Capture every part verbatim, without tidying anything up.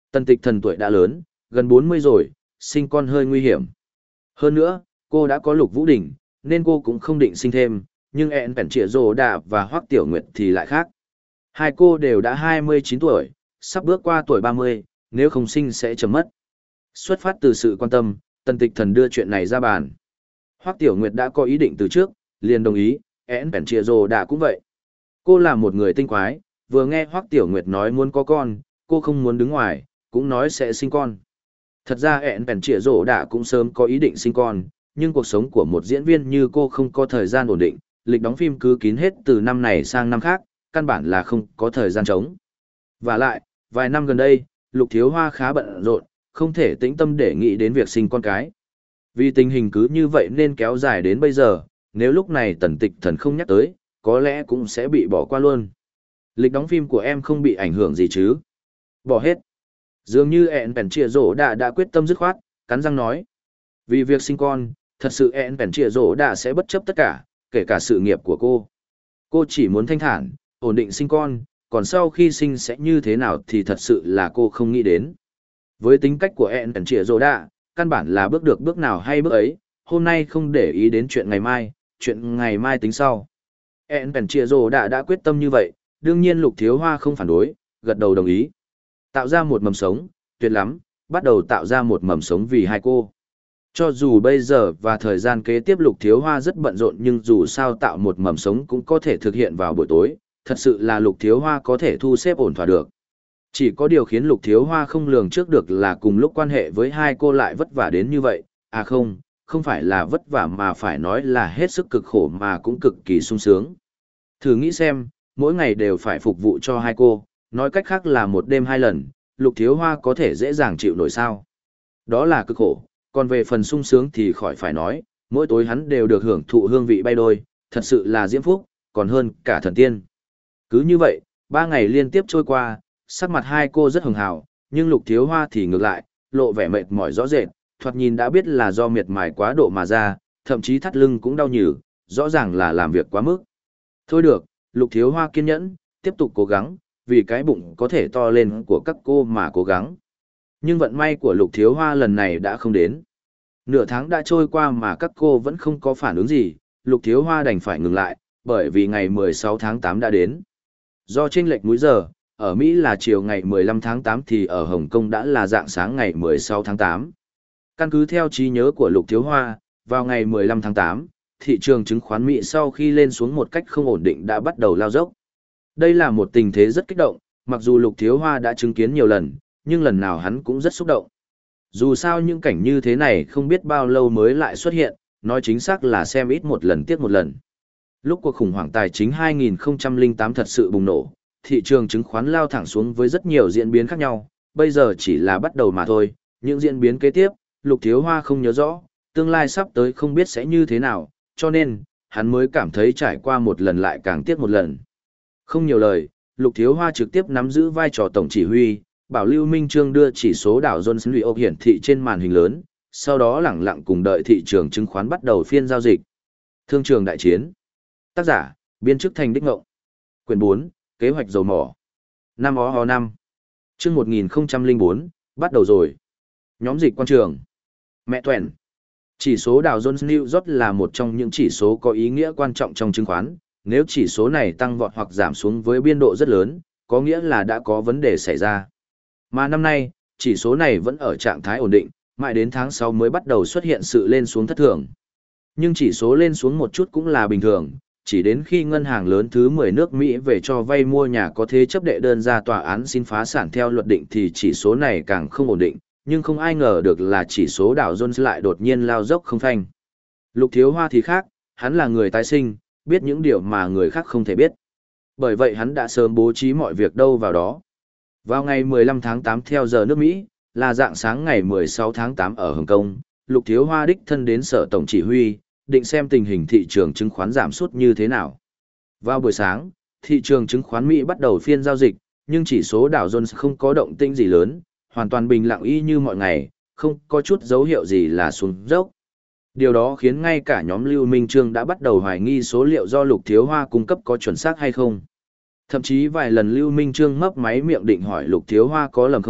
Tần Tịch Thần tuổi đã lớn, gần bốn mươi rồi, sinh con hơi nguy hiểm. Hơn nữa, cô đã có Lục Vũ Đình, nên cô cũng không định sinh thêm, nhưng ẹn bèn trịa rồ đạ và Hoắc Tiểu Nguyệt thì lại khác. Hai cô đều đã hai mươi chín tuổi, sắp bước qua tuổi ba mươi, nếu không sinh sẽ chấm mất. Xuất phát từ sự quan tâm, Tần Tịch Thần đưa chuyện này ra bàn. Hoắc Tiểu Nguyệt đã có ý định từ trước, liền đồng ý, ẹn bèn trịa rồ đạ cũng vậy. Cô là một người tinh quái, vừa nghe Hoắc Tiểu Nguyệt nói muốn có con, cô không muốn đứng ngoài, cũng nói sẽ sinh con. Thật ra ẹn bèn trịa rồ đạ cũng sớm có ý định sinh con, nhưng cuộc sống của một diễn viên như cô không có thời gian ổn định, lịch đóng phim cứ kín hết từ năm này sang năm khác, căn bản là không có thời gian trống. Và lại, vài năm gần đây, Lục Thiếu Hoa khá bận rộn, không thể tĩnh tâm để nghĩ đến việc sinh con cái. Vì tình hình cứ như vậy nên kéo dài đến bây giờ, nếu lúc này Tần Tịch Thần không nhắc tới, có lẽ cũng sẽ bị bỏ qua luôn. Lịch đóng phim của em không bị ảnh hưởng gì chứ? Bỏ hết. Dường như ẹn bèn trịa rổ đã đã quyết tâm dứt khoát, cắn răng nói. Vì việc sinh con, thật sự ẹn bèn trịa rổ đã sẽ bất chấp tất cả, kể cả sự nghiệp của cô. Cô chỉ muốn thanh thản, ổn định sinh con, còn sau khi sinh sẽ như thế nào thì thật sự là cô không nghĩ đến. Với tính cách của ẹn bèn trịa rổ đã, căn bản là bước được bước nào hay bước ấy, hôm nay không để ý đến chuyện ngày mai, chuyện ngày mai tính sau. ẹn bèn trịa rổ đã đã quyết tâm như vậy, đương nhiên Lục Thiếu Hoa không phản đối, gật đầu đồng ý. Tạo ra một mầm sống, tuyệt lắm, bắt đầu tạo ra một mầm sống vì hai cô. Cho dù bây giờ và thời gian kế tiếp Lục Thiếu Hoa rất bận rộn nhưng dù sao tạo một mầm sống cũng có thể thực hiện vào buổi tối, thật sự là Lục Thiếu Hoa có thể thu xếp ổn thỏa được. Chỉ có điều khiến Lục Thiếu Hoa không lường trước được là cùng lúc quan hệ với hai cô lại vất vả đến như vậy, à không, không phải là vất vả mà phải nói là hết sức cực khổ mà cũng cực kỳ sung sướng. Thử nghĩ xem, mỗi ngày đều phải phục vụ cho hai cô, nói cách khác là một đêm hai lần, Lục Thiếu Hoa có thể dễ dàng chịu nổi sao. Đó là cực khổ, còn về phần sung sướng thì khỏi phải nói, mỗi tối hắn đều được hưởng thụ hương vị bay đôi, thật sự là diễm phúc, còn hơn cả thần tiên. Cứ như vậy, ba ngày liên tiếp trôi qua, sắc mặt hai cô rất hường hào, nhưng Lục Thiếu Hoa thì ngược lại, lộ vẻ mệt mỏi rõ rệt, thoạt nhìn đã biết là do miệt mài quá độ mà ra, thậm chí thắt lưng cũng đau nhừ, rõ ràng là làm việc quá mức. Thôi được, Lục Thiếu Hoa kiên nhẫn, tiếp tục cố gắng, vì cái bụng có thể to lên của các cô mà cố gắng. Nhưng vận may của Lục Thiếu Hoa lần này đã không đến. Nửa tháng đã trôi qua mà các cô vẫn không có phản ứng gì, Lục Thiếu Hoa đành phải ngừng lại, bởi vì ngày mười sáu tháng tám đã đến. Do chênh lệch múi giờ, ở Mỹ là chiều ngày mười lăm tháng tám thì ở Hồng Kông đã là rạng sáng ngày mười sáu tháng tám. Căn cứ theo trí nhớ của Lục Thiếu Hoa, vào ngày mười lăm tháng tám, thị trường chứng khoán Mỹ sau khi lên xuống một cách không ổn định đã bắt đầu lao dốc. Đây là một tình thế rất kích động, mặc dù Lục Thiếu Hoa đã chứng kiến nhiều lần, nhưng lần nào hắn cũng rất xúc động. Dù sao những cảnh như thế này không biết bao lâu mới lại xuất hiện, nói chính xác là xem ít một lần tiếc một lần. Lúc cuộc khủng hoảng tài chính hai nghìn không trăm lẻ tám thật sự bùng nổ, thị trường chứng khoán lao thẳng xuống với rất nhiều diễn biến khác nhau, bây giờ chỉ là bắt đầu mà thôi, những diễn biến kế tiếp, Lục Thiếu Hoa không nhớ rõ, tương lai sắp tới không biết sẽ như thế nào, cho nên, hắn mới cảm thấy trải qua một lần lại càng tiếc một lần. Không nhiều lời, Lục Thiếu Hoa trực tiếp nắm giữ vai trò tổng chỉ huy, bảo Lưu Minh Trương đưa chỉ số đảo Jones Luyện hiển thị trên màn hình lớn, sau đó lẳng lặng cùng đợi thị trường chứng khoán bắt đầu phiên giao dịch. Thương trường đại chiến. Tác giả, biên chức thành đích ngộng. Quyển bốn, kế hoạch dầu mỏ. Năm ó ho năm. Chương một nghìn không trăm lẻ bốn, bắt đầu rồi. Nhóm dịch quan trường. Mẹ tuẻn. Chỉ số đảo Jones New York là một trong những chỉ số có ý nghĩa quan trọng trong chứng khoán. Nếu chỉ số này tăng vọt hoặc giảm xuống với biên độ rất lớn, có nghĩa là đã có vấn đề xảy ra. Mà năm nay, chỉ số này vẫn ở trạng thái ổn định, mãi đến tháng sáu mới bắt đầu xuất hiện sự lên xuống thất thường. Nhưng chỉ số lên xuống một chút cũng là bình thường, chỉ đến khi ngân hàng lớn thứ mười nước Mỹ về cho vay mua nhà có thế chấp đệ đơn ra tòa án xin phá sản theo luật định thì chỉ số này càng không ổn định, nhưng không ai ngờ được là chỉ số đảo Jones lại đột nhiên lao dốc không phanh. Lục Thiếu Hoa thì khác, hắn là người tái sinh, biết những điều mà người khác không thể biết. Bởi vậy hắn đã sớm bố trí mọi việc đâu vào đó. Vào ngày mười lăm tháng tám theo giờ nước Mỹ, là dạng sáng ngày mười sáu tháng tám ở Hồng Kông, Lục Thiếu Hoa đích thân đến sở tổng chỉ huy, định xem tình hình thị trường chứng khoán giảm sút như thế nào. Vào buổi sáng, thị trường chứng khoán Mỹ bắt đầu phiên giao dịch, nhưng chỉ số đảo Jones không có động tĩnh gì lớn, hoàn toàn bình lặng y như mọi ngày, không có chút dấu hiệu gì là xuống dốc. Điều đó khiến ngay cả nhóm Lưu Minh Trương đã bắt đầu hoài nghi số liệu do Lục Thiếu Hoa cung cấp có chuẩn xác hay không. Thậm chí vài lần Lưu Minh Trương mấp máy miệng định hỏi Lục Thiếu Hoa có lầm không,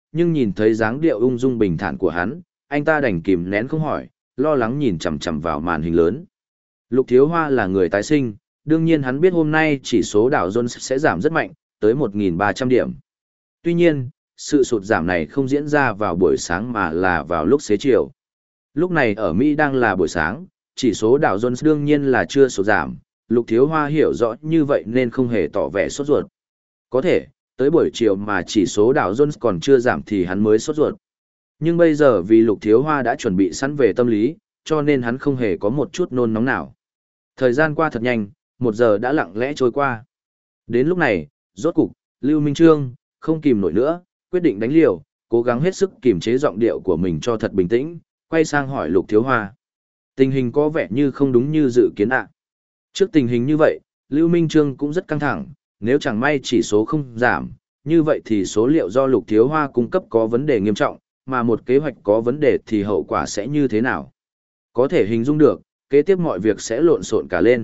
nhưng nhìn thấy dáng điệu ung dung bình thản của hắn, anh ta đành kìm nén không hỏi, lo lắng nhìn chằm chằm vào màn hình lớn. Lục Thiếu Hoa là người tái sinh, đương nhiên hắn biết hôm nay chỉ số Dow Jones sẽ giảm rất mạnh, tới một nghìn ba trăm điểm. Tuy nhiên, sự sụt giảm này không diễn ra vào buổi sáng mà là vào lúc xế chiều. Lúc này ở Mỹ đang là buổi sáng, chỉ số Dow Jones đương nhiên là chưa sụt giảm, Lục Thiếu Hoa hiểu rõ như vậy nên không hề tỏ vẻ sốt ruột. Có thể, tới buổi chiều mà chỉ số Dow Jones còn chưa giảm thì hắn mới sốt ruột. Nhưng bây giờ vì Lục Thiếu Hoa đã chuẩn bị sẵn về tâm lý, cho nên hắn không hề có một chút nôn nóng nào. Thời gian qua thật nhanh, một giờ đã lặng lẽ trôi qua. Đến lúc này, rốt cục, Lưu Minh Trương, không kìm nổi nữa, quyết định đánh liều, cố gắng hết sức kiềm chế giọng điệu của mình cho thật bình tĩnh, quay sang hỏi Lục Thiếu Hoa. Tình hình có vẻ như không đúng như dự kiến ạ. Trước tình hình như vậy, Lưu Minh Trương cũng rất căng thẳng, nếu chẳng may chỉ số không giảm, như vậy thì số liệu do Lục Thiếu Hoa cung cấp có vấn đề nghiêm trọng, mà một kế hoạch có vấn đề thì hậu quả sẽ như thế nào. Có thể hình dung được, kế tiếp mọi việc sẽ lộn xộn cả lên.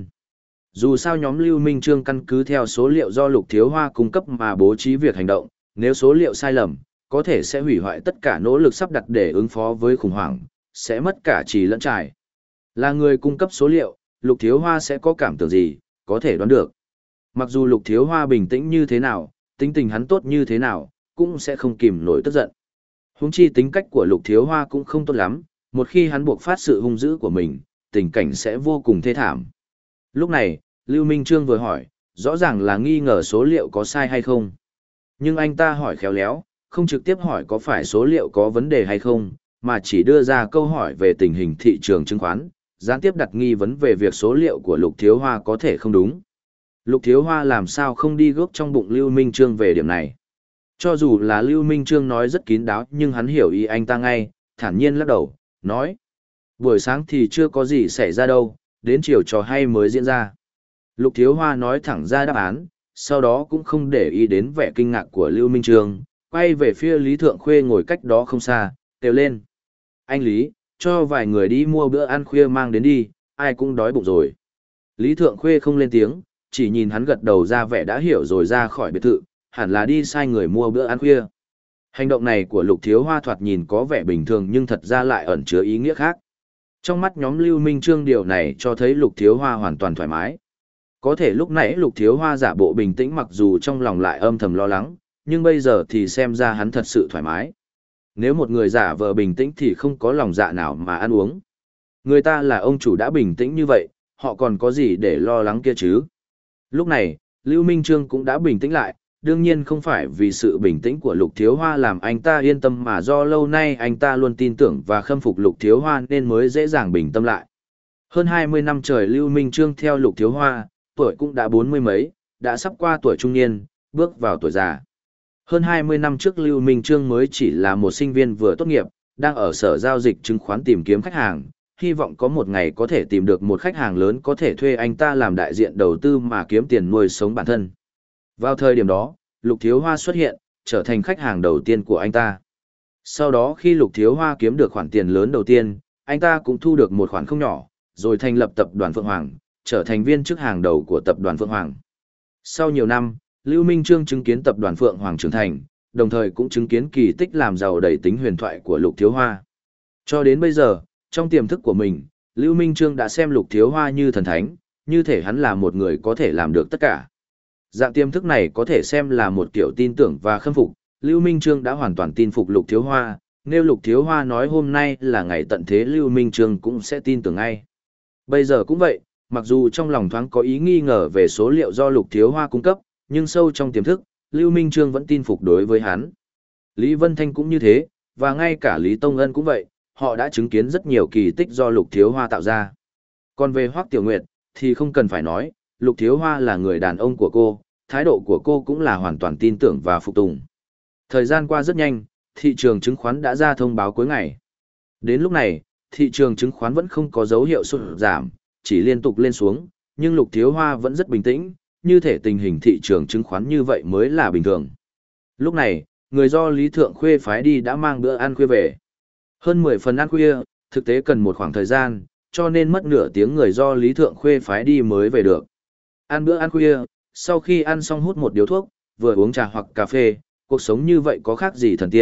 Dù sao nhóm Lưu Minh Trương căn cứ theo số liệu do Lục Thiếu Hoa cung cấp mà bố trí việc hành động, nếu số liệu sai lầm, có thể sẽ hủy hoại tất cả nỗ lực sắp đặt để ứng phó với khủng hoảng, sẽ mất cả trì lẫn trải. Là người cung cấp số liệu, Lục Thiếu Hoa sẽ có cảm tưởng gì, có thể đoán được. Mặc dù Lục Thiếu Hoa bình tĩnh như thế nào, tính tình hắn tốt như thế nào, cũng sẽ không kìm nổi tức giận. Huống chi tính cách của Lục Thiếu Hoa cũng không tốt lắm, một khi hắn buộc phát sự hung dữ của mình, tình cảnh sẽ vô cùng thê thảm. Lúc này, Lưu Minh Trương vừa hỏi, rõ ràng là nghi ngờ số liệu có sai hay không. Nhưng anh ta hỏi khéo léo, không trực tiếp hỏi có phải số liệu có vấn đề hay không, mà chỉ đưa ra câu hỏi về tình hình thị trường chứng khoán, gián tiếp đặt nghi vấn về việc số liệu của Lục Thiếu Hoa có thể không đúng. Lục Thiếu Hoa làm sao không đi gốc trong bụng Lưu Minh Trương về điểm này. Cho dù là Lưu Minh Trương nói rất kín đáo nhưng hắn hiểu ý anh ta ngay, thản nhiên lắc đầu, nói. Buổi sáng thì chưa có gì xảy ra đâu, đến chiều trò hay mới diễn ra. Lục Thiếu Hoa nói thẳng ra đáp án, sau đó cũng không để ý đến vẻ kinh ngạc của Lưu Minh Trương, quay về phía Lý Thượng Khuê ngồi cách đó không xa, kêu lên. Anh Lý, cho vài người đi mua bữa ăn khuya mang đến đi, ai cũng đói bụng rồi. Lý Thượng Khuê không lên tiếng, chỉ nhìn hắn gật đầu ra vẻ đã hiểu rồi ra khỏi biệt thự, hẳn là đi sai người mua bữa ăn khuya. Hành động này của Lục Thiếu Hoa thoạt nhìn có vẻ bình thường nhưng thật ra lại ẩn chứa ý nghĩa khác. Trong mắt nhóm Lưu Minh Trương điều này cho thấy Lục Thiếu Hoa hoàn toàn thoải mái. Có thể lúc nãy Lục Thiếu Hoa giả bộ bình tĩnh mặc dù trong lòng lại âm thầm lo lắng, nhưng bây giờ thì xem ra hắn thật sự thoải mái. Nếu một người giả vờ bình tĩnh thì không có lòng dạ nào mà ăn uống. Người ta là ông chủ đã bình tĩnh như vậy, họ còn có gì để lo lắng kia chứ? Lúc này, Lưu Minh Trương cũng đã bình tĩnh lại, đương nhiên không phải vì sự bình tĩnh của Lục Thiếu Hoa làm anh ta yên tâm mà do lâu nay anh ta luôn tin tưởng và khâm phục Lục Thiếu Hoa nên mới dễ dàng bình tâm lại. Hơn hai mươi năm trời Lưu Minh Trương theo Lục Thiếu Hoa, tuổi cũng đã bốn mươi mấy, đã sắp qua tuổi trung niên, bước vào tuổi già. Hơn hai mươi năm trước Lưu Minh Trương mới chỉ là một sinh viên vừa tốt nghiệp, đang ở sở giao dịch chứng khoán tìm kiếm khách hàng, hy vọng có một ngày có thể tìm được một khách hàng lớn có thể thuê anh ta làm đại diện đầu tư mà kiếm tiền nuôi sống bản thân. Vào thời điểm đó, Lục Thiếu Hoa xuất hiện, trở thành khách hàng đầu tiên của anh ta. Sau đó khi Lục Thiếu Hoa kiếm được khoản tiền lớn đầu tiên, anh ta cũng thu được một khoản không nhỏ, rồi thành lập tập đoàn Phượng Hoàng, trở thành viên chức hàng đầu của tập đoàn Phượng Hoàng. Sau nhiều năm, Lưu Minh Trương chứng kiến tập đoàn Phượng Hoàng trưởng thành, đồng thời cũng chứng kiến kỳ tích làm giàu đầy tính huyền thoại của Lục Thiếu Hoa. Cho đến bây giờ, trong tiềm thức của mình, Lưu Minh Trương đã xem Lục Thiếu Hoa như thần thánh, như thể hắn là một người có thể làm được tất cả. Dạng tiềm thức này có thể xem là một kiểu tin tưởng và khâm phục, Lưu Minh Trương đã hoàn toàn tin phục Lục Thiếu Hoa, nếu Lục Thiếu Hoa nói hôm nay là ngày tận thế Lưu Minh Trương cũng sẽ tin tưởng ngay. Bây giờ cũng vậy, mặc dù trong lòng thoáng có ý nghi ngờ về số liệu do Lục Thiếu Hoa cung cấp, nhưng sâu trong tiềm thức, Lưu Minh Trương vẫn tin phục đối với hắn. Lý Vân Thanh cũng như thế, và ngay cả Lý Tông Ân cũng vậy, họ đã chứng kiến rất nhiều kỳ tích do Lục Thiếu Hoa tạo ra. Còn về Hoắc Tiểu Nguyệt, thì không cần phải nói, Lục Thiếu Hoa là người đàn ông của cô, thái độ của cô cũng là hoàn toàn tin tưởng và phục tùng. Thời gian qua rất nhanh, thị trường chứng khoán đã ra thông báo cuối ngày. Đến lúc này, thị trường chứng khoán vẫn không có dấu hiệu sụt giảm, chỉ liên tục lên xuống, nhưng Lục Thiếu Hoa vẫn rất bình tĩnh, như thể tình hình thị trường chứng khoán như vậy mới là bình thường. Lúc này, người do Lý Thượng Khuê phái đi đã mang bữa ăn khuya về. Hơn mười phần ăn khuya, thực tế cần một khoảng thời gian, cho nên mất nửa tiếng người do Lý Thượng Khuê phái đi mới về được. Ăn bữa ăn khuya, sau khi ăn xong hút một điếu thuốc, vừa uống trà hoặc cà phê, cuộc sống như vậy có khác gì thần tiên,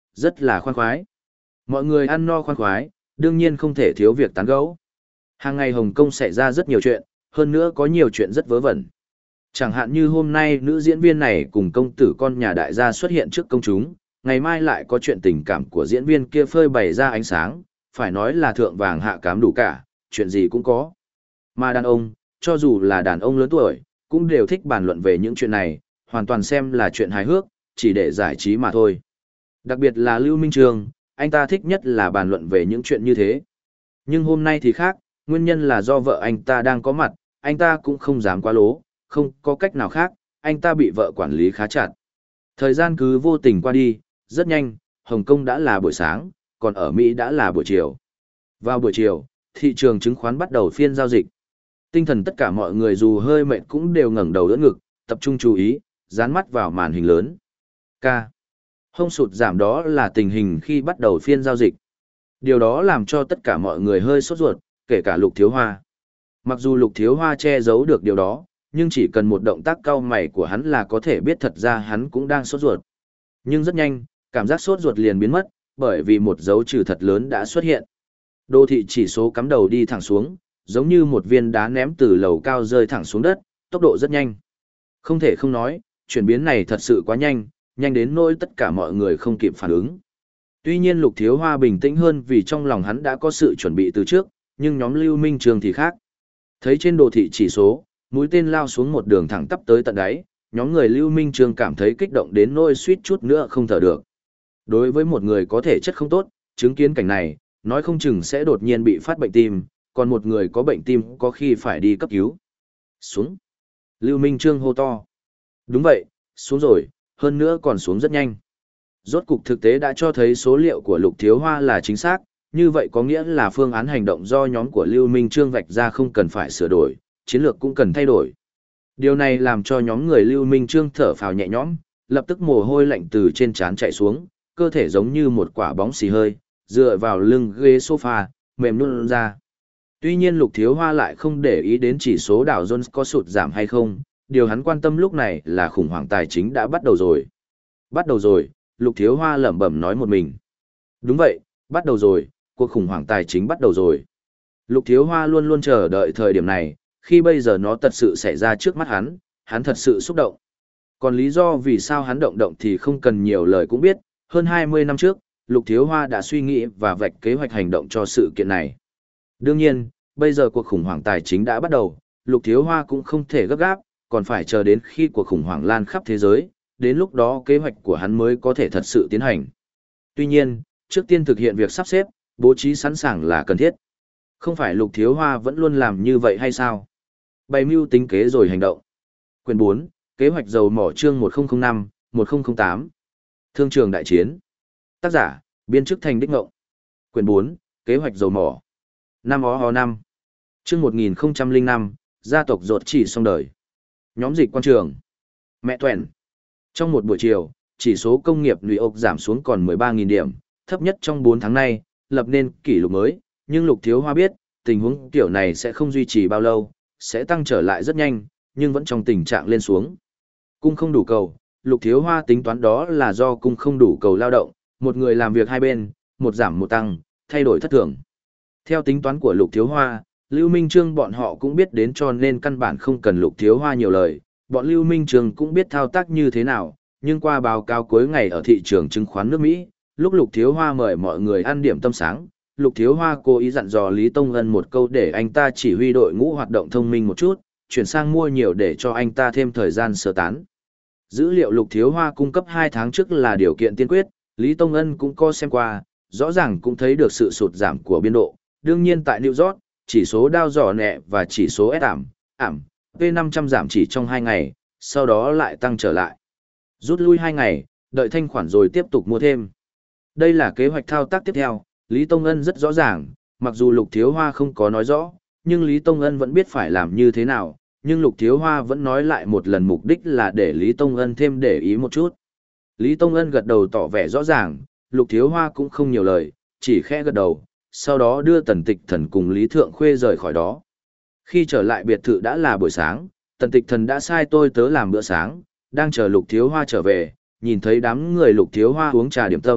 rất là khoan khoái. Mọi người ăn no khoan khoái, đương nhiên không thể thiếu việc tán gẫu. Hàng ngày Hồng Kông xảy ra rất nhiều chuyện, hơn nữa có nhiều chuyện rất vớ vẩn. Chẳng hạn như hôm nay nữ diễn viên này cùng công tử con nhà đại gia xuất hiện trước công chúng, ngày mai lại có chuyện tình cảm của diễn viên kia phơi bày ra ánh sáng, phải nói là thượng vàng hạ cám đủ cả, chuyện gì cũng có. Mà đàn ông, cho dù là đàn ông lớn tuổi, cũng đều thích bàn luận về những chuyện này, hoàn toàn xem là chuyện hài hước, chỉ để giải trí mà thôi. Đặc biệt là Lưu Minh Trường, anh ta thích nhất là bàn luận về những chuyện như thế. Nhưng hôm nay thì khác, nguyên nhân là do vợ anh ta đang có mặt, anh ta cũng không dám quá lố, không có cách nào khác, anh ta bị vợ quản lý khá chặt. Thời gian cứ vô tình qua đi, rất nhanh, Hồng Kông đã là buổi sáng, còn ở Mỹ đã là buổi chiều. Vào buổi chiều, thị trường chứng khoán bắt đầu phiên giao dịch. Tinh thần tất cả mọi người dù hơi mệt cũng đều ngẩng đầu đỡ ngực, tập trung chú ý, dán mắt vào màn hình lớn. K. Hông sụt giảm đó là tình hình khi bắt đầu phiên giao dịch. Điều đó làm cho tất cả mọi người hơi sốt ruột, kể cả Lục Thiếu Hoa. Mặc dù Lục Thiếu Hoa che giấu được điều đó, nhưng chỉ cần một động tác cau mày của hắn là có thể biết thật ra hắn cũng đang sốt ruột. Nhưng rất nhanh, cảm giác sốt ruột liền biến mất, bởi vì một dấu trừ thật lớn đã xuất hiện. Đô thị chỉ số cắm đầu đi thẳng xuống, giống như một viên đá ném từ lầu cao rơi thẳng xuống đất, tốc độ rất nhanh. Không thể không nói, chuyển biến này thật sự quá nhanh, nhanh đến nỗi tất cả mọi người không kịp phản ứng. Tuy nhiên Lục Thiếu Hoa bình tĩnh hơn vì trong lòng hắn đã có sự chuẩn bị từ trước, nhưng nhóm Lưu Minh Trường thì khác. Thấy trên đồ thị chỉ số, mũi tên lao xuống một đường thẳng tắp tới tận đáy, nhóm người Lưu Minh Trường cảm thấy kích động đến nỗi suýt chút nữa không thở được. Đối với một người có thể chất không tốt, chứng kiến cảnh này, nói không chừng sẽ đột nhiên bị phát bệnh tim, còn một người có bệnh tim có khi phải đi cấp cứu. Xuống. Lưu Minh Trương hô to. Đúng vậy, xuống rồi, hơn nữa còn xuống rất nhanh. Rốt cục thực tế đã cho thấy số liệu của Lục Thiếu Hoa là chính xác, như vậy có nghĩa là phương án hành động do nhóm của Lưu Minh Trương vạch ra không cần phải sửa đổi, chiến lược cũng cần thay đổi. Điều này làm cho nhóm người Lưu Minh Trương thở phào nhẹ nhõm, lập tức mồ hôi lạnh từ trên trán chạy xuống, cơ thể giống như một quả bóng xì hơi, dựa vào lưng ghế sofa, mềm nhũn ra. Tuy nhiên Lục Thiếu Hoa lại không để ý đến chỉ số Dow Jones có sụt giảm hay không, điều hắn quan tâm lúc này là khủng hoảng tài chính đã bắt đầu rồi. Bắt đầu rồi, Lục Thiếu Hoa lẩm bẩm nói một mình. Đúng vậy, bắt đầu rồi, cuộc khủng hoảng tài chính bắt đầu rồi. Lục Thiếu Hoa luôn luôn chờ đợi thời điểm này, khi bây giờ nó thật sự xảy ra trước mắt hắn, hắn thật sự xúc động. Còn lý do vì sao hắn động động thì không cần nhiều lời cũng biết, hơn hai mươi năm trước, Lục Thiếu Hoa đã suy nghĩ và vạch kế hoạch hành động cho sự kiện này. Đương nhiên, bây giờ cuộc khủng hoảng tài chính đã bắt đầu, Lục Thiếu Hoa cũng không thể gấp gáp, còn phải chờ đến khi cuộc khủng hoảng lan khắp thế giới, đến lúc đó kế hoạch của hắn mới có thể thật sự tiến hành. Tuy nhiên, trước tiên thực hiện việc sắp xếp, bố trí sẵn sàng là cần thiết. Không phải Lục Thiếu Hoa vẫn luôn làm như vậy hay sao? Bày mưu tính kế rồi hành động. Quyển bốn, Kế hoạch dầu mỏ chương một nghìn năm, một nghìn tám. Thương trường đại chiến. Tác giả, biên chức thành đích ngộng. Quyển bốn, Kế hoạch dầu mỏ. Năm ó hò năm. Chương một nghìn năm, gia tộc rột chỉ xong đời. Nhóm dịch quan trường. Mẹ tuẹn. Trong một buổi chiều, chỉ số công nghiệp New York giảm xuống còn mười ba nghìn điểm, thấp nhất trong bốn tháng nay, lập nên kỷ lục mới, nhưng Lục Thiếu Hoa biết, tình huống kiểu này sẽ không duy trì bao lâu, sẽ tăng trở lại rất nhanh, nhưng vẫn trong tình trạng lên xuống. Cung không đủ cầu, Lục Thiếu Hoa tính toán đó là do cung không đủ cầu lao động, một người làm việc hai bên, một giảm một tăng, thay đổi thất thường. Theo tính toán của Lục Thiếu Hoa, Lưu Minh Trương bọn họ cũng biết đến cho nên căn bản không cần Lục Thiếu Hoa nhiều lời, bọn Lưu Minh Trương cũng biết thao tác như thế nào, nhưng qua báo cáo cuối ngày ở thị trường chứng khoán nước Mỹ, lúc Lục Thiếu Hoa mời mọi người ăn điểm tâm sáng, Lục Thiếu Hoa cố ý dặn dò Lý Tông Ân một câu để anh ta chỉ huy đội ngũ hoạt động thông minh một chút, chuyển sang mua nhiều để cho anh ta thêm thời gian sơ tán. Dữ liệu Lục Thiếu Hoa cung cấp hai tháng trước là điều kiện tiên quyết, Lý Tông Ân cũng có xem qua, rõ ràng cũng thấy được sự sụt giảm của biên độ. Đương nhiên tại New York, chỉ số Dow giỏ nẹ và chỉ số S ảm, ảm, P năm trăm giảm chỉ trong hai ngày, sau đó lại tăng trở lại. Rút lui hai ngày, đợi thanh khoản rồi tiếp tục mua thêm. Đây là kế hoạch thao tác tiếp theo, Lý Tông Ân rất rõ ràng, mặc dù Lục Thiếu Hoa không có nói rõ, nhưng Lý Tông Ân vẫn biết phải làm như thế nào, nhưng Lục Thiếu Hoa vẫn nói lại một lần mục đích là để Lý Tông Ân thêm để ý một chút. Lý Tông Ân gật đầu tỏ vẻ rõ ràng, Lục Thiếu Hoa cũng không nhiều lời, chỉ khẽ gật đầu, sau đó đưa Tần Tịch Thần cùng Lý Thượng Khuê rời khỏi đó. Khi trở lại biệt thự đã là buổi sáng, Tần Tịch Thần đã sai tôi tớ làm bữa sáng, đang chờ Lục Thiếu Hoa trở về, nhìn thấy đám người Lục Thiếu Hoa uống trà điểm tâm,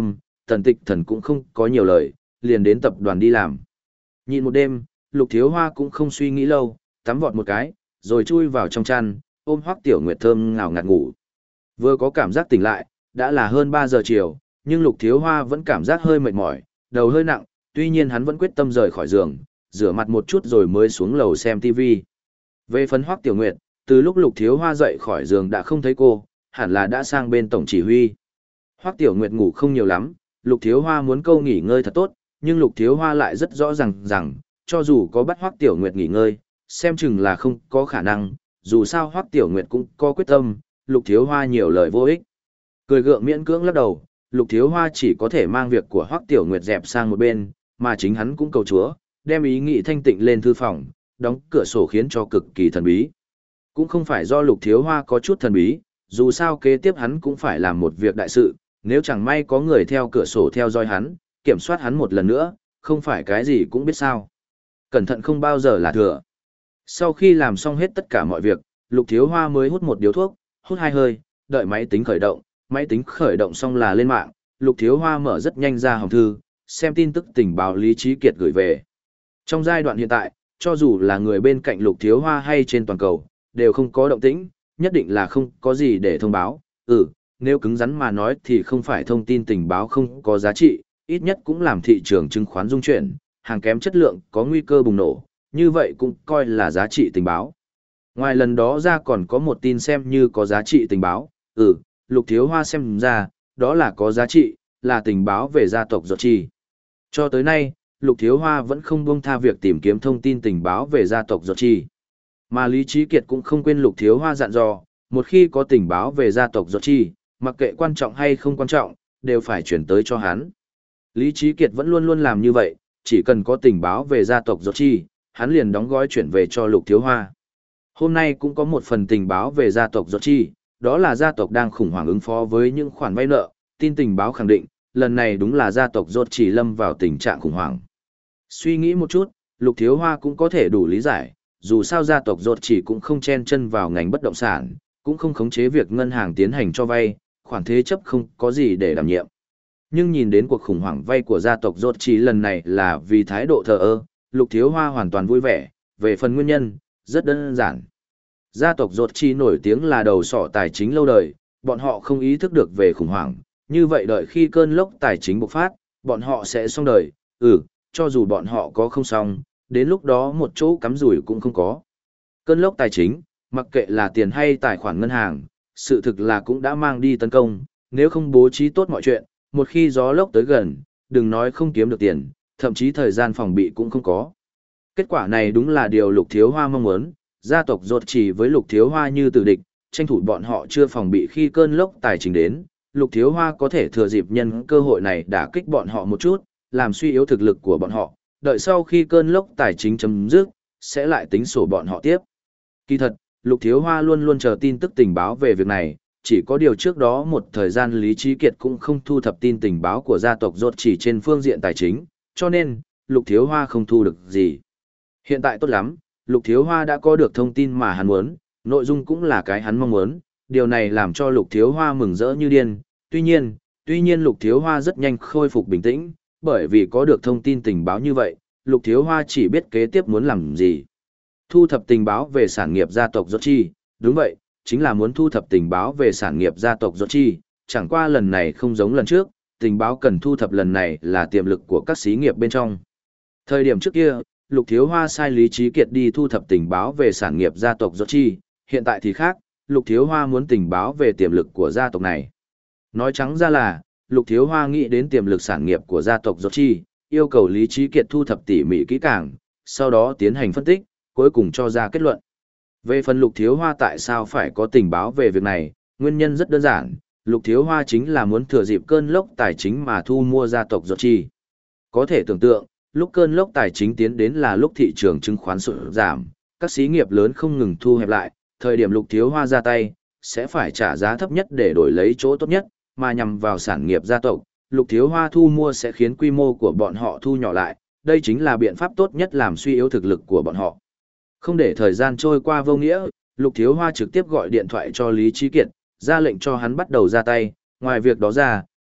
Tần Tịch Thần cũng không có nhiều lời, liền đến tập đoàn đi làm. Nhịn một đêm, Lục Thiếu Hoa cũng không suy nghĩ lâu, tắm vọt một cái, rồi chui vào trong chăn, ôm Hoắc Tiểu Nguyệt thơm ngào ngạt ngủ. Vừa có cảm giác tỉnh lại, đã là hơn ba giờ chiều, nhưng Lục Thiếu Hoa vẫn cảm giác hơi mệt mỏi, đầu hơi nặng, tuy nhiên hắn vẫn quyết tâm rời khỏi giường, rửa mặt một chút rồi mới xuống lầu xem ti vi. Về phần Hoắc Tiểu Nguyệt, từ lúc Lục Thiếu Hoa dậy khỏi giường đã không thấy cô, hẳn là đã sang bên tổng chỉ huy. Hoắc Tiểu Nguyệt ngủ không nhiều lắm, Lục Thiếu Hoa muốn câu nghỉ ngơi thật tốt, nhưng Lục Thiếu Hoa lại rất rõ ràng rằng, cho dù có bắt Hoắc Tiểu Nguyệt nghỉ ngơi, xem chừng là không có khả năng, dù sao Hoắc Tiểu Nguyệt cũng có quyết tâm, Lục Thiếu Hoa nhiều lời vô ích. Cười gượng miễn cưỡng lắc đầu, Lục Thiếu Hoa chỉ có thể mang việc của Hoắc Tiểu Nguyệt dẹp sang một bên, mà chính hắn cũng cầu chúa, đem ý nghĩ thanh tịnh lên thư phòng, đóng cửa sổ khiến cho cực kỳ thần bí. Cũng không phải do Lục Thiếu Hoa có chút thần bí, dù sao kế tiếp hắn cũng phải làm một việc đại sự, nếu chẳng may có người theo cửa sổ theo dõi hắn, kiểm soát hắn một lần nữa, không phải cái gì cũng biết sao. Cẩn thận không bao giờ là thừa. Sau khi làm xong hết tất cả mọi việc, Lục Thiếu Hoa mới hút một điếu thuốc, hút hai hơi, đợi máy tính khởi động, máy tính khởi động xong là lên mạng, Lục Thiếu Hoa mở rất nhanh ra hòm thư, xem tin tức tình báo Lý Trí Kiệt gửi về. Trong giai đoạn hiện tại, cho dù là người bên cạnh Lục Thiếu Hoa hay trên toàn cầu, đều không có động tĩnh, nhất định là không có gì để thông báo. Ừ, nếu cứng rắn mà nói thì không phải thông tin tình báo không có giá trị, ít nhất cũng làm thị trường chứng khoán rung chuyển, hàng kém chất lượng có nguy cơ bùng nổ, như vậy cũng coi là giá trị tình báo. Ngoài lần đó ra còn có một tin xem như có giá trị tình báo, ừ, Lục Thiếu Hoa xem ra, đó là có giá trị, là tình báo về gia tộc Giọt Chi. Cho tới nay, Lục Thiếu Hoa vẫn không buông tha việc tìm kiếm thông tin tình báo về gia tộc Giọt Chi. Mà Lý Trí Kiệt cũng không quên Lục Thiếu Hoa dặn dò, một khi có tình báo về gia tộc Giọt Chi, mặc kệ quan trọng hay không quan trọng, đều phải chuyển tới cho hắn. Lý Trí Kiệt vẫn luôn luôn làm như vậy, chỉ cần có tình báo về gia tộc Giọt Chi, hắn liền đóng gói chuyển về cho Lục Thiếu Hoa. Hôm nay cũng có một phần tình báo về gia tộc Giọt Chi, đó là gia tộc đang khủng hoảng ứng phó với những khoản vay nợ, tin tình báo khẳng định, lần này đúng là gia tộc Giọt Chi lâm vào tình trạng khủng hoảng. Suy nghĩ một chút, Lục Thiếu Hoa cũng có thể đủ lý giải, dù sao gia tộc Giọt Chi cũng không chen chân vào ngành bất động sản, cũng không khống chế việc ngân hàng tiến hành cho vay, khoản thế chấp không có gì để đảm nhiệm. Nhưng nhìn đến cuộc khủng hoảng vay của gia tộc Giọt Chi lần này là vì thái độ thờ ơ, Lục Thiếu Hoa hoàn toàn vui vẻ, về phần nguyên nhân, rất đơn giản. Gia tộc Giọt Chi nổi tiếng là đầu sỏ tài chính lâu đời, bọn họ không ý thức được về khủng hoảng, như vậy đợi khi cơn lốc tài chính bộc phát, bọn họ sẽ xong đời, ừ, cho dù bọn họ có không xong, đến lúc đó một chỗ cắm rủi cũng không có. Cơn lốc tài chính, mặc kệ là tiền hay tài khoản ngân hàng, sự thực là cũng đã mang đi tấn công, nếu không bố trí tốt mọi chuyện, một khi gió lốc tới gần, đừng nói không kiếm được tiền, thậm chí thời gian phòng bị cũng không có. Kết quả này đúng là điều Lục Thiếu Hoa mong muốn, gia tộc Giọt Chi với Lục Thiếu Hoa như tử địch, tranh thủ bọn họ chưa phòng bị khi cơn lốc tài chính đến, Lục Thiếu Hoa có thể thừa dịp nhân cơ hội này đả kích bọn họ một chút, làm suy yếu thực lực của bọn họ, đợi sau khi cơn lốc tài chính chấm dứt, sẽ lại tính sổ bọn họ tiếp. Kỳ thật, Lục Thiếu Hoa luôn luôn chờ tin tức tình báo về việc này, chỉ có điều trước đó một thời gian Lý Trí Kiệt cũng không thu thập tin tình báo của gia tộc Giọt Chi trên phương diện tài chính, cho nên, Lục Thiếu Hoa không thu được gì. Hiện tại tốt lắm, Lục Thiếu Hoa đã có được thông tin mà hắn muốn, nội dung cũng là cái hắn mong muốn, điều này làm cho Lục Thiếu Hoa mừng rỡ như điên. Tuy nhiên, tuy nhiên Lục Thiếu Hoa rất nhanh khôi phục bình tĩnh, bởi vì có được thông tin tình báo như vậy, Lục Thiếu Hoa chỉ biết kế tiếp muốn làm gì. Thu thập tình báo về sản nghiệp gia tộc Giọt Chi, đúng vậy, chính là muốn thu thập tình báo về sản nghiệp gia tộc Giọt Chi, chẳng qua lần này không giống lần trước, tình báo cần thu thập lần này là tiềm lực của các xí nghiệp bên trong. Thời điểm trước kia, Lục Thiếu Hoa sai Lý Trí Kiệt đi thu thập tình báo về sản nghiệp gia tộc Giọt Chi, hiện tại thì khác, Lục Thiếu Hoa muốn tình báo về tiềm lực của gia tộc này. Nói trắng ra là, Lục Thiếu Hoa nghĩ đến tiềm lực sản nghiệp của gia tộc Giọt Chi, yêu cầu Lý Trí Kiệt thu thập tỉ mỉ kỹ càng, sau đó tiến hành phân tích, cuối cùng cho ra kết luận. Về phần Lục Thiếu Hoa tại sao phải có tình báo về việc này, nguyên nhân rất đơn giản, Lục Thiếu Hoa chính là muốn thừa dịp cơn lốc tài chính mà thu mua gia tộc Giọt Chi. Có thể tưởng tượng, lúc cơn lốc tài chính tiến đến là lúc thị trường chứng khoán sụt giảm, các xí nghiệp lớn không ngừng thu hẹp lại, thời điểm Lục Thiếu Hoa ra tay, sẽ phải trả giá thấp nhất để đổi lấy chỗ tốt nhất, mà nhằm vào sản nghiệp gia tộc, Lục Thiếu Hoa thu mua sẽ khiến quy mô của bọn họ thu nhỏ lại, đây chính là biện pháp tốt nhất làm suy yếu thực lực của bọn họ. Không để thời gian trôi qua vô nghĩa, Lục Thiếu Hoa trực tiếp gọi điện thoại cho Lý Trí Kiệt, ra lệnh cho hắn bắt đầu ra tay, ngoài việc đó ra,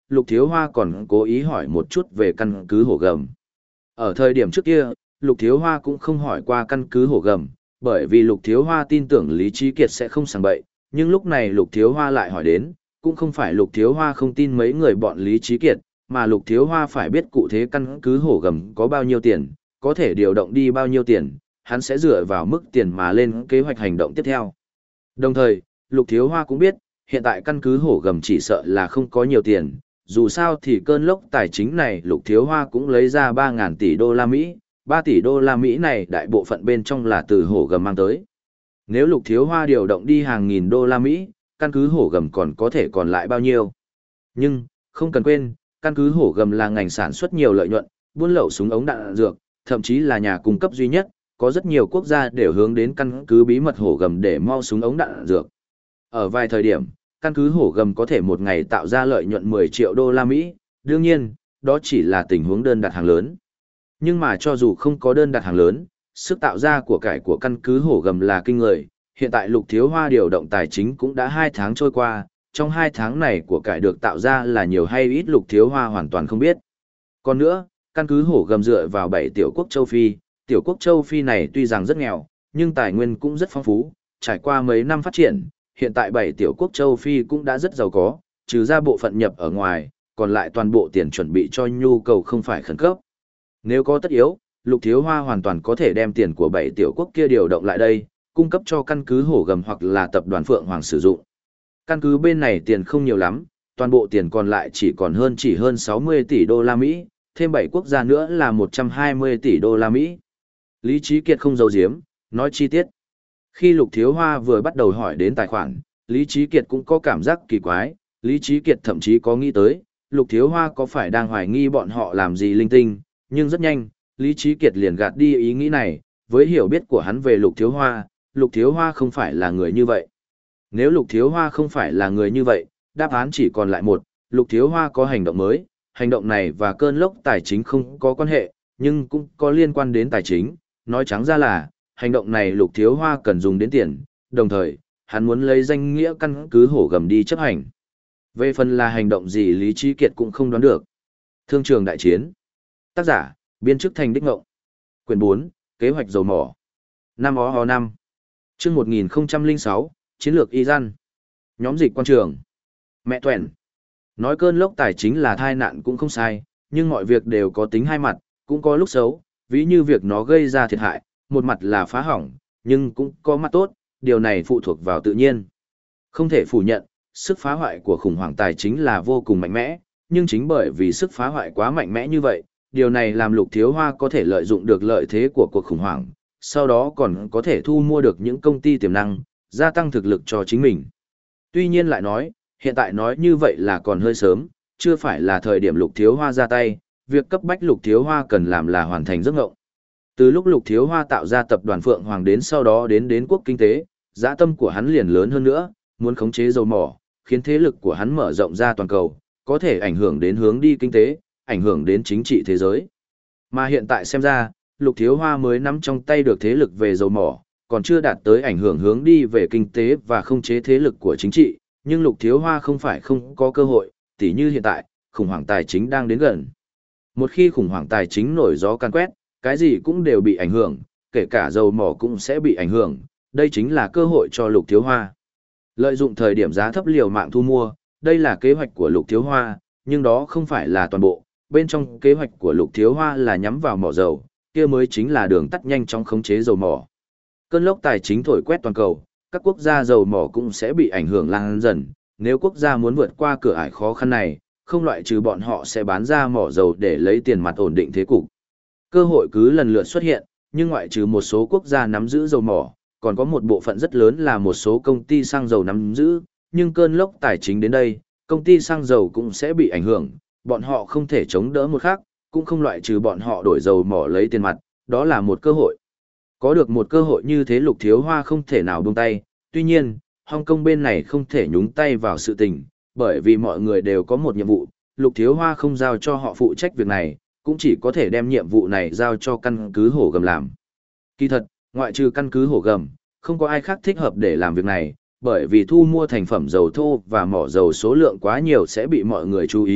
Lục Thiếu Hoa còn cố ý hỏi một chút về căn cứ hổ gầm. Ở thời điểm trước kia, Lục Thiếu Hoa cũng không hỏi qua căn cứ hổ gầm, bởi vì Lục Thiếu Hoa tin tưởng Lý Trí Kiệt sẽ không sảng bậy, nhưng lúc này Lục Thiếu Hoa lại hỏi đến, cũng không phải Lục Thiếu Hoa không tin mấy người bọn Lý Trí Kiệt, mà Lục Thiếu Hoa phải biết cụ thể căn cứ hổ gầm có bao nhiêu tiền, có thể điều động đi bao nhiêu tiền, hắn sẽ dựa vào mức tiền mà lên kế hoạch hành động tiếp theo. Đồng thời, Lục Thiếu Hoa cũng biết, hiện tại căn cứ hổ gầm chỉ sợ là không có nhiều tiền, dù sao thì cơn lốc tài chính này Lục Thiếu Hoa cũng lấy ra ba nghìn tỷ đô la Mỹ, ba tỷ đô la Mỹ này đại bộ phận bên trong là từ hổ gầm mang tới. Nếu Lục Thiếu Hoa điều động đi hàng nghìn đô la Mỹ, căn cứ hổ gầm còn có thể còn lại bao nhiêu. Nhưng, không cần quên, căn cứ hổ gầm là ngành sản xuất nhiều lợi nhuận, buôn lậu súng ống đạn dược, thậm chí là nhà cung cấp duy nhất, có rất nhiều quốc gia đều hướng đến căn cứ bí mật hổ gầm để mau súng ống đạn dược. Ở vài thời điểm, căn cứ hổ gầm có thể một ngày tạo ra lợi nhuận mười triệu đô la Mỹ, đương nhiên, đó chỉ là tình huống đơn đặt hàng lớn. Nhưng mà cho dù không có đơn đặt hàng lớn, sức tạo ra của cải của căn cứ hổ gầm là kinh người. Hiện tại Lục Thiếu Hoa điều động tài chính cũng đã hai tháng trôi qua, trong hai tháng này của cải được tạo ra là nhiều hay ít Lục Thiếu Hoa hoàn toàn không biết. Còn nữa, căn cứ hổ gầm dựa vào bảy tiểu quốc châu Phi, tiểu quốc châu Phi này tuy rằng rất nghèo, nhưng tài nguyên cũng rất phong phú, trải qua mấy năm phát triển, hiện tại bảy tiểu quốc châu Phi cũng đã rất giàu có, trừ ra bộ phận nhập ở ngoài, còn lại toàn bộ tiền chuẩn bị cho nhu cầu không phải khẩn cấp. Nếu có tất yếu, Lục Thiếu Hoa hoàn toàn có thể đem tiền của bảy tiểu quốc kia điều động lại đây, cung cấp cho căn cứ hổ gầm hoặc là tập đoàn Phượng Hoàng sử dụng. Căn cứ bên này tiền không nhiều lắm, toàn bộ tiền còn lại chỉ còn hơn chỉ hơn sáu mươi tỷ đô la Mỹ, thêm bảy quốc gia nữa là một trăm hai mươi tỷ đô la Mỹ. Lý Trí Kiệt không giấu giếm, nói chi tiết. Khi Lục Thiếu Hoa vừa bắt đầu hỏi đến tài khoản, Lý Trí Kiệt cũng có cảm giác kỳ quái, Lý Trí Kiệt thậm chí có nghĩ tới, Lục Thiếu Hoa có phải đang hoài nghi bọn họ làm gì linh tinh, nhưng rất nhanh, Lý Trí Kiệt liền gạt đi ý nghĩ này, với hiểu biết của hắn về Lục Thiếu Hoa, Lục Thiếu Hoa không phải là người như vậy. Nếu Lục Thiếu Hoa không phải là người như vậy, đáp án chỉ còn lại một, Lục Thiếu Hoa có hành động mới, hành động này và cơn lốc tài chính không có quan hệ, nhưng cũng có liên quan đến tài chính, nói trắng ra là, hành động này Lục Thiếu Hoa cần dùng đến tiền, đồng thời, hắn muốn lấy danh nghĩa căn cứ hổ gầm đi chấp hành. Về phần là hành động gì Lý Trí Kiệt cũng không đoán được. Thương trường đại chiến. Tác giả, biên chức thành đích ngộng. Quyển bốn, kế hoạch dầu mỏ. Năm ó ho năm. Chương một nghìn không trăm lẻ sáu, chiến lược y gian. Nhóm dịch quan trường. Mẹ tuẻn. Nói cơn lốc tài chính là tai nạn cũng không sai, nhưng mọi việc đều có tính hai mặt, cũng có lúc xấu, ví như việc nó gây ra thiệt hại, một mặt là phá hỏng, nhưng cũng có mặt tốt, điều này phụ thuộc vào tự nhiên. Không thể phủ nhận, sức phá hoại của khủng hoảng tài chính là vô cùng mạnh mẽ, nhưng chính bởi vì sức phá hoại quá mạnh mẽ như vậy, điều này làm Lục Thiếu Hoa có thể lợi dụng được lợi thế của cuộc khủng hoảng, sau đó còn có thể thu mua được những công ty tiềm năng, gia tăng thực lực cho chính mình. Tuy nhiên lại nói, hiện tại nói như vậy là còn hơi sớm, chưa phải là thời điểm Lục Thiếu Hoa ra tay, việc cấp bách Lục Thiếu Hoa cần làm là hoàn thành giấc ngộng. Từ lúc Lục Thiếu Hoa tạo ra tập đoàn Phượng Hoàng đến sau đó đến đến quốc kinh tế, dã tâm của hắn liền lớn hơn nữa, muốn khống chế dầu mỏ, khiến thế lực của hắn mở rộng ra toàn cầu, có thể ảnh hưởng đến hướng đi kinh tế, ảnh hưởng đến chính trị thế giới. Mà hiện tại xem ra, Lục Thiếu Hoa mới nắm trong tay được thế lực về dầu mỏ, còn chưa đạt tới ảnh hưởng hướng đi về kinh tế và khống chế thế lực của chính trị, nhưng Lục Thiếu Hoa không phải không có cơ hội, tỉ như hiện tại, khủng hoảng tài chính đang đến gần. Một khi khủng hoảng tài chính nổi gió can quét, cái gì cũng đều bị ảnh hưởng, kể cả dầu mỏ cũng sẽ bị ảnh hưởng, đây chính là cơ hội cho Lục Thiếu Hoa. Lợi dụng thời điểm giá thấp liều mạng thu mua, đây là kế hoạch của Lục Thiếu Hoa, nhưng đó không phải là toàn bộ, bên trong kế hoạch của Lục Thiếu Hoa là nhắm vào mỏ dầu, kia mới chính là đường tắt nhanh trong khống chế dầu mỏ. Cơn lốc tài chính thổi quét toàn cầu, các quốc gia dầu mỏ cũng sẽ bị ảnh hưởng lan dần, nếu quốc gia muốn vượt qua cửa ải khó khăn này, không loại trừ bọn họ sẽ bán ra mỏ dầu để lấy tiền mặt ổn định thế cục. Cơ hội cứ lần lượt xuất hiện, nhưng ngoại trừ một số quốc gia nắm giữ dầu mỏ, còn có một bộ phận rất lớn là một số công ty xăng dầu nắm giữ, nhưng cơn lốc tài chính đến đây, công ty xăng dầu cũng sẽ bị ảnh hưởng, bọn họ không thể chống đỡ một khác, cũng không loại trừ bọn họ đổi dầu mỏ lấy tiền mặt, đó là một cơ hội. Có được một cơ hội như thế Lục Thiếu Hoa không thể nào buông tay, tuy nhiên, Hong Kong bên này không thể nhúng tay vào sự tình, bởi vì mọi người đều có một nhiệm vụ, Lục Thiếu Hoa không giao cho họ phụ trách việc này, cũng chỉ có thể đem nhiệm vụ này giao cho căn cứ hổ gầm làm. Kỳ thật, ngoại trừ căn cứ hổ gầm, không có ai khác thích hợp để làm việc này, bởi vì thu mua thành phẩm dầu thô và mỏ dầu số lượng quá nhiều sẽ bị mọi người chú ý,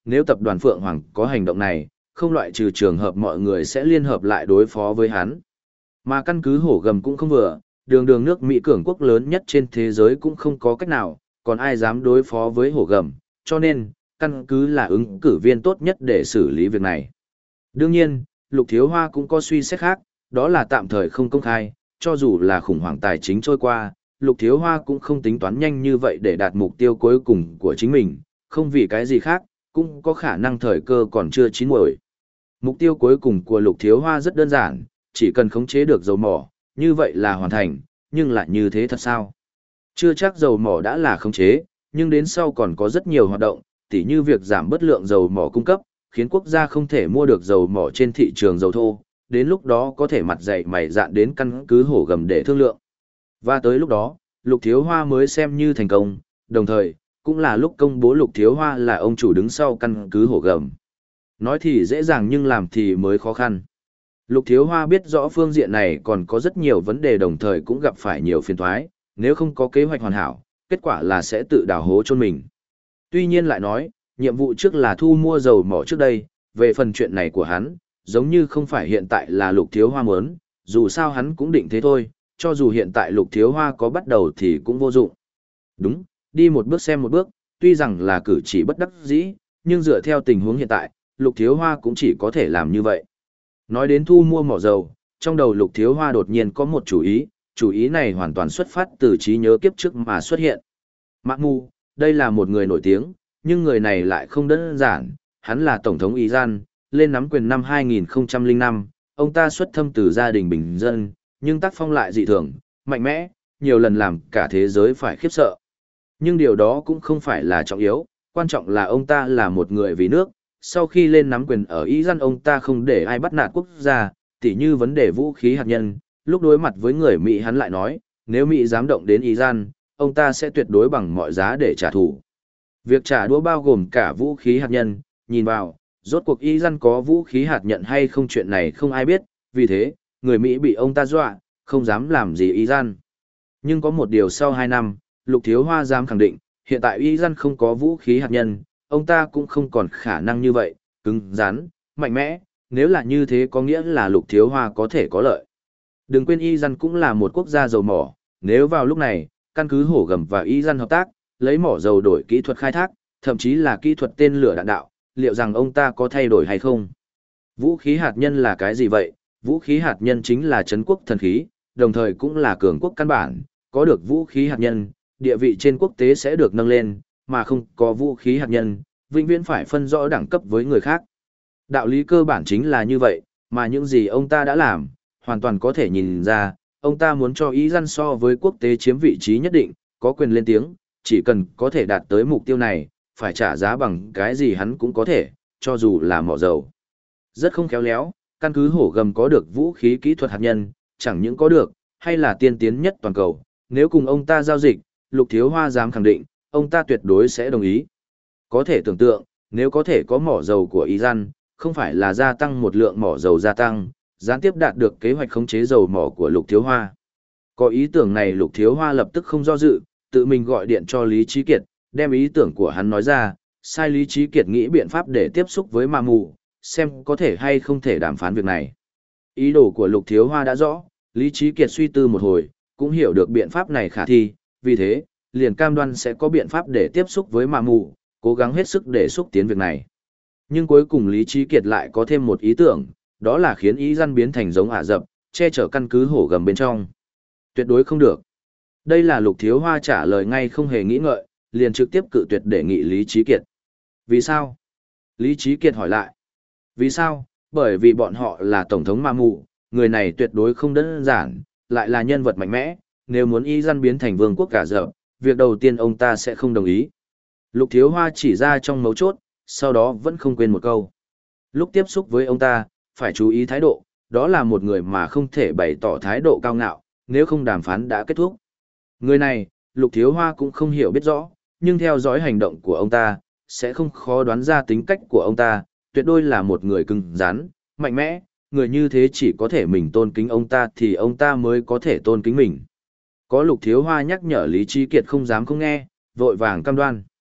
nếu tập đoàn Phượng Hoàng có hành động này, không loại trừ trường hợp mọi người sẽ liên hợp lại đối phó với hắn. Mà căn cứ hổ gầm cũng không vừa, đường đường nước Mỹ cường quốc lớn nhất trên thế giới cũng không có cách nào, còn ai dám đối phó với hổ gầm, cho nên, căn cứ là ứng cử viên tốt nhất để xử lý việc này. Đương nhiên, Lục Thiếu Hoa cũng có suy xét khác, đó là tạm thời không công khai, cho dù là khủng hoảng tài chính trôi qua, Lục Thiếu Hoa cũng không tính toán nhanh như vậy để đạt mục tiêu cuối cùng của chính mình, không vì cái gì khác, cũng có khả năng thời cơ còn chưa chín muồi. Mục tiêu cuối cùng của Lục Thiếu Hoa rất đơn giản, chỉ cần khống chế được dầu mỏ, như vậy là hoàn thành, nhưng lại như thế thật sao? Chưa chắc dầu mỏ đã là khống chế, nhưng đến sau còn có rất nhiều hoạt động, tỉ như việc giảm bớt lượng dầu mỏ cung cấp, khiến quốc gia không thể mua được dầu mỏ trên thị trường dầu thô, đến lúc đó có thể mặt dày mày dạn đến căn cứ hổ gầm để thương lượng. Và tới lúc đó, Lục Thiếu Hoa mới xem như thành công, đồng thời, cũng là lúc công bố Lục Thiếu Hoa là ông chủ đứng sau căn cứ hổ gầm. Nói thì dễ dàng nhưng làm thì mới khó khăn. Lục Thiếu Hoa biết rõ phương diện này còn có rất nhiều vấn đề, đồng thời cũng gặp phải nhiều phiền toái, nếu không có kế hoạch hoàn hảo, kết quả là sẽ tự đào hố chôn mình. Tuy nhiên lại nói, nhiệm vụ trước là thu mua dầu mỏ trước đây, về phần chuyện này của hắn, giống như không phải hiện tại là Lục Thiếu Hoa muốn, dù sao hắn cũng định thế thôi, cho dù hiện tại Lục Thiếu Hoa có bắt đầu thì cũng vô dụng. Đúng, đi một bước xem một bước, tuy rằng là cử chỉ bất đắc dĩ, nhưng dựa theo tình huống hiện tại, Lục Thiếu Hoa cũng chỉ có thể làm như vậy. Nói đến thu mua mỏ dầu, trong đầu Lục Thiếu Hoa đột nhiên có một chủ ý, chủ ý này hoàn toàn xuất phát từ trí nhớ kiếp trước mà xuất hiện. Mạc Mù, đây là một người nổi tiếng, nhưng người này lại không đơn giản, hắn là Tổng thống Iran, lên nắm quyền năm hai nghìn không trăm lẻ năm, ông ta xuất thâm từ gia đình bình dân, nhưng tác phong lại dị thường, mạnh mẽ, nhiều lần làm cả thế giới phải khiếp sợ. Nhưng điều đó cũng không phải là trọng yếu, quan trọng là ông ta là một người vì nước, sau khi lên nắm quyền ở Iran ông ta không để ai bắt nạt quốc gia, tỉ như vấn đề vũ khí hạt nhân, lúc đối mặt với người Mỹ hắn lại nói, nếu Mỹ dám động đến Iran, ông ta sẽ tuyệt đối bằng mọi giá để trả thù. Việc trả đũa bao gồm cả vũ khí hạt nhân, nhìn vào, rốt cuộc Iran có vũ khí hạt nhân hay không chuyện này không ai biết, vì thế, người Mỹ bị ông ta dọa, không dám làm gì Iran. Nhưng có một điều sau hai năm, Lục Thiếu Hoa dám khẳng định, hiện tại Iran không có vũ khí hạt nhân, ông ta cũng không còn khả năng như vậy, cứng rắn, mạnh mẽ, nếu là như thế có nghĩa là Lục Thiếu Hoa có thể có lợi. Đừng quên Iran cũng là một quốc gia dầu mỏ, nếu vào lúc này, căn cứ hổ gầm và Iran hợp tác, lấy mỏ dầu đổi kỹ thuật khai thác, thậm chí là kỹ thuật tên lửa đạn đạo, liệu rằng ông ta có thay đổi hay không? Vũ khí hạt nhân là cái gì vậy? Vũ khí hạt nhân chính là trấn quốc thần khí, đồng thời cũng là cường quốc căn bản, có được vũ khí hạt nhân, địa vị trên quốc tế sẽ được nâng lên, mà không có vũ khí hạt nhân, vĩnh viễn phải phân rõ đẳng cấp với người khác. Đạo lý cơ bản chính là như vậy, mà những gì ông ta đã làm, hoàn toàn có thể nhìn ra, ông ta muốn cho Iran so với quốc tế chiếm vị trí nhất định, có quyền lên tiếng, chỉ cần có thể đạt tới mục tiêu này, phải trả giá bằng cái gì hắn cũng có thể, cho dù là mỏ dầu. Rất không khéo léo, căn cứ hổ gầm có được vũ khí kỹ thuật hạt nhân, chẳng những có được, hay là tiên tiến nhất toàn cầu, nếu cùng ông ta giao dịch, Lục Thiếu Hoa dám khẳng định, ông ta tuyệt đối sẽ đồng ý. Có thể tưởng tượng, nếu có thể có mỏ dầu của Iran, không phải là gia tăng một lượng mỏ dầu gia tăng, gián tiếp đạt được kế hoạch khống chế dầu mỏ của Lục Thiếu Hoa. Có ý tưởng này Lục Thiếu Hoa lập tức không do dự, tự mình gọi điện cho Lý Trí Kiệt, đem ý tưởng của hắn nói ra, sai Lý Trí Kiệt nghĩ biện pháp để tiếp xúc với Ma Mù, xem có thể hay không thể đàm phán việc này. Ý đồ của Lục Thiếu Hoa đã rõ, Lý Trí Kiệt suy tư một hồi, cũng hiểu được biện pháp này khả thi, vì thế, liền cam đoan sẽ có biện pháp để tiếp xúc với Ma Mù, cố gắng hết sức để xúc tiến việc này. Nhưng cuối cùng Lý Trí Kiệt lại có thêm một ý tưởng, đó là khiến Iran biến thành giống Ả Rập, che chở căn cứ hổ gầm bên trong. Tuyệt đối không được. Đây là Lục Thiếu Hoa trả lời ngay không hề nghĩ ngợi, liền trực tiếp cự tuyệt đề nghị Lý Trí Kiệt. Vì sao? Lý Trí Kiệt hỏi lại. Vì sao? Bởi vì bọn họ là Tổng thống Ma Mù, người này tuyệt đối không đơn giản, lại là nhân vật mạnh mẽ, nếu muốn Iran biến thành vương quốc Ả Rập, việc đầu tiên ông ta sẽ không đồng ý. Lục Thiếu Hoa chỉ ra trong mấu chốt, sau đó vẫn không quên một câu. Lúc tiếp xúc với ông ta, phải chú ý thái độ, đó là một người mà không thể bày tỏ thái độ cao ngạo, nếu không đàm phán đã kết thúc. Người này, Lục Thiếu Hoa cũng không hiểu biết rõ, nhưng theo dõi hành động của ông ta, sẽ không khó đoán ra tính cách của ông ta, tuyệt đối là một người cứng rắn, mạnh mẽ, người như thế chỉ có thể mình tôn kính ông ta thì ông ta mới có thể tôn kính mình. Có Lục Thiếu Hoa nhắc nhở Lý Trí Kiệt không dám không nghe, vội vàng cam đoan.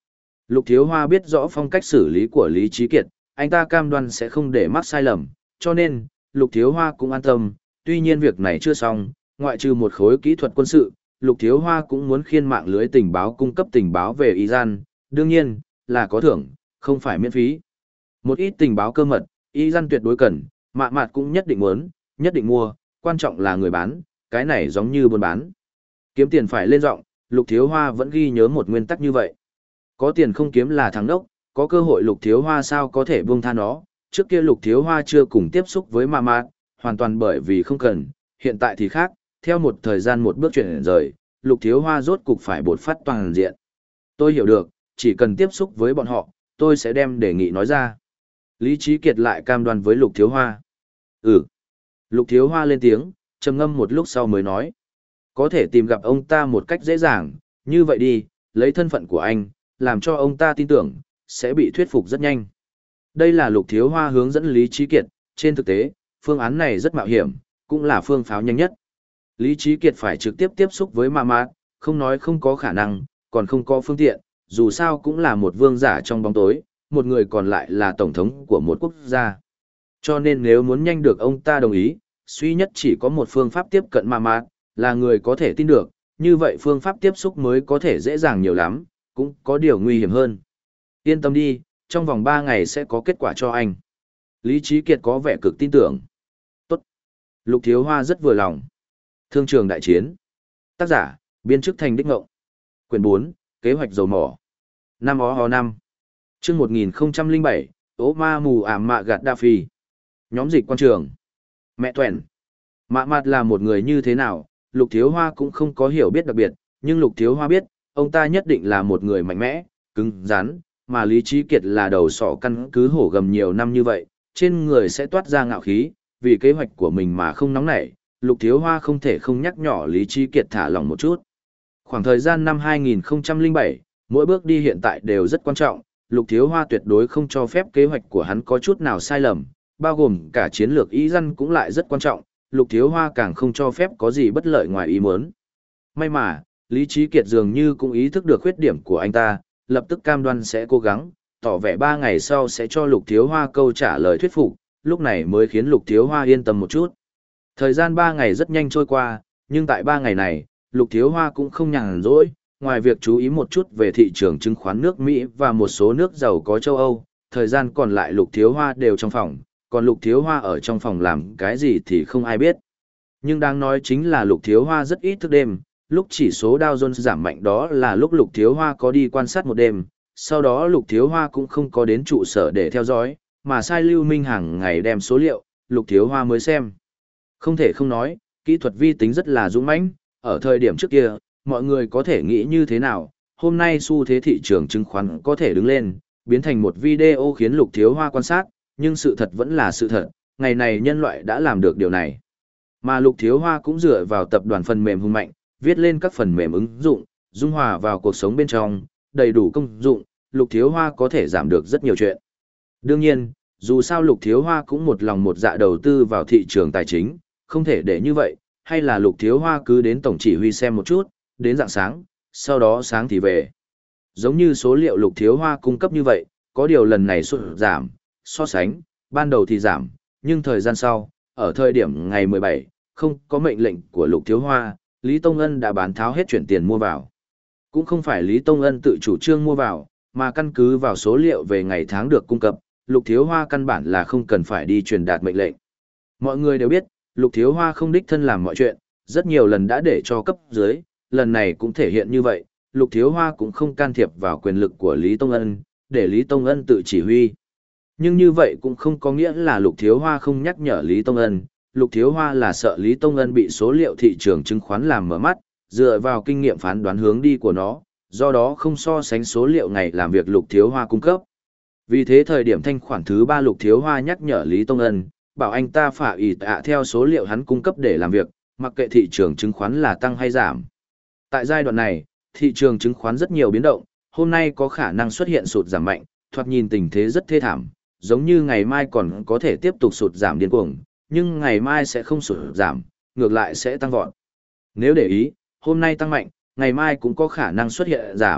Lục Thiếu Hoa biết rõ phong cách xử lý của Lý Trí Kiệt, anh ta cam đoan sẽ không để mắc sai lầm, cho nên, Lục Thiếu Hoa cũng an tâm, tuy nhiên việc này chưa xong, ngoại trừ một khối kỹ thuật quân sự, Lục Thiếu Hoa cũng muốn khiên mạng lưới tình báo cung cấp tình báo về Iran, đương nhiên, là có thưởng, không phải miễn phí. Một ít tình báo cơ mật, Iran tuyệt đối cần, mạ mạt cũng nhất định muốn, nhất định mua, quan trọng là người bán, cái này giống như buôn bán. Kiếm tiền phải lên giọng, Lục Thiếu Hoa vẫn ghi nhớ một nguyên tắc như vậy. Có tiền không kiếm là thằng đốc, có cơ hội Lục Thiếu Hoa sao có thể buông tha nó, trước kia Lục Thiếu Hoa chưa cùng tiếp xúc với mạ mạt, hoàn toàn bởi vì không cần, hiện tại thì khác, theo một thời gian một bước chuyển rời, Lục Thiếu Hoa rốt cục phải bột phát toàn diện. Tôi hiểu được, chỉ cần tiếp xúc với bọn họ, tôi sẽ đem đề nghị nói ra. Lý Trí Kiệt lại cam đoan với Lục Thiếu Hoa. Ừ. Lục Thiếu Hoa lên tiếng, trầm ngâm một lúc sau mới nói. Có thể tìm gặp ông ta một cách dễ dàng, như vậy đi, lấy thân phận của anh, làm cho ông ta tin tưởng, sẽ bị thuyết phục rất nhanh. Đây là Lục Thiếu Hoa hướng dẫn Lý Trí Kiệt, trên thực tế, phương án này rất mạo hiểm, cũng là phương pháo nhanh nhất. Lý Trí Kiệt phải trực tiếp tiếp xúc với Mama, không nói không có khả năng, còn không có phương tiện, dù sao cũng là một vương giả trong bóng tối, một người còn lại là tổng thống của một quốc gia. Cho nên nếu muốn nhanh được ông ta đồng ý, duy nhất chỉ có một phương pháp tiếp cận Mama, là người có thể tin được, như vậy phương pháp tiếp xúc mới có thể dễ dàng nhiều lắm, cũng có điều nguy hiểm hơn. Yên tâm đi, trong vòng ba ngày sẽ có kết quả cho anh. Lý Trí Kiệt có vẻ cực tin tưởng. Tốt. Lục Thiếu Hoa rất vừa lòng. Thương trường đại chiến. Tác giả, biên chức thành đích ngộng. Quyển bốn, kế hoạch dầu mỏ. Năm ó hò năm. Chương một nghìn không trăm lẻ bảy, ố ma mù ảm mạ gạt đa phi. Nhóm dịch quan trường. Mẹ tuẹn. Mạ mặt là một người như thế nào, Lục Thiếu Hoa cũng không có hiểu biết đặc biệt, nhưng Lục Thiếu Hoa biết, ông ta nhất định là một người mạnh mẽ, cứng, rắn, mà Lý Trí Kiệt là đầu sỏ căn cứ hổ gầm nhiều năm như vậy, trên người sẽ toát ra ngạo khí, vì kế hoạch của mình mà không nóng nảy, Lục Thiếu Hoa không thể không nhắc nhỏ Lý Trí Kiệt thả lỏng một chút. Khoảng thời gian năm hai nghìn không trăm lẻ bảy, mỗi bước đi hiện tại đều rất quan trọng, Lục Thiếu Hoa tuyệt đối không cho phép kế hoạch của hắn có chút nào sai lầm, bao gồm cả chiến lược ý dân cũng lại rất quan trọng, Lục Thiếu Hoa càng không cho phép có gì bất lợi ngoài ý muốn. May mà, Lý Trí Kiệt dường như cũng ý thức được khuyết điểm của anh ta, lập tức cam đoan sẽ cố gắng, tỏ vẻ ba ngày sau sẽ cho Lục Thiếu Hoa câu trả lời thuyết phục, lúc này mới khiến Lục Thiếu Hoa yên tâm một chút. Thời gian ba ngày rất nhanh trôi qua, nhưng tại ba ngày này, Lục Thiếu Hoa cũng không nhàn rỗi, ngoài việc chú ý một chút về thị trường chứng khoán nước Mỹ và một số nước giàu có châu Âu, thời gian còn lại Lục Thiếu Hoa đều trong phòng, còn Lục Thiếu Hoa ở trong phòng làm cái gì thì không ai biết. Nhưng đáng nói chính là Lục Thiếu Hoa rất ít thức đêm, lúc chỉ số Dow Jones giảm mạnh đó là lúc Lục Thiếu Hoa có đi quan sát một đêm, sau đó Lục Thiếu Hoa cũng không có đến trụ sở để theo dõi, mà sai Lưu Minh hàng ngày đem số liệu, Lục Thiếu Hoa mới xem. Không thể không nói, kỹ thuật vi tính rất là dũng mãnh, ở thời điểm trước kia, mọi người có thể nghĩ như thế nào, hôm nay xu thế thị trường chứng khoán có thể đứng lên, biến thành một video khiến Lục Thiếu Hoa quan sát, nhưng sự thật vẫn là sự thật, ngày này nhân loại đã làm được điều này. Mà Lục Thiếu Hoa cũng dựa vào tập đoàn phần mềm hùng mạnh, viết lên các phần mềm ứng dụng, dung hòa vào cuộc sống bên trong, đầy đủ công dụng, Lục Thiếu Hoa có thể giảm được rất nhiều chuyện. Đương nhiên, dù sao Lục Thiếu Hoa cũng một lòng một dạ đầu tư vào thị trường tài chính, không thể để như vậy, hay là Lục Thiếu Hoa cứ đến tổng chỉ huy xem một chút, đến rạng sáng, sau đó sáng thì về. Giống như số liệu Lục Thiếu Hoa cung cấp như vậy, có điều lần này sụt giảm, so sánh, ban đầu thì giảm, nhưng thời gian sau, ở thời điểm ngày mười bảy, không có mệnh lệnh của Lục Thiếu Hoa, Lý Tông Ân đã bán tháo hết chuyển tiền mua vào. Cũng không phải Lý Tông Ân tự chủ trương mua vào, mà căn cứ vào số liệu về ngày tháng được cung cấp, Lục Thiếu Hoa căn bản là không cần phải đi truyền đạt mệnh lệnh. Mọi người đều biết, Lục Thiếu Hoa không đích thân làm mọi chuyện, rất nhiều lần đã để cho cấp dưới, lần này cũng thể hiện như vậy, Lục Thiếu Hoa cũng không can thiệp vào quyền lực của Lý Tông Ân, để Lý Tông Ân tự chỉ huy. Nhưng như vậy cũng không có nghĩa là Lục Thiếu Hoa không nhắc nhở Lý Tông Ân, Lục Thiếu Hoa là sợ Lý Tông Ân bị số liệu thị trường chứng khoán làm mở mắt, dựa vào kinh nghiệm phán đoán hướng đi của nó, do đó không so sánh số liệu ngày làm việc Lục Thiếu Hoa cung cấp. Vì thế thời điểm thanh khoản thứ ba Lục Thiếu Hoa nhắc nhở Lý Tông Ân, bảo anh ta phải ỷ tạ theo số liệu hắn cung cấp để làm việc, mặc kệ thị trường chứng khoán là tăng hay giảm. Tại giai đoạn này, thị trường chứng khoán rất nhiều biến động, hôm nay có khả năng xuất hiện sụt giảm mạnh, thoạt nhìn tình thế rất thê thảm, giống như ngày mai còn có thể tiếp tục sụt giảm điên cuồng, nhưng ngày mai sẽ không sụt giảm, ngược lại sẽ tăng vọt. Nếu để ý, hôm nay tăng mạnh, ngày mai cũng có khả năng xuất hiện giảm,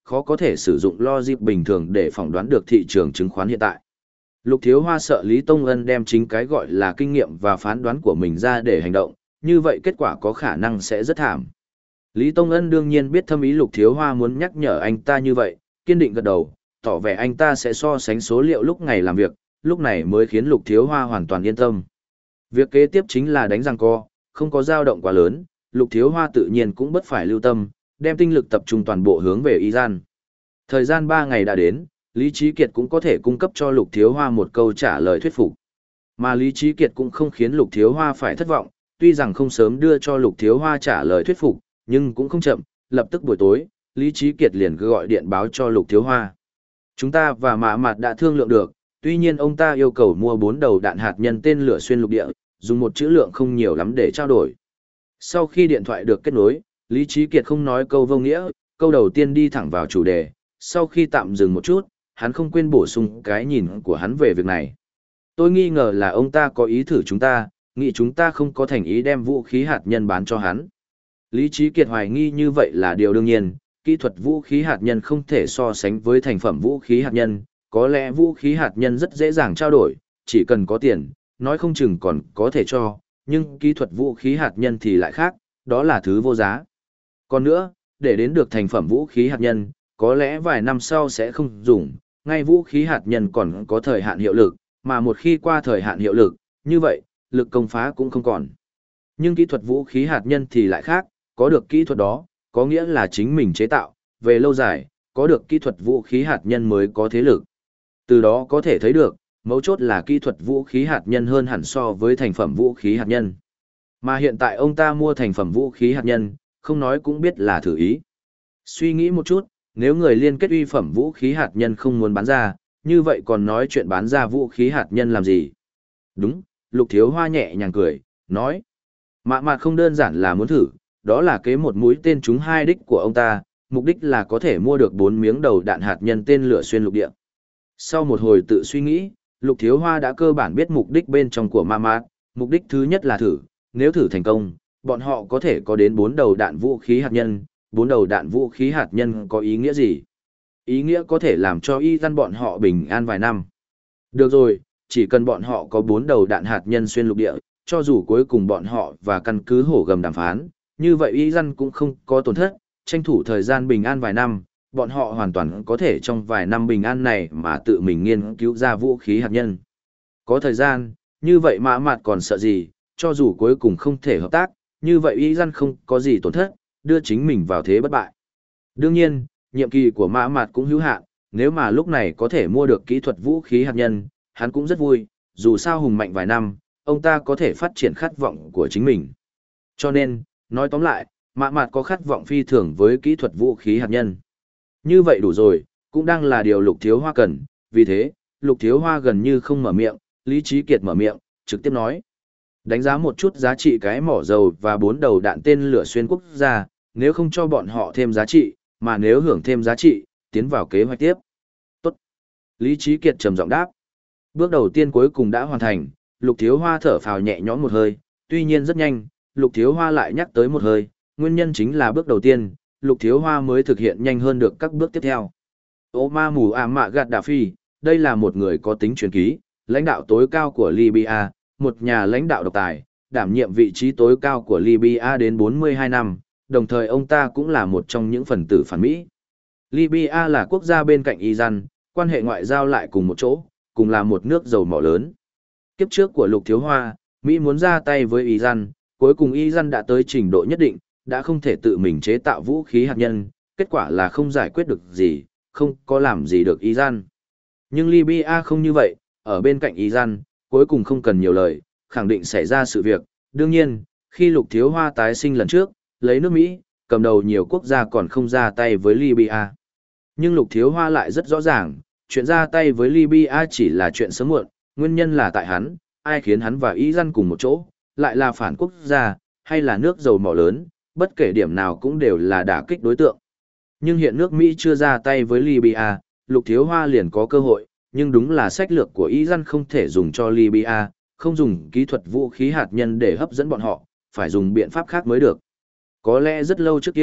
khó có thể sử dụng logic bình thường để phỏng đoán được thị trường chứng khoán hiện tại. Lục Thiếu Hoa sợ Lý Tông Ân đem chính cái gọi là kinh nghiệm và phán đoán của mình ra để hành động, như vậy kết quả có khả năng sẽ rất thảm. Lý Tông Ân đương nhiên biết thâm ý Lục Thiếu Hoa muốn nhắc nhở anh ta như vậy, kiên định gật đầu, tỏ vẻ anh ta sẽ so sánh số liệu lúc ngày làm việc, lúc này mới khiến Lục Thiếu Hoa hoàn toàn yên tâm. Việc kế tiếp chính là đánh răng co, không có dao động quá lớn, Lục Thiếu Hoa tự nhiên cũng bất phải lưu tâm, đem tinh lực tập trung toàn bộ hướng về Iran. Thời gian ba ngày đã đến, Lý Chí Kiệt cũng có thể cung cấp cho Lục Thiếu Hoa một câu trả lời thuyết phục. Mà Lý Chí Kiệt cũng không khiến Lục Thiếu Hoa phải thất vọng, tuy rằng không sớm đưa cho Lục Thiếu Hoa trả lời thuyết phục, nhưng cũng không chậm, lập tức buổi tối, Lý Chí Kiệt liền gọi điện báo cho Lục Thiếu Hoa. Chúng ta và Mã Mạt đã thương lượng được, tuy nhiên ông ta yêu cầu mua bốn đầu đạn hạt nhân tên lửa xuyên lục địa, dùng một chữ lượng không nhiều lắm để trao đổi. Sau khi điện thoại được kết nối, Lý Chí Kiệt không nói câu vô nghĩa, câu đầu tiên đi thẳng vào chủ đề, sau khi tạm dừng một chút, hắn không quên bổ sung cái nhìn của hắn về việc này. Tôi nghi ngờ là ông ta có ý thử chúng ta, nghĩ chúng ta không có thành ý đem vũ khí hạt nhân bán cho hắn. Lý Chí Kiệt hoài nghi như vậy là điều đương nhiên, kỹ thuật vũ khí hạt nhân không thể so sánh với thành phẩm vũ khí hạt nhân, có lẽ vũ khí hạt nhân rất dễ dàng trao đổi, chỉ cần có tiền, nói không chừng còn có thể cho, nhưng kỹ thuật vũ khí hạt nhân thì lại khác, đó là thứ vô giá. Còn nữa, để đến được thành phẩm vũ khí hạt nhân, có lẽ vài năm sau sẽ không dùng, ngay vũ khí hạt nhân còn có thời hạn hiệu lực, mà một khi qua thời hạn hiệu lực, như vậy, lực công phá cũng không còn. Nhưng kỹ thuật vũ khí hạt nhân thì lại khác, có được kỹ thuật đó, có nghĩa là chính mình chế tạo, về lâu dài, có được kỹ thuật vũ khí hạt nhân mới có thế lực. Từ đó có thể thấy được, mấu chốt là kỹ thuật vũ khí hạt nhân hơn hẳn so với thành phẩm vũ khí hạt nhân. Mà hiện tại ông ta mua thành phẩm vũ khí hạt nhân, không nói cũng biết là thử ý. Suy nghĩ một chút, nếu người liên kết uy phẩm vũ khí hạt nhân không muốn bán ra, như vậy còn nói chuyện bán ra vũ khí hạt nhân làm gì? Đúng, Lục Thiếu Hoa nhẹ nhàng cười, nói. Mạ mạt không đơn giản là muốn thử, đó là kế một mũi tên trúng hai đích của ông ta, mục đích là có thể mua được bốn miếng đầu đạn hạt nhân tên lửa xuyên lục địa. Sau một hồi tự suy nghĩ, Lục Thiếu Hoa đã cơ bản biết mục đích bên trong của Mạ mạt, mục đích thứ nhất là thử, nếu thử thành công, bọn họ có thể có đến bốn đầu đạn vũ khí hạt nhân, bốn đầu đạn vũ khí hạt nhân có ý nghĩa gì? Ý nghĩa có thể làm cho y dân bọn họ bình an vài năm. Được rồi, chỉ cần bọn họ có bốn đầu đạn hạt nhân xuyên lục địa, cho dù cuối cùng bọn họ và căn cứ hổ gầm đàm phán, như vậy y dân cũng không có tổn thất, tranh thủ thời gian bình an vài năm, bọn họ hoàn toàn có thể trong vài năm bình an này mà tự mình nghiên cứu ra vũ khí hạt nhân. Có thời gian, như vậy Mã Mạt còn sợ gì, cho dù cuối cùng không thể hợp tác, như vậy y dân không có gì tổn thất, đưa chính mình vào thế bất bại. Đương nhiên, nhiệm kỳ của Mã Mạt cũng hữu hạn, nếu mà lúc này có thể mua được kỹ thuật vũ khí hạt nhân, hắn cũng rất vui, dù sao hùng mạnh vài năm, ông ta có thể phát triển khát vọng của chính mình. Cho nên, nói tóm lại, Mã Mạt có khát vọng phi thường với kỹ thuật vũ khí hạt nhân. Như vậy đủ rồi, cũng đang là điều Lục Thiếu Hoa cần, vì thế, Lục Thiếu Hoa gần như không mở miệng, Lý Chí Kiệt mở miệng, trực tiếp nói. Đánh giá một chút giá trị cái mỏ dầu và bốn đầu đạn tên lửa xuyên quốc gia, nếu không cho bọn họ thêm giá trị, mà nếu hưởng thêm giá trị, tiến vào kế hoạch tiếp. Tốt. Lý Chí Kiệt trầm giọng đáp. Bước đầu tiên cuối cùng đã hoàn thành, Lục Thiếu Hoa thở phào nhẹ nhõm một hơi, tuy nhiên rất nhanh, Lục Thiếu Hoa lại nhắc tới một hơi, nguyên nhân chính là bước đầu tiên, Lục Thiếu Hoa mới thực hiện nhanh hơn được các bước tiếp theo. Omar Muammar Gaddafi, đây là một người có tính truyền ký, lãnh đạo tối cao của Libya, một nhà lãnh đạo độc tài, đảm nhiệm vị trí tối cao của Libya đến bốn mươi hai năm, đồng thời ông ta cũng là một trong những phần tử phản Mỹ. Libya là quốc gia bên cạnh Iran, quan hệ ngoại giao lại cùng một chỗ, cùng là một nước dầu mỏ lớn. Kiếp trước của Lục Thiếu Hoa, Mỹ muốn ra tay với Iran, cuối cùng Iran đã tới trình độ nhất định, đã không thể tự mình chế tạo vũ khí hạt nhân, kết quả là không giải quyết được gì, không có làm gì được Iran. Nhưng Libya không như vậy, ở bên cạnh Iran, cuối cùng không cần nhiều lời, khẳng định xảy ra sự việc. Đương nhiên, khi Lục Thiếu Hoa tái sinh lần trước, lấy nước Mỹ, cầm đầu nhiều quốc gia còn không ra tay với Libya. Nhưng Lục Thiếu Hoa lại rất rõ ràng, chuyện ra tay với Libya chỉ là chuyện sớm muộn, nguyên nhân là tại hắn, ai khiến hắn và Iran cùng một chỗ, lại là phản quốc gia, hay là nước dầu mỏ lớn, bất kể điểm nào cũng đều là đả kích đối tượng. Nhưng hiện nước Mỹ chưa ra tay với Libya, Lục Thiếu Hoa liền có cơ hội, nhưng đúng là sách lược của Iran không thể dùng cho Libya, không dùng kỹ thuật vũ khí hạt nhân để hấp dẫn bọn họ, phải dùng biện pháp khác mới được. Có lẽ rất lâu trước kia,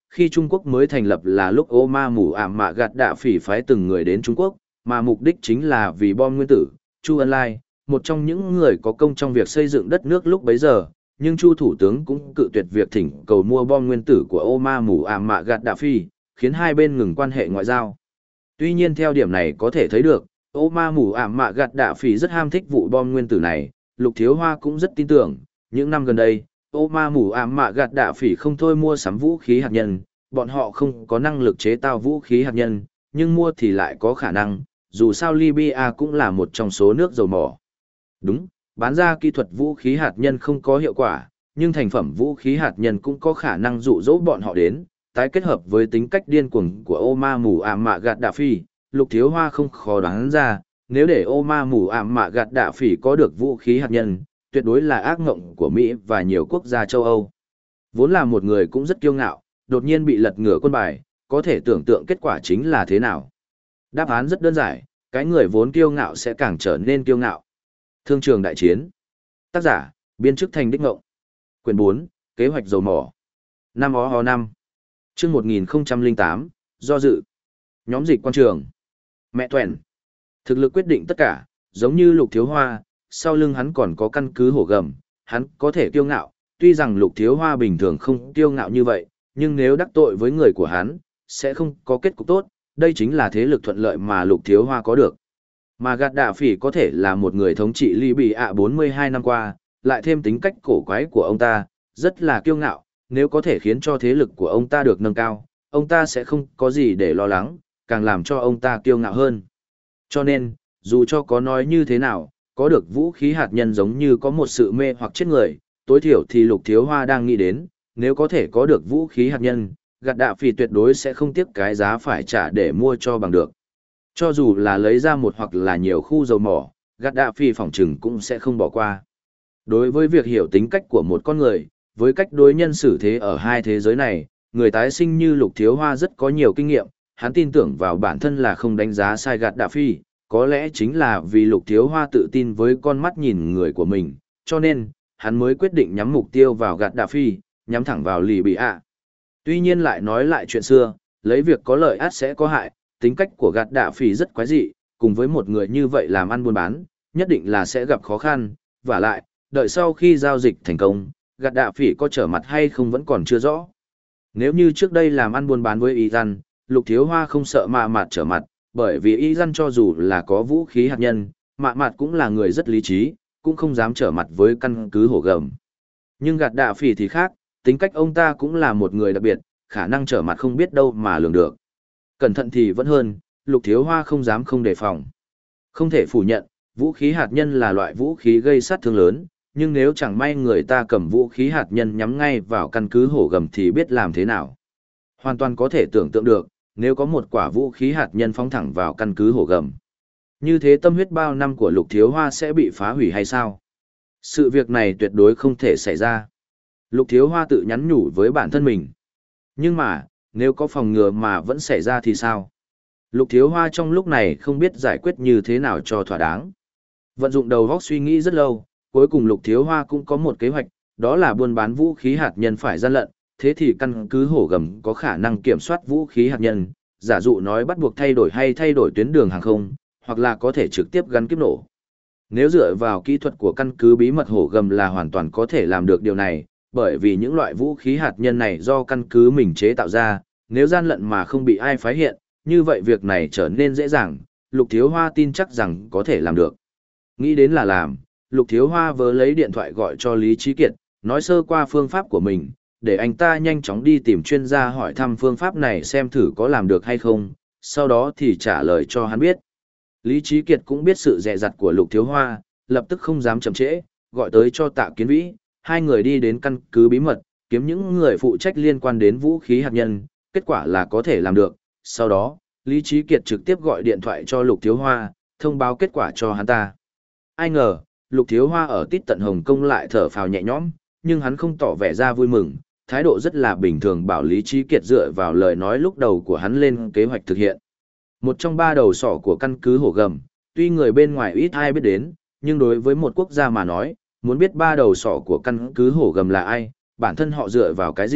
khi Trung Quốc mới thành lập là lúc Omar Mù Ảm Mạ Gạt Đạ Phỉ phái từng người đến Trung Quốc, mà mục đích chính là vì bom nguyên tử. Chu Ân Lai, một trong những người có công trong việc xây dựng đất nước lúc bấy giờ, nhưng Chu thủ tướng cũng cự tuyệt việc thỉnh cầu mua bom nguyên tử của Omar Mù Ảm Mạ Gạt Đạ Phỉ, khiến hai bên ngừng quan hệ ngoại giao. Tuy nhiên theo điểm này có thể thấy được, Omar Mù Ảm Mạ Gạt Đạ Phỉ rất ham thích vụ bom nguyên tử này, Lục Thiếu Hoa cũng rất tin tưởng, những năm gần đây, Omar Mù Ảm Mạ Gạt Đạ Phỉ không thôi mua sắm vũ khí hạt nhân, bọn họ không có năng lực chế tạo vũ khí hạt nhân, nhưng mua thì lại có khả năng, dù sao Libya cũng là một trong số nước dầu mỏ. Đúng, bán ra kỹ thuật vũ khí hạt nhân không có hiệu quả, nhưng thành phẩm vũ khí hạt nhân cũng có khả năng dụ dỗ bọn họ đến, tái kết hợp với tính cách điên cuồng của Omar Mù Ảm Mạ Gạt Đạ Phỉ, Lục Thiếu Hoa không khó đoán ra, nếu để Omar Mù Ảm Mạ Gạt Đạ Phỉ có được vũ khí hạt nhân, tuyệt đối là ác ngộng của Mỹ và nhiều quốc gia châu Âu. Vốn là một người cũng rất kiêu ngạo, đột nhiên bị lật ngửa quân bài, có thể tưởng tượng kết quả chính là thế nào. Đáp án rất đơn giản, cái người vốn kiêu ngạo sẽ càng trở nên kiêu ngạo. Thương trường đại chiến. Tác giả, biên chức thành đích ngộng. Quyển bốn, kế hoạch dầu mỏ. Năm ó ho năm. Chương một nghìn không trăm lẻ tám, do dự. Nhóm dịch quan trường. Mẹ Tuẻn. Thực lực quyết định tất cả, giống như Lục Thiếu Hoa, sau lưng hắn còn có căn cứ hổ gầm, hắn có thể kiêu ngạo, tuy rằng Lục Thiếu Hoa bình thường không kiêu ngạo như vậy, nhưng nếu đắc tội với người của hắn, sẽ không có kết cục tốt, đây chính là thế lực thuận lợi mà Lục Thiếu Hoa có được. Mà Gạt Đạ Phỉ có thể là một người thống trị Libya bốn mươi hai năm qua, lại thêm tính cách cổ quái của ông ta, rất là kiêu ngạo, nếu có thể khiến cho thế lực của ông ta được nâng cao, ông ta sẽ không có gì để lo lắng, càng làm cho ông ta kiêu ngạo hơn. Cho nên, dù cho có nói như thế nào, có được vũ khí hạt nhân giống như có một sự mê hoặc chết người, tối thiểu thì Lục Thiếu Hoa đang nghĩ đến, nếu có thể có được vũ khí hạt nhân, Gạt Đạ Phỉ tuyệt đối sẽ không tiếc cái giá phải trả để mua cho bằng được. Cho dù là lấy ra một hoặc là nhiều khu dầu mỏ, Gạt Đạ Phỉ phỏng chừng cũng sẽ không bỏ qua. Đối với việc hiểu tính cách của một con người, với cách đối nhân xử thế ở hai thế giới này, người tái sinh như Lục Thiếu Hoa rất có nhiều kinh nghiệm, hắn tin tưởng vào bản thân là không đánh giá sai Gạt Đạ Phỉ, có lẽ chính là vì Lục Thiếu Hoa tự tin với con mắt nhìn người của mình, cho nên, hắn mới quyết định nhắm mục tiêu vào Gạt Đạ Phỉ, nhắm thẳng vào Libya. Tuy nhiên lại nói lại chuyện xưa, lấy việc có lợi ắt sẽ có hại, tính cách của Gạt Đạ Phỉ rất quái dị, cùng với một người như vậy làm ăn buôn bán, nhất định là sẽ gặp khó khăn, và lại, đợi sau khi giao dịch thành công, Gạt Đạ Phỉ có trở mặt hay không vẫn còn chưa rõ. Nếu như trước đây làm ăn buôn bán với Iran, Lục Thiếu Hoa không sợ Mạ Mạt trở mặt, bởi vì Iran cho dù là có vũ khí hạt nhân, Mạ Mạt cũng là người rất lý trí, cũng không dám trở mặt với căn cứ hổ gầm. Nhưng Gạt Đạ Phỉ thì khác, tính cách ông ta cũng là một người đặc biệt, khả năng trở mặt không biết đâu mà lường được. Cẩn thận thì vẫn hơn, Lục Thiếu Hoa không dám không đề phòng. Không thể phủ nhận, vũ khí hạt nhân là loại vũ khí gây sát thương lớn, nhưng nếu chẳng may người ta cầm vũ khí hạt nhân nhắm ngay vào căn cứ hổ gầm thì biết làm thế nào. Hoàn toàn có thể tưởng tượng được, nếu có một quả vũ khí hạt nhân phóng thẳng vào căn cứ hổ gầm. Như thế tâm huyết bao năm của Lục Thiếu Hoa sẽ bị phá hủy hay sao? Sự việc này tuyệt đối không thể xảy ra. Lục Thiếu Hoa tự nhắn nhủ với bản thân mình. Nhưng mà, nếu có phòng ngừa mà vẫn xảy ra thì sao? Lục Thiếu Hoa trong lúc này không biết giải quyết như thế nào cho thỏa đáng. Vận dụng đầu óc suy nghĩ rất lâu, cuối cùng Lục Thiếu Hoa cũng có một kế hoạch, đó là buôn bán vũ khí hạt nhân phải gian lận, thế thì căn cứ hổ gầm có khả năng kiểm soát vũ khí hạt nhân, giả dụ nói bắt buộc thay đổi hay thay đổi tuyến đường hàng không, hoặc là có thể trực tiếp gắn kiếp nổ. Nếu dựa vào kỹ thuật của căn cứ bí mật hổ gầm là hoàn toàn có thể làm được điều này, bởi vì những loại vũ khí hạt nhân này do căn cứ mình chế tạo ra, nếu gian lận mà không bị ai phát hiện, như vậy việc này trở nên dễ dàng, Lục Thiếu Hoa tin chắc rằng có thể làm được. Nghĩ đến là làm, Lục Thiếu Hoa vớ lấy điện thoại gọi cho Lý Trí Kiệt, nói sơ qua phương pháp của mình, để anh ta nhanh chóng đi tìm chuyên gia hỏi thăm phương pháp này xem thử có làm được hay không, sau đó thì trả lời cho hắn biết. Lý Trí Kiệt cũng biết sự dè dặt của Lục Thiếu Hoa, lập tức không dám chậm trễ, gọi tới cho Tạ Kiến Vĩ, hai người đi đến căn cứ bí mật, kiếm những người phụ trách liên quan đến vũ khí hạt nhân, kết quả là có thể làm được. Sau đó, Lý Trí Kiệt trực tiếp gọi điện thoại cho Lục Thiếu Hoa, thông báo kết quả cho hắn ta. Ai ngờ, Lục Thiếu Hoa ở tít tận Hồng Kông lại thở phào nhẹ nhõm, nhưng hắn không tỏ vẻ ra vui mừng, thái độ rất là bình thường bảo Lý Trí Kiệt dựa vào lời nói lúc đầu của hắn lên kế hoạch thực hiện. Một trong ba đầu sỏ của căn cứ hổ gầm, tuy người bên ngoài ít ai biết đến, nhưng đối với một quốc gia mà nói, muốn biết ba đầu sỏ của căn cứ hổ gầm là ai, bản thân họ dựa vào cái gì,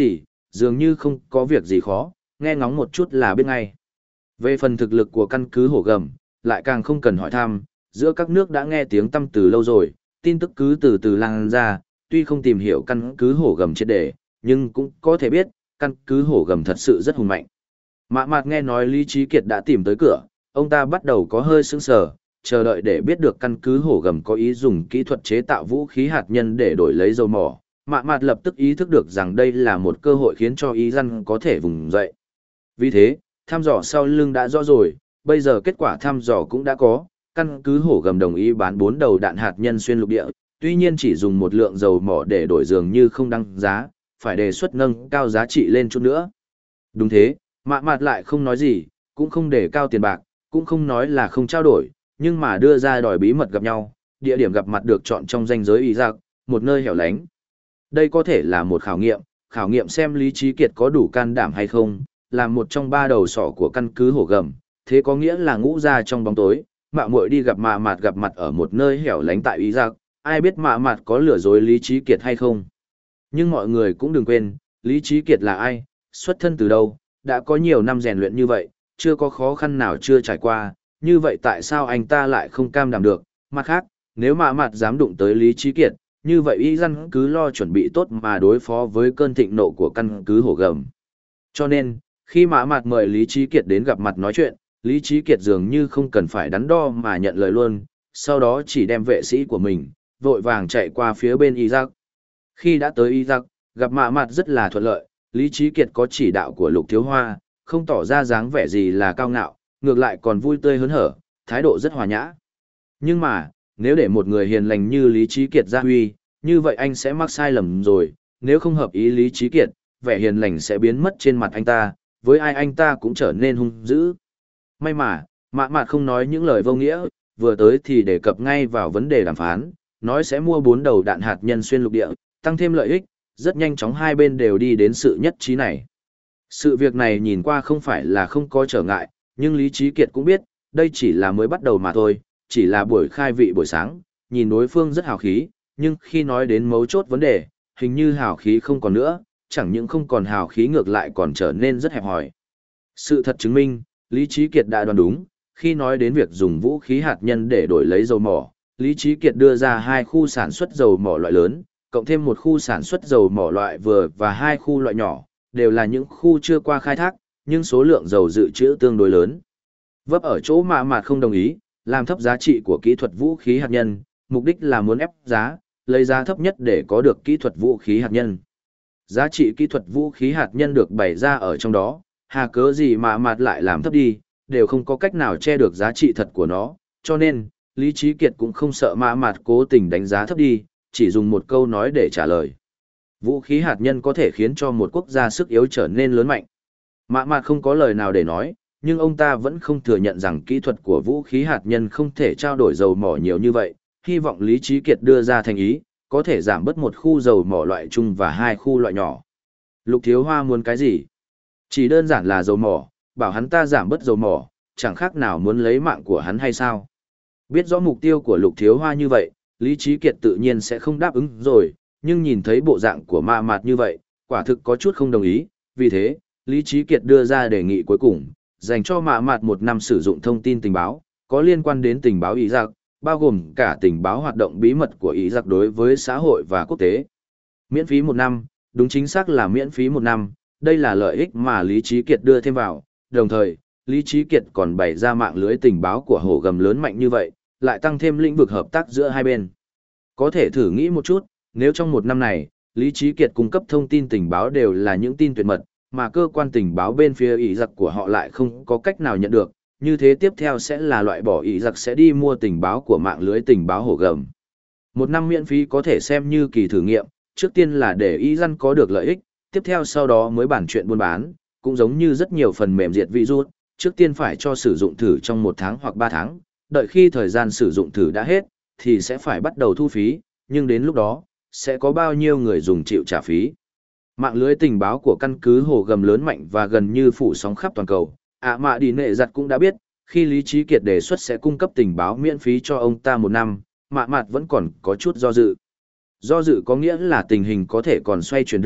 dường như không có việc gì khó, nghe ngóng một chút là biết ngay. Về phần thực lực của căn cứ hổ gầm, lại càng không cần hỏi thăm, giữa các nước đã nghe tiếng tăm từ lâu rồi, tin tức cứ từ từ lan ra, tuy không tìm hiểu căn cứ hổ gầm triệt để, nhưng cũng có thể biết, căn cứ hổ gầm thật sự rất hùng mạnh. Mạ Mạt nghe nói Lý Trí Kiệt đã tìm tới cửa, ông ta bắt đầu có hơi sững sờ, chờ đợi để biết được căn cứ hổ gầm có ý dùng kỹ thuật chế tạo vũ khí hạt nhân để đổi lấy dầu mỏ. Mạ Mạt lập tức ý thức được rằng đây là một cơ hội khiến cho ý răn có thể vùng dậy. Vì thế, thăm dò sau lưng đã rõ rồi, bây giờ kết quả thăm dò cũng đã có, căn cứ hổ gầm đồng ý bán bốn đầu đạn hạt nhân xuyên lục địa, tuy nhiên chỉ dùng một lượng dầu mỏ để đổi dường như không đăng giá, phải đề xuất nâng cao giá trị lên chút nữa. Đúng thế, Mạ Mạt lại không nói gì, cũng không đề cao tiền bạc, cũng không nói là không trao đổi, nhưng mà đưa ra đòi bí mật gặp nhau, địa điểm gặp mặt được chọn trong ranh giới Iraq, một nơi hẻo lánh. Đây có thể là một khảo nghiệm, khảo nghiệm xem Lý Trí Kiệt có đủ can đảm hay không, là một trong ba đầu sỏ của căn cứ hổ gầm, thế có nghĩa là ngũ ra trong bóng tối, Mạ Muội đi gặp Mạ Mạt gặp mặt ở một nơi hẻo lánh tại Iraq, ai biết Mạ Mạt có lừa dối Lý Trí Kiệt hay không. Nhưng mọi người cũng đừng quên, Lý Trí Kiệt là ai, xuất thân từ đâu, đã có nhiều năm rèn luyện như vậy, chưa có khó khăn nào chưa trải qua, như vậy tại sao anh ta lại không cam đảm được. Mặt khác, nếu Mạ Mạt dám đụng tới Lý Trí Kiệt, như vậy y dân cứ lo chuẩn bị tốt mà đối phó với cơn thịnh nộ của căn cứ hổ gầm. Cho nên, khi Mạ Mạt mời Lý Trí Kiệt đến gặp mặt nói chuyện, Lý Trí Kiệt dường như không cần phải đắn đo mà nhận lời luôn, sau đó chỉ đem vệ sĩ của mình, vội vàng chạy qua phía bên Iraq. Khi đã tới Iraq, gặp Mạ Mạt rất là thuận lợi, Lý Trí Kiệt có chỉ đạo của Lục Thiếu Hoa, không tỏ ra dáng vẻ gì là cao ngạo, ngược lại còn vui tươi hớn hở, thái độ rất hòa nhã. Nhưng mà, nếu để một người hiền lành như Lý Trí Kiệt ra huy, như vậy anh sẽ mắc sai lầm rồi, nếu không hợp ý Lý Trí Kiệt, vẻ hiền lành sẽ biến mất trên mặt anh ta, với ai anh ta cũng trở nên hung dữ. May mà, Mạ Mạt không nói những lời vô nghĩa, vừa tới thì đề cập ngay vào vấn đề đàm phán, nói sẽ mua bốn đầu đạn hạt nhân xuyên lục địa, tăng thêm lợi ích, rất nhanh chóng hai bên đều đi đến sự nhất trí này. Sự việc này nhìn qua không phải là không có trở ngại, nhưng Lý Trí Kiệt cũng biết, đây chỉ là mới bắt đầu mà thôi, chỉ là buổi khai vị buổi sáng, nhìn đối phương rất hào khí, nhưng khi nói đến mấu chốt vấn đề, hình như hào khí không còn nữa, chẳng những không còn hào khí ngược lại còn trở nên rất hẹp hòi. Sự thật chứng minh, Lý Trí Kiệt đã đoán đúng, khi nói đến việc dùng vũ khí hạt nhân để đổi lấy dầu mỏ, Lý Trí Kiệt đưa ra hai khu sản xuất dầu mỏ loại lớn, cộng thêm một khu sản xuất dầu mỏ loại vừa và hai khu loại nhỏ, đều là những khu chưa qua khai thác, nhưng số lượng dầu dự trữ tương đối lớn. Vấp ở chỗ Mạ Mạt không đồng ý, làm thấp giá trị của kỹ thuật vũ khí hạt nhân, mục đích là muốn ép giá, lấy giá thấp nhất để có được kỹ thuật vũ khí hạt nhân. Giá trị kỹ thuật vũ khí hạt nhân được bày ra ở trong đó, hà cớ gì Mạ Mạt lại làm thấp đi, đều không có cách nào che được giá trị thật của nó, cho nên, Lý Trí Kiệt cũng không sợ Mạ Mạt cố tình đánh giá thấp đi, chỉ dùng một câu nói để trả lời. Vũ khí hạt nhân có thể khiến cho một quốc gia sức yếu trở nên lớn mạnh. Mạ Mạt không có lời nào để nói, nhưng ông ta vẫn không thừa nhận rằng kỹ thuật của vũ khí hạt nhân không thể trao đổi dầu mỏ nhiều như vậy, hy vọng Lý Trí Kiệt đưa ra thành ý, có thể giảm bớt một khu dầu mỏ loại chung và hai khu loại nhỏ. Lục Thiếu Hoa muốn cái gì? Chỉ đơn giản là dầu mỏ, bảo hắn ta giảm bớt dầu mỏ, chẳng khác nào muốn lấy mạng của hắn hay sao? Biết rõ mục tiêu của Lục Thiếu Hoa như vậy, Lý Trí Kiệt tự nhiên sẽ không đáp ứng rồi, nhưng nhìn thấy bộ dạng của Mạ Mạt như vậy, quả thực có chút không đồng ý, vì thế, Lý Trí Kiệt đưa ra đề nghị cuối cùng, dành cho Mạ Mạt một năm sử dụng thông tin tình báo, có liên quan đến tình báo Iraq, bao gồm cả tình báo hoạt động bí mật của Iraq đối với xã hội và quốc tế. Miễn phí một năm, đúng chính xác là miễn phí một năm, đây là lợi ích mà Lý Trí Kiệt đưa thêm vào, đồng thời, Lý Trí Kiệt còn bày ra mạng lưới tình báo của hổ gầm lớn mạnh như vậy, lại tăng thêm lĩnh vực hợp tác giữa hai bên. Có thể thử nghĩ một chút, nếu trong một năm này, Lý Trí Kiệt cung cấp thông tin tình báo đều là những tin tuyệt mật, mà cơ quan tình báo bên phía ỷ giặc của họ lại không có cách nào nhận được, như thế tiếp theo sẽ là loại bỏ ỷ giặc sẽ đi mua tình báo của mạng lưới tình báo hổ gầm. Một năm miễn phí có thể xem như kỳ thử nghiệm, trước tiên là để y dân có được lợi ích, tiếp theo sau đó mới bàn chuyện buôn bán, cũng giống như rất nhiều phần mềm diệt virus, trước tiên phải cho sử dụng thử trong một tháng hoặc ba tháng, đợi khi thời gian sử dụng thử đã hết, thì sẽ phải bắt đầu thu phí, nhưng đến lúc đó, sẽ có bao nhiêu người dùng chịu trả phí. Mạng lưới tình báo của căn cứ hồ gầm lớn mạnh và gần như phủ sóng khắp toàn cầu, ạ mạ đi nệ giặt cũng đã biết, khi Lý Trí Kiệt đề xuất sẽ cung cấp tình báo miễn phí cho ông ta một năm, mạ mạt vẫn còn có chút do dự. Do dự có nghĩa là tình hình có thể còn xoay chuyển được,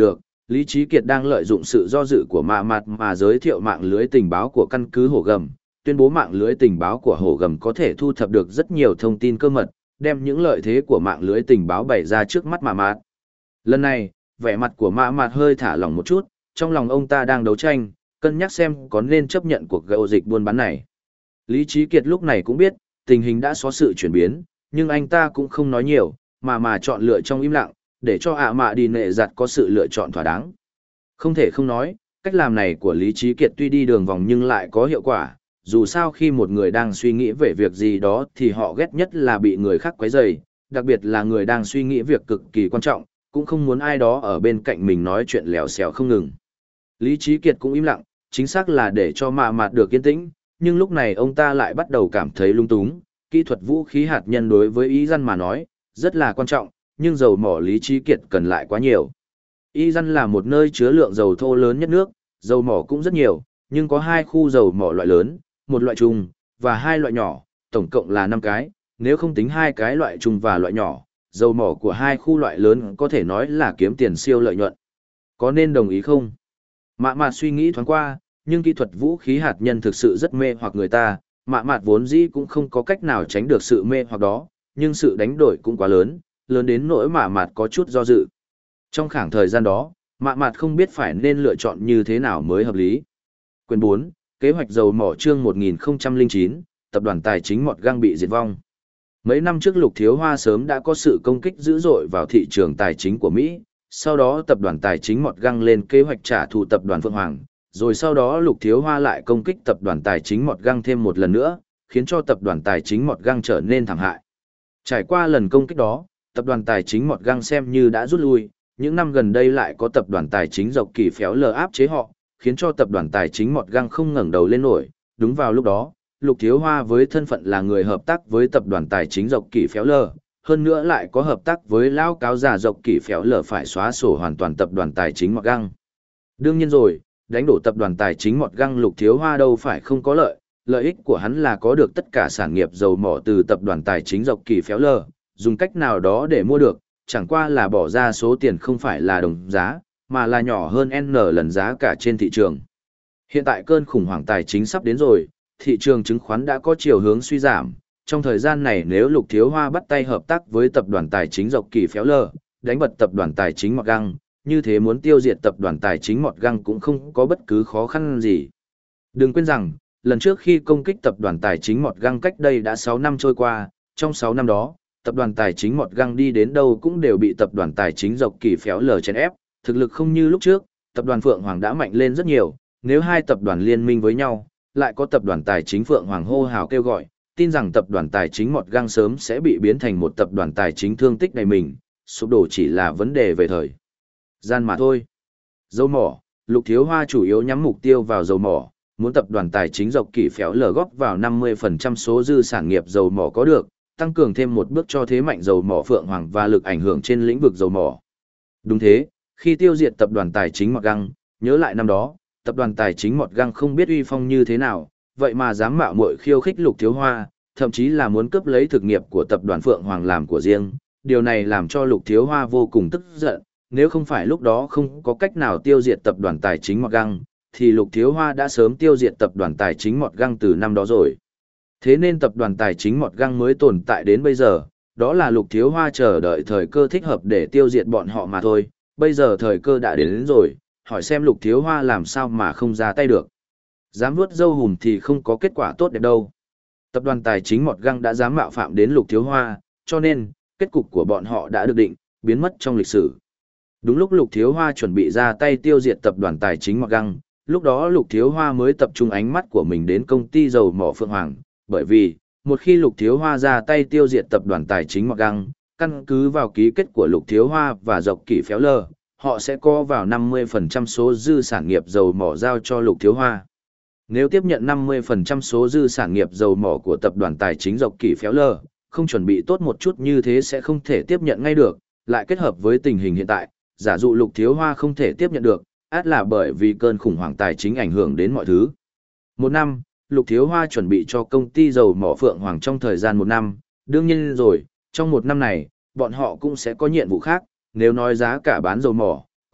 Lý Trí Kiệt đang lợi dụng sự do dự của mạ mặt mà giới thiệu mạng lưới tình báo của căn cứ Hổ Gầm, tuyên bố mạng lưới tình báo của Hổ Gầm có thể thu thập được rất nhiều thông tin cơ mật, đem những lợi thế của mạng lưới tình báo bày ra trước mắt mạ mặt. Lần này, vẻ mặt của mạ mặt hơi thả lỏng một chút, trong lòng ông ta đang đấu tranh, cân nhắc xem có nên chấp nhận cuộc giao dịch buôn bán này. Lý Trí Kiệt lúc này cũng biết, tình hình đã có sự chuyển biến, nhưng anh ta cũng không nói nhiều, mà mà chọn lựa trong im lặng, để cho ạ mạ đi nệ giặt có sự lựa chọn thỏa đáng. Không thể không nói, cách làm này của Lý Trí Kiệt tuy đi đường vòng nhưng lại có hiệu quả, dù sao khi một người đang suy nghĩ về việc gì đó thì họ ghét nhất là bị người khác quấy rầy, đặc biệt là người đang suy nghĩ việc cực kỳ quan trọng, cũng không muốn ai đó ở bên cạnh mình nói chuyện lèo xèo không ngừng. Lý Trí Kiệt cũng im lặng, chính xác là để cho mạ mạt được yên tĩnh, nhưng lúc này ông ta lại bắt đầu cảm thấy lung túng. Kỹ thuật vũ khí hạt nhân đối với Y Dân mà nói, rất là quan trọng, nhưng dầu mỏ Lý Trí Kiệt cần lại quá nhiều. Y Dân là một nơi chứa lượng dầu thô lớn nhất nước, dầu mỏ cũng rất nhiều, nhưng có hai khu dầu mỏ loại lớn, một loại trung, và hai loại nhỏ, tổng cộng là năm cái, nếu không tính hai cái loại trung và loại nhỏ, dầu mỏ của hai khu loại lớn có thể nói là kiếm tiền siêu lợi nhuận. Có nên đồng ý không? Mạ mạt suy nghĩ thoáng qua, nhưng kỹ thuật vũ khí hạt nhân thực sự rất mê hoặc người ta, mạ mạt vốn dĩ cũng không có cách nào tránh được sự mê hoặc đó, nhưng sự đánh đổi cũng quá lớn, lớn đến nỗi mạ mạt có chút do dự. Trong khoảng thời gian đó, mạ mạt không biết phải nên lựa chọn như thế nào mới hợp lý. Quyền bốn, Kế hoạch dầu mỏ chương một nghìn không trăm lẻ chín, tập đoàn tài chính Mọt Găng bị diệt vong. Mấy năm trước Lục Thiếu Hoa sớm đã có sự công kích dữ dội vào thị trường tài chính của Mỹ, sau đó tập đoàn tài chính Mọt Găng lên kế hoạch trả thù tập đoàn Phượng Hoàng, rồi sau đó Lục Thiếu Hoa lại công kích tập đoàn tài chính Mọt Găng thêm một lần nữa, khiến cho tập đoàn tài chính Mọt Găng trở nên thảm hại. Trải qua lần công kích đó, tập đoàn tài chính Mọt Găng xem như đã rút lui, những năm gần đây lại có tập đoàn tài chính Dọc Kỳ Phéo lờ áp chế họ, khiến cho tập đoàn tài chính Mọt Găng không ngẩng đầu lên nổi. Đúng vào lúc đó, Lục Thiếu Hoa với thân phận là người hợp tác với tập đoàn tài chính Dọc Kỳ Phéo lờ, hơn nữa lại có hợp tác với lão cáo già Dọc Kỳ Phéo lờ phải xóa sổ hoàn toàn tập đoàn tài chính Mọt Găng. Đương nhiên rồi, đánh đổ tập đoàn tài chính Mọt Găng Lục Thiếu Hoa đâu phải không có lợi, lợi ích của hắn là có được tất cả sản nghiệp dầu mỏ từ tập đoàn tài chính Dọc Kỳ Phéo lờ, dùng cách nào đó để mua được, chẳng qua là bỏ ra số tiền không phải là đồng giá, mà là nhỏ hơn N lần giá cả trên thị trường. Hiện tại cơn khủng hoảng tài chính sắp đến rồi, thị trường chứng khoán đã có chiều hướng suy giảm. Trong thời gian này nếu Lục Thiếu Hoa bắt tay hợp tác với tập đoàn tài chính Dọc Kỳ Phéo lờ, đánh bật tập đoàn tài chính Mọt Găng, như thế muốn tiêu diệt tập đoàn tài chính Mọt Găng cũng không có bất cứ khó khăn gì. Đừng quên rằng, lần trước khi công kích tập đoàn tài chính Mọt Găng cách đây đã sáu năm trôi qua, trong sáu năm đó, tập đoàn tài chính Mọt Găng đi đến đâu cũng đều bị tập đoàn tài chính Dọc Kỳ Phéo lờ chèn ép, thực lực không như lúc trước, tập đoàn Phượng Hoàng đã mạnh lên rất nhiều, nếu hai tập đoàn liên minh với nhau, lại có tập đoàn tài chính Phượng Hoàng hô hào kêu gọi, tin rằng tập đoàn tài chính Mọt Găng sớm sẽ bị biến thành một tập đoàn tài chính thương tích đầy mình, sụp đổ chỉ là vấn đề về thời gian mà thôi. Dầu mỏ, Lục Thiếu Hoa chủ yếu nhắm mục tiêu vào dầu mỏ, muốn tập đoàn tài chính Dọc Kỳ Phéo lờ góp vào năm mươi phần trăm số dư sản nghiệp dầu mỏ có được, tăng cường thêm một bước cho thế mạnh dầu mỏ Phượng Hoàng và lực ảnh hưởng trên lĩnh vực dầu mỏ. Đúng thế, khi tiêu diệt tập đoàn tài chính Mọt Găng, nhớ lại năm đó, tập đoàn tài chính Mọt Găng không biết uy phong như thế nào, vậy mà dám mạo muội khiêu khích Lục Thiếu Hoa, thậm chí là muốn cướp lấy thực nghiệp của tập đoàn Phượng Hoàng làm của riêng. Điều này làm cho Lục Thiếu Hoa vô cùng tức giận, nếu không phải lúc đó không có cách nào tiêu diệt tập đoàn tài chính Mọt Găng, thì Lục Thiếu Hoa đã sớm tiêu diệt tập đoàn tài chính Mọt Găng từ năm đó rồi. Thế nên tập đoàn tài chính Mọt Găng mới tồn tại đến bây giờ, đó là Lục Thiếu Hoa chờ đợi thời cơ thích hợp để tiêu diệt bọn họ mà thôi, bây giờ thời cơ đã đến, đến rồi, hỏi xem Lục Thiếu Hoa làm sao mà không ra tay được. Dám vuốt râu hùm thì không có kết quả tốt đẹp đâu. Tập đoàn tài chính Mọt Găng đã dám mạo phạm đến Lục Thiếu Hoa, cho nên, kết cục của bọn họ đã được định, biến mất trong lịch sử. Đúng lúc Lục Thiếu Hoa chuẩn bị ra tay tiêu diệt tập đoàn tài chính Mọt Găng, lúc đó Lục Thiếu Hoa mới tập trung ánh mắt của mình đến công ty dầu mỏ Phượng Hoàng, bởi vì, một khi Lục Thiếu Hoa ra tay tiêu diệt tập đoàn tài chính Mọt Găng, căn cứ vào ký kết của Lục Thiếu Hoa và Dọc Kỳ Phéo lờ, họ sẽ co vào năm mươi phần trăm số dư sản nghiệp dầu mỏ giao cho Lục Thiếu Hoa. Nếu tiếp nhận năm mươi phần trăm số dư sản nghiệp dầu mỏ của tập đoàn tài chính Dọc Kỳ Phéo lờ, không chuẩn bị tốt một chút như thế sẽ không thể tiếp nhận ngay được, lại kết hợp với tình hình hiện tại, giả dụ Lục Thiếu Hoa không thể tiếp nhận được, át là bởi vì cơn khủng hoảng tài chính ảnh hưởng đến mọi thứ. Một năm, Lục Thiếu Hoa chuẩn bị cho công ty dầu mỏ Phượng Hoàng trong thời gian một năm, đương nhiên rồi, trong một năm này, bọn họ cũng sẽ có nhiệm vụ khác, nếu nói giá cả bán dầu mỏ,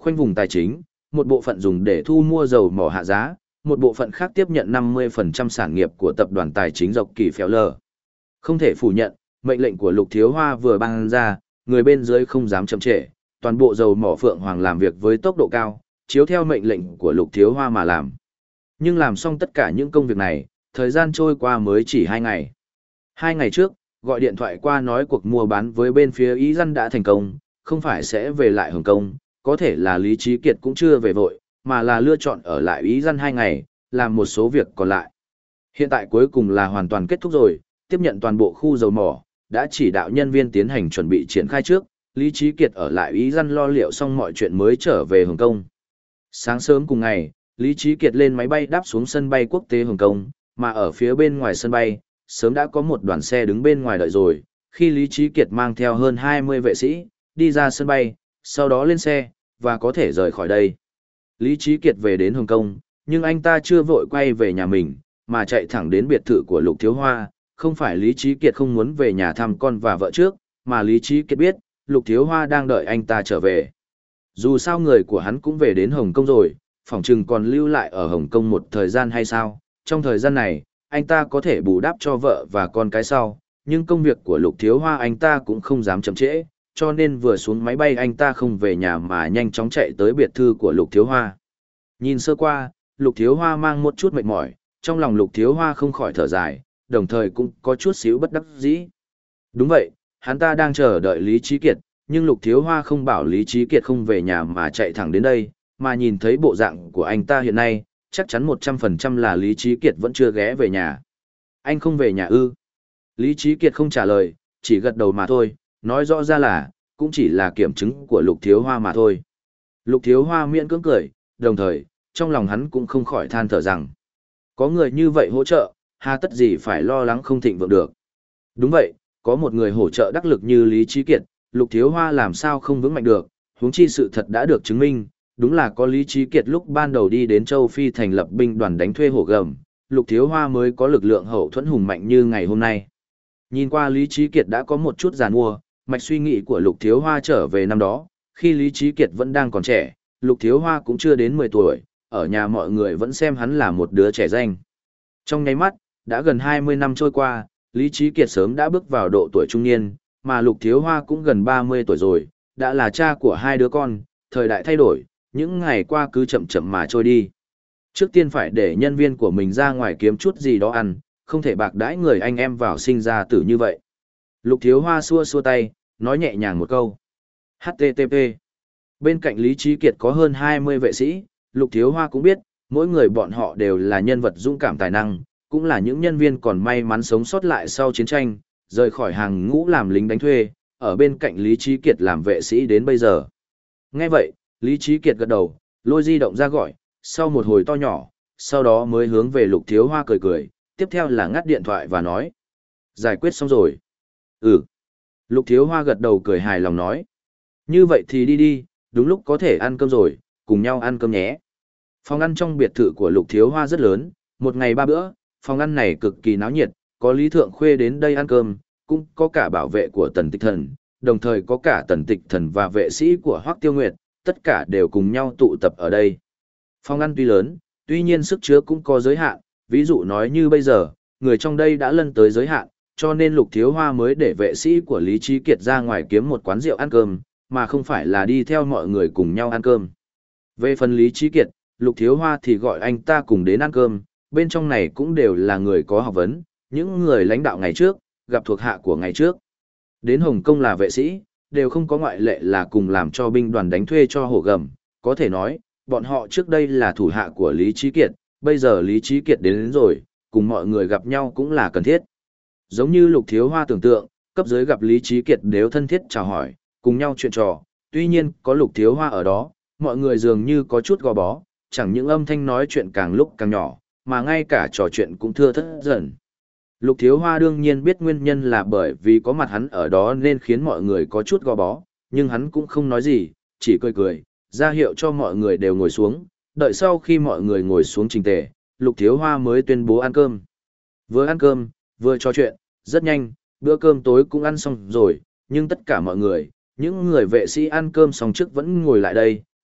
khoanh vùng tài chính, một bộ phận dùng để thu mua dầu mỏ hạ giá, một bộ phận khác tiếp nhận năm mươi phần trăm sản nghiệp của tập đoàn tài chính dọc kỳ phèo lờ. Không thể phủ nhận, mệnh lệnh của Lục Thiếu Hoa vừa ban ra, người bên dưới không dám chậm trễ, toàn bộ dầu mỏ Phượng Hoàng làm việc với tốc độ cao, chiếu theo mệnh lệnh của Lục Thiếu Hoa mà làm. Nhưng làm xong tất cả những công việc này, thời gian trôi qua mới chỉ hai ngày. Hai ngày trước, gọi điện thoại qua nói cuộc mua bán với bên phía Ý Dân đã thành công, không phải sẽ về lại Hồng Kông, có thể là Lý Trí Kiệt cũng chưa về vội, mà là lựa chọn ở lại Ý Dân hai ngày, làm một số việc còn lại. Hiện tại cuối cùng là hoàn toàn kết thúc rồi, tiếp nhận toàn bộ khu dầu mỏ, đã chỉ đạo nhân viên tiến hành chuẩn bị triển khai trước, Lý Trí Kiệt ở lại Ý Dân lo liệu xong mọi chuyện mới trở về Hồng Kông. Sáng sớm cùng ngày, Lý Trí Kiệt lên máy bay đáp xuống sân bay quốc tế Hồng Kông, mà ở phía bên ngoài sân bay, sớm đã có một đoàn xe đứng bên ngoài đợi rồi, khi Lý Trí Kiệt mang theo hơn hai mươi vệ sĩ, đi ra sân bay, sau đó lên xe, và có thể rời khỏi đây. Lý Trí Kiệt về đến Hồng Kông, nhưng anh ta chưa vội quay về nhà mình, mà chạy thẳng đến biệt thự của Lục Thiếu Hoa, không phải Lý Trí Kiệt không muốn về nhà thăm con và vợ trước, mà Lý Trí Kiệt biết, Lục Thiếu Hoa đang đợi anh ta trở về. Dù sao người của hắn cũng về đến Hồng Kông rồi, phỏng chừng còn lưu lại ở Hồng Kông một thời gian hay sao, trong thời gian này, anh ta có thể bù đắp cho vợ và con cái sau, nhưng công việc của Lục Thiếu Hoa anh ta cũng không dám chậm trễ, cho nên vừa xuống máy bay anh ta không về nhà mà nhanh chóng chạy tới biệt thự của Lục Thiếu Hoa. Nhìn sơ qua, Lục Thiếu Hoa mang một chút mệt mỏi, trong lòng Lục Thiếu Hoa không khỏi thở dài, đồng thời cũng có chút xíu bất đắc dĩ. Đúng vậy, hắn ta đang chờ đợi Lý Trí Kiệt, nhưng Lục Thiếu Hoa không bảo Lý Trí Kiệt không về nhà mà chạy thẳng đến đây, mà nhìn thấy bộ dạng của anh ta hiện nay, chắc chắn một trăm phần trăm là Lý Trí Kiệt vẫn chưa ghé về nhà. Anh không về nhà ư? Lý Trí Kiệt không trả lời, chỉ gật đầu mà thôi, nói rõ ra là, cũng chỉ là kiểm chứng của Lục Thiếu Hoa mà thôi. Lục Thiếu Hoa miễn cưỡng cười, đồng thời, trong lòng hắn cũng không khỏi than thở rằng, có người như vậy hỗ trợ, hà tất gì phải lo lắng không thịnh vượng được. Đúng vậy, có một người hỗ trợ đắc lực như Lý Trí Kiệt, Lục Thiếu Hoa làm sao không vững mạnh được, huống chi sự thật đã được chứng minh, đúng là có Lý Trí Kiệt lúc ban đầu đi đến châu Phi thành lập binh đoàn đánh thuê hổ gầm, Lục Thiếu Hoa mới có lực lượng hậu thuẫn hùng mạnh như ngày hôm nay. Nhìn qua Lý Trí Kiệt đã có một chút giàn mua, mạch suy nghĩ của Lục Thiếu Hoa trở về năm đó, khi Lý Trí Kiệt vẫn đang còn trẻ, Lục Thiếu Hoa cũng chưa đến mười tuổi, ở nhà mọi người vẫn xem hắn là một đứa trẻ danh. Trong nháy mắt, đã gần hai mươi năm trôi qua, Lý Trí Kiệt sớm đã bước vào độ tuổi trung niên, mà Lục Thiếu Hoa cũng gần ba mươi tuổi rồi, đã là cha của hai đứa con, thời đại thay đổi, những ngày qua cứ chậm chậm mà trôi đi. Trước tiên phải để nhân viên của mình ra ngoài kiếm chút gì đó ăn, không thể bạc đãi người anh em vào sinh ra tử như vậy. Lục Thiếu Hoa xua xua tay, nói nhẹ nhàng một câu. hát tê tê pê. Bên cạnh Lý Trí Kiệt có hơn hai mươi vệ sĩ, Lục Thiếu Hoa cũng biết, mỗi người bọn họ đều là nhân vật dũng cảm tài năng, cũng là những nhân viên còn may mắn sống sót lại sau chiến tranh, rời khỏi hàng ngũ làm lính đánh thuê, ở bên cạnh Lý Trí Kiệt làm vệ sĩ đến bây giờ. Nghe vậy, Lý Trí Kiệt gật đầu, lôi di động ra gọi, sau một hồi to nhỏ, sau đó mới hướng về Lục Thiếu Hoa cười cười, tiếp theo là ngắt điện thoại và nói. Giải quyết xong rồi. Ừ. Lục Thiếu Hoa gật đầu cười hài lòng nói. Như vậy thì đi đi, đúng lúc có thể ăn cơm rồi, cùng nhau ăn cơm nhé. Phòng ăn trong biệt thự của Lục Thiếu Hoa rất lớn, một ngày ba bữa, phòng ăn này cực kỳ náo nhiệt, có Lý Thượng Khuê đến đây ăn cơm, cũng có cả bảo vệ của Tần Tịch Thần, đồng thời có cả Tần Tịch Thần và vệ sĩ của Hoắc Tiêu Nguyệt, tất cả đều cùng nhau tụ tập ở đây. Phòng ăn tuy lớn, tuy nhiên sức chứa cũng có giới hạn, ví dụ nói như bây giờ, người trong đây đã lân tới giới hạn, cho nên Lục Thiếu Hoa mới để vệ sĩ của Lý Trí Kiệt ra ngoài kiếm một quán rượu ăn cơm, mà không phải là đi theo mọi người cùng nhau ăn cơm. Về phần Lý Trí Kiệt, Lục Thiếu Hoa thì gọi anh ta cùng đến ăn cơm, bên trong này cũng đều là người có học vấn, những người lãnh đạo ngày trước, gặp thuộc hạ của ngày trước. Đến Hồng Kông là vệ sĩ, đều không có ngoại lệ là cùng làm cho binh đoàn đánh thuê cho hổ gầm, có thể nói, bọn họ trước đây là thủ hạ của Lý Trí Kiệt, bây giờ Lý Trí Kiệt đến, đến rồi, cùng mọi người gặp nhau cũng là cần thiết. Giống như Lục Thiếu Hoa tưởng tượng, cấp dưới gặp Lý Trí Kiệt đều thân thiết chào hỏi, cùng nhau chuyện trò, tuy nhiên có Lục Thiếu Hoa ở đó, mọi người dường như có chút gò bó, chẳng những âm thanh nói chuyện càng lúc càng nhỏ, mà ngay cả trò chuyện cũng thưa thớt dần. Lục Thiếu Hoa đương nhiên biết nguyên nhân là bởi vì có mặt hắn ở đó nên khiến mọi người có chút gò bó, nhưng hắn cũng không nói gì, chỉ cười cười, ra hiệu cho mọi người đều ngồi xuống, đợi sau khi mọi người ngồi xuống trình tề, Lục Thiếu Hoa mới tuyên bố ăn cơm. Vừa ăn cơm, vừa trò chuyện, rất nhanh, bữa cơm tối cũng ăn xong rồi, nhưng tất cả mọi người, những người vệ sĩ ăn cơm xong trước vẫn ngồi lại đây,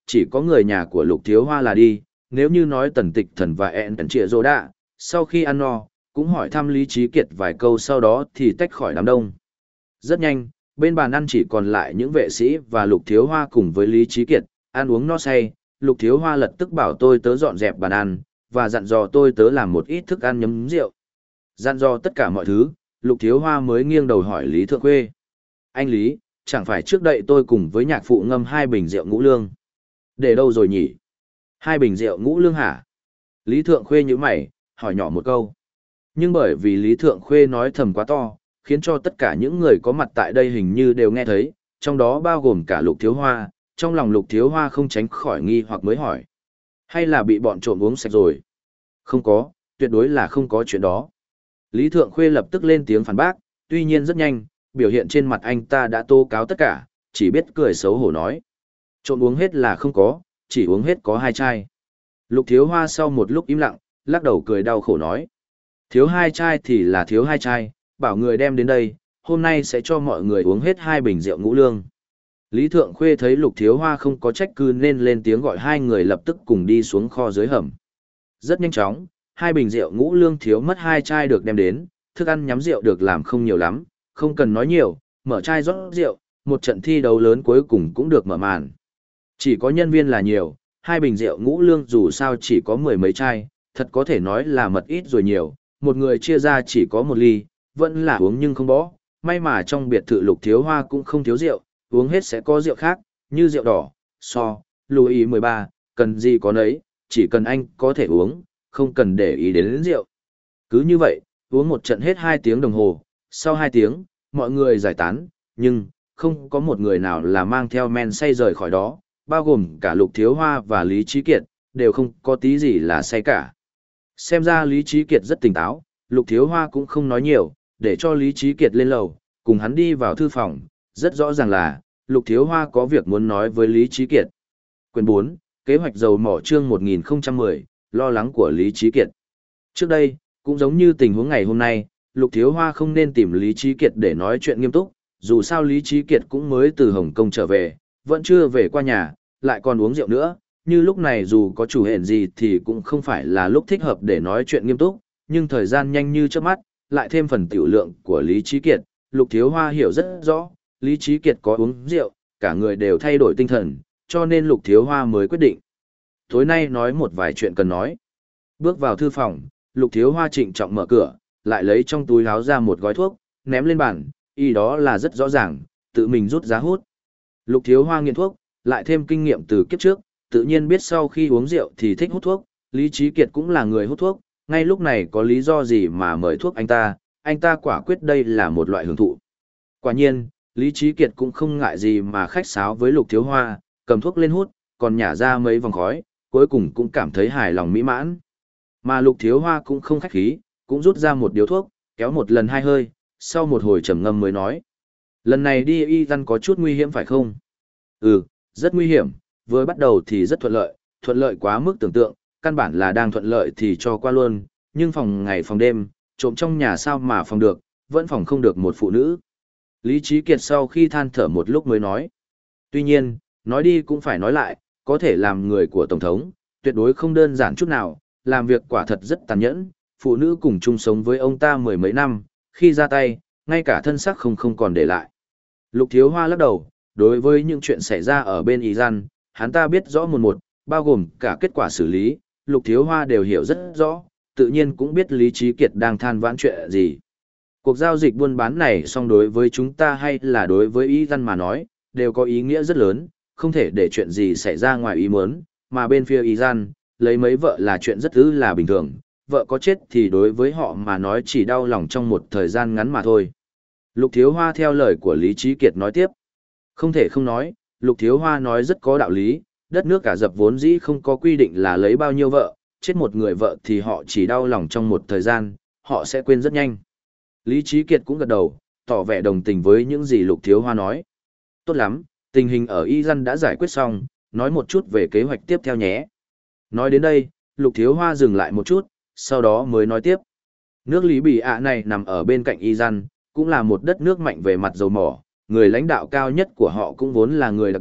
chỉ có người nhà của Lục Thiếu Hoa là đi, nếu như nói Tần Tịch Thần và ẹn tần trịa rồ đạ, sau khi ăn no, cũng hỏi thăm Lý Trí Kiệt vài câu sau đó thì tách khỏi đám đông. Rất nhanh, bên bàn ăn chỉ còn lại những vệ sĩ và Lục Thiếu Hoa cùng với Lý Trí Kiệt, ăn uống no say, Lục Thiếu Hoa lập tức bảo tôi tớ dọn dẹp bàn ăn, và dặn dò tôi tớ làm một ít thức ăn nhấm rượu. Dặn dò tất cả mọi thứ, Lục Thiếu Hoa mới nghiêng đầu hỏi Lý Thượng Khuê. Anh Lý, chẳng phải trước đây tôi cùng với nhạc phụ ngâm hai bình rượu ngũ lương. Để đâu rồi nhỉ? Hai bình rượu ngũ lương hả? Lý Thượng Khuê nhíu mày, hỏi nhỏ một câu. Nhưng bởi vì Lý Thượng Khuê nói thầm quá to, khiến cho tất cả những người có mặt tại đây hình như đều nghe thấy, trong đó bao gồm cả Lục Thiếu Hoa, trong lòng Lục Thiếu Hoa không tránh khỏi nghi hoặc mới hỏi. Hay là bị bọn trộm uống sạch rồi? Không có, tuyệt đối là không có chuyện đó. Lý Thượng Khuê lập tức lên tiếng phản bác, tuy nhiên rất nhanh, biểu hiện trên mặt anh ta đã tố cáo tất cả, chỉ biết cười xấu hổ nói. Trộm uống hết là không có, chỉ uống hết có hai chai. Lục Thiếu Hoa sau một lúc im lặng, lắc đầu cười đau khổ nói. Thiếu hai chai thì là thiếu hai chai, bảo người đem đến đây, hôm nay sẽ cho mọi người uống hết hai bình rượu ngũ lương. Lý Thượng Khuê thấy Lục Thiếu Hoa không có trách cứ nên lên tiếng gọi hai người lập tức cùng đi xuống kho dưới hầm. Rất nhanh chóng, hai bình rượu ngũ lương thiếu mất hai chai được đem đến, thức ăn nhắm rượu được làm không nhiều lắm, không cần nói nhiều, mở chai rót rượu, một trận thi đấu lớn cuối cùng cũng được mở màn. Chỉ có nhân viên là nhiều, hai bình rượu ngũ lương dù sao chỉ có mười mấy chai, thật có thể nói là mật ít rồi nhiều, một người chia ra chỉ có một ly, vẫn là uống nhưng không bỏ. May mà trong biệt thự Lục Thiếu Hoa cũng không thiếu rượu, uống hết sẽ có rượu khác, như rượu đỏ, so, Louis mười ba, cần gì có nấy, chỉ cần anh có thể uống, không cần để ý đến, đến rượu. Cứ như vậy, uống một trận hết hai tiếng đồng hồ, sau hai tiếng, mọi người giải tán, nhưng, không có một người nào là mang theo men say rời khỏi đó, bao gồm cả Lục Thiếu Hoa và Lý Trí Kiệt, đều không có tí gì là say cả. Xem ra Lý Trí Kiệt rất tỉnh táo, Lục Thiếu Hoa cũng không nói nhiều, để cho Lý Trí Kiệt lên lầu, cùng hắn đi vào thư phòng, rất rõ ràng là, Lục Thiếu Hoa có việc muốn nói với Lý Trí Kiệt. Quyển bốn, Kế hoạch dầu mỏ chương một nghìn không trăm mười, lo lắng của Lý Trí Kiệt. Trước đây, cũng giống như tình huống ngày hôm nay, Lục Thiếu Hoa không nên tìm Lý Trí Kiệt để nói chuyện nghiêm túc, dù sao Lý Trí Kiệt cũng mới từ Hồng Kông trở về, vẫn chưa về qua nhà, lại còn uống rượu nữa, như lúc này dù có chủ hẹn gì thì cũng không phải là lúc thích hợp để nói chuyện nghiêm túc, nhưng thời gian nhanh như chớp mắt, lại thêm phần tiểu lượng của Lý Trí Kiệt, Lục Thiếu Hoa hiểu rất rõ, Lý Trí Kiệt có uống rượu, cả người đều thay đổi tinh thần, cho nên Lục Thiếu Hoa mới quyết định. Tối nay nói một vài chuyện cần nói. Bước vào thư phòng, Lục Thiếu Hoa trịnh trọng mở cửa, lại lấy trong túi áo ra một gói thuốc, ném lên bàn, y đó là rất rõ ràng, tự mình rút ra hút. Lục Thiếu Hoa nghiện thuốc, lại thêm kinh nghiệm từ kiếp trước, tự nhiên biết sau khi uống rượu thì thích hút thuốc, Lý Trí Kiệt cũng là người hút thuốc, ngay lúc này có lý do gì mà mời thuốc anh ta, anh ta quả quyết đây là một loại hưởng thụ. Quả nhiên, Lý Trí Kiệt cũng không ngại gì mà khách sáo với Lục Thiếu Hoa, cầm thuốc lên hút, còn nhả ra mấy vòng khói, cuối cùng cũng cảm thấy hài lòng mỹ mãn. Mà Lục Thiếu Hoa cũng không khách khí, cũng rút ra một điếu thuốc, kéo một lần hai hơi, sau một hồi trầm ngâm mới nói. Lần này đi y dân có chút nguy hiểm phải không? Ừ, rất nguy hiểm, vừa bắt đầu thì rất thuận lợi, thuận lợi quá mức tưởng tượng, căn bản là đang thuận lợi thì cho qua luôn, nhưng phòng ngày phòng đêm, trộm trong nhà sao mà phòng được, vẫn phòng không được một phụ nữ. Lý Trí Kiệt sau khi than thở một lúc mới nói. Tuy nhiên, nói đi cũng phải nói lại, có thể làm người của Tổng thống, tuyệt đối không đơn giản chút nào, làm việc quả thật rất tàn nhẫn, phụ nữ cùng chung sống với ông ta mười mấy năm, khi ra tay, ngay cả thân xác không không còn để lại. Lục Thiếu Hoa lắc đầu, đối với những chuyện xảy ra ở bên Iran, hắn ta biết rõ một một, bao gồm cả kết quả xử lý, Lục Thiếu Hoa đều hiểu rất rõ, tự nhiên cũng biết Lý Trí Kiệt đang than vãn chuyện gì. Cuộc giao dịch buôn bán này song đối với chúng ta hay là đối với Iran mà nói, đều có ý nghĩa rất lớn, không thể để chuyện gì xảy ra ngoài ý muốn, mà bên phía Iran, lấy mấy vợ là chuyện rất ư là bình thường, vợ có chết thì đối với họ mà nói chỉ đau lòng trong một thời gian ngắn mà thôi. Lục Thiếu Hoa theo lời của Lý Trí Kiệt nói tiếp. Không thể không nói, Lục Thiếu Hoa nói rất có đạo lý, đất nước cả dập vốn dĩ không có quy định là lấy bao nhiêu vợ, chết một người vợ thì họ chỉ đau lòng trong một thời gian, họ sẽ quên rất nhanh. Lý Trí Kiệt cũng gật đầu, tỏ vẻ đồng tình với những gì Lục Thiếu Hoa nói. Tốt lắm, tình hình ở Iran đã giải quyết xong, nói một chút về kế hoạch tiếp theo nhé. Nói đến đây, Lục Thiếu Hoa dừng lại một chút, sau đó mới nói tiếp. Nước Lý Bỉ ạ này nằm ở bên cạnh Iran, cũng là một đất nước mạnh về mặt dầu mỏ, người lãnh đạo cao nhất của họ cũng vốn là người đặc biệt,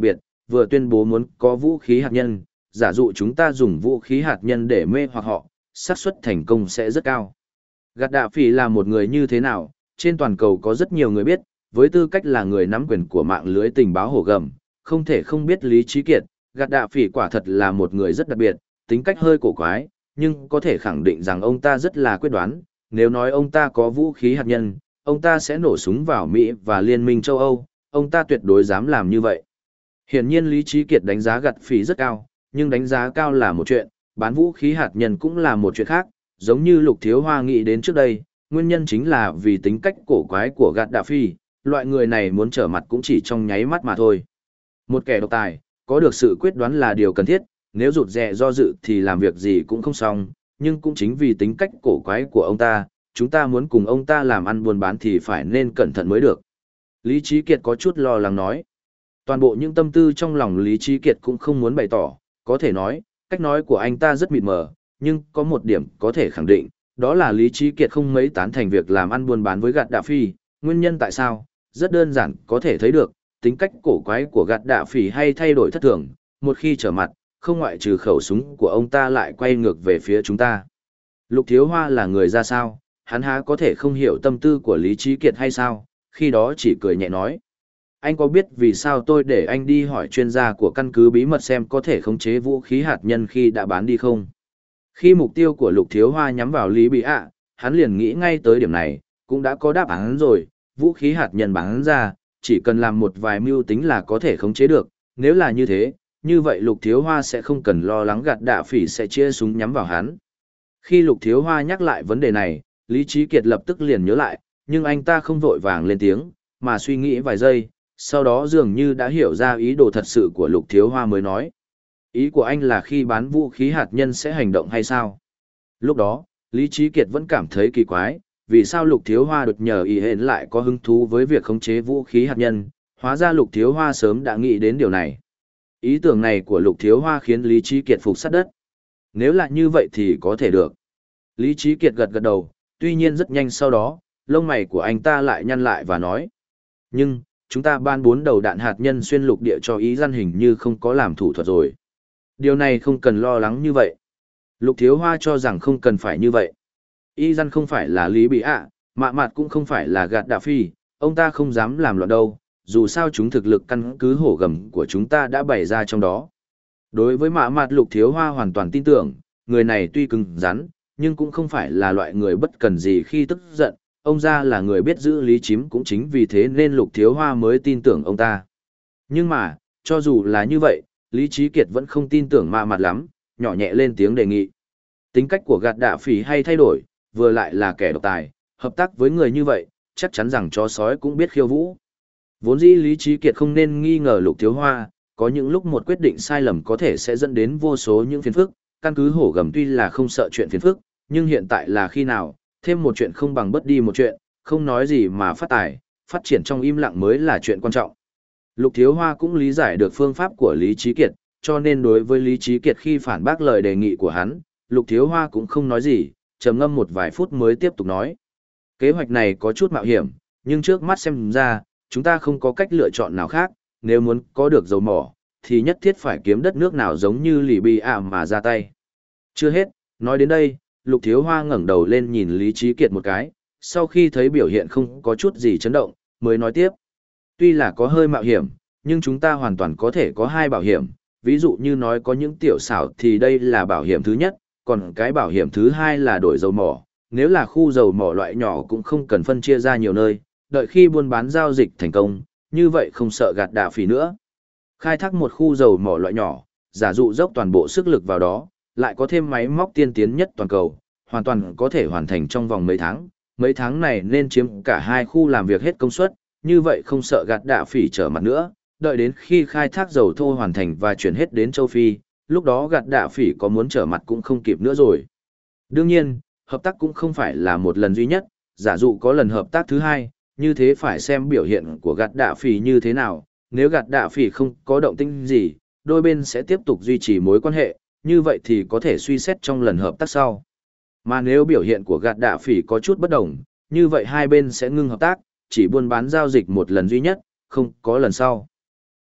vừa tuyên bố muốn có vũ khí hạt nhân, giả dụ chúng ta dùng vũ khí hạt nhân để mê hoặc họ, xác suất thành công sẽ rất cao. Gaddafi là một người như thế nào, trên toàn cầu có rất nhiều người biết, với tư cách là người nắm quyền của mạng lưới tình báo hổ gầm, không thể không biết Lý Chí Kiệt, Gaddafi quả thật là một người rất đặc biệt, tính cách hơi cổ quái, nhưng có thể khẳng định rằng ông ta rất là quyết đoán, nếu nói ông ta có vũ khí hạt nhân, ông ta sẽ nổ súng vào Mỹ và Liên minh châu Âu, ông ta tuyệt đối dám làm như vậy. Hiển nhiên Lý Chí Kiệt đánh giá Gaddafi rất cao, nhưng đánh giá cao là một chuyện, bán vũ khí hạt nhân cũng là một chuyện khác, giống như Lục Thiếu Hoa nghĩ đến trước đây, nguyên nhân chính là vì tính cách cổ quái của Gaddafi, loại người này muốn trở mặt cũng chỉ trong nháy mắt mà thôi. Một kẻ độc tài, có được sự quyết đoán là điều cần thiết, nếu rụt rè do dự thì làm việc gì cũng không xong, nhưng cũng chính vì tính cách cổ quái của ông ta, chúng ta muốn cùng ông ta làm ăn buôn bán thì phải nên cẩn thận mới được. Lý Chí Kiệt có chút lo lắng nói. Toàn bộ những tâm tư trong lòng Lý Chí Kiệt cũng không muốn bày tỏ, có thể nói, cách nói của anh ta rất mịt mờ, nhưng có một điểm có thể khẳng định, đó là Lý Chí Kiệt không mấy tán thành việc làm ăn buôn bán với Gaddafi, nguyên nhân tại sao? Rất đơn giản có thể thấy được, tính cách cổ quái của Gaddafi hay thay đổi thất thường, một khi trở mặt, không ngoại trừ khẩu súng của ông ta lại quay ngược về phía chúng ta. Lục Thiếu Hoa là người ra sao, hắn há có thể không hiểu tâm tư của Lý Chí Kiệt hay sao, khi đó chỉ cười nhẹ nói. Anh có biết vì sao tôi để anh đi hỏi chuyên gia của căn cứ bí mật xem có thể khống chế vũ khí hạt nhân khi đã bán đi không? Khi mục tiêu của Lục Thiếu Hoa nhắm vào Lý Bị ạ, hắn liền nghĩ ngay tới điểm này, cũng đã có đáp án rồi, vũ khí hạt nhân bán ra, chỉ cần làm một vài mưu tính là có thể khống chế được, nếu là như thế, như vậy Lục Thiếu Hoa sẽ không cần lo lắng Gaddafi sẽ chia súng nhắm vào hắn. Khi Lục Thiếu Hoa nhắc lại vấn đề này, Lý Chí Kiệt lập tức liền nhớ lại, nhưng anh ta không vội vàng lên tiếng, mà suy nghĩ vài giây, sau đó dường như đã hiểu ra ý đồ thật sự của Lục Thiếu Hoa mới nói. Ý của anh là khi bán vũ khí hạt nhân sẽ hành động hay sao? Lúc đó, Lý Chí Kiệt vẫn cảm thấy kỳ quái, vì sao Lục Thiếu Hoa đột nhờ ý hến lại có hứng thú với việc khống chế vũ khí hạt nhân, hóa ra Lục Thiếu Hoa sớm đã nghĩ đến điều này. Ý tưởng này của Lục Thiếu Hoa khiến Lý Chí Kiệt phục sát đất. Nếu là như vậy thì có thể được. Lý Chí Kiệt gật gật đầu, tuy nhiên rất nhanh sau đó, lông mày của anh ta lại nhăn lại và nói. Nhưng, chúng ta ban bốn đầu đạn hạt nhân xuyên lục địa cho ý dân hình như không có làm thủ thuật rồi. Điều này không cần lo lắng như vậy. Lục Thiếu Hoa cho rằng không cần phải như vậy. Y dân không phải là Lý Bị ạ, Mạ Mạt cũng không phải là Gaddafi, ông ta không dám làm loạn đâu, dù sao chúng thực lực căn cứ hổ gầm của chúng ta đã bày ra trong đó. Đối với Mạ Mạt Lục Thiếu Hoa hoàn toàn tin tưởng, người này tuy cứng rắn, nhưng cũng không phải là loại người bất cần gì khi tức giận, ông ra là người biết giữ lý trí cũng chính vì thế nên Lục Thiếu Hoa mới tin tưởng ông ta. Nhưng mà, cho dù là như vậy, Lý Chí Kiệt vẫn không tin tưởng Mạ Mạt lắm, nhỏ nhẹ lên tiếng đề nghị. Tính cách của Gaddafi hay thay đổi, vừa lại là kẻ độc tài, hợp tác với người như vậy, chắc chắn rằng chó sói cũng biết khiêu vũ. Vốn dĩ Lý Chí Kiệt không nên nghi ngờ Lục Thiếu Hoa, có những lúc một quyết định sai lầm có thể sẽ dẫn đến vô số những phiền phức, căn cứ hổ gầm tuy là không sợ chuyện phiền phức, nhưng hiện tại là khi nào, thêm một chuyện không bằng bất đi một chuyện, không nói gì mà phát tài, phát triển trong im lặng mới là chuyện quan trọng. Lục Thiếu Hoa cũng lý giải được phương pháp của Lý Chí Kiệt, cho nên đối với Lý Chí Kiệt khi phản bác lời đề nghị của hắn, Lục Thiếu Hoa cũng không nói gì, trầm ngâm một vài phút mới tiếp tục nói. Kế hoạch này có chút mạo hiểm, nhưng trước mắt xem ra, chúng ta không có cách lựa chọn nào khác, nếu muốn có được dầu mỏ, thì nhất thiết phải kiếm đất nước nào giống như Libya mà ra tay. Chưa hết, nói đến đây, Lục Thiếu Hoa ngẩng đầu lên nhìn Lý Chí Kiệt một cái, sau khi thấy biểu hiện không có chút gì chấn động, mới nói tiếp. Tuy là có hơi mạo hiểm, nhưng chúng ta hoàn toàn có thể có hai bảo hiểm, ví dụ như nói có những tiểu xảo thì đây là bảo hiểm thứ nhất, còn cái bảo hiểm thứ hai là đổi dầu mỏ, nếu là khu dầu mỏ loại nhỏ cũng không cần phân chia ra nhiều nơi, đợi khi buôn bán giao dịch thành công, như vậy không sợ gạt đạ phỉ nữa. Khai thác một khu dầu mỏ loại nhỏ, giả dụ dốc toàn bộ sức lực vào đó, lại có thêm máy móc tiên tiến nhất toàn cầu, hoàn toàn có thể hoàn thành trong vòng mấy tháng. Mấy tháng này nên chiếm cả hai khu làm việc hết công suất, như vậy không sợ gạt đạ phỉ trở mặt nữa, đợi đến khi khai thác dầu thô hoàn thành và chuyển hết đến châu Phi, lúc đó gạt đạ phỉ có muốn trở mặt cũng không kịp nữa rồi. Đương nhiên, hợp tác cũng không phải là một lần duy nhất, giả dụ có lần hợp tác thứ hai, như thế phải xem biểu hiện của gạt đạ phỉ như thế nào, nếu gạt đạ phỉ không có động tĩnh gì, đôi bên sẽ tiếp tục duy trì mối quan hệ, như vậy thì có thể suy xét trong lần hợp tác sau. Mà nếu biểu hiện của gạt đạ phỉ có chút bất đồng, như vậy hai bên sẽ ngưng hợp tác, chỉ buôn bán giao dịch một lần duy nhất, không có lần sau.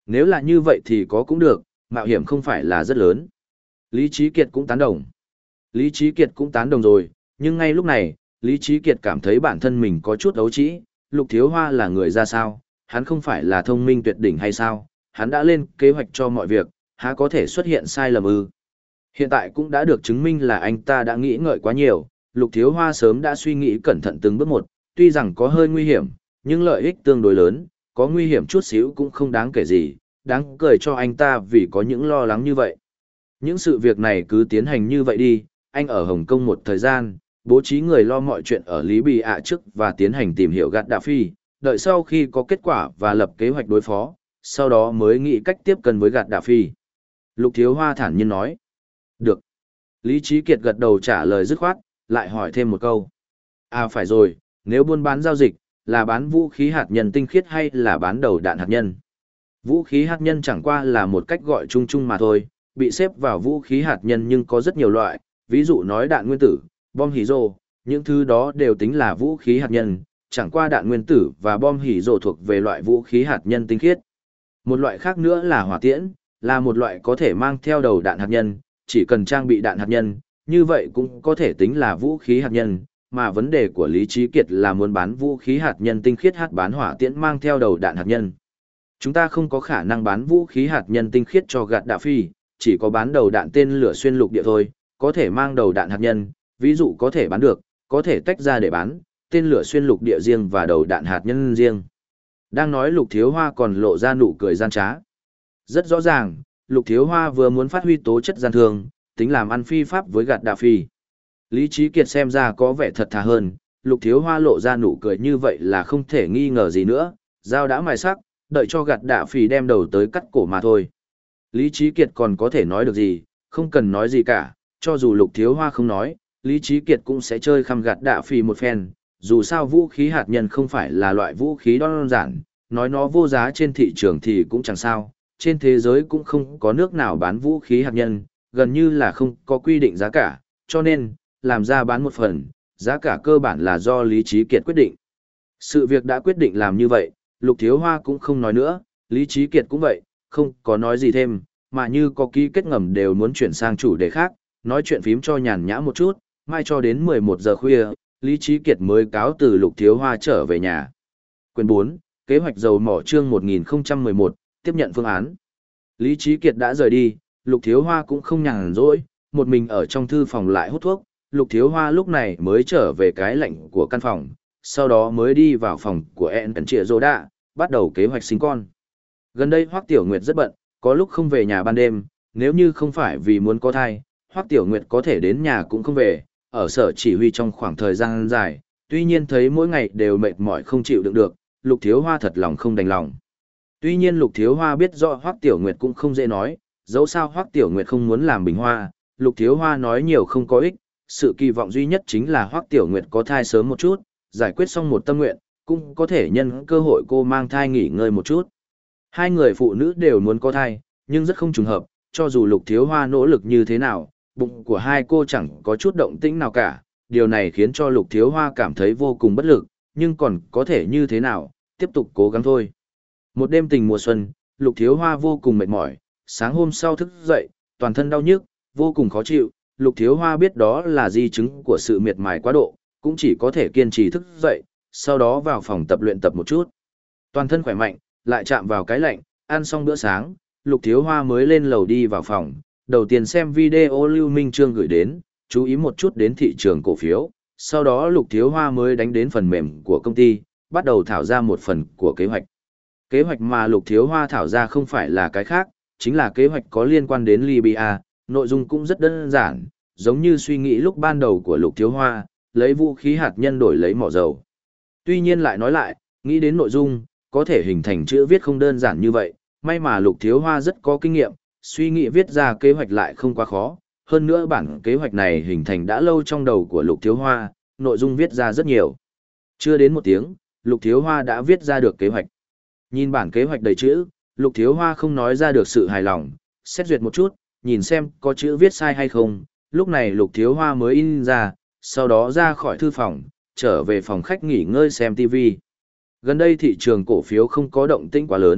Nếu là như vậy thì có cũng được, mạo hiểm không phải là rất lớn. Lý Trí Kiệt cũng tán đồng. Lý Trí Kiệt cũng tán đồng rồi, nhưng ngay lúc này, Lý Trí Kiệt cảm thấy bản thân mình có chút ấu trĩ, Lục Thiếu Hoa là người ra sao, hắn không phải là thông minh tuyệt đỉnh hay sao, hắn đã lên kế hoạch cho mọi việc, há có thể xuất hiện sai lầm ư. Hiện tại cũng đã được chứng minh là anh ta đã nghĩ ngợi quá nhiều, Lục Thiếu Hoa sớm đã suy nghĩ cẩn thận từng bước một, tuy rằng có hơi nguy hiểm, nhưng lợi ích tương đối lớn, có nguy hiểm chút xíu cũng không đáng kể gì, đáng cười cho anh ta vì có những lo lắng như vậy. Những sự việc này cứ tiến hành như vậy đi, anh ở Hồng Kông một thời gian, bố trí người lo mọi chuyện ở Lý Bì ạ trước và tiến hành tìm hiểu gạt Đạ Phi, đợi sau khi có kết quả và lập kế hoạch đối phó, sau đó mới nghĩ cách tiếp cận với gạt Đạ Phi. Lục Thiếu Hoa thản nhiên nói. Được. Lý Trí Kiệt gật đầu trả lời dứt khoát, lại hỏi thêm một câu. À phải rồi, nếu buôn bán giao dịch, là bán vũ khí hạt nhân tinh khiết hay là bán đầu đạn hạt nhân? Vũ khí hạt nhân chẳng qua là một cách gọi chung chung mà thôi, bị xếp vào vũ khí hạt nhân nhưng có rất nhiều loại, ví dụ nói đạn nguyên tử, bom hỉ rồ, những thứ đó đều tính là vũ khí hạt nhân, chẳng qua đạn nguyên tử và bom hỉ rồ thuộc về loại vũ khí hạt nhân tinh khiết. Một loại khác nữa là hỏa tiễn, là một loại có thể mang theo đầu đạn hạt nhân, chỉ cần trang bị đạn hạt nhân, như vậy cũng có thể tính là vũ khí hạt nhân, mà vấn đề của Lý Trí Kiệt là muốn bán vũ khí hạt nhân tinh khiết hát bán hỏa tiễn mang theo đầu đạn hạt nhân. Chúng ta không có khả năng bán vũ khí hạt nhân tinh khiết cho gạt Đạ Phi, chỉ có bán đầu đạn tên lửa xuyên lục địa thôi, có thể mang đầu đạn hạt nhân, ví dụ có thể bán được, có thể tách ra để bán, tên lửa xuyên lục địa riêng và đầu đạn hạt nhân riêng. Đang nói Lục Thiếu Hoa còn lộ ra nụ cười gian trá. Rất rõ ràng, Lục Thiếu Hoa vừa muốn phát huy tố chất gian thương, tính làm ăn phi pháp với gạt Đạ Phi. Lý Trí Kiệt xem ra có vẻ thật thà hơn, Lục Thiếu Hoa lộ ra nụ cười như vậy là không thể nghi ngờ gì nữa, dao đã mài sắc, đợi cho gạt Đạ Phi đem đầu tới cắt cổ mà thôi. Lý Trí Kiệt còn có thể nói được gì, không cần nói gì cả, cho dù Lục Thiếu Hoa không nói, Lý Trí Kiệt cũng sẽ chơi khăm gạt Đạ Phi một phen, dù sao vũ khí hạt nhân không phải là loại vũ khí đơn giản, nói nó vô giá trên thị trường thì cũng chẳng sao, trên thế giới cũng không có nước nào bán vũ khí hạt nhân, gần như là không có quy định giá cả, cho nên, làm ra bán một phần, giá cả cơ bản là do Lý Trí Kiệt quyết định. Sự việc đã quyết định làm như vậy, Lục Thiếu Hoa cũng không nói nữa, Lý Trí Kiệt cũng vậy, không có nói gì thêm, mà như có ký kết ngầm đều muốn chuyển sang chủ đề khác, nói chuyện phím cho nhàn nhã một chút, mai cho đến mười một giờ khuya, Lý Trí Kiệt mới cáo từ Lục Thiếu Hoa trở về nhà. Quyền bốn, Kế hoạch dầu mỏ chương một nghìn không trăm mười một, tiếp nhận phương án. Lý Trí Kiệt đã rời đi, Lục Thiếu Hoa cũng không nhàn rỗi, một mình ở trong thư phòng lại hút thuốc, Lục Thiếu Hoa lúc này mới trở về cái lạnh của căn phòng, sau đó mới đi vào phòng của En Cẩn Trịa Rô Đạ, bắt đầu kế hoạch sinh con. Gần đây Hoắc Tiểu Nguyệt rất bận, có lúc không về nhà ban đêm, nếu như không phải vì muốn có thai, Hoắc Tiểu Nguyệt có thể đến nhà cũng không về, ở sở chỉ huy trong khoảng thời gian dài, tuy nhiên thấy mỗi ngày đều mệt mỏi không chịu đựng được, Lục Thiếu Hoa thật lòng không đành lòng. Tuy nhiên Lục Thiếu Hoa biết rõ Hoắc Tiểu Nguyệt cũng không dễ nói, dẫu sao Hoắc Tiểu Nguyệt không muốn làm bình hoa, Lục Thiếu Hoa nói nhiều không có ích, sự kỳ vọng duy nhất chính là Hoắc Tiểu Nguyệt có thai sớm một chút, giải quyết xong một tâm nguyện, cũng có thể nhân cơ hội cô mang thai nghỉ ngơi một chút. Hai người phụ nữ đều muốn có thai, nhưng rất không trùng hợp, cho dù Lục Thiếu Hoa nỗ lực như thế nào, bụng của hai cô chẳng có chút động tĩnh nào cả, điều này khiến cho Lục Thiếu Hoa cảm thấy vô cùng bất lực, nhưng còn có thể như thế nào, tiếp tục cố gắng thôi. Một đêm tình mùa xuân, Lục Thiếu Hoa vô cùng mệt mỏi, sáng hôm sau thức dậy, toàn thân đau nhức, vô cùng khó chịu, Lục Thiếu Hoa biết đó là di chứng của sự miệt mài quá độ, cũng chỉ có thể kiên trì thức dậy, sau đó vào phòng tập luyện tập một chút. Toàn thân khỏe mạnh, lại chạm vào cái lạnh, ăn xong bữa sáng, Lục Thiếu Hoa mới lên lầu đi vào phòng, đầu tiên xem video Lưu Minh Trương gửi đến, chú ý một chút đến thị trường cổ phiếu, sau đó Lục Thiếu Hoa mới đánh đến phần mềm của công ty, bắt đầu thảo ra một phần của kế hoạch. Kế hoạch mà Lục Thiếu Hoa thảo ra không phải là cái khác, chính là kế hoạch có liên quan đến Libya, nội dung cũng rất đơn giản, giống như suy nghĩ lúc ban đầu của Lục Thiếu Hoa, lấy vũ khí hạt nhân đổi lấy mỏ dầu. Tuy nhiên lại nói lại, nghĩ đến nội dung, có thể hình thành chữ viết không đơn giản như vậy, may mà Lục Thiếu Hoa rất có kinh nghiệm, suy nghĩ viết ra kế hoạch lại không quá khó, hơn nữa bản kế hoạch này hình thành đã lâu trong đầu của Lục Thiếu Hoa, nội dung viết ra rất nhiều. Chưa đến một tiếng, Lục Thiếu Hoa đã viết ra được kế hoạch. Nhìn bản kế hoạch đầy chữ, Lục Thiếu Hoa không nói ra được sự hài lòng, xét duyệt một chút, nhìn xem có chữ viết sai hay không, lúc này Lục Thiếu Hoa mới in ra, sau đó ra khỏi thư phòng, trở về phòng khách nghỉ ngơi xem ti vi. Gần đây thị trường cổ phiếu không có động tĩnh quá lớn,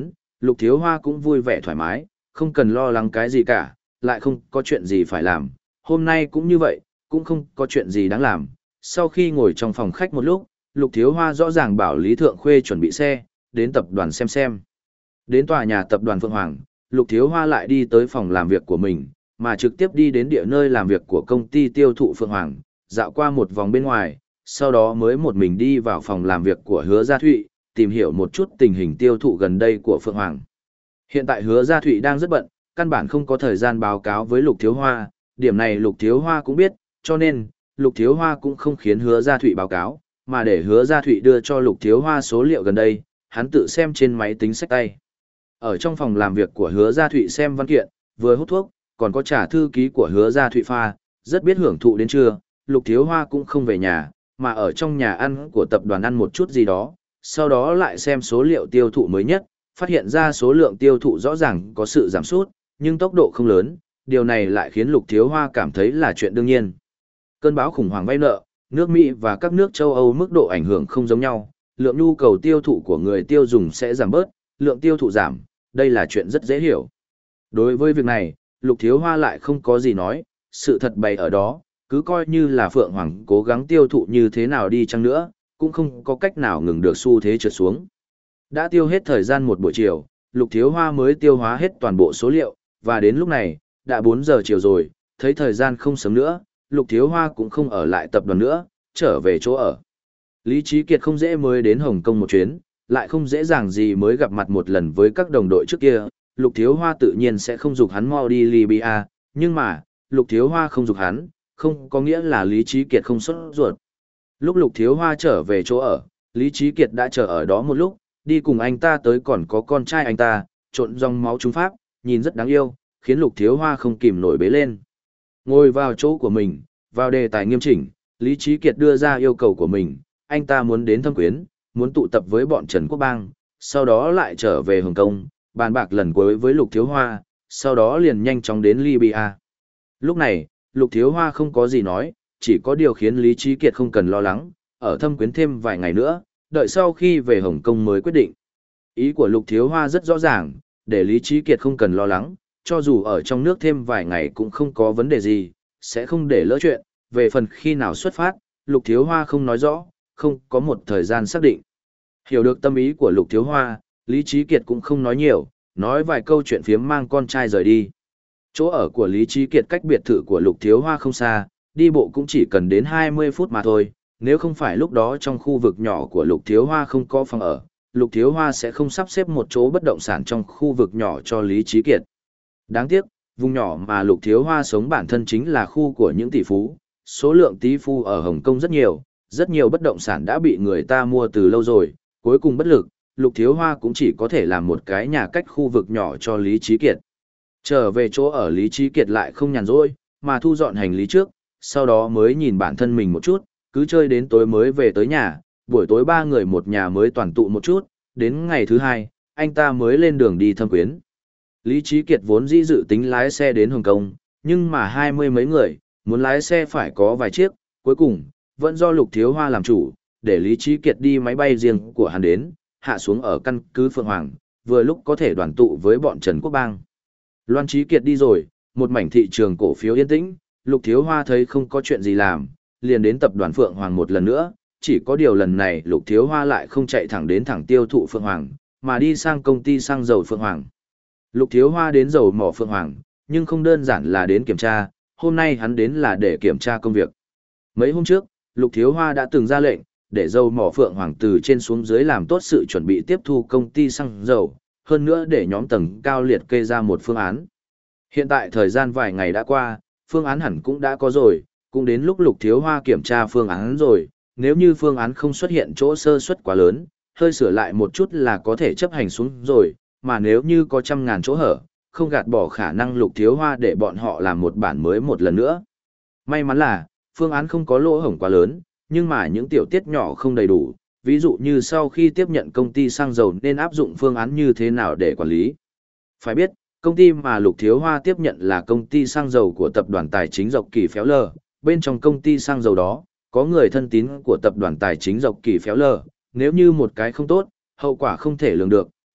Lục Thiếu Hoa cũng vui vẻ thoải mái, không cần lo lắng cái gì cả, lại không có chuyện gì phải làm. Hôm nay cũng như vậy, cũng không có chuyện gì đáng làm. Sau khi ngồi trong phòng khách một lúc, Lục Thiếu Hoa rõ ràng bảo Lý Thượng Khuê chuẩn bị xe, đến tập đoàn xem xem. Đến tòa nhà tập đoàn Phượng Hoàng, Lục Thiếu Hoa lại đi tới phòng làm việc của mình, mà trực tiếp đi đến địa nơi làm việc của công ty tiêu thụ Phượng Hoàng, dạo qua một vòng bên ngoài, sau đó mới một mình đi vào phòng làm việc của Hứa Gia Thụy, tìm hiểu một chút tình hình tiêu thụ gần đây của Phượng Hoàng. Hiện tại Hứa Gia Thụy đang rất bận, căn bản không có thời gian báo cáo với Lục Thiếu Hoa, điểm này Lục Thiếu Hoa cũng biết, cho nên, Lục Thiếu Hoa cũng không khiến Hứa Gia Thụy báo cáo, mà để Hứa Gia Thụy đưa cho Lục Thiếu Hoa số liệu gần đây, hắn tự xem trên máy tính xách tay. Ở trong phòng làm việc của Hứa Gia Thụy xem văn kiện, vừa hút thuốc, còn có trả thư ký của Hứa Gia Thụy pha, rất biết hưởng thụ đến trưa, Lục Thiếu Hoa cũng không về nhà, mà ở trong nhà ăn của tập đoàn ăn một chút gì đó, sau đó lại xem số liệu tiêu thụ mới nhất, phát hiện ra số lượng tiêu thụ rõ ràng có sự giảm sút, nhưng tốc độ không lớn, điều này lại khiến Lục Thiếu Hoa cảm thấy là chuyện đương nhiên. Cơn bão khủng hoảng vay nợ, nước Mỹ và các nước châu Âu mức độ ảnh hưởng không giống nhau, lượng nhu cầu tiêu thụ của người tiêu dùng sẽ giảm bớt, lượng tiêu thụ giảm, đây là chuyện rất dễ hiểu. Đối với việc này, Lục Thiếu Hoa lại không có gì nói, sự thật bày ở đó, cứ coi như là Phượng Hoàng cố gắng tiêu thụ như thế nào đi chăng nữa, cũng không có cách nào ngừng được xu thế trượt xuống. Đã tiêu hết thời gian một buổi chiều, Lục Thiếu Hoa mới tiêu hóa hết toàn bộ số liệu, và đến lúc này, đã bốn giờ chiều rồi, thấy thời gian không sớm nữa, Lục Thiếu Hoa cũng không ở lại tập đoàn nữa, trở về chỗ ở. Lý Trí Kiệt không dễ mới đến Hồng Kông một chuyến, lại không dễ dàng gì mới gặp mặt một lần với các đồng đội trước kia, Lục Thiếu Hoa tự nhiên sẽ không dục hắn mau đi Libya, nhưng mà, Lục Thiếu Hoa không dục hắn, không có nghĩa là Lý Trí Kiệt không sốt ruột. Lúc Lục Thiếu Hoa trở về chỗ ở, Lý Trí Kiệt đã chờ ở đó một lúc, đi cùng anh ta tới còn có con trai anh ta, trộn dòng máu trung pháp, nhìn rất đáng yêu, khiến Lục Thiếu Hoa không kìm nổi bế lên. Ngồi vào chỗ của mình, vào đề tài nghiêm chỉnh, Lý Trí Kiệt đưa ra yêu cầu của mình, anh ta muốn đến Thâm Quyến, muốn tụ tập với bọn Trần Quốc Bang, sau đó lại trở về Hồng Kông, bàn bạc lần cuối với Lục Thiếu Hoa, sau đó liền nhanh chóng đến Libya. Lúc này, Lục Thiếu Hoa không có gì nói, chỉ có điều khiến Lý Trí Kiệt không cần lo lắng, ở Thâm Quyến thêm vài ngày nữa, đợi sau khi về Hồng Kông mới quyết định. Ý của Lục Thiếu Hoa rất rõ ràng, để Lý Trí Kiệt không cần lo lắng, cho dù ở trong nước thêm vài ngày cũng không có vấn đề gì, sẽ không để lỡ chuyện, về phần khi nào xuất phát, Lục Thiếu Hoa không nói rõ, không có một thời gian xác định. Hiểu được tâm ý của Lục Thiếu Hoa, Lý Trí Kiệt cũng không nói nhiều, nói vài câu chuyện phiếm mang con trai rời đi. Chỗ ở của Lý Trí Kiệt cách biệt thự của Lục Thiếu Hoa không xa, đi bộ cũng chỉ cần đến hai mươi phút mà thôi, nếu không phải lúc đó trong khu vực nhỏ của Lục Thiếu Hoa không có phòng ở, Lục Thiếu Hoa sẽ không sắp xếp một chỗ bất động sản trong khu vực nhỏ cho Lý Trí Kiệt. Đáng tiếc, vùng nhỏ mà Lục Thiếu Hoa sống bản thân chính là khu của những tỷ phú, số lượng tỷ phú ở Hồng Kông rất nhiều, rất nhiều bất động sản đã bị người ta mua từ lâu rồi, cuối cùng bất lực, Lục Thiếu Hoa cũng chỉ có thể làm một cái nhà cách khu vực nhỏ cho Lý Trí Kiệt. Trở về chỗ ở Lý Trí Kiệt lại không nhàn rỗi, mà thu dọn hành lý trước, sau đó mới nhìn bản thân mình một chút, cứ chơi đến tối mới về tới nhà, buổi tối ba người một nhà mới toàn tụ một chút, đến ngày thứ hai, anh ta mới lên đường đi Thâm Quyến. Lý Trí Kiệt vốn dĩ dự tính lái xe đến Hồng Kông, nhưng mà hai mươi mấy người, muốn lái xe phải có vài chiếc, cuối cùng, vẫn do Lục Thiếu Hoa làm chủ, để Lý Trí Kiệt đi máy bay riêng của hắn đến, hạ xuống ở căn cứ Phượng Hoàng, vừa lúc có thể đoàn tụ với bọn Trần Quốc Bang. Loan Trí Kiệt đi rồi, một mảnh thị trường cổ phiếu yên tĩnh, Lục Thiếu Hoa thấy không có chuyện gì làm, liền đến tập đoàn Phượng Hoàng một lần nữa, chỉ có điều lần này Lục Thiếu Hoa lại không chạy thẳng đến thẳng tiêu thụ Phượng Hoàng, mà đi sang công ty xăng dầu Phượng Hoàng. Lục Thiếu Hoa đến dầu mỏ Phượng Hoàng, nhưng không đơn giản là đến kiểm tra, hôm nay hắn đến là để kiểm tra công việc. Mấy hôm trước, Lục Thiếu Hoa đã từng ra lệnh, để dầu mỏ Phượng Hoàng từ trên xuống dưới làm tốt sự chuẩn bị tiếp thu công ty xăng dầu, hơn nữa để nhóm tầng cao liệt kê ra một phương án. Hiện tại thời gian vài ngày đã qua, phương án hẳn cũng đã có rồi, cũng đến lúc Lục Thiếu Hoa kiểm tra phương án rồi, nếu như phương án không xuất hiện chỗ sơ suất quá lớn, hơi sửa lại một chút là có thể chấp hành xuống rồi, mà nếu như có trăm ngàn chỗ hở, không gạt bỏ khả năng Lục Thiếu Hoa để bọn họ làm một bản mới một lần nữa. May mắn là, phương án không có lỗ hổng quá lớn, nhưng mà những tiểu tiết nhỏ không đầy đủ, ví dụ như sau khi tiếp nhận công ty xăng dầu nên áp dụng phương án như thế nào để quản lý. Phải biết, công ty mà Lục Thiếu Hoa tiếp nhận là công ty xăng dầu của tập đoàn tài chính Dọc Kỳ Phéo Lờ, bên trong công ty xăng dầu đó, có người thân tín của tập đoàn tài chính Dọc Kỳ Phéo Lờ, nếu như một cái không tốt, hậu quả không thể lường được,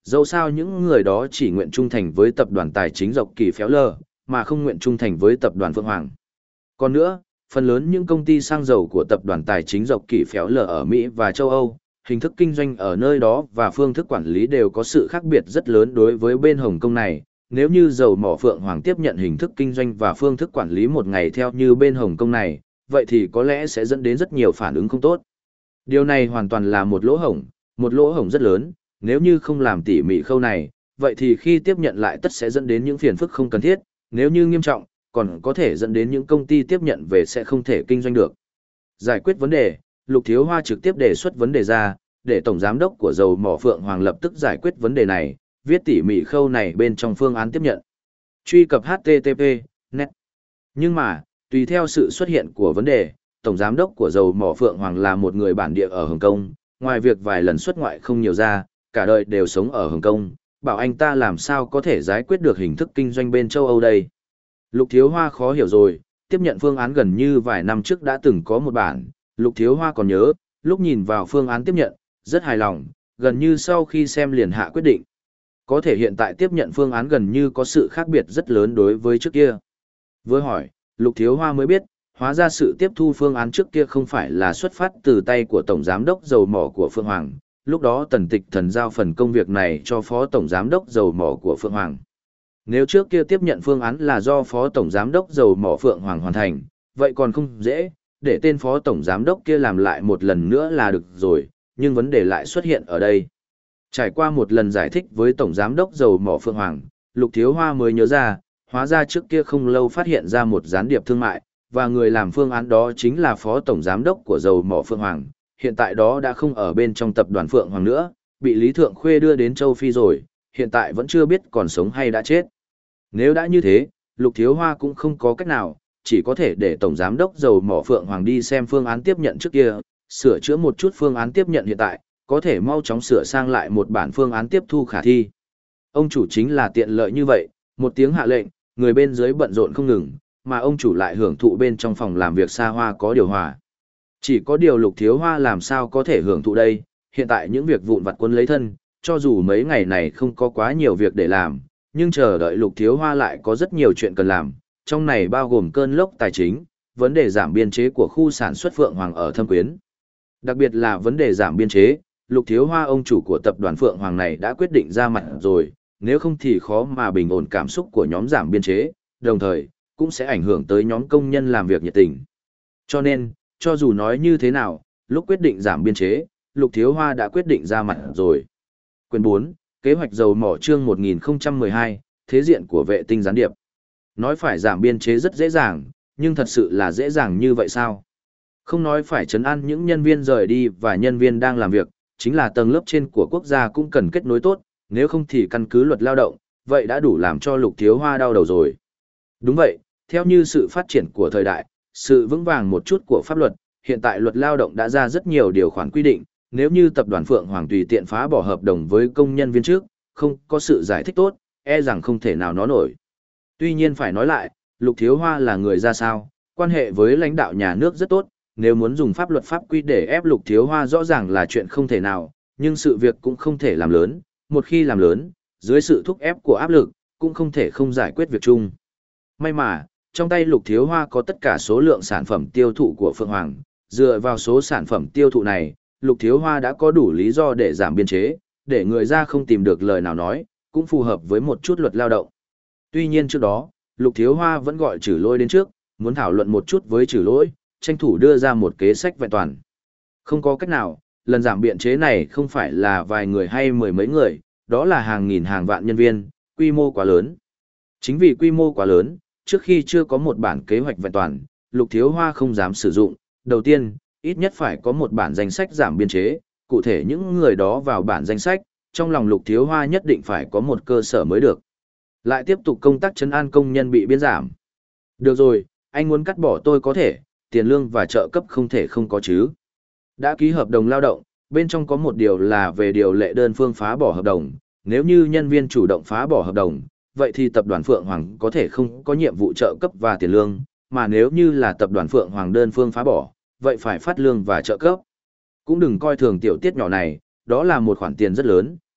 dẫu sao những người đó chỉ nguyện trung thành với tập đoàn tài chính dọc kỳ phéo lờ, mà không nguyện trung thành với tập đoàn Phượng Hoàng. Còn nữa, phần lớn những công ty xăng dầu của tập đoàn tài chính dọc kỳ phéo lờ ở Mỹ và châu Âu, hình thức kinh doanh ở nơi đó và phương thức quản lý đều có sự khác biệt rất lớn đối với bên Hồng Kông này. Nếu như dầu mỏ Phượng Hoàng tiếp nhận hình thức kinh doanh và phương thức quản lý một ngày theo như bên Hồng Kông này, vậy thì có lẽ sẽ dẫn đến rất nhiều phản ứng không tốt. Điều này hoàn toàn là một lỗ hổng, một lỗ hổng rất lớn, nếu như không làm tỉ mỉ khâu này, vậy thì khi tiếp nhận lại tất sẽ dẫn đến những phiền phức không cần thiết, nếu như nghiêm trọng, còn có thể dẫn đến những công ty tiếp nhận về sẽ không thể kinh doanh được. Giải quyết vấn đề, Lục Thiếu Hoa trực tiếp đề xuất vấn đề ra, để Tổng Giám đốc của dầu mỏ Phượng Hoàng lập tức giải quyết vấn đề này, viết tỉ mỉ khâu này bên trong phương án tiếp nhận. Truy cập H T T P net. Nhưng mà, tùy theo sự xuất hiện của vấn đề, Tổng Giám đốc của dầu mỏ Phượng Hoàng là một người bản địa ở Hồng Kông, ngoài việc vài lần xuất ngoại không nhiều ra, cả đời đều sống ở Hồng Kông, bảo anh ta làm sao có thể giải quyết được hình thức kinh doanh bên châu Âu đây. Lục Thiếu Hoa khó hiểu rồi, tiếp nhận phương án gần như vài năm trước đã từng có một bản, Lục Thiếu Hoa còn nhớ, lúc nhìn vào phương án tiếp nhận, rất hài lòng, gần như sau khi xem liền hạ quyết định. Có thể hiện tại tiếp nhận phương án gần như có sự khác biệt rất lớn đối với trước kia. Vừa hỏi, Lục Thiếu Hoa mới biết, hóa ra sự tiếp thu phương án trước kia không phải là xuất phát từ tay của Tổng Giám đốc dầu mỏ của Phượng Hoàng, lúc đó Tần Tịch Thần giao phần công việc này cho Phó Tổng Giám đốc dầu mỏ của Phượng Hoàng. Nếu trước kia tiếp nhận phương án là do Phó Tổng Giám đốc dầu mỏ Phượng Hoàng hoàn thành, vậy còn không dễ, để tên Phó Tổng Giám đốc kia làm lại một lần nữa là được rồi, nhưng vấn đề lại xuất hiện ở đây. Trải qua một lần giải thích với Tổng Giám đốc dầu mỏ Phượng Hoàng, Lục Thiếu Hoa mới nhớ ra, hóa ra trước kia không lâu phát hiện ra một gián điệp thương mại, và người làm phương án đó chính là Phó Tổng Giám đốc của dầu mỏ Phượng Hoàng, hiện tại đó đã không ở bên trong tập đoàn Phượng Hoàng nữa, bị Lý Thượng Khuê đưa đến châu Phi rồi, hiện tại vẫn chưa biết còn sống hay đã chết. Nếu đã như thế, Lục Thiếu Hoa cũng không có cách nào, chỉ có thể để Tổng Giám đốc dầu mỏ Phượng Hoàng đi xem phương án tiếp nhận trước kia, sửa chữa một chút phương án tiếp nhận hiện tại, có thể mau chóng sửa sang lại một bản phương án tiếp thu khả thi. Ông chủ chính là tiện lợi như vậy, một tiếng hạ lệnh, người bên dưới bận rộn không ngừng, mà ông chủ lại hưởng thụ bên trong phòng làm việc xa hoa có điều hòa. Chỉ có điều Lục Thiếu Hoa làm sao có thể hưởng thụ đây, hiện tại những việc vụn vặt quân lấy thân, cho dù mấy ngày này không có quá nhiều việc để làm, nhưng chờ đợi Lục Thiếu Hoa lại có rất nhiều chuyện cần làm, trong này bao gồm cơn lốc tài chính, vấn đề giảm biên chế của khu sản xuất Phượng Hoàng ở Thâm Quyến. Đặc biệt là vấn đề giảm biên chế, Lục Thiếu Hoa ông chủ của tập đoàn Phượng Hoàng này đã quyết định ra mặt rồi, nếu không thì khó mà bình ổn cảm xúc của nhóm giảm biên chế, đồng thời, cũng sẽ ảnh hưởng tới nhóm công nhân làm việc nhiệt tình. Cho nên, cho dù nói như thế nào, lúc quyết định giảm biên chế, Lục Thiếu Hoa đã quyết định ra mặt rồi. Quyền bốn, Kế hoạch dầu mỏ chương một nghìn không trăm mười hai, Thế diện của vệ tinh gián điệp. Nói phải giảm biên chế rất dễ dàng, nhưng thật sự là dễ dàng như vậy sao? Không nói phải trấn an những nhân viên rời đi và nhân viên đang làm việc, chính là tầng lớp trên của quốc gia cũng cần kết nối tốt, nếu không thì căn cứ luật lao động, vậy đã đủ làm cho Lục Thiếu Hoa đau đầu rồi. Đúng vậy, theo như sự phát triển của thời đại, sự vững vàng một chút của pháp luật, hiện tại luật lao động đã ra rất nhiều điều khoản quy định, nếu như tập đoàn Phượng Hoàng tùy tiện phá bỏ hợp đồng với công nhân viên trước, không có sự giải thích tốt, e rằng không thể nào nó nổi. Tuy nhiên phải nói lại, Lục Thiếu Hoa là người ra sao, quan hệ với lãnh đạo nhà nước rất tốt, nếu muốn dùng pháp luật pháp quy để ép Lục Thiếu Hoa rõ ràng là chuyện không thể nào, nhưng sự việc cũng không thể làm lớn, một khi làm lớn, dưới sự thúc ép của áp lực, cũng không thể không giải quyết việc chung. May mà, trong tay Lục Thiếu Hoa có tất cả số lượng sản phẩm tiêu thụ của Phượng Hoàng, dựa vào số sản phẩm tiêu thụ này, Lục Thiếu Hoa đã có đủ lý do để giảm biên chế, để người ra không tìm được lời nào nói, cũng phù hợp với một chút luật lao động. Tuy nhiên trước đó, Lục Thiếu Hoa vẫn gọi Trử Lỗi đến trước, muốn thảo luận một chút với Trử Lỗi, tranh thủ đưa ra một kế sách vẹn toàn. Không có cách nào, lần giảm biên chế này không phải là vài người hay mười mấy người, đó là hàng nghìn hàng vạn nhân viên, quy mô quá lớn. Chính vì quy mô quá lớn, trước khi chưa có một bản kế hoạch vẹn toàn, Lục Thiếu Hoa không dám sử dụng. Đầu tiên, ít nhất phải có một bản danh sách giảm biên chế, cụ thể những người đó vào bản danh sách, trong lòng Lục Thiếu Hoa nhất định phải có một cơ sở mới được. Lại tiếp tục công tác trấn an công nhân bị biên giảm. Được rồi, anh muốn cắt bỏ tôi có thể, tiền lương và trợ cấp không thể không có chứ. Đã ký hợp đồng lao động, bên trong có một điều là về điều lệ đơn phương phá bỏ hợp đồng, nếu như nhân viên chủ động phá bỏ hợp đồng, vậy thì tập đoàn Phượng Hoàng có thể không có nhiệm vụ trợ cấp và tiền lương, mà nếu như là tập đoàn Phượng Hoàng đơn phương phá bỏ, vậy phải phát lương và trợ cấp. Cũng đừng coi thường tiểu tiết nhỏ này, đó là một khoản tiền rất lớn,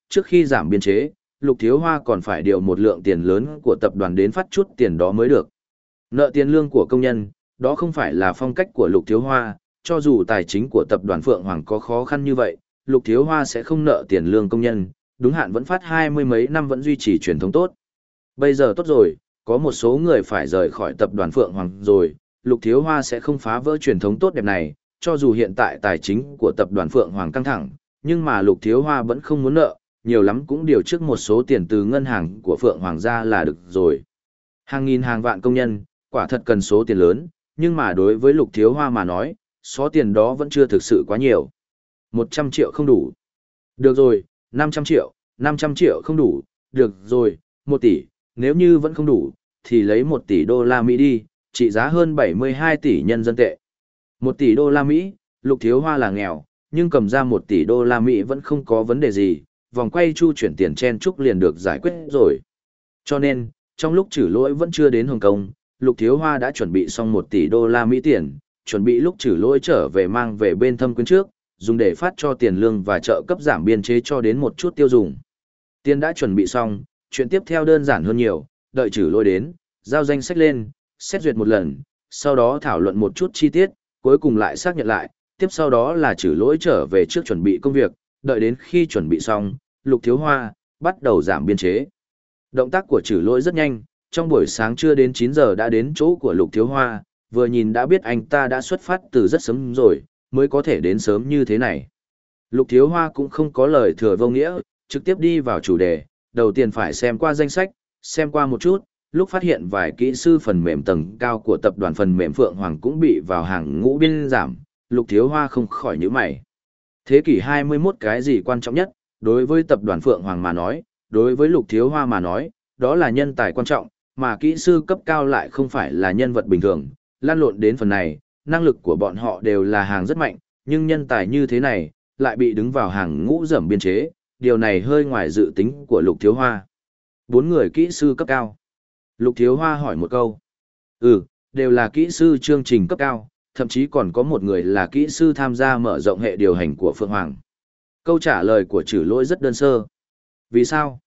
trước khi giảm biên chế, Lục Thiếu Hoa còn phải điều một lượng tiền lớn của tập đoàn đến phát chút tiền đó mới được. Nợ tiền lương của công nhân, đó không phải là phong cách của Lục Thiếu Hoa, cho dù tài chính của tập đoàn Phượng Hoàng có khó khăn như vậy, Lục Thiếu Hoa sẽ không nợ tiền lương công nhân, đúng hạn vẫn phát hai mươi mấy năm vẫn duy trì truyền thống tốt. Bây giờ tốt rồi, có một số người phải rời khỏi tập đoàn Phượng Hoàng rồi, Lục Thiếu Hoa sẽ không phá vỡ truyền thống tốt đẹp này, cho dù hiện tại tài chính của tập đoàn Phượng Hoàng căng thẳng, nhưng mà Lục Thiếu Hoa vẫn không muốn nợ, nhiều lắm cũng điều trước một số tiền từ ngân hàng của Phượng Hoàng ra là được rồi. Hàng nghìn hàng vạn công nhân, quả thật cần số tiền lớn, nhưng mà đối với Lục Thiếu Hoa mà nói, số tiền đó vẫn chưa thực sự quá nhiều. một trăm triệu không đủ. Được rồi, năm trăm triệu, năm trăm triệu không đủ, được rồi, một tỷ, nếu như vẫn không đủ, thì lấy một tỷ đô la Mỹ đi, trị giá hơn bảy mươi hai tỷ nhân dân tệ. một tỷ đô la Mỹ, Lục Thiếu Hoa là nghèo, nhưng cầm ra một tỷ đô la Mỹ vẫn không có vấn đề gì, vòng quay chu chuyển tiền chen chúc liền được giải quyết rồi. Cho nên, trong lúc Trử Lỗi vẫn chưa đến Hồng Kông, Lục Thiếu Hoa đã chuẩn bị xong một tỷ đô la Mỹ tiền, chuẩn bị lúc Trử Lỗi trở về mang về bên Thâm Quyến trước, dùng để phát cho tiền lương và trợ cấp giảm biên chế cho đến một chút tiêu dùng. Tiền đã chuẩn bị xong, chuyện tiếp theo đơn giản hơn nhiều, đợi Trử Lỗi đến, giao danh sách lên, xét duyệt một lần, sau đó thảo luận một chút chi tiết, cuối cùng lại xác nhận lại, tiếp sau đó là Trử Lỗi trở về trước chuẩn bị công việc, đợi đến khi chuẩn bị xong, Lục Thiếu Hoa bắt đầu giảm biên chế. Động tác của Trử Lỗi rất nhanh, trong buổi sáng chưa đến chín giờ đã đến chỗ của Lục Thiếu Hoa, vừa nhìn đã biết anh ta đã xuất phát từ rất sớm rồi, mới có thể đến sớm như thế này. Lục Thiếu Hoa cũng không có lời thừa vô nghĩa, trực tiếp đi vào chủ đề, đầu tiên phải xem qua danh sách, xem qua một chút, lúc phát hiện vài kỹ sư phần mềm tầng cao của tập đoàn phần mềm Phượng Hoàng cũng bị vào hàng ngũ biên giảm, Lục Thiếu Hoa không khỏi nhíu mày. Thế kỷ hai mươi mốt cái gì quan trọng nhất, đối với tập đoàn Phượng Hoàng mà nói, đối với Lục Thiếu Hoa mà nói, đó là nhân tài quan trọng, mà kỹ sư cấp cao lại không phải là nhân vật bình thường, lan lộn đến phần này, năng lực của bọn họ đều là hàng rất mạnh, nhưng nhân tài như thế này, lại bị đứng vào hàng ngũ giảm biên chế, điều này hơi ngoài dự tính của Lục Thiếu Hoa. Bốn người kỹ sư cấp cao. Lục Thiếu Hoa hỏi một câu. Ừ, đều là kỹ sư chương trình cấp cao, thậm chí còn có một người là kỹ sư tham gia mở rộng hệ điều hành của Phượng Hoàng. Câu trả lời của Trử Lỗi rất đơn sơ. Vì sao?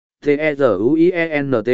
T-E-Z-U-I-E-N-T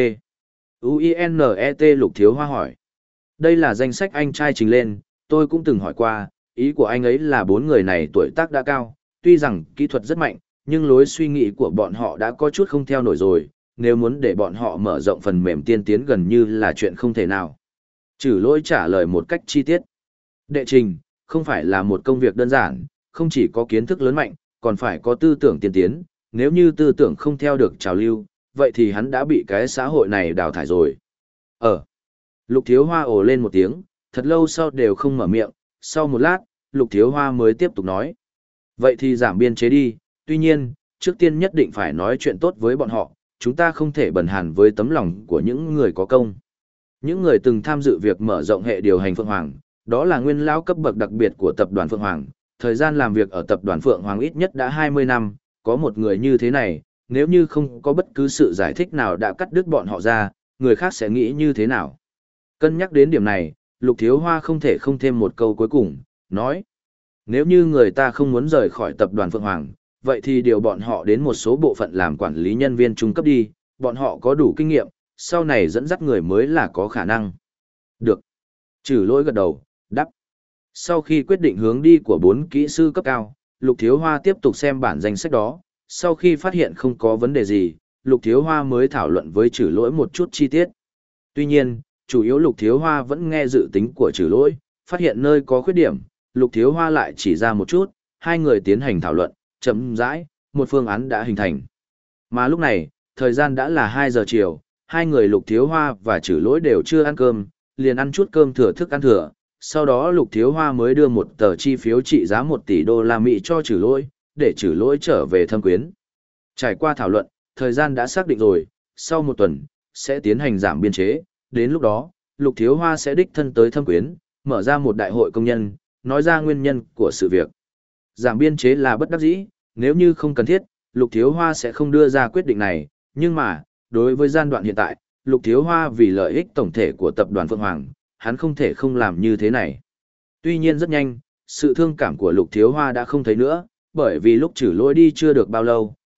U-I-N-E-T Lục Thiếu Hoa hỏi. Đây là danh sách anh trai trình lên, tôi cũng từng hỏi qua, ý của anh ấy là bốn người này tuổi tác đã cao, tuy rằng kỹ thuật rất mạnh, nhưng lối suy nghĩ của bọn họ đã có chút không theo nổi rồi, nếu muốn để bọn họ mở rộng phần mềm tiên tiến gần như là chuyện không thể nào. Trử Lỗi trả lời một cách chi tiết. Đệ trình, không phải là một công việc đơn giản, không chỉ có kiến thức lớn mạnh, còn phải có tư tưởng tiên tiến, nếu như tư tưởng không theo được trào lưu, vậy thì hắn đã bị cái xã hội này đào thải rồi. Ờ. Lục Thiếu Hoa ồ lên một tiếng, thật lâu sau đều không mở miệng, sau một lát, Lục Thiếu Hoa mới tiếp tục nói. Vậy thì giảm biên chế đi, tuy nhiên, trước tiên nhất định phải nói chuyện tốt với bọn họ, chúng ta không thể bần hàn với tấm lòng của những người có công. Những người từng tham dự việc mở rộng hệ điều hành Phượng Hoàng, đó là nguyên lão cấp bậc đặc biệt của tập đoàn Phượng Hoàng, thời gian làm việc ở tập đoàn Phượng Hoàng ít nhất đã hai mươi năm, có một người như thế này, nếu như không có bất cứ sự giải thích nào đã cắt đứt bọn họ ra, người khác sẽ nghĩ như thế nào. Cân nhắc đến điểm này, Lục Thiếu Hoa không thể không thêm một câu cuối cùng, nói. Nếu như người ta không muốn rời khỏi tập đoàn Phượng Hoàng, vậy thì điều bọn họ đến một số bộ phận làm quản lý nhân viên trung cấp đi, bọn họ có đủ kinh nghiệm, sau này dẫn dắt người mới là có khả năng. Được. Trử Lỗi gật đầu, đáp. Sau khi quyết định hướng đi của bốn kỹ sư cấp cao, Lục Thiếu Hoa tiếp tục xem bản danh sách đó, sau khi phát hiện không có vấn đề gì, Lục Thiếu Hoa mới thảo luận với Trử Lỗi một chút chi tiết. Tuy nhiên, chủ yếu Lục Thiếu Hoa vẫn nghe dự tính của Trử Lỗi, phát hiện nơi có khuyết điểm, Lục Thiếu Hoa lại chỉ ra một chút, hai người tiến hành thảo luận, chậm rãi, một phương án đã hình thành. Mà lúc này, thời gian đã là hai giờ chiều, hai người Lục Thiếu Hoa và Trử Lỗi đều chưa ăn cơm, liền ăn chút cơm thừa thức ăn thừa, sau đó Lục Thiếu Hoa mới đưa một tờ chi phiếu trị giá một tỷ đô la Mỹ cho Trử Lỗi, để Trử Lỗi trở về Thâm Quyến. Trải qua thảo luận, thời gian đã xác định rồi, sau một tuần, sẽ tiến hành giảm biên chế, đến lúc đó, Lục Thiếu Hoa sẽ đích thân tới Thâm Quyến, mở ra một đại hội công nhân, nói ra nguyên nhân của sự việc. Giảm biên chế là bất đắc dĩ, nếu như không cần thiết, Lục Thiếu Hoa sẽ không đưa ra quyết định này, nhưng mà, đối với giai đoạn hiện tại, Lục Thiếu Hoa vì lợi ích tổng thể của tập đoàn Phượng Hoàng, hắn không thể không làm như thế này. Tuy nhiên rất nhanh, sự thương cảm của Lục Thiếu Hoa đã không thấy nữa, bởi vì lúc Trử Lỗi đi chưa được bao lâu,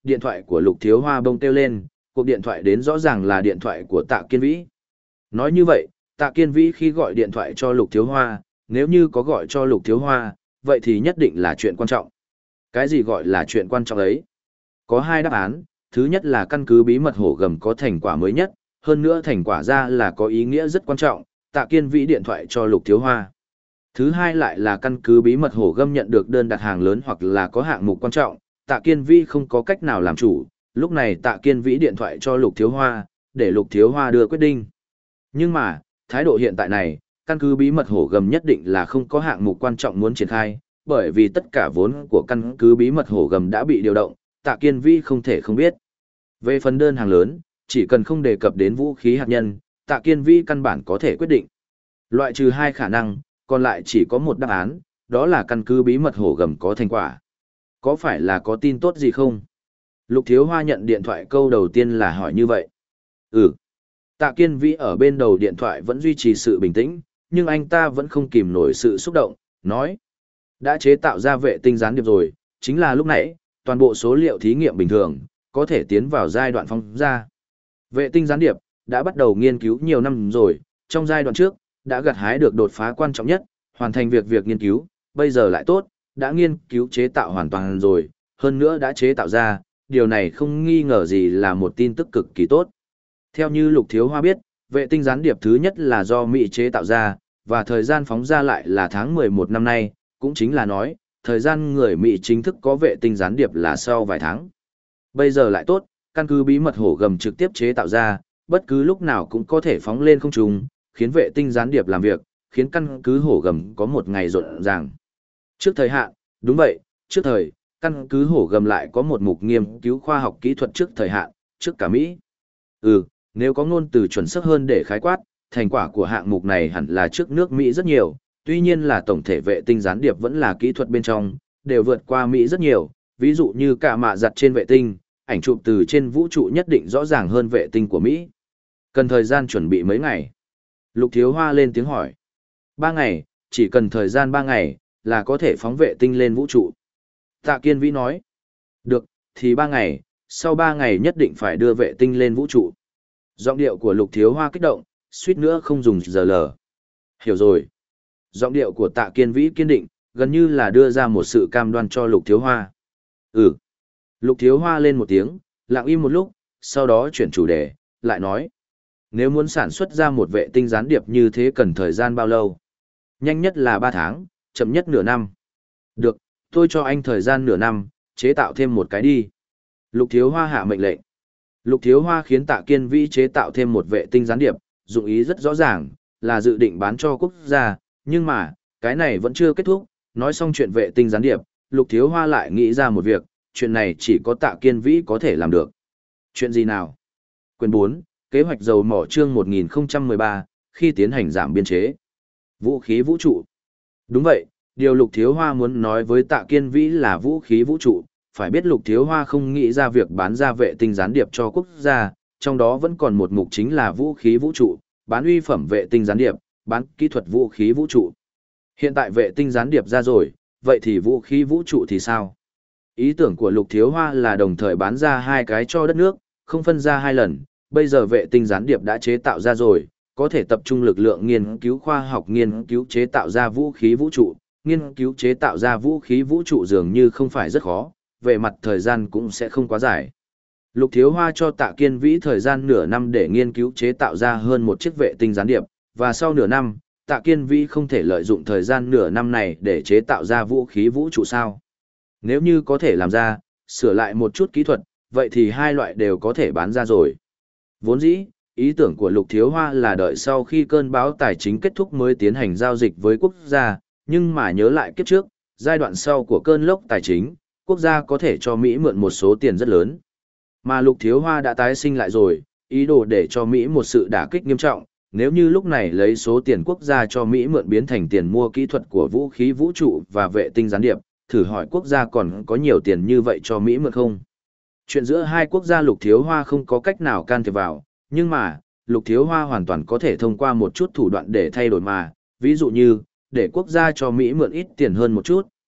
điện thoại của Lục Thiếu Hoa bông kêu lên, cuộc điện thoại đến rõ ràng là điện thoại của Tạ Kiên Vĩ. Nói như vậy, Tạ Kiên Vĩ khi gọi điện thoại cho Lục Thiếu Hoa, nếu như có gọi cho Lục Thiếu Hoa, vậy thì nhất định là chuyện quan trọng. Cái gì gọi là chuyện quan trọng ấy? Có hai đáp án, thứ nhất là căn cứ bí mật hổ gầm có thành quả mới nhất, hơn nữa thành quả ra là có ý nghĩa rất quan trọng, Tạ Kiên Vĩ điện thoại cho Lục Thiếu Hoa. Thứ hai lại là căn cứ bí mật hổ gầm nhận được đơn đặt hàng lớn hoặc là có hạng mục quan trọng, Tạ Kiên Vĩ không có cách nào làm chủ, lúc này Tạ Kiên Vĩ điện thoại cho Lục Thiếu Hoa, để Lục Thiếu Hoa đưa quyết định. Nhưng mà, thái độ hiện tại này, căn cứ bí mật hổ gầm nhất định là không có hạng mục quan trọng muốn triển khai, bởi vì tất cả vốn của căn cứ bí mật hổ gầm đã bị điều động, Tạ Kiên Vĩ không thể không biết. Về phần đơn hàng lớn, chỉ cần không đề cập đến vũ khí hạt nhân, Tạ Kiên Vĩ căn bản có thể quyết định. Loại trừ hai khả năng, còn lại chỉ có một đáp án, đó là căn cứ bí mật hổ gầm có thành quả. Có phải là có tin tốt gì không? Lục Thiếu Hoa nhận điện thoại câu đầu tiên là hỏi như vậy. Ừ. Tạ Kiên Vĩ ở bên đầu điện thoại vẫn duy trì sự bình tĩnh, nhưng anh ta vẫn không kìm nổi sự xúc động, nói. Đã chế tạo ra vệ tinh gián điệp rồi, chính là lúc nãy, toàn bộ số liệu thí nghiệm bình thường, có thể tiến vào giai đoạn phóng ra. Vệ tinh gián điệp, đã bắt đầu nghiên cứu nhiều năm rồi, trong giai đoạn trước, đã gặt hái được đột phá quan trọng nhất, hoàn thành việc việc nghiên cứu, bây giờ lại tốt, đã nghiên cứu chế tạo hoàn toàn rồi, hơn nữa đã chế tạo ra, điều này không nghi ngờ gì là một tin tức cực kỳ tốt. Theo như Lục Thiếu Hoa biết, vệ tinh gián điệp thứ nhất là do Mỹ chế tạo ra, và thời gian phóng ra lại là tháng mười một năm nay, cũng chính là nói, thời gian người Mỹ chính thức có vệ tinh gián điệp là sau vài tháng. Bây giờ lại tốt, căn cứ bí mật hổ gầm trực tiếp chế tạo ra, bất cứ lúc nào cũng có thể phóng lên không trung, khiến vệ tinh gián điệp làm việc, khiến căn cứ hổ gầm có một ngày rộn ràng. Trước thời hạn, đúng vậy, trước thời, căn cứ hổ gầm lại có một mục nghiên cứu khoa học kỹ thuật trước thời hạn, trước cả Mỹ. Ừ, nếu có ngôn từ chuẩn xác hơn để khái quát, thành quả của hạng mục này hẳn là trước nước Mỹ rất nhiều, tuy nhiên là tổng thể vệ tinh gián điệp vẫn là kỹ thuật bên trong, đều vượt qua Mỹ rất nhiều, ví dụ như cả mạ giặt trên vệ tinh, ảnh chụp từ trên vũ trụ nhất định rõ ràng hơn vệ tinh của Mỹ. Cần thời gian chuẩn bị mấy ngày? Lục Thiếu Hoa lên tiếng hỏi. Ba ngày, chỉ cần thời gian ba ngày, là có thể phóng vệ tinh lên vũ trụ. Tạ Kiên Vĩ nói. Được, thì ba ngày, sau ba ngày nhất định phải đưa vệ tinh lên vũ trụ. Giọng điệu của Lục Thiếu Hoa kích động, suýt nữa không dùng giờ lờ. Hiểu rồi. Giọng điệu của Tạ Kiên Vĩ kiên định, gần như là đưa ra một sự cam đoan cho Lục Thiếu Hoa. Ừ. Lục Thiếu Hoa lên một tiếng, lặng im một lúc, sau đó chuyển chủ đề, lại nói. Nếu muốn sản xuất ra một vệ tinh gián điệp như thế cần thời gian bao lâu? Nhanh nhất là ba tháng, chậm nhất nửa năm. Được, tôi cho anh thời gian nửa năm, chế tạo thêm một cái đi. Lục Thiếu Hoa hạ mệnh lệnh. Lục Thiếu Hoa khiến Tạ Kiên Vĩ chế tạo thêm một vệ tinh gián điệp, dụng ý rất rõ ràng, là dự định bán cho quốc gia, nhưng mà, cái này vẫn chưa kết thúc, nói xong chuyện vệ tinh gián điệp, Lục Thiếu Hoa lại nghĩ ra một việc, chuyện này chỉ có Tạ Kiên Vĩ có thể làm được. Chuyện gì nào? Quyền bốn, kế hoạch dầu mỏ chương một nghìn không trăm mười ba, khi tiến hành giảm biên chế. Vũ khí vũ trụ. Đúng vậy, điều Lục Thiếu Hoa muốn nói với Tạ Kiên Vĩ là vũ khí vũ trụ, phải biết Lục Thiếu Hoa không nghĩ ra việc bán ra vệ tinh gián điệp cho quốc gia, trong đó vẫn còn một mục chính là vũ khí vũ trụ, bán uy phẩm vệ tinh gián điệp, bán kỹ thuật vũ khí vũ trụ. Hiện tại vệ tinh gián điệp ra rồi, vậy thì vũ khí vũ trụ thì sao? Ý tưởng của Lục Thiếu Hoa là đồng thời bán ra hai cái cho đất nước, không phân ra hai lần, bây giờ vệ tinh gián điệp đã chế tạo ra rồi, có thể tập trung lực lượng nghiên cứu khoa học nghiên cứu chế tạo ra vũ khí vũ trụ, nghiên cứu chế tạo ra vũ khí vũ trụ dường như không phải rất khó, về mặt thời gian cũng sẽ không quá dài. Lục Thiếu Hoa cho Tạ Kiên Vĩ thời gian nửa năm để nghiên cứu chế tạo ra hơn một chiếc vệ tinh gián điệp, và sau nửa năm, Tạ Kiên Vĩ không thể lợi dụng thời gian nửa năm này để chế tạo ra vũ khí vũ trụ sao. Nếu như có thể làm ra, sửa lại một chút kỹ thuật, vậy thì hai loại đều có thể bán ra rồi. Vốn dĩ, ý tưởng của Lục Thiếu Hoa là đợi sau khi cơn bão tài chính kết thúc mới tiến hành giao dịch với quốc gia, nhưng mà nhớ lại kiếp trước, giai đoạn sau của cơn lốc tài chính, quốc gia có thể cho Mỹ mượn một số tiền rất lớn. Mà Lục Thiếu Hoa đã tái sinh lại rồi, ý đồ để cho Mỹ một sự đả kích nghiêm trọng, nếu như lúc này lấy số tiền quốc gia cho Mỹ mượn biến thành tiền mua kỹ thuật của vũ khí vũ trụ và vệ tinh gián điệp, thử hỏi quốc gia còn có nhiều tiền như vậy cho Mỹ mượn không? Chuyện giữa hai quốc gia Lục Thiếu Hoa không có cách nào can thiệp vào, nhưng mà, Lục Thiếu Hoa hoàn toàn có thể thông qua một chút thủ đoạn để thay đổi mà, ví dụ như, để quốc gia cho Mỹ mượn ít tiền hơn một chút,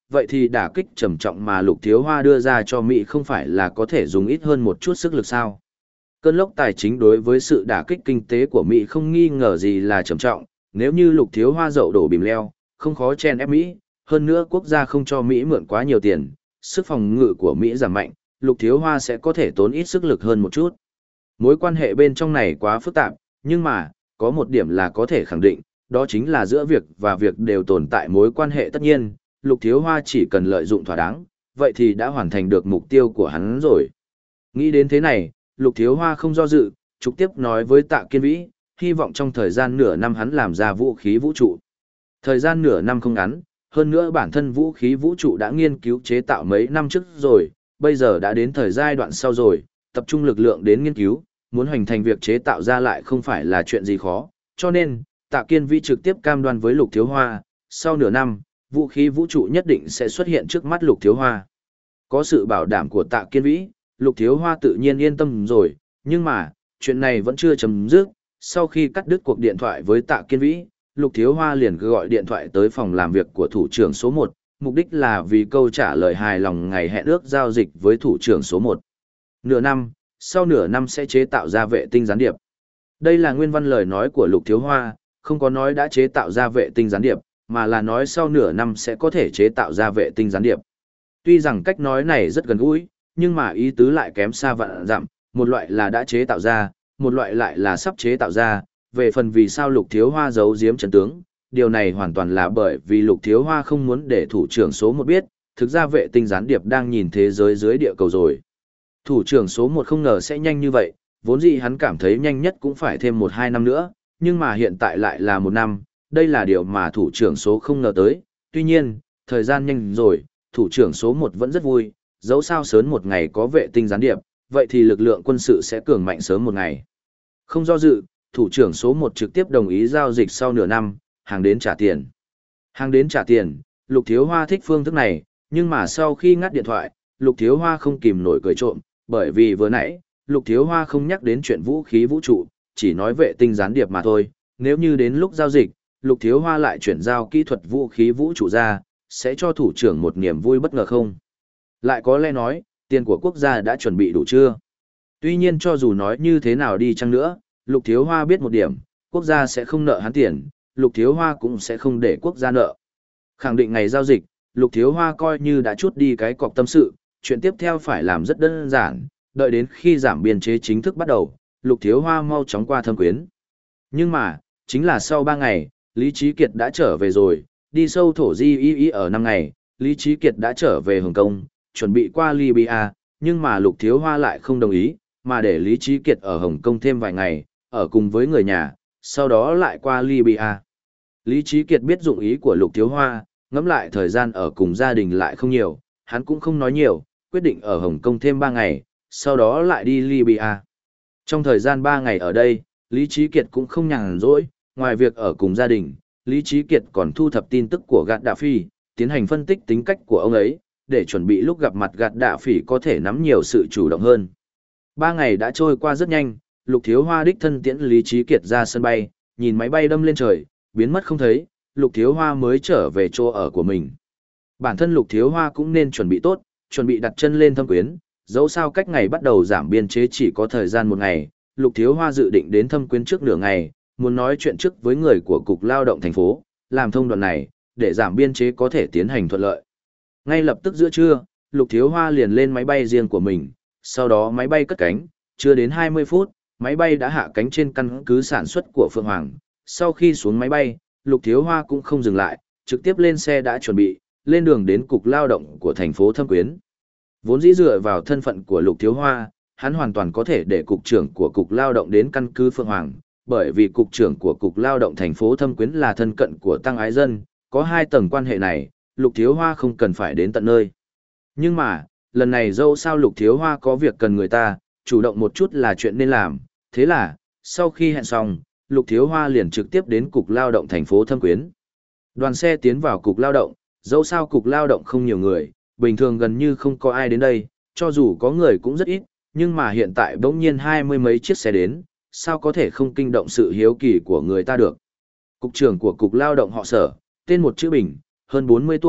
vậy thì đả kích trầm trọng mà Lục Thiếu Hoa đưa ra cho Mỹ không phải là có thể dùng ít hơn một chút sức lực sao? Cơn lốc tài chính đối với sự đả kích kinh tế của Mỹ không nghi ngờ gì là trầm trọng, nếu như Lục Thiếu Hoa dậu đổ bìm leo, không khó chen ép Mỹ, hơn nữa quốc gia không cho Mỹ mượn quá nhiều tiền, sức phòng ngự của Mỹ giảm mạnh, Lục Thiếu Hoa sẽ có thể tốn ít sức lực hơn một chút. Mối quan hệ bên trong này quá phức tạp, nhưng mà, có một điểm là có thể khẳng định, đó chính là giữa việc và việc đều tồn tại mối quan hệ tất nhiên, Lục Thiếu Hoa chỉ cần lợi dụng thỏa đáng, vậy thì đã hoàn thành được mục tiêu của hắn rồi. Nghĩ đến thế này, Lục Thiếu Hoa không do dự, trực tiếp nói với Tạ Kiên Vĩ, hy vọng trong thời gian nửa năm hắn làm ra vũ khí vũ trụ. Thời gian nửa năm không ngắn, hơn nữa bản thân vũ khí vũ trụ đã nghiên cứu chế tạo mấy năm trước rồi, bây giờ đã đến thời giai đoạn sau rồi, tập trung lực lượng đến nghiên cứu, muốn hoàn thành việc chế tạo ra lại không phải là chuyện gì khó, cho nên, Tạ Kiên Vĩ trực tiếp cam đoan với Lục Thiếu Hoa, sau nửa năm, vũ khí vũ trụ nhất định sẽ xuất hiện trước mắt Lục Thiếu Hoa. Có sự bảo đảm của Tạ Kiên Vĩ, Lục Thiếu Hoa tự nhiên yên tâm rồi, nhưng mà, chuyện này vẫn chưa chấm dứt, sau khi cắt đứt cuộc điện thoại với Tạ Kiên Vĩ, Lục Thiếu Hoa liền gọi điện thoại tới phòng làm việc của thủ trưởng số một, mục đích là vì câu trả lời hài lòng ngày hẹn ước giao dịch với thủ trưởng số một. Nửa năm, sau nửa năm sẽ chế tạo ra vệ tinh gián điệp. Đây là nguyên văn lời nói của Lục Thiếu Hoa, không có nói đã chế tạo ra vệ tinh gián điệp, mà là nói sau nửa năm sẽ có thể chế tạo ra vệ tinh gián điệp. Tuy rằng cách nói này rất gần gũi, nhưng mà ý tứ lại kém xa vạn dặm, một loại là đã chế tạo ra, một loại lại là sắp chế tạo ra, về phần vì sao Lục Thiếu Hoa giấu giếm chân tướng, điều này hoàn toàn là bởi vì Lục Thiếu Hoa không muốn để thủ trưởng số một biết, thực ra vệ tinh gián điệp đang nhìn thế giới dưới địa cầu rồi. Thủ trưởng số một không ngờ sẽ nhanh như vậy, vốn dĩ hắn cảm thấy nhanh nhất cũng phải thêm một hai năm nữa, nhưng mà hiện tại lại là một năm, đây là điều mà thủ trưởng số không ngờ tới, tuy nhiên, thời gian nhanh rồi, thủ trưởng số một vẫn rất vui, dẫu sao sớm một ngày có vệ tinh gián điệp, vậy thì lực lượng quân sự sẽ cường mạnh sớm một ngày. Không do dự, thủ trưởng số một trực tiếp đồng ý giao dịch sau nửa năm, hàng đến trả tiền. Hàng đến trả tiền, Lục Thiếu Hoa thích phương thức này, nhưng mà sau khi ngắt điện thoại, Lục Thiếu Hoa không kìm nổi cười trộm, bởi vì vừa nãy, Lục Thiếu Hoa không nhắc đến chuyện vũ khí vũ trụ, chỉ nói vệ tinh gián điệp mà thôi, nếu như đến lúc giao dịch, Lục Thiếu Hoa lại chuyển giao kỹ thuật vũ khí vũ trụ ra, sẽ cho thủ trưởng một niềm vui bất ngờ không? Lại có lẽ nói, tiền của quốc gia đã chuẩn bị đủ chưa? Tuy nhiên cho dù nói như thế nào đi chăng nữa, Lục Thiếu Hoa biết một điểm, quốc gia sẽ không nợ hắn tiền, Lục Thiếu Hoa cũng sẽ không để quốc gia nợ. Khẳng định ngày giao dịch, Lục Thiếu Hoa coi như đã chút đi cái cọc tâm sự, chuyện tiếp theo phải làm rất đơn giản, đợi đến khi giảm biên chế chính thức bắt đầu, Lục Thiếu Hoa mau chóng qua Thâm Quyến. Nhưng mà, chính là sau ba ngày, Lý Chí Kiệt đã trở về rồi, đi sâu thổ di y y ở năm ngày, Lý Chí Kiệt đã trở về Hồng Kông, chuẩn bị qua Libya, nhưng mà Lục Thiếu Hoa lại không đồng ý, mà để Lý Chí Kiệt ở Hồng Kông thêm vài ngày, ở cùng với người nhà, sau đó lại qua Libya. Lý Chí Kiệt biết dụng ý của Lục Thiếu Hoa, ngẫm lại thời gian ở cùng gia đình lại không nhiều, hắn cũng không nói nhiều, quyết định ở Hồng Kông thêm ba ngày, sau đó lại đi Libya. Trong thời gian ba ngày ở đây, Lý Chí Kiệt cũng không nhàn rỗi, ngoài việc ở cùng gia đình, Lý Chí Kiệt còn thu thập tin tức của Gạt Đạ Phi, tiến hành phân tích tính cách của ông ấy, để chuẩn bị lúc gặp mặt Gạt Đạ Phỉ có thể nắm nhiều sự chủ động hơn. Ba ngày đã trôi qua rất nhanh, Lục Thiếu Hoa đích thân tiễn Lý Chí Kiệt ra sân bay, nhìn máy bay đâm lên trời, biến mất không thấy, Lục Thiếu Hoa mới trở về chỗ ở của mình. Bản thân Lục Thiếu Hoa cũng nên chuẩn bị tốt, chuẩn bị đặt chân lên Thâm Quyến, dẫu sao cách ngày bắt đầu giảm biên chế chỉ có thời gian một ngày, Lục Thiếu Hoa dự định đến Thâm Quyến trước nửa ngày, muốn nói chuyện trước với người của Cục Lao động thành phố, làm thông đoạn này, để giảm biên chế có thể tiến hành thuận lợi. Ngay lập tức giữa trưa, Lục Thiếu Hoa liền lên máy bay riêng của mình, sau đó máy bay cất cánh, chưa đến hai mươi phút, máy bay đã hạ cánh trên căn cứ sản xuất của Phượng Hoàng. Sau khi xuống máy bay, Lục Thiếu Hoa cũng không dừng lại, trực tiếp lên xe đã chuẩn bị, lên đường đến Cục Lao động của thành phố Thâm Quyến. Vốn dĩ dựa vào thân phận của Lục Thiếu Hoa, hắn hoàn toàn có thể để Cục trưởng của Cục Lao động đến căn cứ Phượng Hoàng, bởi vì Cục trưởng của Cục Lao động thành phố Thâm Quyến là thân cận của Tăng Ái Dân, có hai tầng quan hệ này, Lục Thiếu Hoa không cần phải đến tận nơi. Nhưng mà, lần này dẫu sao Lục Thiếu Hoa có việc cần người ta, chủ động một chút là chuyện nên làm, thế là, sau khi hẹn xong, Lục Thiếu Hoa liền trực tiếp đến Cục Lao động thành phố Thâm Quyến. Đoàn xe tiến vào Cục Lao động, dẫu sao Cục Lao động không nhiều người, bình thường gần như không có ai đến đây, cho dù có người cũng rất ít, nhưng mà hiện tại bỗng nhiên hai mươi mấy chiếc xe đến, sao có thể không kinh động sự hiếu kỳ của người ta được. Cục trưởng của Cục Lao động họ Sở, tên một chữ Bình, hơn bốn mươi tuổi,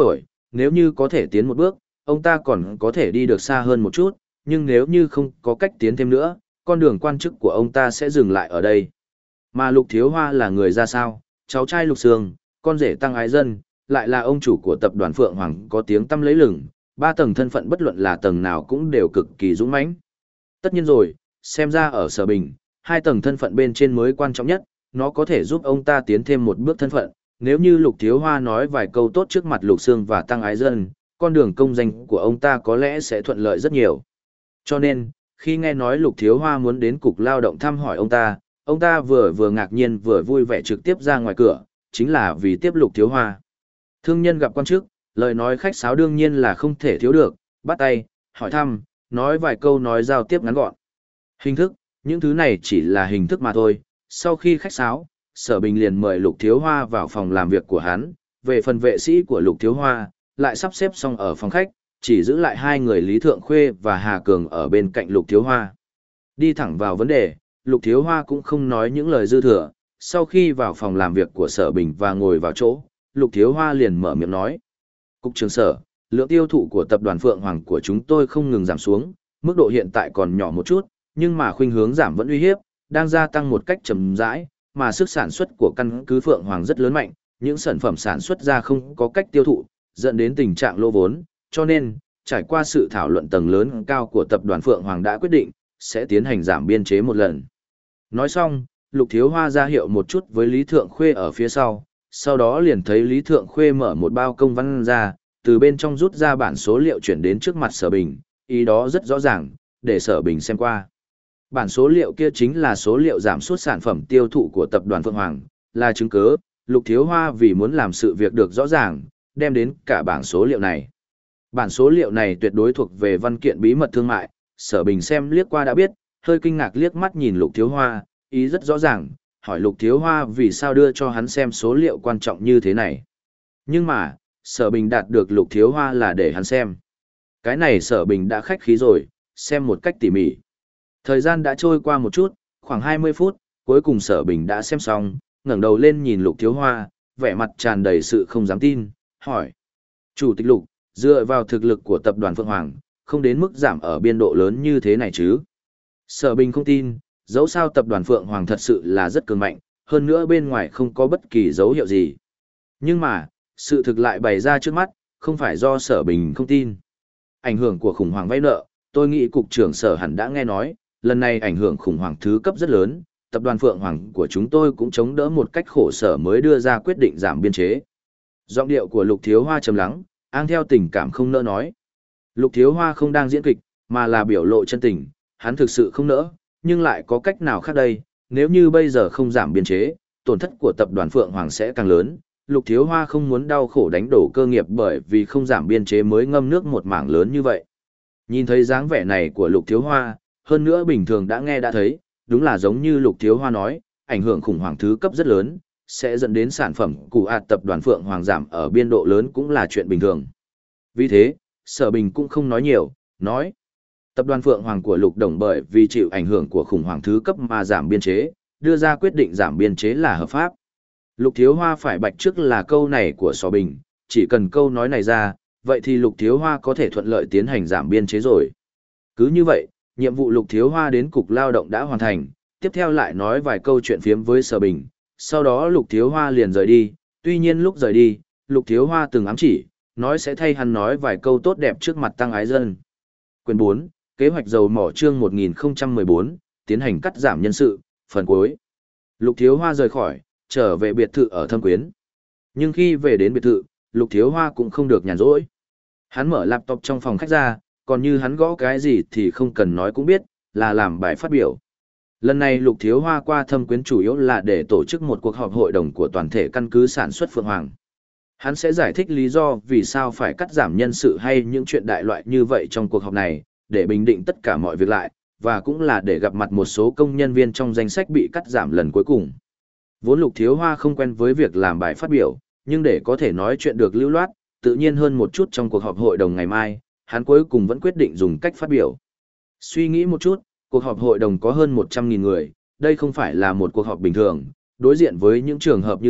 nếu như có thể tiến một bước, ông ta còn có thể đi được xa hơn một chút, nhưng nếu như không có cách tiến thêm nữa, con đường quan chức của ông ta sẽ dừng lại ở đây. Mà Lục Thiếu Hoa là người ra sao? Cháu trai Lục Sương, con rể Tăng Ái Dân, lại là ông chủ của tập đoàn Phượng Hoàng có tiếng tăm lấy lừng, ba tầng thân phận bất luận là tầng nào cũng đều cực kỳ dũng mãnh. Tất nhiên rồi, xem ra ở Sở Bình, hai tầng thân phận bên trên mới quan trọng nhất, nó có thể giúp ông ta tiến thêm một bước thân phận. Nếu như Lục Thiếu Hoa nói vài câu tốt trước mặt Lục Sương và Tăng Ái Dân, con đường công danh của ông ta có lẽ sẽ thuận lợi rất nhiều. Cho nên, khi nghe nói Lục Thiếu Hoa muốn đến cục lao động thăm hỏi ông ta, ông ta vừa vừa ngạc nhiên vừa vui vẻ trực tiếp ra ngoài cửa, chính là vì tiếp Lục Thiếu Hoa. Thương nhân gặp quan chức, lời nói khách sáo đương nhiên là không thể thiếu được, bắt tay, hỏi thăm, nói vài câu nói giao tiếp ngắn gọn. Hình thức, những thứ này chỉ là hình thức mà thôi. Sau khi khách sáo, Sở Bình liền mời Lục Thiếu Hoa vào phòng làm việc của hắn, về phần vệ sĩ của Lục Thiếu Hoa, lại sắp xếp xong ở phòng khách, chỉ giữ lại hai người Lý Thượng Khuê và Hà Cường ở bên cạnh Lục Thiếu Hoa. Đi thẳng vào vấn đề, Lục Thiếu Hoa cũng không nói những lời dư thừa, sau khi vào phòng làm việc của Sở Bình và ngồi vào chỗ, Lục Thiếu Hoa liền mở miệng nói. Cục trưởng Sở, lượng tiêu thụ của tập đoàn Phượng Hoàng của chúng tôi không ngừng giảm xuống, mức độ hiện tại còn nhỏ một chút, nhưng mà khuynh hướng giảm vẫn uy hiếp, đang gia tăng một cách chậm rãi, mà sức sản xuất của căn cứ Phượng Hoàng rất lớn mạnh, những sản phẩm sản xuất ra không có cách tiêu thụ, dẫn đến tình trạng lỗ vốn, cho nên, trải qua sự thảo luận tầng lớn cao của tập đoàn Phượng Hoàng đã quyết định, sẽ tiến hành giảm biên chế một lần. Nói xong, Lục Thiếu Hoa ra hiệu một chút với Lý Thượng Khuê ở phía sau, sau đó liền thấy Lý Thượng Khuê mở một bao công văn ra, từ bên trong rút ra bản số liệu chuyển đến trước mặt Sở Bình, ý đó rất rõ ràng, để Sở Bình xem qua. Bản số liệu kia chính là số liệu giảm sút sản phẩm tiêu thụ của tập đoàn Phượng Hoàng, là chứng cứ, Lục Thiếu Hoa vì muốn làm sự việc được rõ ràng, đem đến cả bảng số liệu này. Bản số liệu này tuyệt đối thuộc về văn kiện bí mật thương mại, Sở Bình xem liếc qua đã biết, hơi kinh ngạc liếc mắt nhìn Lục Thiếu Hoa, ý rất rõ ràng, hỏi Lục Thiếu Hoa vì sao đưa cho hắn xem số liệu quan trọng như thế này. Nhưng mà, Sở Bình đạt được Lục Thiếu Hoa là để hắn xem. Cái này Sở Bình đã khách khí rồi, xem một cách tỉ mỉ. Thời gian đã trôi qua một chút, khoảng hai mươi phút, cuối cùng Sở Bình đã xem xong, ngẩng đầu lên nhìn Lục Thiếu Hoa, vẻ mặt tràn đầy sự không dám tin, hỏi. Chủ tịch Lục, dựa vào thực lực của tập đoàn Phượng Hoàng, không đến mức giảm ở biên độ lớn như thế này chứ. Sở Bình không tin, dẫu sao tập đoàn Phượng Hoàng thật sự là rất cường mạnh, hơn nữa bên ngoài không có bất kỳ dấu hiệu gì. Nhưng mà, sự thực lại bày ra trước mắt, không phải do Sở Bình không tin. Ảnh hưởng của khủng hoảng vay nợ, tôi nghĩ cục trưởng Sở hẳn đã nghe nói, lần này ảnh hưởng khủng hoảng thứ cấp rất lớn, tập đoàn Phượng Hoàng của chúng tôi cũng chống đỡ một cách khổ sở mới đưa ra quyết định giảm biên chế. Giọng điệu của Lục Thiếu Hoa trầm lắng, ang theo tình cảm không nỡ nói. Lục Thiếu Hoa không đang diễn kịch, mà là biểu lộ chân tình, hắn thực sự không nỡ, nhưng lại có cách nào khác đây, nếu như bây giờ không giảm biên chế, tổn thất của tập đoàn Phượng Hoàng sẽ càng lớn. Lục Thiếu Hoa không muốn đau khổ đánh đổ cơ nghiệp bởi vì không giảm biên chế mới ngâm nước một mảng lớn như vậy. Nhìn thấy dáng vẻ này của Lục Thiếu Hoa, hơn nữa bình thường đã nghe đã thấy, đúng là giống như Lục Thiếu Hoa nói, ảnh hưởng khủng hoảng thứ cấp rất lớn, sẽ dẫn đến sản phẩm của ạt tập đoàn Phượng Hoàng giảm ở biên độ lớn cũng là chuyện bình thường. Vì thế, Sở Bình cũng không nói nhiều, nói. Tập đoàn Phượng Hoàng của Lục Đồng bởi vì chịu ảnh hưởng của khủng hoảng thứ cấp mà giảm biên chế, đưa ra quyết định giảm biên chế là hợp pháp. Lục Thiếu Hoa phải bạch trước là câu này của Sở Bình, chỉ cần câu nói này ra, vậy thì Lục Thiếu Hoa có thể thuận lợi tiến hành giảm biên chế rồi. Cứ như vậy, nhiệm vụ Lục Thiếu Hoa đến Cục Lao động đã hoàn thành, tiếp theo lại nói vài câu chuyện phiếm với Sở Bình, sau đó Lục Thiếu Hoa liền rời đi, tuy nhiên lúc rời đi, Lục Thiếu Hoa từng ám chỉ, nói sẽ thay hắn nói vài câu tốt đẹp trước mặt Tăng Ái Dân. Quyền bốn, Kế hoạch dầu mỏ chương một nghìn không trăm mười bốn, tiến hành cắt giảm nhân sự, phần cuối. Lục Thiếu Hoa rời khỏi, trở về biệt thự ở Thâm Quyến. Nhưng khi về đến biệt thự, Lục Thiếu Hoa cũng không được nhàn rỗi. Hắn mở laptop trong phòng khách ra, còn như hắn gõ cái gì thì không cần nói cũng biết, là làm bài phát biểu. Lần này Lục Thiếu Hoa qua Thâm Quyến chủ yếu là để tổ chức một cuộc họp hội đồng của toàn thể căn cứ sản xuất Phượng Hoàng. Hắn sẽ giải thích lý do vì sao phải cắt giảm nhân sự hay những chuyện đại loại như vậy trong cuộc họp này, để bình định tất cả mọi việc lại, và cũng là để gặp mặt một số công nhân viên trong danh sách bị cắt giảm lần cuối cùng. Vốn Lục Thiếu Hoa không quen với việc làm bài phát biểu, nhưng để có thể nói chuyện được lưu loát, tự nhiên hơn một chút trong cuộc họp hội đồng ngày mai, hắn cuối cùng vẫn quyết định dùng cách phát biểu. Suy nghĩ một chút, cuộc họp hội đồng có hơn một trăm nghìn người, đây không phải là một cuộc họp bình thường, đối diện với những trường hợp như vậy,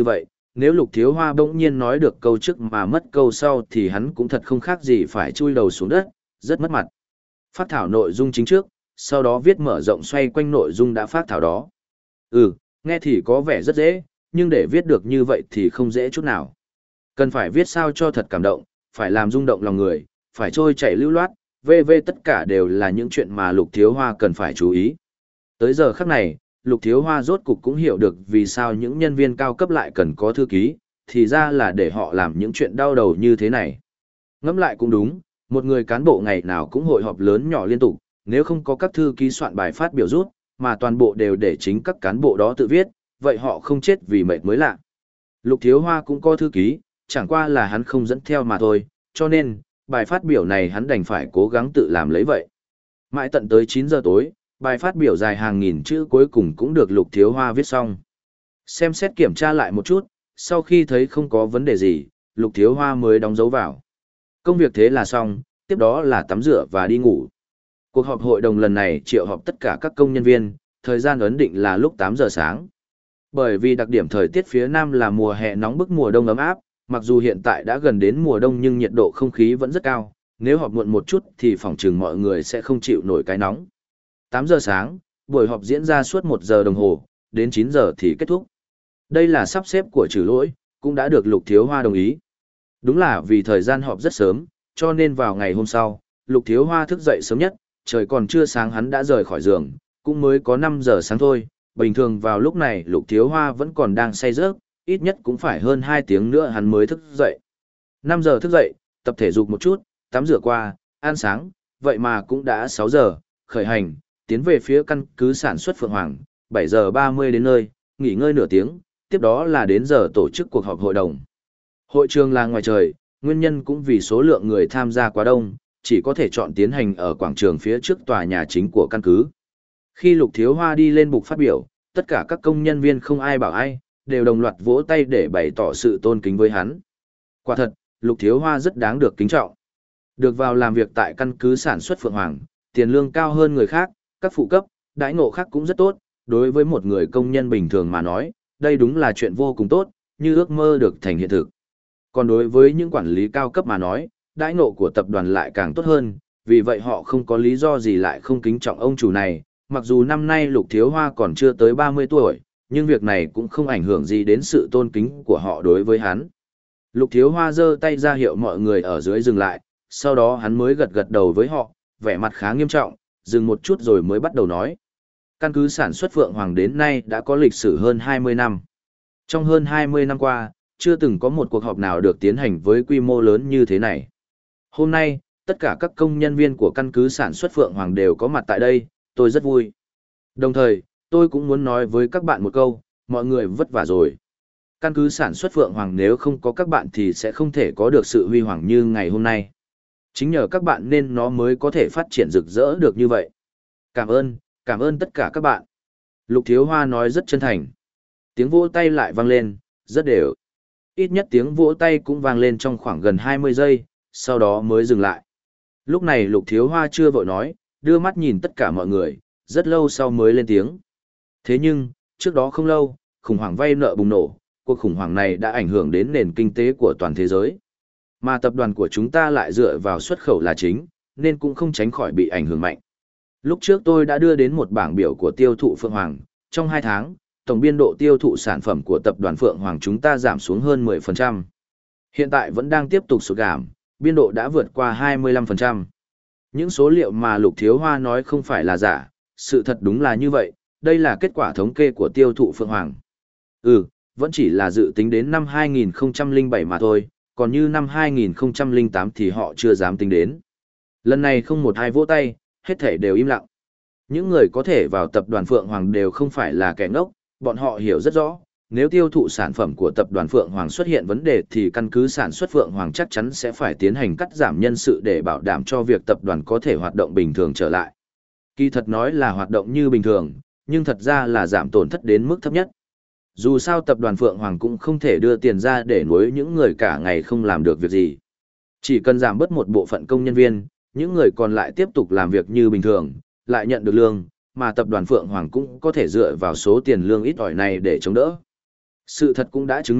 nếu Lục Thiếu Hoa bỗng nhiên nói được câu trước mà mất câu sau thì hắn cũng thật không khác gì phải chui đầu xuống đất, rất mất mặt. Phát thảo nội dung chính trước, sau đó viết mở rộng xoay quanh nội dung đã phát thảo đó. Ừ, nghe thì có vẻ rất dễ, nhưng để viết được như vậy thì không dễ chút nào. Cần phải viết sao cho thật cảm động, phải làm rung động lòng người, phải trôi chảy lưu loát, vê vê tất cả đều là những chuyện mà Lục Thiếu Hoa cần phải chú ý. Tới giờ khắc này, Lục Thiếu Hoa rốt cục cũng hiểu được vì sao những nhân viên cao cấp lại cần có thư ký, thì ra là để họ làm những chuyện đau đầu như thế này. Ngẫm lại cũng đúng, một người cán bộ ngày nào cũng hội họp lớn nhỏ liên tục, nếu không có các thư ký soạn bài phát biểu rút, mà toàn bộ đều để chính các cán bộ đó tự viết, vậy họ không chết vì mệt mới lạ. Lục Thiếu Hoa cũng có thư ký, chẳng qua là hắn không dẫn theo mà thôi, cho nên, bài phát biểu này hắn đành phải cố gắng tự làm lấy vậy. Mãi tận tới chín giờ tối, bài phát biểu dài hàng nghìn chữ cuối cùng cũng được Lục Thiếu Hoa viết xong. Xem xét kiểm tra lại một chút, sau khi thấy không có vấn đề gì, Lục Thiếu Hoa mới đóng dấu vào. Công việc thế là xong, tiếp đó là tắm rửa và đi ngủ. Cuộc họp hội đồng lần này triệu họp tất cả các công nhân viên, thời gian ấn định là lúc tám giờ sáng. Bởi vì đặc điểm thời tiết phía Nam là mùa hè nóng bức mùa đông ấm áp, mặc dù hiện tại đã gần đến mùa đông nhưng nhiệt độ không khí vẫn rất cao, nếu họp muộn một chút thì phỏng chừng mọi người sẽ không chịu nổi cái nóng. tám giờ sáng, buổi họp diễn ra suốt một giờ đồng hồ, đến chín giờ thì kết thúc. Đây là sắp xếp của Trừ Lỗi, cũng đã được Lục Thiếu Hoa đồng ý. Đúng là vì thời gian họp rất sớm, cho nên vào ngày hôm sau, Lục Thiếu Hoa thức dậy sớm nhất, trời còn chưa sáng hắn đã rời khỏi giường, cũng mới có năm giờ sáng thôi. Bình thường vào lúc này Lục Thiếu Hoa vẫn còn đang say giấc, ít nhất cũng phải hơn hai tiếng nữa hắn mới thức dậy. năm giờ thức dậy, tập thể dục một chút, tắm rửa qua, ăn sáng, vậy mà cũng đã sáu giờ, khởi hành, tiến về phía căn cứ sản xuất Phượng Hoàng, bảy giờ ba mươi đến nơi, nghỉ ngơi nửa tiếng, tiếp đó là đến giờ tổ chức cuộc họp hội đồng. Hội trường là ngoài trời, nguyên nhân cũng vì số lượng người tham gia quá đông, chỉ có thể chọn tiến hành ở quảng trường phía trước tòa nhà chính của căn cứ. Khi Lục Thiếu Hoa đi lên bục phát biểu, tất cả các công nhân viên không ai bảo ai, đều đồng loạt vỗ tay để bày tỏ sự tôn kính với hắn. Quả thật, Lục Thiếu Hoa rất đáng được kính trọng. Được vào làm việc tại căn cứ sản xuất Phượng Hoàng, tiền lương cao hơn người khác, các phụ cấp, đãi ngộ khác cũng rất tốt, đối với một người công nhân bình thường mà nói, đây đúng là chuyện vô cùng tốt, như ước mơ được thành hiện thực. Còn đối với những quản lý cao cấp mà nói, đãi ngộ của tập đoàn lại càng tốt hơn, vì vậy họ không có lý do gì lại không kính trọng ông chủ này, mặc dù năm nay Lục Thiếu Hoa còn chưa tới ba mươi tuổi, nhưng việc này cũng không ảnh hưởng gì đến sự tôn kính của họ đối với hắn. Lục Thiếu Hoa giơ tay ra hiệu mọi người ở dưới dừng lại, sau đó hắn mới gật gật đầu với họ, vẻ mặt khá nghiêm trọng, dừng một chút rồi mới bắt đầu nói. Căn cứ sản xuất Phượng Hoàng đến nay đã có lịch sử hơn hai mươi năm. Trong hơn hai mươi năm qua, chưa từng có một cuộc họp nào được tiến hành với quy mô lớn như thế này. Hôm nay, tất cả các công nhân viên của căn cứ sản xuất Phượng Hoàng đều có mặt tại đây, tôi rất vui. Đồng thời, tôi cũng muốn nói với các bạn một câu, mọi người vất vả rồi. Căn cứ sản xuất Phượng Hoàng nếu không có các bạn thì sẽ không thể có được sự huy hoàng như ngày hôm nay. Chính nhờ các bạn nên nó mới có thể phát triển rực rỡ được như vậy. Cảm ơn, cảm ơn tất cả các bạn. Lục Thiếu Hoa nói rất chân thành. Tiếng vỗ tay lại vang lên, rất đều. Ít nhất tiếng vỗ tay cũng vang lên trong khoảng gần hai mươi giây, sau đó mới dừng lại. Lúc này Lục Thiếu Hoa chưa vội nói, đưa mắt nhìn tất cả mọi người, rất lâu sau mới lên tiếng. Thế nhưng, trước đó không lâu, khủng hoảng vay nợ bùng nổ, cuộc khủng hoảng này đã ảnh hưởng đến nền kinh tế của toàn thế giới. Mà tập đoàn của chúng ta lại dựa vào xuất khẩu là chính, nên cũng không tránh khỏi bị ảnh hưởng mạnh. Lúc trước tôi đã đưa đến một bảng biểu của tiêu thụ Phượng Hoàng, trong hai tháng, tổng biên độ tiêu thụ sản phẩm của tập đoàn Phượng Hoàng chúng ta giảm xuống hơn mười phần trăm. Hiện tại vẫn đang tiếp tục sụt giảm, biên độ đã vượt qua hai mươi lăm phần trăm. Những số liệu mà Lục Thiếu Hoa nói không phải là giả, sự thật đúng là như vậy, đây là kết quả thống kê của tiêu thụ Phượng Hoàng. Ừ, vẫn chỉ là dự tính đến năm hai nghìn không trăm lẻ bảy mà thôi, còn như năm hai nghìn không trăm lẻ tám thì họ chưa dám tính đến. Lần này không một ai vỗ tay, hết thể đều im lặng. Những người có thể vào tập đoàn Phượng Hoàng đều không phải là kẻ ngốc, bọn họ hiểu rất rõ, nếu tiêu thụ sản phẩm của tập đoàn Phượng Hoàng xuất hiện vấn đề thì căn cứ sản xuất Phượng Hoàng chắc chắn sẽ phải tiến hành cắt giảm nhân sự để bảo đảm cho việc tập đoàn có thể hoạt động bình thường trở lại. Kỳ thật nói là hoạt động như bình thường, nhưng thật ra là giảm tổn thất đến mức thấp nhất. Dù sao tập đoàn Phượng Hoàng cũng không thể đưa tiền ra để nuôi những người cả ngày không làm được việc gì. Chỉ cần giảm bớt một bộ phận công nhân viên, những người còn lại tiếp tục làm việc như bình thường, lại nhận được lương, mà tập đoàn Phượng Hoàng cũng có thể dựa vào số tiền lương ít ỏi này để chống đỡ. Sự thật cũng đã chứng minh,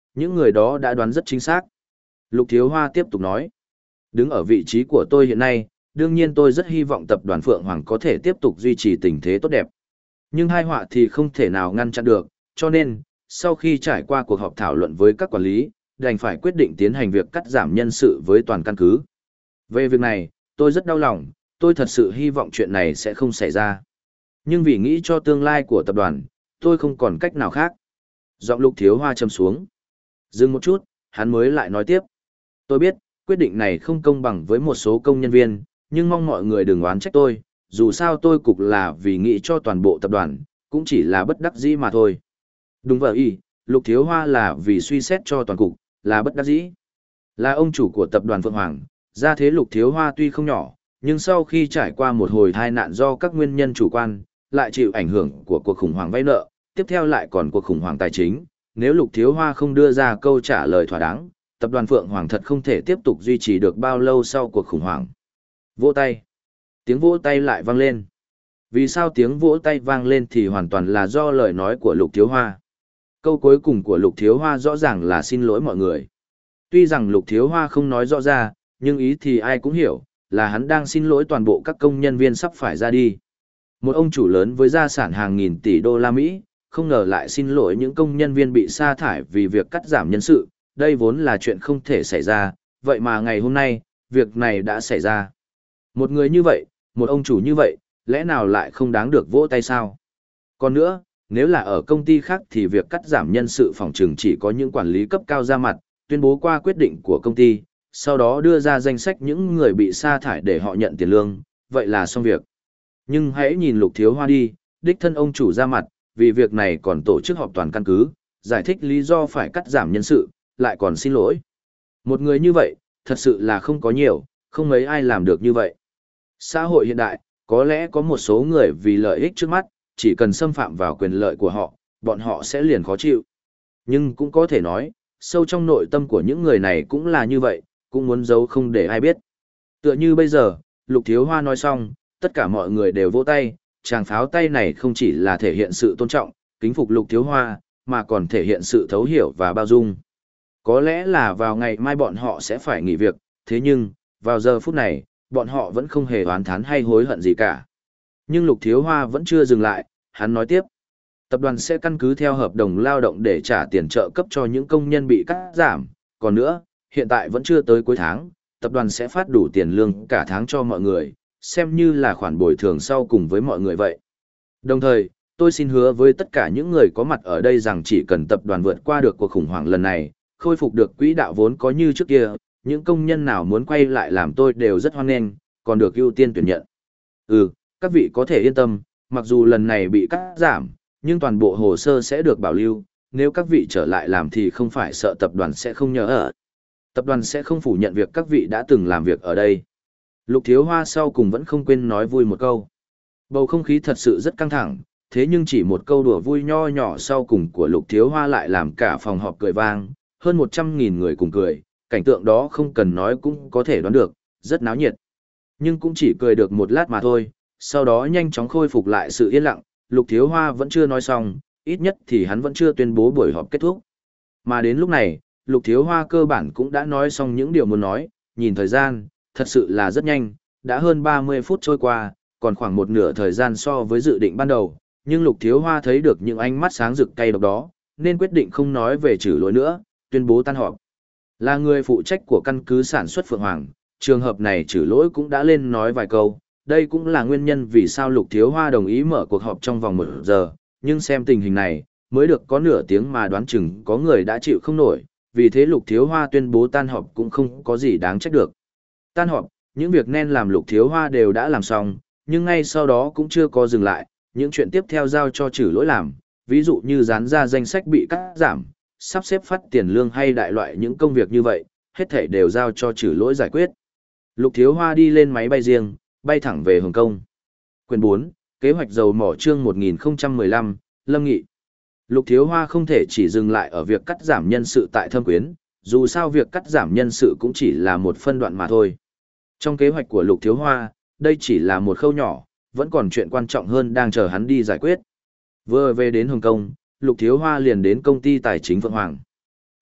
những người đó đã đoán rất chính xác. Lục Thiếu Hoa tiếp tục nói, đứng ở vị trí của tôi hiện nay, đương nhiên tôi rất hy vọng tập đoàn Phượng Hoàng có thể tiếp tục duy trì tình thế tốt đẹp. Nhưng hai họa thì không thể nào ngăn chặn được, cho nên, sau khi trải qua cuộc họp thảo luận với các quản lý, đành phải quyết định tiến hành việc cắt giảm nhân sự với toàn căn cứ. Về việc này, tôi rất đau lòng, tôi thật sự hy vọng chuyện này sẽ không xảy ra. Nhưng vì nghĩ cho tương lai của tập đoàn, tôi không còn cách nào khác. Giọng Lục Thiếu Hoa trầm xuống. Dừng một chút, hắn mới lại nói tiếp. Tôi biết, quyết định này không công bằng với một số công nhân viên, nhưng mong mọi người đừng oán trách tôi, dù sao tôi cục là vì nghĩ cho toàn bộ tập đoàn, cũng chỉ là bất đắc dĩ mà thôi. Đúng vậy, Lục Thiếu Hoa là vì suy xét cho toàn cục, là bất đắc dĩ. Là ông chủ của tập đoàn Phượng Hoàng, gia thế Lục Thiếu Hoa tuy không nhỏ, nhưng sau khi trải qua một hồi tai nạn do các nguyên nhân chủ quan, lại chịu ảnh hưởng của cuộc khủng hoảng vay nợ, tiếp theo lại còn cuộc khủng hoảng tài chính, nếu Lục Thiếu Hoa không đưa ra câu trả lời thỏa đáng, tập đoàn Phượng Hoàng thật không thể tiếp tục duy trì được bao lâu sau cuộc khủng hoảng. Vỗ tay. Tiếng vỗ tay lại vang lên. Vì sao tiếng vỗ tay vang lên thì hoàn toàn là do lời nói của Lục Thiếu Hoa. Câu cuối cùng của Lục Thiếu Hoa rõ ràng là xin lỗi mọi người. Tuy rằng Lục Thiếu Hoa không nói rõ ra, nhưng ý thì ai cũng hiểu, là hắn đang xin lỗi toàn bộ các công nhân viên sắp phải ra đi. Một ông chủ lớn với gia sản hàng nghìn tỷ đô la Mỹ, không ngờ lại xin lỗi những công nhân viên bị sa thải vì việc cắt giảm nhân sự, đây vốn là chuyện không thể xảy ra, vậy mà ngày hôm nay, việc này đã xảy ra. Một người như vậy, một ông chủ như vậy, lẽ nào lại không đáng được vỗ tay sao? Còn nữa, nếu là ở công ty khác thì việc cắt giảm nhân sự phòng trừng chỉ có những quản lý cấp cao ra mặt, tuyên bố qua quyết định của công ty, sau đó đưa ra danh sách những người bị sa thải để họ nhận tiền lương, vậy là xong việc. Nhưng hãy nhìn Lục Thiếu Hoa đi, đích thân ông chủ ra mặt, vì việc này còn tổ chức họp toàn căn cứ, giải thích lý do phải cắt giảm nhân sự, lại còn xin lỗi. Một người như vậy, thật sự là không có nhiều, không mấy ai làm được như vậy. Xã hội hiện đại, có lẽ có một số người vì lợi ích trước mắt, chỉ cần xâm phạm vào quyền lợi của họ, bọn họ sẽ liền khó chịu. Nhưng cũng có thể nói, sâu trong nội tâm của những người này cũng là như vậy, cũng muốn giấu không để ai biết. Tựa như bây giờ, Lục Thiếu Hoa nói xong, tất cả mọi người đều vỗ tay, tràng pháo tay này không chỉ là thể hiện sự tôn trọng, kính phục Lục Thiếu Hoa, mà còn thể hiện sự thấu hiểu và bao dung. Có lẽ là vào ngày mai bọn họ sẽ phải nghỉ việc, thế nhưng, vào giờ phút này, bọn họ vẫn không hề oán thán hay hối hận gì cả. Nhưng Lục Thiếu Hoa vẫn chưa dừng lại, hắn nói tiếp. Tập đoàn sẽ căn cứ theo hợp đồng lao động để trả tiền trợ cấp cho những công nhân bị cắt giảm. Còn nữa, hiện tại vẫn chưa tới cuối tháng, tập đoàn sẽ phát đủ tiền lương cả tháng cho mọi người, xem như là khoản bồi thường sau cùng với mọi người vậy. Đồng thời, tôi xin hứa với tất cả những người có mặt ở đây rằng chỉ cần tập đoàn vượt qua được cuộc khủng hoảng lần này, khôi phục được quỹ đạo vốn có như trước kia, những công nhân nào muốn quay lại làm tôi đều rất hoan nghênh, còn được ưu tiên tuyển nhận. Ừ, các vị có thể yên tâm, mặc dù lần này bị cắt giảm, nhưng toàn bộ hồ sơ sẽ được bảo lưu, nếu các vị trở lại làm thì không phải sợ tập đoàn sẽ không nhớ ở. Tập đoàn sẽ không phủ nhận việc các vị đã từng làm việc ở đây. Lục Thiếu Hoa sau cùng vẫn không quên nói vui một câu. Bầu không khí thật sự rất căng thẳng, thế nhưng chỉ một câu đùa vui nho nhỏ sau cùng của Lục Thiếu Hoa lại làm cả phòng họp cười vang, hơn một trăm nghìn người cùng cười, cảnh tượng đó không cần nói cũng có thể đoán được, rất náo nhiệt. Nhưng cũng chỉ cười được một lát mà thôi, sau đó nhanh chóng khôi phục lại sự yên lặng, Lục Thiếu Hoa vẫn chưa nói xong, ít nhất thì hắn vẫn chưa tuyên bố buổi họp kết thúc. Mà đến lúc này, Lục Thiếu Hoa cơ bản cũng đã nói xong những điều muốn nói, nhìn thời gian, thật sự là rất nhanh, đã hơn ba mươi phút trôi qua, còn khoảng một nửa thời gian so với dự định ban đầu, nhưng Lục Thiếu Hoa thấy được những ánh mắt sáng rực cay độc đó, nên quyết định không nói về chửi lỗi nữa, tuyên bố tan họp. Là người phụ trách của căn cứ sản xuất Phượng Hoàng, trường hợp này chửi lỗi cũng đã lên nói vài câu, đây cũng là nguyên nhân vì sao Lục Thiếu Hoa đồng ý mở cuộc họp trong vòng một giờ, nhưng xem tình hình này, mới được có nửa tiếng mà đoán chừng có người đã chịu không nổi, vì thế Lục Thiếu Hoa tuyên bố tan họp cũng không có gì đáng trách được. Tan họp, những việc nên làm Lục Thiếu Hoa đều đã làm xong, nhưng ngay sau đó cũng chưa có dừng lại, những chuyện tiếp theo giao cho chửi lỗi làm, ví dụ như dán ra danh sách bị cắt giảm, sắp xếp phát tiền lương hay đại loại những công việc như vậy, hết thảy đều giao cho chửi lỗi giải quyết. Lục Thiếu Hoa đi lên máy bay riêng, bay thẳng về Hồng Kông. Quyền bốn, kế hoạch dầu mỏ chương một nghìn không trăm mười lăm, Lâm Nghị. Lục Thiếu Hoa không thể chỉ dừng lại ở việc cắt giảm nhân sự tại Thâm Quyến, dù sao việc cắt giảm nhân sự cũng chỉ là một phân đoạn mà thôi. Trong kế hoạch của Lục Thiếu Hoa, đây chỉ là một khâu nhỏ, vẫn còn chuyện quan trọng hơn đang chờ hắn đi giải quyết. Vừa về đến Hồng Kông, Lục Thiếu Hoa liền đến công ty tài chính Phượng Hoàng.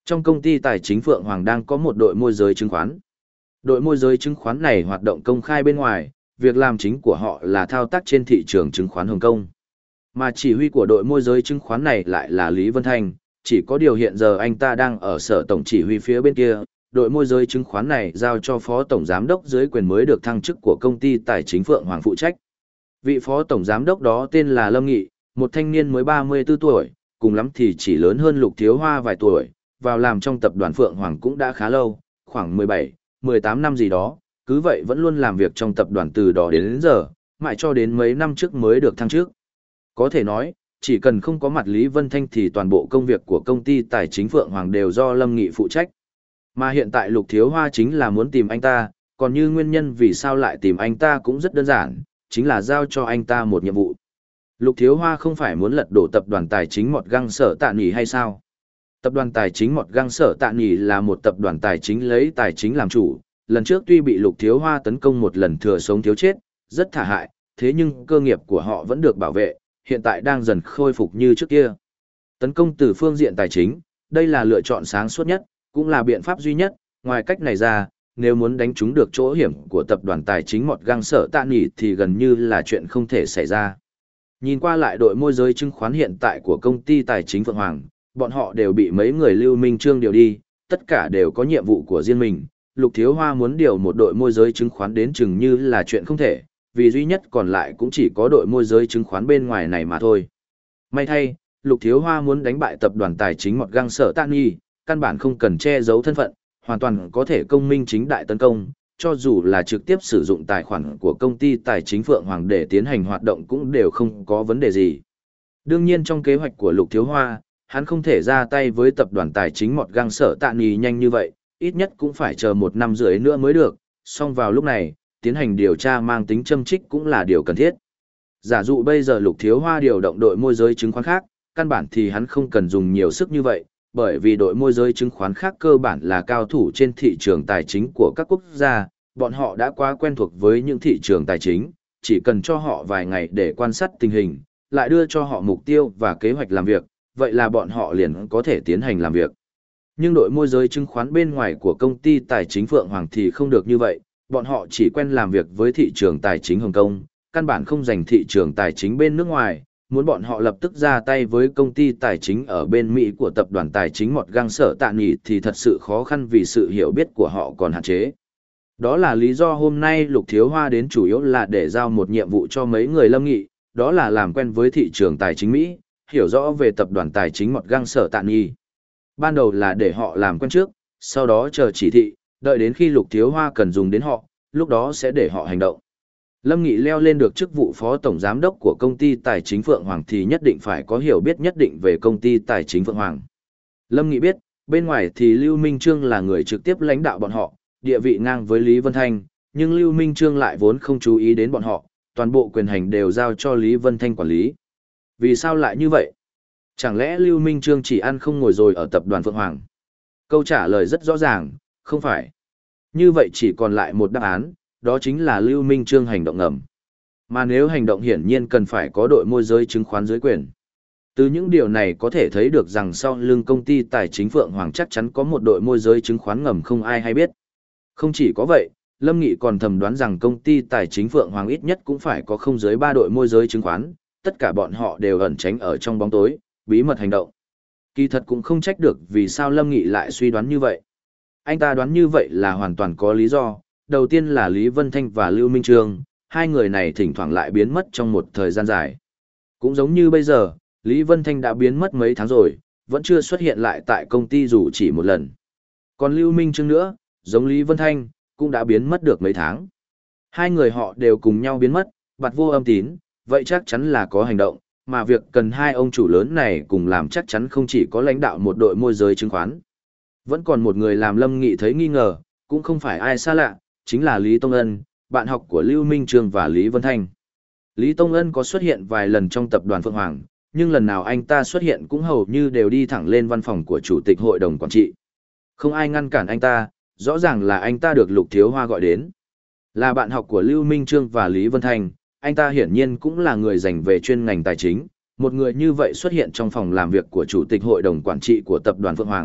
Trong công ty tài chính Phượng Hoàng đang có một đội môi giới chứng khoán. Đội môi giới chứng khoán này hoạt động công khai bên ngoài, việc làm chính của họ là thao tác trên thị trường chứng khoán Hồng Kông. Mà chỉ huy của đội môi giới chứng khoán này lại là Lý Vân Thanh, chỉ có điều hiện giờ anh ta đang ở sở tổng chỉ huy phía bên kia, đội môi giới chứng khoán này giao cho phó tổng giám đốc dưới quyền mới được thăng chức của công ty tài chính Phượng Hoàng phụ trách. Vị phó tổng giám đốc đó tên là Lâm Nghị, một thanh niên mới ba mươi tư tuổi, cùng lắm thì chỉ lớn hơn Lục Thiếu Hoa vài tuổi, vào làm trong tập đoàn Phượng Hoàng cũng đã khá lâu, khoảng mười bảy, mười tám năm gì đó, cứ vậy vẫn luôn làm việc trong tập đoàn từ đó đến, đến giờ, mãi cho đến mấy năm trước mới được thăng chức. Có thể nói, chỉ cần không có mặt Lý Vân Thanh thì toàn bộ công việc của công ty tài chính Phượng Hoàng đều do Lâm Nghị phụ trách. Mà hiện tại Lục Thiếu Hoa chính là muốn tìm anh ta, còn như nguyên nhân vì sao lại tìm anh ta cũng rất đơn giản, chính là giao cho anh ta một nhiệm vụ. Lục Thiếu Hoa không phải muốn lật đổ tập đoàn tài chính Mọt Găng Sở Tạ Nghỉ hay sao? Tập đoàn tài chính Mọt Găng Sở Tạ Nghỉ là một tập đoàn tài chính lấy tài chính làm chủ, lần trước tuy bị Lục Thiếu Hoa tấn công một lần thừa sống thiếu chết, rất thả hại, thế nhưng cơ nghiệp của họ vẫn được bảo vệ, hiện tại đang dần khôi phục như trước kia. Tấn công từ phương diện tài chính, đây là lựa chọn sáng suốt nhất, cũng là biện pháp duy nhất, ngoài cách này ra, nếu muốn đánh trúng được chỗ hiểm của tập đoàn tài chính Mọt Găng Sở Tạ Nghỉ thì gần như là chuyện không thể xảy ra. Nhìn qua lại đội môi giới chứng khoán hiện tại của công ty tài chính Phượng Hoàng, bọn họ đều bị mấy người Lưu Minh Trương điều đi, tất cả đều có nhiệm vụ của riêng mình. Lục Thiếu Hoa muốn điều một đội môi giới chứng khoán đến chừng như là chuyện không thể, vì duy nhất còn lại cũng chỉ có đội môi giới chứng khoán bên ngoài này mà thôi. May thay, Lục Thiếu Hoa muốn đánh bại tập đoàn tài chính Mọt Găng Sở Tạ Nghỉ, căn bản không cần che giấu thân phận, hoàn toàn có thể công minh chính đại tấn công, cho dù là trực tiếp sử dụng tài khoản của công ty tài chính Phượng Hoàng để tiến hành hoạt động cũng đều không có vấn đề gì. Đương nhiên trong kế hoạch của Lục Thiếu Hoa, hắn không thể ra tay với tập đoàn tài chính Mọt Găng Sở Tạ Nghỉ nhanh như vậy, ít nhất cũng phải chờ một năm rưỡi nữa mới được, song vào lúc này, tiến hành điều tra mang tính châm trích cũng là điều cần thiết. Giả dụ bây giờ Lục Thiếu Hoa điều động đội môi giới chứng khoán khác, căn bản thì hắn không cần dùng nhiều sức như vậy, bởi vì đội môi giới chứng khoán khác cơ bản là cao thủ trên thị trường tài chính của các quốc gia, bọn họ đã quá quen thuộc với những thị trường tài chính, chỉ cần cho họ vài ngày để quan sát tình hình, lại đưa cho họ mục tiêu và kế hoạch làm việc, vậy là bọn họ liền có thể tiến hành làm việc. Nhưng đội môi giới chứng khoán bên ngoài của công ty tài chính Phượng Hoàng thì không được như vậy, bọn họ chỉ quen làm việc với thị trường tài chính Hồng Kông, căn bản không dành thị trường tài chính bên nước ngoài, muốn bọn họ lập tức ra tay với công ty tài chính ở bên Mỹ của tập đoàn tài chính Mọt Găng Sở Tạ Nghỉ thì thật sự khó khăn vì sự hiểu biết của họ còn hạn chế. Đó là lý do hôm nay Lục Thiếu Hoa đến chủ yếu là để giao một nhiệm vụ cho mấy người Lâm Nghị, đó là làm quen với thị trường tài chính Mỹ, hiểu rõ về tập đoàn tài chính Mọt Găng Sở Tạ Nghỉ. Ban đầu là để họ làm quen trước, sau đó chờ chỉ thị, đợi đến khi Lục Thiếu Hoa cần dùng đến họ, lúc đó sẽ để họ hành động. Lâm Nghị leo lên được chức vụ phó tổng giám đốc của công ty tài chính Phượng Hoàng thì nhất định phải có hiểu biết nhất định về công ty tài chính Phượng Hoàng. Lâm Nghị biết, bên ngoài thì Lưu Minh Trương là người trực tiếp lãnh đạo bọn họ, địa vị ngang với Lý Vân Thanh, nhưng Lưu Minh Trương lại vốn không chú ý đến bọn họ, toàn bộ quyền hành đều giao cho Lý Vân Thanh quản lý. Vì sao lại như vậy? Chẳng lẽ Lưu Minh Trương chỉ ăn không ngồi rồi ở tập đoàn Phượng Hoàng? Câu trả lời rất rõ ràng, không phải. Như vậy chỉ còn lại một đáp án, đó chính là Lưu Minh Trương hành động ngầm. Mà nếu hành động hiển nhiên cần phải có đội môi giới chứng khoán dưới quyền. Từ những điều này có thể thấy được rằng sau lưng công ty tài chính Phượng Hoàng chắc chắn có một đội môi giới chứng khoán ngầm không ai hay biết. Không chỉ có vậy, Lâm Nghị còn thầm đoán rằng công ty tài chính Phượng Hoàng ít nhất cũng phải có không dưới ba đội môi giới chứng khoán, tất cả bọn họ đều ẩn tránh ở trong bóng tối, bí mật hành động. Kỳ thật cũng không trách được vì sao Lâm Nghị lại suy đoán như vậy. Anh ta đoán như vậy là hoàn toàn có lý do, đầu tiên là Lý Vân Thanh và Lưu Minh Trương, hai người này thỉnh thoảng lại biến mất trong một thời gian dài. Cũng giống như bây giờ, Lý Vân Thanh đã biến mất mấy tháng rồi, vẫn chưa xuất hiện lại tại công ty dù chỉ một lần. Còn Lưu Minh Trương nữa, giống Lý Vân Thanh, cũng đã biến mất được mấy tháng. Hai người họ đều cùng nhau biến mất, bặt vô âm tín, vậy chắc chắn là có hành động, mà việc cần hai ông chủ lớn này cùng làm chắc chắn không chỉ có lãnh đạo một đội môi giới chứng khoán. Vẫn còn một người làm Lâm Nghị thấy nghi ngờ, cũng không phải ai xa lạ, chính là Lý Tông Ân, bạn học của Lưu Minh Trương và Lý Vân Thanh. Lý Tông Ân có xuất hiện vài lần trong tập đoàn Phượng Hoàng, nhưng lần nào anh ta xuất hiện cũng hầu như đều đi thẳng lên văn phòng của Chủ tịch Hội đồng Quản trị. Không ai ngăn cản anh ta, rõ ràng là anh ta được Lục Thiếu Hoa gọi đến. Là bạn học của Lưu Minh Trương và Lý Vân Thanh, anh ta hiển nhiên cũng là người dành về chuyên ngành tài chính. Một người như vậy xuất hiện trong phòng làm việc của Chủ tịch Hội đồng Quản trị của tập đoàn Phượng Hoàng,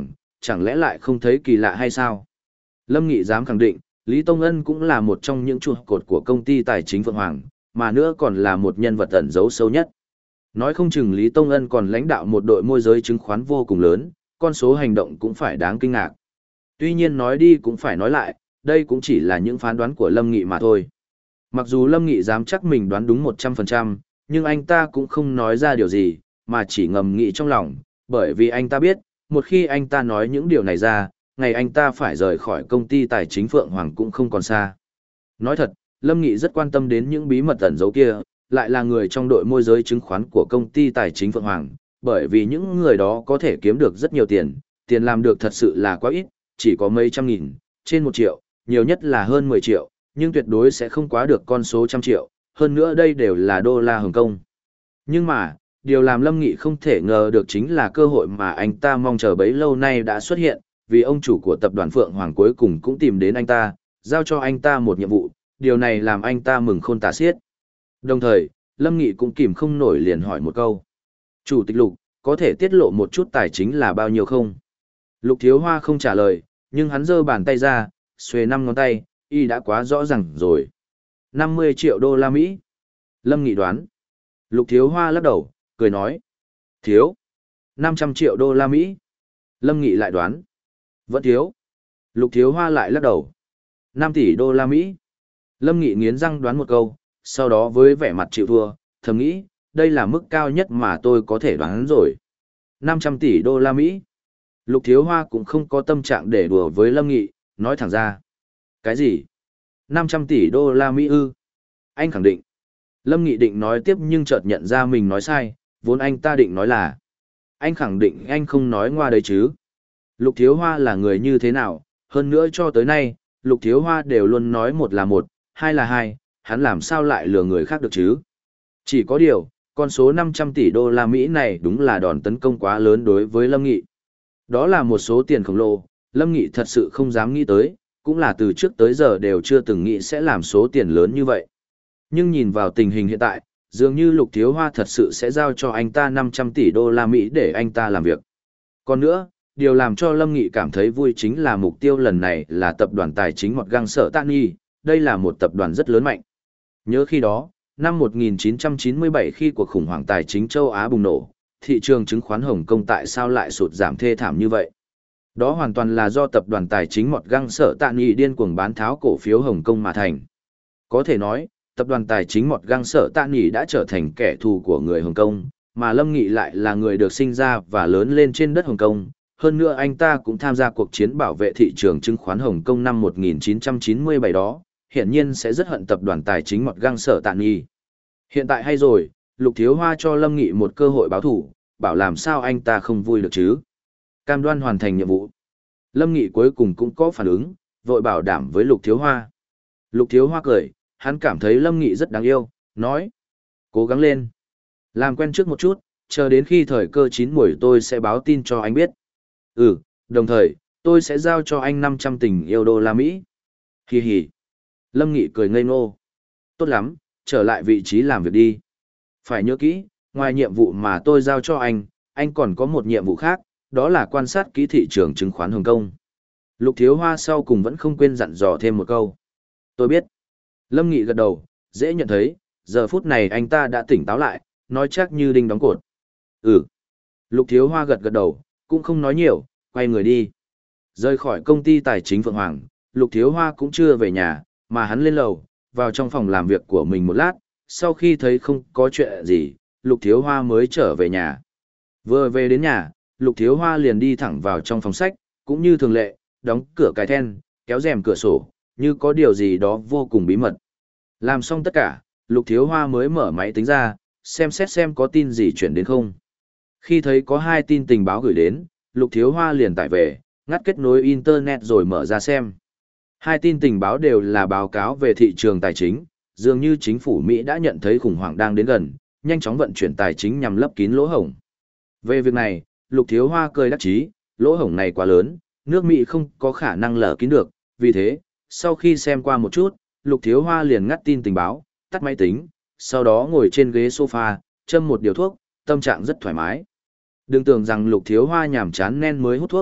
chẳng lẽ lại không thấy kỳ lạ hay sao? Lâm Nghị dám khẳng định, Lý Tông Ân cũng là một trong những trụ cột của công ty tài chính Phượng Hoàng, mà nữa còn là một nhân vật ẩn giấu sâu nhất. Nói không chừng Lý Tông Ân còn lãnh đạo một đội môi giới chứng khoán vô cùng lớn, con số hành động cũng phải đáng kinh ngạc. Tuy nhiên nói đi cũng phải nói lại, đây cũng chỉ là những phán đoán của Lâm Nghị mà thôi. Mặc dù Lâm Nghị dám chắc mình đoán đúng một trăm phần trăm, nhưng anh ta cũng không nói ra điều gì, mà chỉ ngầm nghĩ trong lòng, bởi vì anh ta biết, một khi anh ta nói những điều này ra, ngày anh ta phải rời khỏi công ty tài chính Phượng Hoàng cũng không còn xa. Nói thật, Lâm Nghị rất quan tâm đến những bí mật ẩn giấu kia, lại là người trong đội môi giới chứng khoán của công ty tài chính Phượng Hoàng, bởi vì những người đó có thể kiếm được rất nhiều tiền, tiền làm được thật sự là quá ít, chỉ có mấy trăm nghìn, trên một triệu, nhiều nhất là hơn mười triệu, nhưng tuyệt đối sẽ không quá được con số trăm triệu, hơn nữa đây đều là đô la Hồng Kông. Nhưng mà, điều làm Lâm Nghị không thể ngờ được chính là cơ hội mà anh ta mong chờ bấy lâu nay đã xuất hiện, vì ông chủ của tập đoàn Phượng Hoàng cuối cùng cũng tìm đến anh ta, giao cho anh ta một nhiệm vụ, điều này làm anh ta mừng khôn tả xiết. Đồng thời, Lâm Nghị cũng kìm không nổi liền hỏi một câu. Chủ tịch Lục, có thể tiết lộ một chút tài chính là bao nhiêu không? Lục Thiếu Hoa không trả lời, nhưng hắn giơ bàn tay ra, xuề năm ngón tay, y đã quá rõ ràng rồi. năm mươi triệu đô la Mỹ. Lâm Nghị đoán. Lục Thiếu Hoa lắc đầu, cười nói. Thiếu. năm trăm triệu đô la Mỹ. Lâm Nghị lại đoán. Vẫn thiếu. Lục Thiếu Hoa lại lắc đầu. năm tỷ đô la Mỹ. Lâm Nghị nghiến răng đoán một câu, sau đó với vẻ mặt chịu thua, thầm nghĩ, đây là mức cao nhất mà tôi có thể đoán rồi. năm trăm tỷ đô la Mỹ. Lục Thiếu Hoa cũng không có tâm trạng để đùa với Lâm Nghị, nói thẳng ra. Cái gì? năm trăm tỷ đô la Mỹ ư? Anh khẳng định. Lâm Nghị định nói tiếp nhưng chợt nhận ra mình nói sai, vốn anh ta định nói là. Anh khẳng định anh không nói ngoa đấy chứ. Lục Thiếu Hoa là người như thế nào, hơn nữa cho tới nay, Lục Thiếu Hoa đều luôn nói một là một, hai là hai, hắn làm sao lại lừa người khác được chứ? Chỉ có điều, con số năm trăm tỷ đô la Mỹ này đúng là đòn tấn công quá lớn đối với Lâm Nghị. Đó là một số tiền khổng lồ, Lâm Nghị thật sự không dám nghĩ tới, cũng là từ trước tới giờ đều chưa từng nghĩ sẽ làm số tiền lớn như vậy. Nhưng nhìn vào tình hình hiện tại, dường như Lục Thiếu Hoa thật sự sẽ giao cho anh ta năm trăm tỷ đô la Mỹ để anh ta làm việc. Còn nữa, điều làm cho Lâm Nghị cảm thấy vui chính là mục tiêu lần này là tập đoàn tài chính Mọt Găng Sở Tạ Nhi, đây là một tập đoàn rất lớn mạnh. Nhớ khi đó, năm một nghìn chín trăm chín mươi bảy khi cuộc khủng hoảng tài chính châu Á bùng nổ, thị trường chứng khoán Hồng Kông tại sao lại sụt giảm thê thảm như vậy? Đó hoàn toàn là do tập đoàn tài chính Mọt Găng Sở Tạ Nhi điên cuồng bán tháo cổ phiếu Hồng Kông mà thành. Có thể nói, tập đoàn tài chính Mọt Găng Sở Tạ Nhi đã trở thành kẻ thù của người Hồng Kông, mà Lâm Nghị lại là người được sinh ra và lớn lên trên đất Hồng Kông. Hơn nữa anh ta cũng tham gia cuộc chiến bảo vệ thị trường chứng khoán Hồng Kông năm một nghìn chín trăm chín mươi bảy đó, hiển nhiên sẽ rất hận tập đoàn tài chính Mọt Găng Sở Tạ Nhi. Hiện tại hay rồi, Lục Thiếu Hoa cho Lâm Nghị một cơ hội báo thủ, bảo làm sao anh ta không vui được chứ. Cam đoan hoàn thành nhiệm vụ. Lâm Nghị cuối cùng cũng có phản ứng, vội bảo đảm với Lục Thiếu Hoa. Lục Thiếu Hoa cười, hắn cảm thấy Lâm Nghị rất đáng yêu, nói. Cố gắng lên. Làm quen trước một chút, chờ đến khi thời cơ chín muồi tôi sẽ báo tin cho anh biết. Ừ, đồng thời, tôi sẽ giao cho anh năm trăm tình yêu đô la Mỹ. Hì hì. Lâm Nghị cười ngây ngô. Tốt lắm, trở lại vị trí làm việc đi. Phải nhớ kỹ, ngoài nhiệm vụ mà tôi giao cho anh, anh còn có một nhiệm vụ khác, đó là quan sát kỹ thị trường chứng khoán Hồng Kông. Lục Thiếu Hoa sau cùng vẫn không quên dặn dò thêm một câu. Tôi biết. Lâm Nghị gật đầu, dễ nhận thấy, giờ phút này anh ta đã tỉnh táo lại, nói chắc như đinh đóng cột. Ừ. Lục Thiếu Hoa gật gật đầu, cũng không nói nhiều, quay người đi. Rời khỏi công ty tài chính Phượng Hoàng, Lục Thiếu Hoa cũng chưa về nhà, mà hắn lên lầu, vào trong phòng làm việc của mình một lát, sau khi thấy không có chuyện gì, Lục Thiếu Hoa mới trở về nhà. Vừa về đến nhà, Lục Thiếu Hoa liền đi thẳng vào trong phòng sách, cũng như thường lệ, đóng cửa cài then, kéo rèm cửa sổ, như có điều gì đó vô cùng bí mật. Làm xong tất cả, Lục Thiếu Hoa mới mở máy tính ra, xem xét xem có tin gì chuyển đến không. Khi thấy có hai tin tình báo gửi đến, Lục Thiếu Hoa liền tải về, ngắt kết nối Internet rồi mở ra xem. Hai tin tình báo đều là báo cáo về thị trường tài chính, dường như chính phủ Mỹ đã nhận thấy khủng hoảng đang đến gần, nhanh chóng vận chuyển tài chính nhằm lấp kín lỗ hổng. Về việc này, Lục Thiếu Hoa cười đắc chí, lỗ hổng này quá lớn, nước Mỹ không có khả năng lở kín được, vì thế, sau khi xem qua một chút, Lục Thiếu Hoa liền ngắt tin tình báo, tắt máy tính, sau đó ngồi trên ghế sofa, châm một điều thuốc, tâm trạng rất thoải mái. Đừng tưởng rằng Lục Thiếu Hoa nhàm chán nên mới hút thuốc,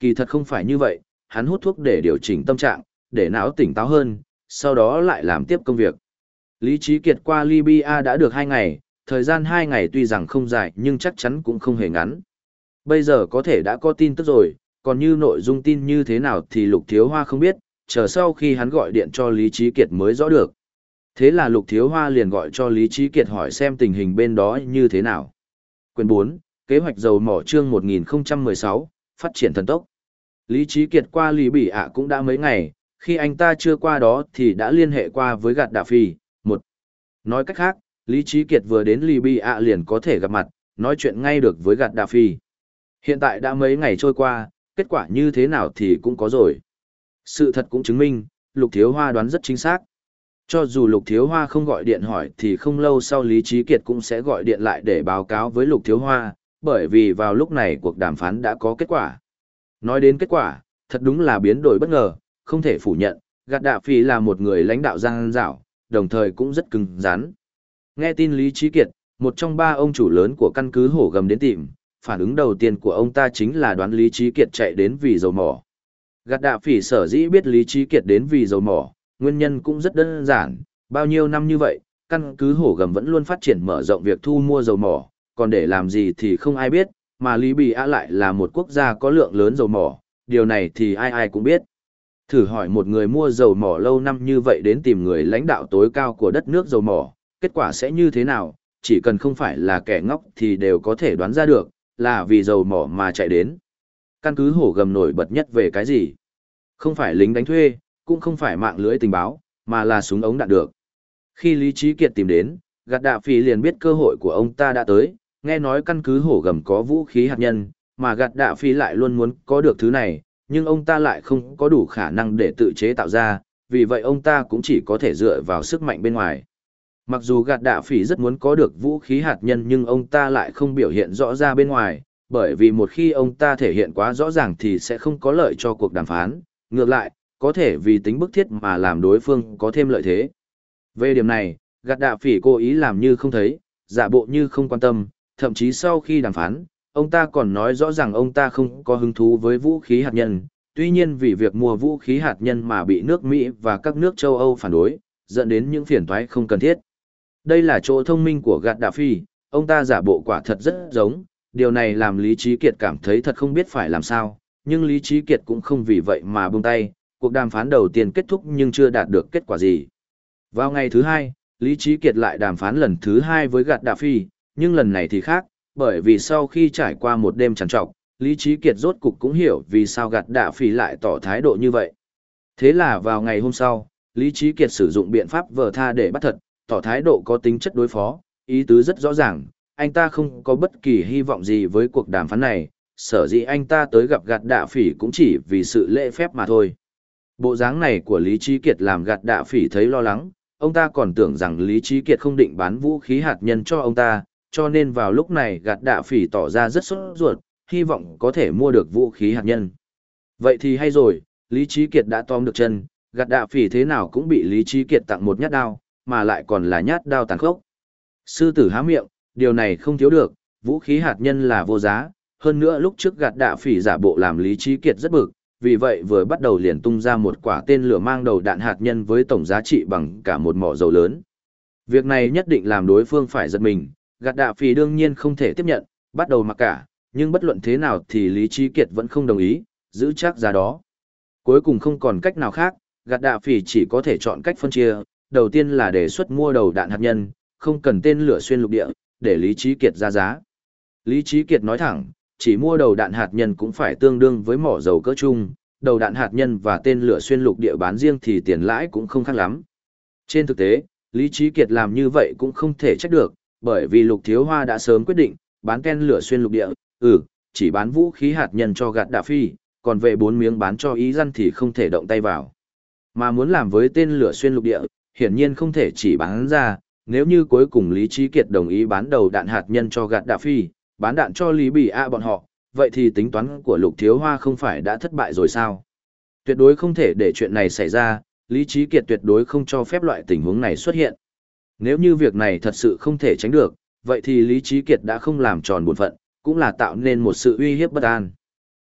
kỳ thật không phải như vậy, hắn hút thuốc để điều chỉnh tâm trạng, để não tỉnh táo hơn, sau đó lại làm tiếp công việc. Lý Trí Kiệt qua Libya đã được hai ngày, thời gian hai ngày tuy rằng không dài nhưng chắc chắn cũng không hề ngắn. Bây giờ có thể đã có tin tức rồi, còn như nội dung tin như thế nào thì Lục Thiếu Hoa không biết, chờ sau khi hắn gọi điện cho Lý Trí Kiệt mới rõ được. Thế là Lục Thiếu Hoa liền gọi cho Lý Trí Kiệt hỏi xem tình hình bên đó như thế nào. Quyển bốn, Kế hoạch dầu mỏ chương một nghìn không trăm mười sáu, phát triển thần tốc. Lý Trí Kiệt qua Lý Bỉ ạ cũng đã mấy ngày, khi anh ta chưa qua đó thì đã liên hệ qua với Gạt Đạ Phi. Một, nói cách khác, Lý Trí Kiệt vừa đến Lý Bỉ ạ liền có thể gặp mặt, nói chuyện ngay được với Gạt Đạ Phi. Hiện tại đã mấy ngày trôi qua, kết quả như thế nào thì cũng có rồi. Sự thật cũng chứng minh, Lục Thiếu Hoa đoán rất chính xác. Cho dù Lục Thiếu Hoa không gọi điện hỏi thì không lâu sau Lý Trí Kiệt cũng sẽ gọi điện lại để báo cáo với Lục Thiếu Hoa, bởi vì vào lúc này cuộc đàm phán đã có kết quả. Nói đến kết quả, thật đúng là biến đổi bất ngờ, không thể phủ nhận, Gạt Đạ Phi là một người lãnh đạo gian dảo, đồng thời cũng rất cứng rắn. Nghe tin Lý Trí Kiệt, một trong ba ông chủ lớn của căn cứ Hổ Gầm đến tìm, phản ứng đầu tiên của ông ta chính là đoán Lý Trí Kiệt chạy đến vì dầu mỏ. Gạt Đạ Phỉ sở dĩ biết Lý Trí Kiệt đến vì dầu mỏ, nguyên nhân cũng rất đơn giản, bao nhiêu năm như vậy, căn cứ Hổ Gầm vẫn luôn phát triển mở rộng việc thu mua dầu mỏ, còn để làm gì thì không ai biết, mà Lý Bì A lại là một quốc gia có lượng lớn dầu mỏ, điều này thì ai ai cũng biết. Thử hỏi một người mua dầu mỏ lâu năm như vậy đến tìm người lãnh đạo tối cao của đất nước dầu mỏ, kết quả sẽ như thế nào, chỉ cần không phải là kẻ ngốc thì đều có thể đoán ra được, là vì dầu mỏ mà chạy đến. Căn cứ Hổ Gầm nổi bật nhất về cái gì? Không phải lính đánh thuê, cũng không phải mạng lưới tình báo, mà là súng ống đạn được. Khi Lý Trí Kiệt tìm đến, Gạt Đạ Phỉ liền biết cơ hội của ông ta đã tới, nghe nói căn cứ Hổ Gầm có vũ khí hạt nhân, mà Gạt Đạ Phỉ lại luôn muốn có được thứ này, nhưng ông ta lại không có đủ khả năng để tự chế tạo ra, vì vậy ông ta cũng chỉ có thể dựa vào sức mạnh bên ngoài. Mặc dù Gạt Đạ Phỉ rất muốn có được vũ khí hạt nhân nhưng ông ta lại không biểu hiện rõ ra bên ngoài, bởi vì một khi ông ta thể hiện quá rõ ràng thì sẽ không có lợi cho cuộc đàm phán, ngược lại, có thể vì tính bức thiết mà làm đối phương có thêm lợi thế. Về điểm này, Gạt Đạ Phỉ cố ý làm như không thấy, giả bộ như không quan tâm, thậm chí sau khi đàm phán, ông ta còn nói rõ ràng ông ta không có hứng thú với vũ khí hạt nhân, tuy nhiên vì việc mua vũ khí hạt nhân mà bị nước Mỹ và các nước châu Âu phản đối, dẫn đến những phiền toái không cần thiết. Đây là chỗ thông minh của Gạt Đạ Phỉ, ông ta giả bộ quả thật rất giống, điều này làm Lý Trí Kiệt cảm thấy thật không biết phải làm sao, nhưng Lý Trí Kiệt cũng không vì vậy mà buông tay, cuộc đàm phán đầu tiên kết thúc nhưng chưa đạt được kết quả gì. Vào ngày thứ hai, Lý Trí Kiệt lại đàm phán lần thứ hai với Gạt Đạ Phỉ, nhưng lần này thì khác, bởi vì sau khi trải qua một đêm trằn trọc, Lý Trí Kiệt rốt cục cũng hiểu vì sao Gạt Đạ Phỉ lại tỏ thái độ như vậy. Thế là vào ngày hôm sau, Lý Trí Kiệt sử dụng biện pháp vờ tha để bắt thật, tỏ thái độ có tính chất đối phó, ý tứ rất rõ ràng, anh ta không có bất kỳ hy vọng gì với cuộc đàm phán này, sở dĩ anh ta tới gặp Gạt Đạ Phỉ cũng chỉ vì sự lễ phép mà thôi. Bộ dáng này của Lý Trí Kiệt làm Gạt Đạ Phỉ thấy lo lắng, ông ta còn tưởng rằng Lý Trí Kiệt không định bán vũ khí hạt nhân cho ông ta, cho nên vào lúc này Gạt Đạ Phỉ tỏ ra rất sốt ruột, hy vọng có thể mua được vũ khí hạt nhân. Vậy thì hay rồi, Lý Trí Kiệt đã tóm được chân, Gạt Đạ Phỉ thế nào cũng bị Lý Trí Kiệt tặng một nhát đao, mà lại còn là nhát đao tàn khốc. Sư tử há miệng, điều này không thiếu được, vũ khí hạt nhân là vô giá, hơn nữa lúc trước Gạt Đạ Phỉ giả bộ làm Lý Trí Kiệt rất bực, vì vậy vừa bắt đầu liền tung ra một quả tên lửa mang đầu đạn hạt nhân với tổng giá trị bằng cả một mỏ dầu lớn. Việc này nhất định làm đối phương phải giật mình, Gạt Đạ Phỉ đương nhiên không thể tiếp nhận, bắt đầu mặc cả, nhưng bất luận thế nào thì Lý Trí Kiệt vẫn không đồng ý, giữ chắc giá đó. Cuối cùng không còn cách nào khác, Gạt Đạ Phỉ chỉ có thể chọn cách phân chia, đầu tiên là đề xuất mua đầu đạn hạt nhân, không cần tên lửa xuyên lục địa, để Lý Trí Kiệt ra giá. Lý Trí Kiệt nói thẳng, chỉ mua đầu đạn hạt nhân cũng phải tương đương với mỏ dầu cỡ chung, đầu đạn hạt nhân và tên lửa xuyên lục địa bán riêng thì tiền lãi cũng không khác lắm. Trên thực tế, Lý Trí Kiệt làm như vậy cũng không thể trách được, bởi vì Lục Thiếu Hoa đã sớm quyết định, bán tên lửa xuyên lục địa, ừ, chỉ bán vũ khí hạt nhân cho Gạt Đạ Phi, còn về bốn miếng bán cho Ý Dân thì không thể động tay vào. Mà muốn làm với tên lửa xuyên lục địa, hiển nhiên không thể chỉ bán ra, nếu như cuối cùng Lý Trí Kiệt đồng ý bán đầu đạn hạt nhân cho Gạt Đạ Phi, bán đạn cho Lý Bỉ A bọn họ, vậy thì tính toán của Lục Thiếu Hoa không phải đã thất bại rồi sao? Tuyệt đối không thể để chuyện này xảy ra, Lý Trí Kiệt tuyệt đối không cho phép loại tình huống này xuất hiện. Nếu như việc này thật sự không thể tránh được, vậy thì Lý Trí Kiệt đã không làm tròn bổn phận, cũng là tạo nên một sự uy hiếp bất an.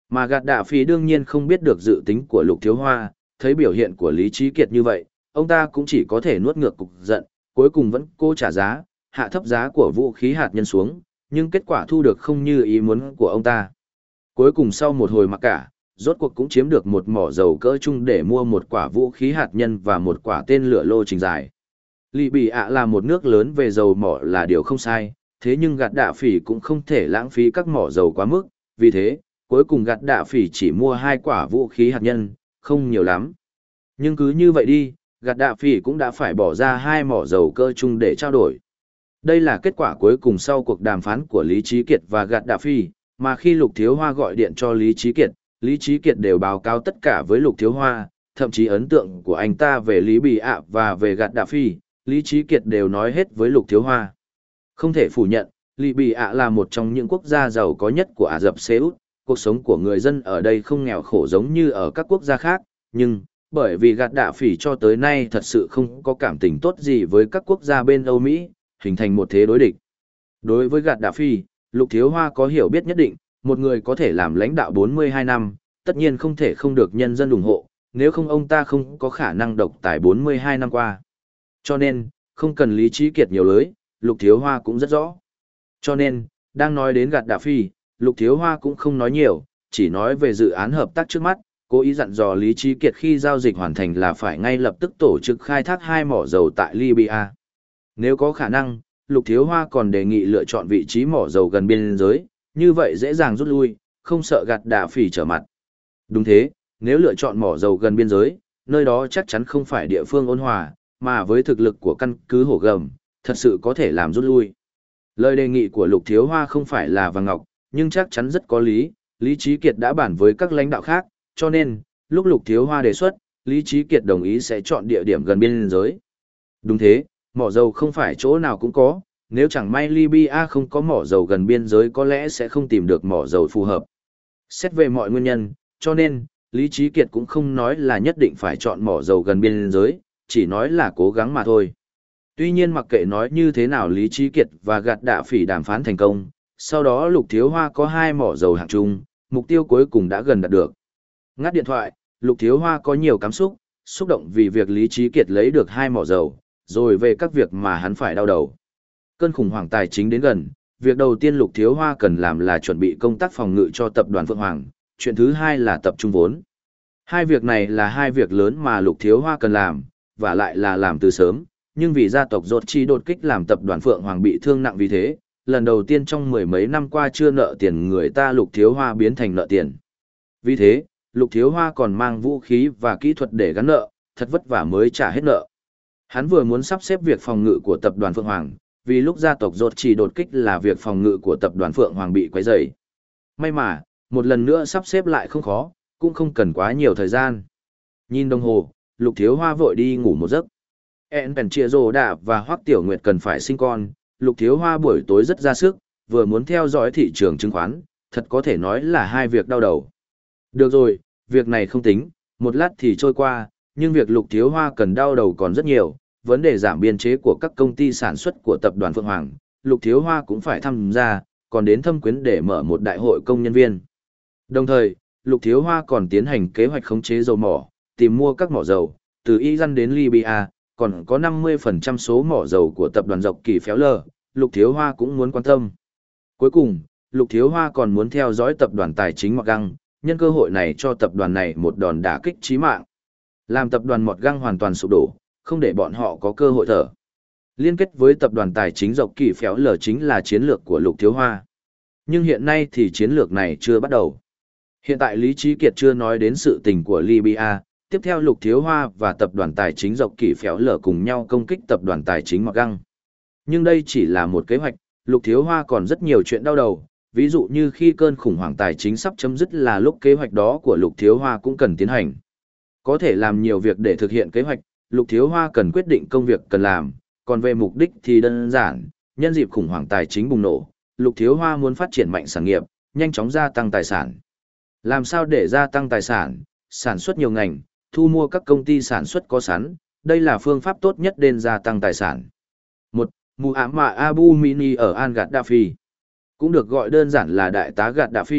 Mà gạt đạ phỉ đương nhiên không biết được dự tính của Lục Thiếu Hoa, thấy biểu hiện của Lý Trí Kiệt như vậy, ông ta cũng chỉ có thể nuốt ngược cục giận, cuối cùng vẫn cố trả giá, hạ thấp giá của vũ khí hạt nhân xuống, nhưng kết quả thu được không như ý muốn của ông ta. Cuối cùng sau một hồi mặc cả, rốt cuộc cũng chiếm được một mỏ dầu cỡ chung để mua một quả vũ khí hạt nhân và một quả tên lửa lô trình dài. Lì Bị ạ là một nước lớn về dầu mỏ là điều không sai, thế nhưng gạt đạ phỉ cũng không thể lãng phí các mỏ dầu quá mức, vì thế, cuối cùng gạt đạ phỉ chỉ mua hai quả vũ khí hạt nhân, không nhiều lắm. Nhưng cứ như vậy đi, gạt đạ phỉ cũng đã phải bỏ ra hai mỏ dầu cơ chung để trao đổi. Đây là kết quả cuối cùng sau cuộc đàm phán của Lý Trí Kiệt và gạt đạ phỉ, mà khi Lục Thiếu Hoa gọi điện cho Lý Trí Kiệt, Lý Trí Kiệt đều báo cáo tất cả với Lục Thiếu Hoa, thậm chí ấn tượng của anh ta về Lý Bị ạ và về gạt đạ phỉ, Lý Trí Kiệt đều nói hết với Lục Thiếu Hoa. Không thể phủ nhận, Lý Bị ạ là một trong những quốc gia giàu có nhất của Ả Rập Xê Út, cuộc sống của người dân ở đây không nghèo khổ giống như ở các quốc gia khác, nhưng, bởi vì gạt đạ phỉ cho tới nay thật sự không có cảm tình tốt gì với các quốc gia bên Âu Mỹ, hình thành một thế đối địch. Đối với gạt đạ phỉ, Lục Thiếu Hoa có hiểu biết nhất định, một người có thể làm lãnh đạo bốn mươi hai năm, tất nhiên không thể không được nhân dân ủng hộ, nếu không ông ta không có khả năng độc tài bốn mươi hai năm qua. Cho nên, không cần Lý Trí Kiệt nhiều lưới, Lục Thiếu Hoa cũng rất rõ. Cho nên, đang nói đến gạt đạ phỉ, Lục Thiếu Hoa cũng không nói nhiều, chỉ nói về dự án hợp tác trước mắt, cố ý dặn dò Lý Trí Kiệt khi giao dịch hoàn thành là phải ngay lập tức tổ chức khai thác hai mỏ dầu tại Libya. Nếu có khả năng, Lục Thiếu Hoa còn đề nghị lựa chọn vị trí mỏ dầu gần biên giới, như vậy dễ dàng rút lui, không sợ gạt đạ phỉ trở mặt. Đúng thế, nếu lựa chọn mỏ dầu gần biên giới, nơi đó chắc chắn không phải địa phương ôn hòa, mà với thực lực của căn cứ Hổ Gầm, thật sự có thể làm rút lui. Lời đề nghị của Lục Thiếu Hoa không phải là vàng ngọc, nhưng chắc chắn rất có lý, Lý Trí Kiệt đã bàn với các lãnh đạo khác, cho nên, lúc Lục Thiếu Hoa đề xuất, Lý Trí Kiệt đồng ý sẽ chọn địa điểm gần biên giới. Đúng thế, mỏ dầu không phải chỗ nào cũng có, nếu chẳng may Libya không có mỏ dầu gần biên giới có lẽ sẽ không tìm được mỏ dầu phù hợp. Xét về mọi nguyên nhân, cho nên, Lý Trí Kiệt cũng không nói là nhất định phải chọn mỏ dầu gần biên giới, chỉ nói là cố gắng mà thôi. Tuy nhiên mặc kệ nói như thế nào Lý Trí Kiệt và gạt đạ phỉ đàm phán thành công, sau đó Lục Thiếu Hoa có hai mỏ dầu hạng chung, mục tiêu cuối cùng đã gần đạt được. Ngắt điện thoại, Lục Thiếu Hoa có nhiều cảm xúc, xúc động vì việc Lý Trí Kiệt lấy được hai mỏ dầu, rồi về các việc mà hắn phải đau đầu. Cơn khủng hoảng tài chính đến gần, việc đầu tiên Lục Thiếu Hoa cần làm là chuẩn bị công tác phòng ngự cho tập đoàn Phượng Hoàng, chuyện thứ hai là tập trung vốn. Hai việc này là hai việc lớn mà Lục Thiếu Hoa cần làm, và lại là làm từ sớm, nhưng vì gia tộc Rốt Chi đột kích làm tập đoàn Phượng Hoàng bị thương nặng vì thế, lần đầu tiên trong mười mấy năm qua chưa nợ tiền người ta Lục Thiếu Hoa biến thành nợ tiền. Vì thế, Lục Thiếu Hoa còn mang vũ khí và kỹ thuật để gắn nợ, thật vất vả mới trả hết nợ. Hắn vừa muốn sắp xếp việc phòng ngự của tập đoàn Phượng Hoàng, vì lúc gia tộc Rốt Chi đột kích là việc phòng ngự của tập đoàn Phượng Hoàng bị quấy rầy. May mà, một lần nữa sắp xếp lại không khó, cũng không cần quá nhiều thời gian. Nhìn đồng hồ, Lục Thiếu Hoa vội đi ngủ một giấc. En Pèn Chia Rồ Đạ và Hoắc Tiểu Nguyệt cần phải sinh con, Lục Thiếu Hoa buổi tối rất ra sức, vừa muốn theo dõi thị trường chứng khoán, thật có thể nói là hai việc đau đầu. Được rồi, việc này không tính, một lát thì trôi qua, nhưng việc Lục Thiếu Hoa cần đau đầu còn rất nhiều, vấn đề giảm biên chế của các công ty sản xuất của tập đoàn Phượng Hoàng, Lục Thiếu Hoa cũng phải tham gia, còn đến Thâm Quyến để mở một đại hội công nhân viên. Đồng thời, Lục Thiếu Hoa còn tiến hành kế hoạch khống chế dầu mỏ, tìm mua các mỏ dầu, từ Iran đến Libya, còn có năm mươi phần trăm số mỏ dầu của tập đoàn Dọc Kỳ Phéo Lờ, Lục Thiếu Hoa cũng muốn quan tâm. Cuối cùng, Lục Thiếu Hoa còn muốn theo dõi tập đoàn tài chính Mọt Găng, nhân cơ hội này cho tập đoàn này một đòn đả kích chí mạng. Làm tập đoàn Mọt Găng hoàn toàn sụp đổ, không để bọn họ có cơ hội thở. Liên kết với tập đoàn tài chính Dọc Kỳ Phéo Lờ chính là chiến lược của Lục Thiếu Hoa. Nhưng hiện nay thì chiến lược này chưa bắt đầu. Hiện tại Lý Trí Kiệt chưa nói đến sự tình của Libya, tiếp theo Lục Thiếu Hoa và tập đoàn tài chính Dọc Kỳ Phéo Lờ cùng nhau công kích tập đoàn tài chính Mọt Găng. Nhưng đây chỉ là một kế hoạch, Lục Thiếu Hoa còn rất nhiều chuyện đau đầu, ví dụ như khi cơn khủng hoảng tài chính sắp chấm dứt là lúc kế hoạch đó của Lục Thiếu Hoa cũng cần tiến hành. Có thể làm nhiều việc để thực hiện kế hoạch, Lục Thiếu Hoa cần quyết định công việc cần làm, còn về mục đích thì đơn giản, nhân dịp khủng hoảng tài chính bùng nổ, Lục Thiếu Hoa muốn phát triển mạnh sản nghiệp, nhanh chóng gia tăng tài sản. Làm sao để gia tăng tài sản, sản xuất nhiều ngành, thu mua các công ty sản xuất có sẵn, đây là phương pháp tốt nhất để gia tăng tài sản. một. Muammar Abu Mini ở Al Gaddafi, cũng được gọi đơn giản là đại tá Gaddafi,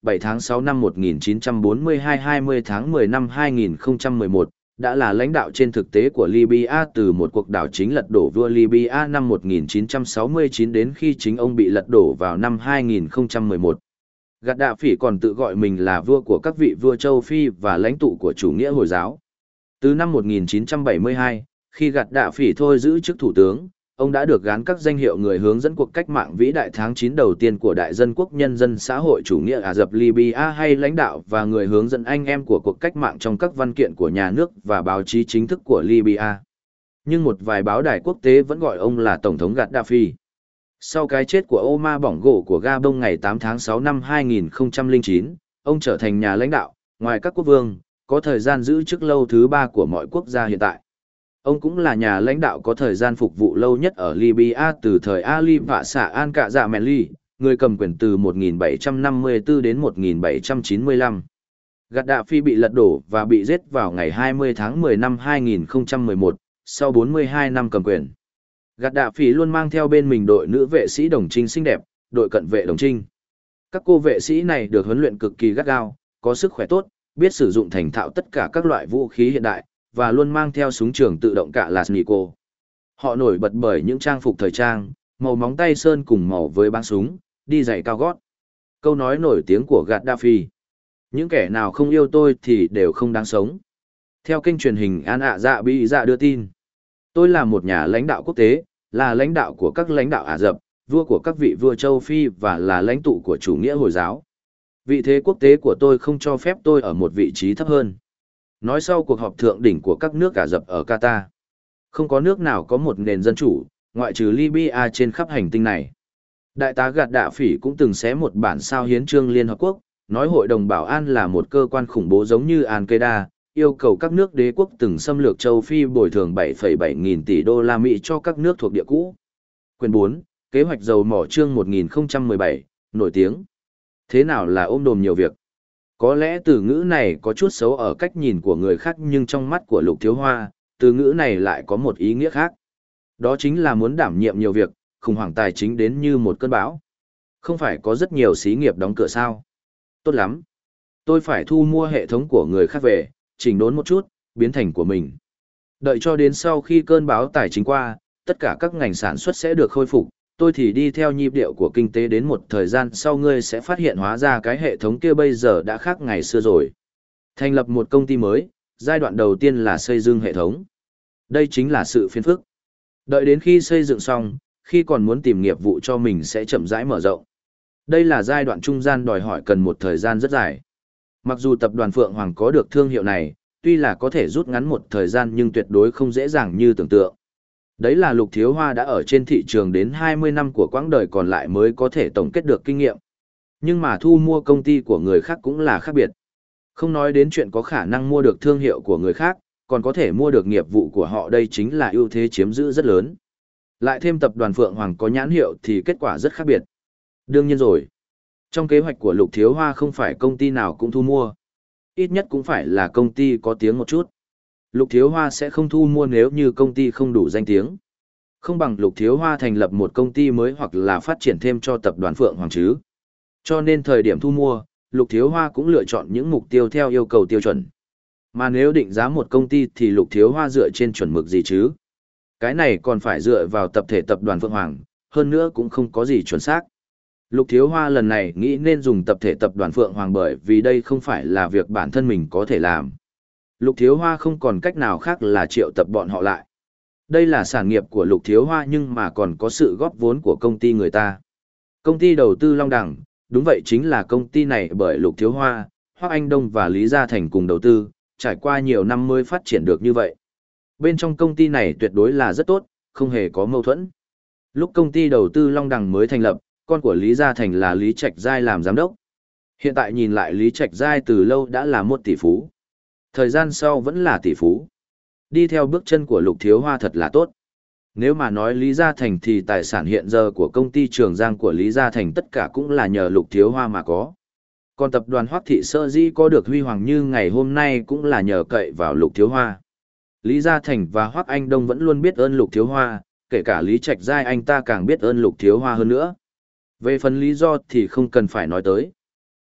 bảy tháng sáu năm một nghìn chín trăm bốn mươi hai, hai mươi tháng mười năm hai nghìn không trăm mười một, đã là lãnh đạo trên thực tế của Libya từ một cuộc đảo chính lật đổ vua Libya năm một nghìn chín trăm sáu mươi chín đến khi chính ông bị lật đổ vào năm hai nghìn không trăm mười một. Gaddafi còn tự gọi mình là vua của các vị vua châu Phi và lãnh tụ của chủ nghĩa Hồi giáo. Từ năm một nghìn chín trăm bảy mươi hai, khi Gaddafi thôi giữ chức thủ tướng, ông đã được gán các danh hiệu người hướng dẫn cuộc cách mạng vĩ đại tháng chín đầu tiên của Đại dân quốc nhân dân xã hội chủ nghĩa Ả Rập Libya hay lãnh đạo và người hướng dẫn anh em của cuộc cách mạng trong các văn kiện của nhà nước và báo chí chính thức của Libya. Nhưng một vài báo đài quốc tế vẫn gọi ông là Tổng thống Gaddafi. Sau cái chết của Omar Bongo của Gabon ngày tám tháng sáu năm hai nghìn không trăm lẻ chín, ông trở thành nhà lãnh đạo, ngoài các quốc vương, có thời gian giữ chức lâu thứ ba của mọi quốc gia hiện tại. Ông cũng là nhà lãnh đạo có thời gian phục vụ lâu nhất ở Libya từ thời Ali và Sả An Cạ Dạ Meli, người cầm quyền từ một nghìn bảy trăm năm mươi tư đến một nghìn bảy trăm chín mươi lăm. Gaddafi bị lật đổ và bị giết vào ngày hai mươi tháng mười năm hai nghìn không trăm mười một, sau bốn mươi hai năm cầm quyền. Gaddafi luôn mang theo bên mình đội nữ vệ sĩ đồng trinh xinh đẹp, đội cận vệ đồng trinh. Các cô vệ sĩ này được huấn luyện cực kỳ gắt gao, có sức khỏe tốt, biết sử dụng thành thạo tất cả các loại vũ khí hiện đại, và luôn mang theo súng trường tự động Kalashnikov. Họ nổi bật bởi những trang phục thời trang, màu móng tay sơn cùng màu với báng súng, đi giày cao gót. Câu nói nổi tiếng của Gaddafi: những kẻ nào không yêu tôi thì đều không đáng sống. Theo kênh truyền hình Al Jazeera đưa tin, tôi là một nhà lãnh đạo quốc tế, là lãnh đạo của các lãnh đạo Ả Rập, vua của các vị vua châu Phi và là lãnh tụ của chủ nghĩa Hồi giáo. Vị thế quốc tế của tôi không cho phép tôi ở một vị trí thấp hơn. Nói sau cuộc họp thượng đỉnh của các nước Ả Rập ở Qatar, không có nước nào có một nền dân chủ, ngoại trừ Libya trên khắp hành tinh này. Đại tá Gaddafi cũng từng xé một bản sao hiến chương Liên Hợp Quốc, nói Hội đồng Bảo an là một cơ quan khủng bố giống như Al-Qaeda, yêu cầu các nước đế quốc từng xâm lược châu Phi bồi thường bảy phẩy bảy nghìn tỷ đô la Mỹ cho các nước thuộc địa cũ. Quyển bốn, Kế hoạch dầu mỏ chương một nghìn không trăm mười bảy, nổi tiếng. Thế nào là ôm đồm nhiều việc? Có lẽ từ ngữ này có chút xấu ở cách nhìn của người khác, nhưng trong mắt của Lục Thiếu Hoa, từ ngữ này lại có một ý nghĩa khác. Đó chính là muốn đảm nhiệm nhiều việc, khủng hoảng tài chính đến như một cơn bão. Không phải có rất nhiều xí nghiệp đóng cửa sao? Tốt lắm. Tôi phải thu mua hệ thống của người khác về, chỉnh đốn một chút, biến thành của mình. Đợi cho đến sau khi cơn bão tài chính qua, tất cả các ngành sản xuất sẽ được khôi phục, tôi thì đi theo nhịp điệu của kinh tế, đến một thời gian sau ngươi sẽ phát hiện hóa ra cái hệ thống kia bây giờ đã khác ngày xưa rồi. Thành lập một công ty mới, giai đoạn đầu tiên là xây dựng hệ thống. Đây chính là sự phiền phức. Đợi đến khi xây dựng xong, khi còn muốn tìm nghiệp vụ cho mình sẽ chậm rãi mở rộng. Đây là giai đoạn trung gian đòi hỏi cần một thời gian rất dài. Mặc dù tập đoàn Phượng Hoàng có được thương hiệu này, tuy là có thể rút ngắn một thời gian nhưng tuyệt đối không dễ dàng như tưởng tượng. Đấy là Lục Thiếu Hoa đã ở trên thị trường đến hai mươi năm của quãng đời còn lại mới có thể tổng kết được kinh nghiệm. Nhưng mà thu mua công ty của người khác cũng là khác biệt. Không nói đến chuyện có khả năng mua được thương hiệu của người khác, còn có thể mua được nghiệp vụ của họ, đây chính là ưu thế chiếm giữ rất lớn. Lại thêm tập đoàn Phượng Hoàng có nhãn hiệu thì kết quả rất khác biệt. Đương nhiên rồi. Trong kế hoạch của Lục Thiếu Hoa không phải công ty nào cũng thu mua. Ít nhất cũng phải là công ty có tiếng một chút. Lục Thiếu Hoa sẽ không thu mua nếu như công ty không đủ danh tiếng. Không bằng Lục Thiếu Hoa thành lập một công ty mới hoặc là phát triển thêm cho tập đoàn Phượng Hoàng chứ. Cho nên thời điểm thu mua, Lục Thiếu Hoa cũng lựa chọn những mục tiêu theo yêu cầu tiêu chuẩn. Mà nếu định giá một công ty thì Lục Thiếu Hoa dựa trên chuẩn mực gì chứ? Cái này còn phải dựa vào tập thể tập đoàn Phượng Hoàng, hơn nữa cũng không có gì chuẩn xác. Lục Thiếu Hoa lần này nghĩ nên dùng tập thể tập đoàn Phượng Hoàng bởi vì đây không phải là việc bản thân mình có thể làm. Lục Thiếu Hoa không còn cách nào khác là triệu tập bọn họ lại. Đây là sản nghiệp của Lục Thiếu Hoa nhưng mà còn có sự góp vốn của công ty người ta. Công ty đầu tư Long Đẳng, đúng vậy, chính là công ty này bởi Lục Thiếu Hoa, Hoắc Anh Đông và Lý Gia Thành cùng đầu tư, trải qua nhiều năm mới phát triển được như vậy. Bên trong công ty này tuyệt đối là rất tốt, không hề có mâu thuẫn. Lúc công ty đầu tư Long Đằng mới thành lập, con của Lý Gia Thành là Lý Trạch Giai làm giám đốc. Hiện tại nhìn lại Lý Trạch Giai từ lâu đã là một tỷ phú. Thời gian sau vẫn là tỷ phú. Đi theo bước chân của Lục Thiếu Hoa thật là tốt. Nếu mà nói Lý Gia Thành thì tài sản hiện giờ của công ty Trường Giang của Lý Gia Thành tất cả cũng là nhờ Lục Thiếu Hoa mà có. Còn tập đoàn Hoắc Thị Sở Dĩ có được huy hoàng như ngày hôm nay cũng là nhờ cậy vào Lục Thiếu Hoa. Lý Gia Thành và Hoắc Anh Đông vẫn luôn biết ơn Lục Thiếu Hoa, kể cả Lý Trạch Giai anh ta càng biết ơn Lục Thiếu Hoa hơn nữa. Về phần lý do thì không cần phải nói tới.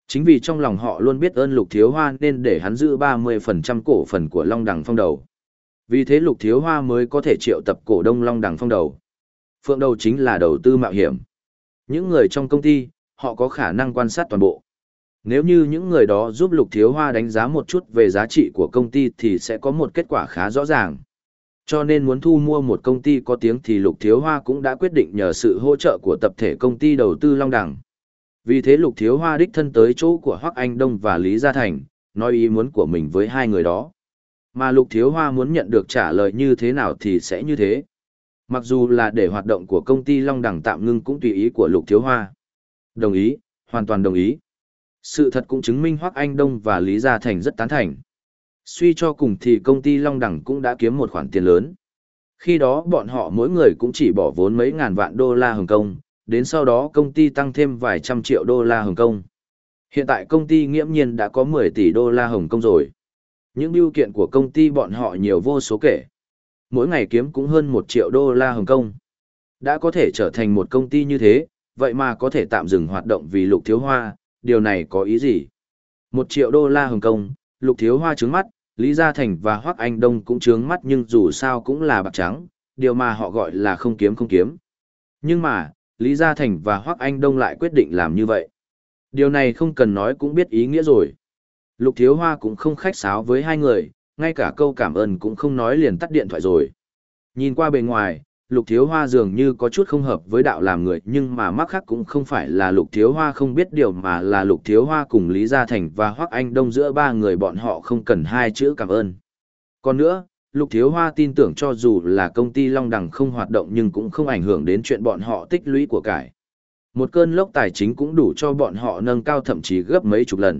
Chính vì trong lòng họ luôn biết ơn Lục Thiếu Hoa nên để hắn giữ ba mươi phần trăm cổ phần của Long Đằng Phong Đầu. Vì thế Lục Thiếu Hoa mới có thể triệu tập cổ đông Long Đằng Phong Đầu. Phượng Đầu chính là đầu tư mạo hiểm. Những người trong công ty, họ có khả năng quan sát toàn bộ. Nếu như những người đó giúp Lục Thiếu Hoa đánh giá một chút về giá trị của công ty thì sẽ có một kết quả khá rõ ràng. Cho nên muốn thu mua một công ty có tiếng thì Lục Thiếu Hoa cũng đã quyết định nhờ sự hỗ trợ của tập thể công ty đầu tư Long Đằng. Vì thế Lục Thiếu Hoa đích thân tới chỗ của Hoắc Anh Đông và Lý Gia Thành, nói ý muốn của mình với hai người đó. Mà Lục Thiếu Hoa muốn nhận được trả lời như thế nào thì sẽ như thế. Mặc dù là để hoạt động của công ty Long Đằng tạm ngưng cũng tùy ý của Lục Thiếu Hoa. Đồng ý, hoàn toàn đồng ý. Sự thật cũng chứng minh Hoắc Anh Đông và Lý Gia Thành rất tán thành. Suy cho cùng thì công ty Long Đằng cũng đã kiếm một khoản tiền lớn. Khi đó bọn họ mỗi người cũng chỉ bỏ vốn mấy ngàn vạn đô la Hồng Kông, đến sau đó công ty tăng thêm vài trăm triệu đô la Hồng Kông. Hiện tại công ty nghiễm nhiên đã có mười tỷ đô la Hồng Kông rồi. Những điều kiện của công ty bọn họ nhiều vô số kể. Mỗi ngày kiếm cũng hơn một triệu đô la Hồng Kông. Đã có thể trở thành một công ty như thế, vậy mà có thể tạm dừng hoạt động vì Lục Thiếu Hoa, điều này có ý gì? Một triệu đô la Hồng Kông, Lục Thiếu Hoa trướng mắt, Lý Gia Thành và Hoắc Anh Đông cũng trướng mắt nhưng dù sao cũng là bạc trắng, điều mà họ gọi là không kiếm không kiếm. Nhưng mà, Lý Gia Thành và Hoắc Anh Đông lại quyết định làm như vậy. Điều này không cần nói cũng biết ý nghĩa rồi. Lục Thiếu Hoa cũng không khách sáo với hai người, ngay cả câu cảm ơn cũng không nói liền tắt điện thoại rồi. Nhìn qua bề ngoài, Lục Thiếu Hoa dường như có chút không hợp với đạo làm người nhưng mà mắc khác cũng không phải là Lục Thiếu Hoa không biết điều mà là Lục Thiếu Hoa cùng Lý Gia Thành và Hoắc Anh Đông giữa ba người bọn họ không cần hai chữ cảm ơn. Còn nữa, Lục Thiếu Hoa tin tưởng cho dù là công ty Long Đằng không hoạt động nhưng cũng không ảnh hưởng đến chuyện bọn họ tích lũy của cải. Một cơn lốc tài chính cũng đủ cho bọn họ nâng cao thậm chí gấp mấy chục lần.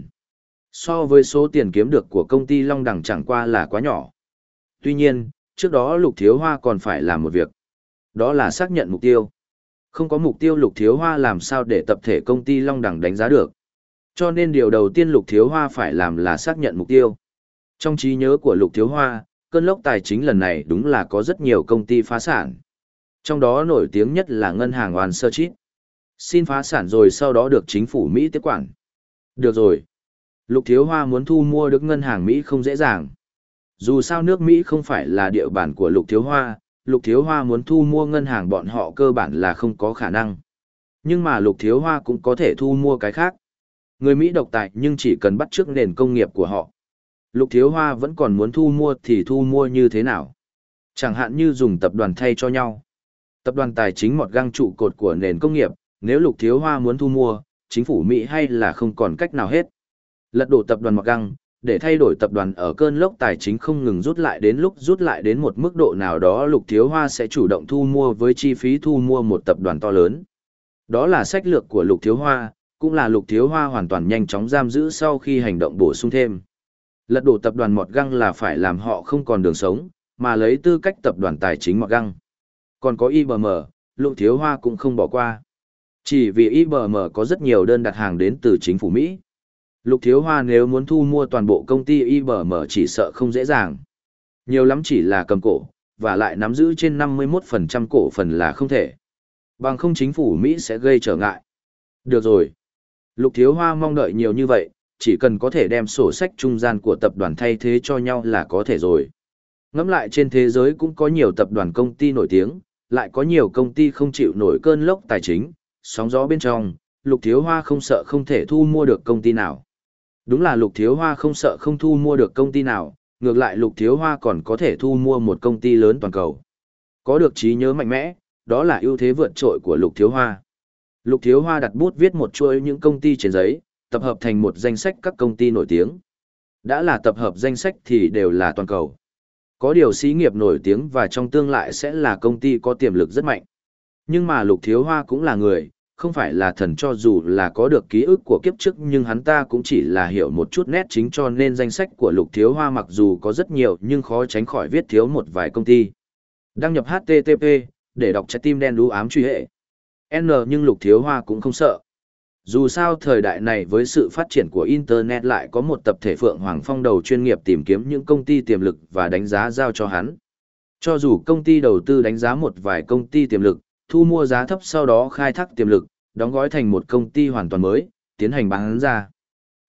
So với số tiền kiếm được của công ty Long Đằng chẳng qua là quá nhỏ. Tuy nhiên, trước đó Lục Thiếu Hoa còn phải làm một việc. Đó là xác nhận mục tiêu. Không có mục tiêu Lục Thiếu Hoa làm sao để tập thể công ty Long Đằng đánh giá được. Cho nên điều đầu tiên Lục Thiếu Hoa phải làm là xác nhận mục tiêu. Trong trí nhớ của Lục Thiếu Hoa, cơn lốc tài chính lần này đúng là có rất nhiều công ty phá sản. Trong đó nổi tiếng nhất là ngân hàng One Search. Xin phá sản rồi sau đó được chính phủ Mỹ tiếp quản. Được rồi. Lục Thiếu Hoa muốn thu mua được ngân hàng Mỹ không dễ dàng. Dù sao nước Mỹ không phải là địa bàn của Lục Thiếu Hoa, Lục Thiếu Hoa muốn thu mua ngân hàng bọn họ cơ bản là không có khả năng. Nhưng mà Lục Thiếu Hoa cũng có thể thu mua cái khác. Người Mỹ độc tài nhưng chỉ cần bắt chước nền công nghiệp của họ. Lục Thiếu Hoa vẫn còn muốn thu mua thì thu mua như thế nào? Chẳng hạn như dùng tập đoàn thay cho nhau. Tập đoàn tài chính một găng trụ cột của nền công nghiệp, nếu Lục Thiếu Hoa muốn thu mua, chính phủ Mỹ hay là không còn cách nào hết. Lật đổ tập đoàn một găng, để thay đổi tập đoàn ở cơn lốc tài chính không ngừng rút lại đến lúc rút lại đến một mức độ nào đó Lục Thiếu Hoa sẽ chủ động thu mua với chi phí thu mua một tập đoàn to lớn. Đó là sách lược của Lục Thiếu Hoa, cũng là Lục Thiếu Hoa hoàn toàn nhanh chóng giam giữ sau khi hành động bổ sung thêm. Lật đổ tập đoàn Mọt Găng là phải làm họ không còn đường sống, mà lấy tư cách tập đoàn tài chính Mọt Găng. Còn có i bê em, Lục Thiếu Hoa cũng không bỏ qua. Chỉ vì i bê em có rất nhiều đơn đặt hàng đến từ chính phủ Mỹ. Lục Thiếu Hoa nếu muốn thu mua toàn bộ công ty i bê em chỉ sợ không dễ dàng. Nhiều lắm chỉ là cầm cổ, và lại nắm giữ trên năm mươi mốt phần trăm cổ phần là không thể. Bằng không chính phủ Mỹ sẽ gây trở ngại. Được rồi. Lục Thiếu Hoa mong đợi nhiều như vậy, chỉ cần có thể đem sổ sách trung gian của tập đoàn thay thế cho nhau là có thể rồi. Ngẫm lại trên thế giới cũng có nhiều tập đoàn công ty nổi tiếng, lại có nhiều công ty không chịu nổi cơn lốc tài chính, sóng gió bên trong, Lục Thiếu Hoa không sợ không thể thu mua được công ty nào. Đúng là Lục Thiếu Hoa không sợ không thu mua được công ty nào, ngược lại Lục Thiếu Hoa còn có thể thu mua một công ty lớn toàn cầu. Có được trí nhớ mạnh mẽ, đó là ưu thế vượt trội của Lục Thiếu Hoa. Lục Thiếu Hoa đặt bút viết một chuỗi những công ty trên giấy, tập hợp thành một danh sách các công ty nổi tiếng. Đã là tập hợp danh sách thì đều là toàn cầu. Có điều xí nghiệp nổi tiếng và trong tương lai sẽ là công ty có tiềm lực rất mạnh. Nhưng mà Lục Thiếu Hoa cũng là người, không phải là thần cho dù là có được ký ức của kiếp trước nhưng hắn ta cũng chỉ là hiểu một chút nét chính cho nên danh sách của Lục Thiếu Hoa mặc dù có rất nhiều nhưng khó tránh khỏi viết thiếu một vài công ty. Đăng nhập hát tê tê pê để đọc trái tim đen đú ám truy hệ. N nhưng Lục Thiếu Hoa cũng không sợ. Dù sao thời đại này với sự phát triển của Internet lại có một tập thể Phượng Hoàng Phong đầu chuyên nghiệp tìm kiếm những công ty tiềm lực và đánh giá giao cho hắn. Cho dù công ty đầu tư đánh giá một vài công ty tiềm lực, thu mua giá thấp sau đó khai thác tiềm lực, đóng gói thành một công ty hoàn toàn mới, tiến hành bán ra.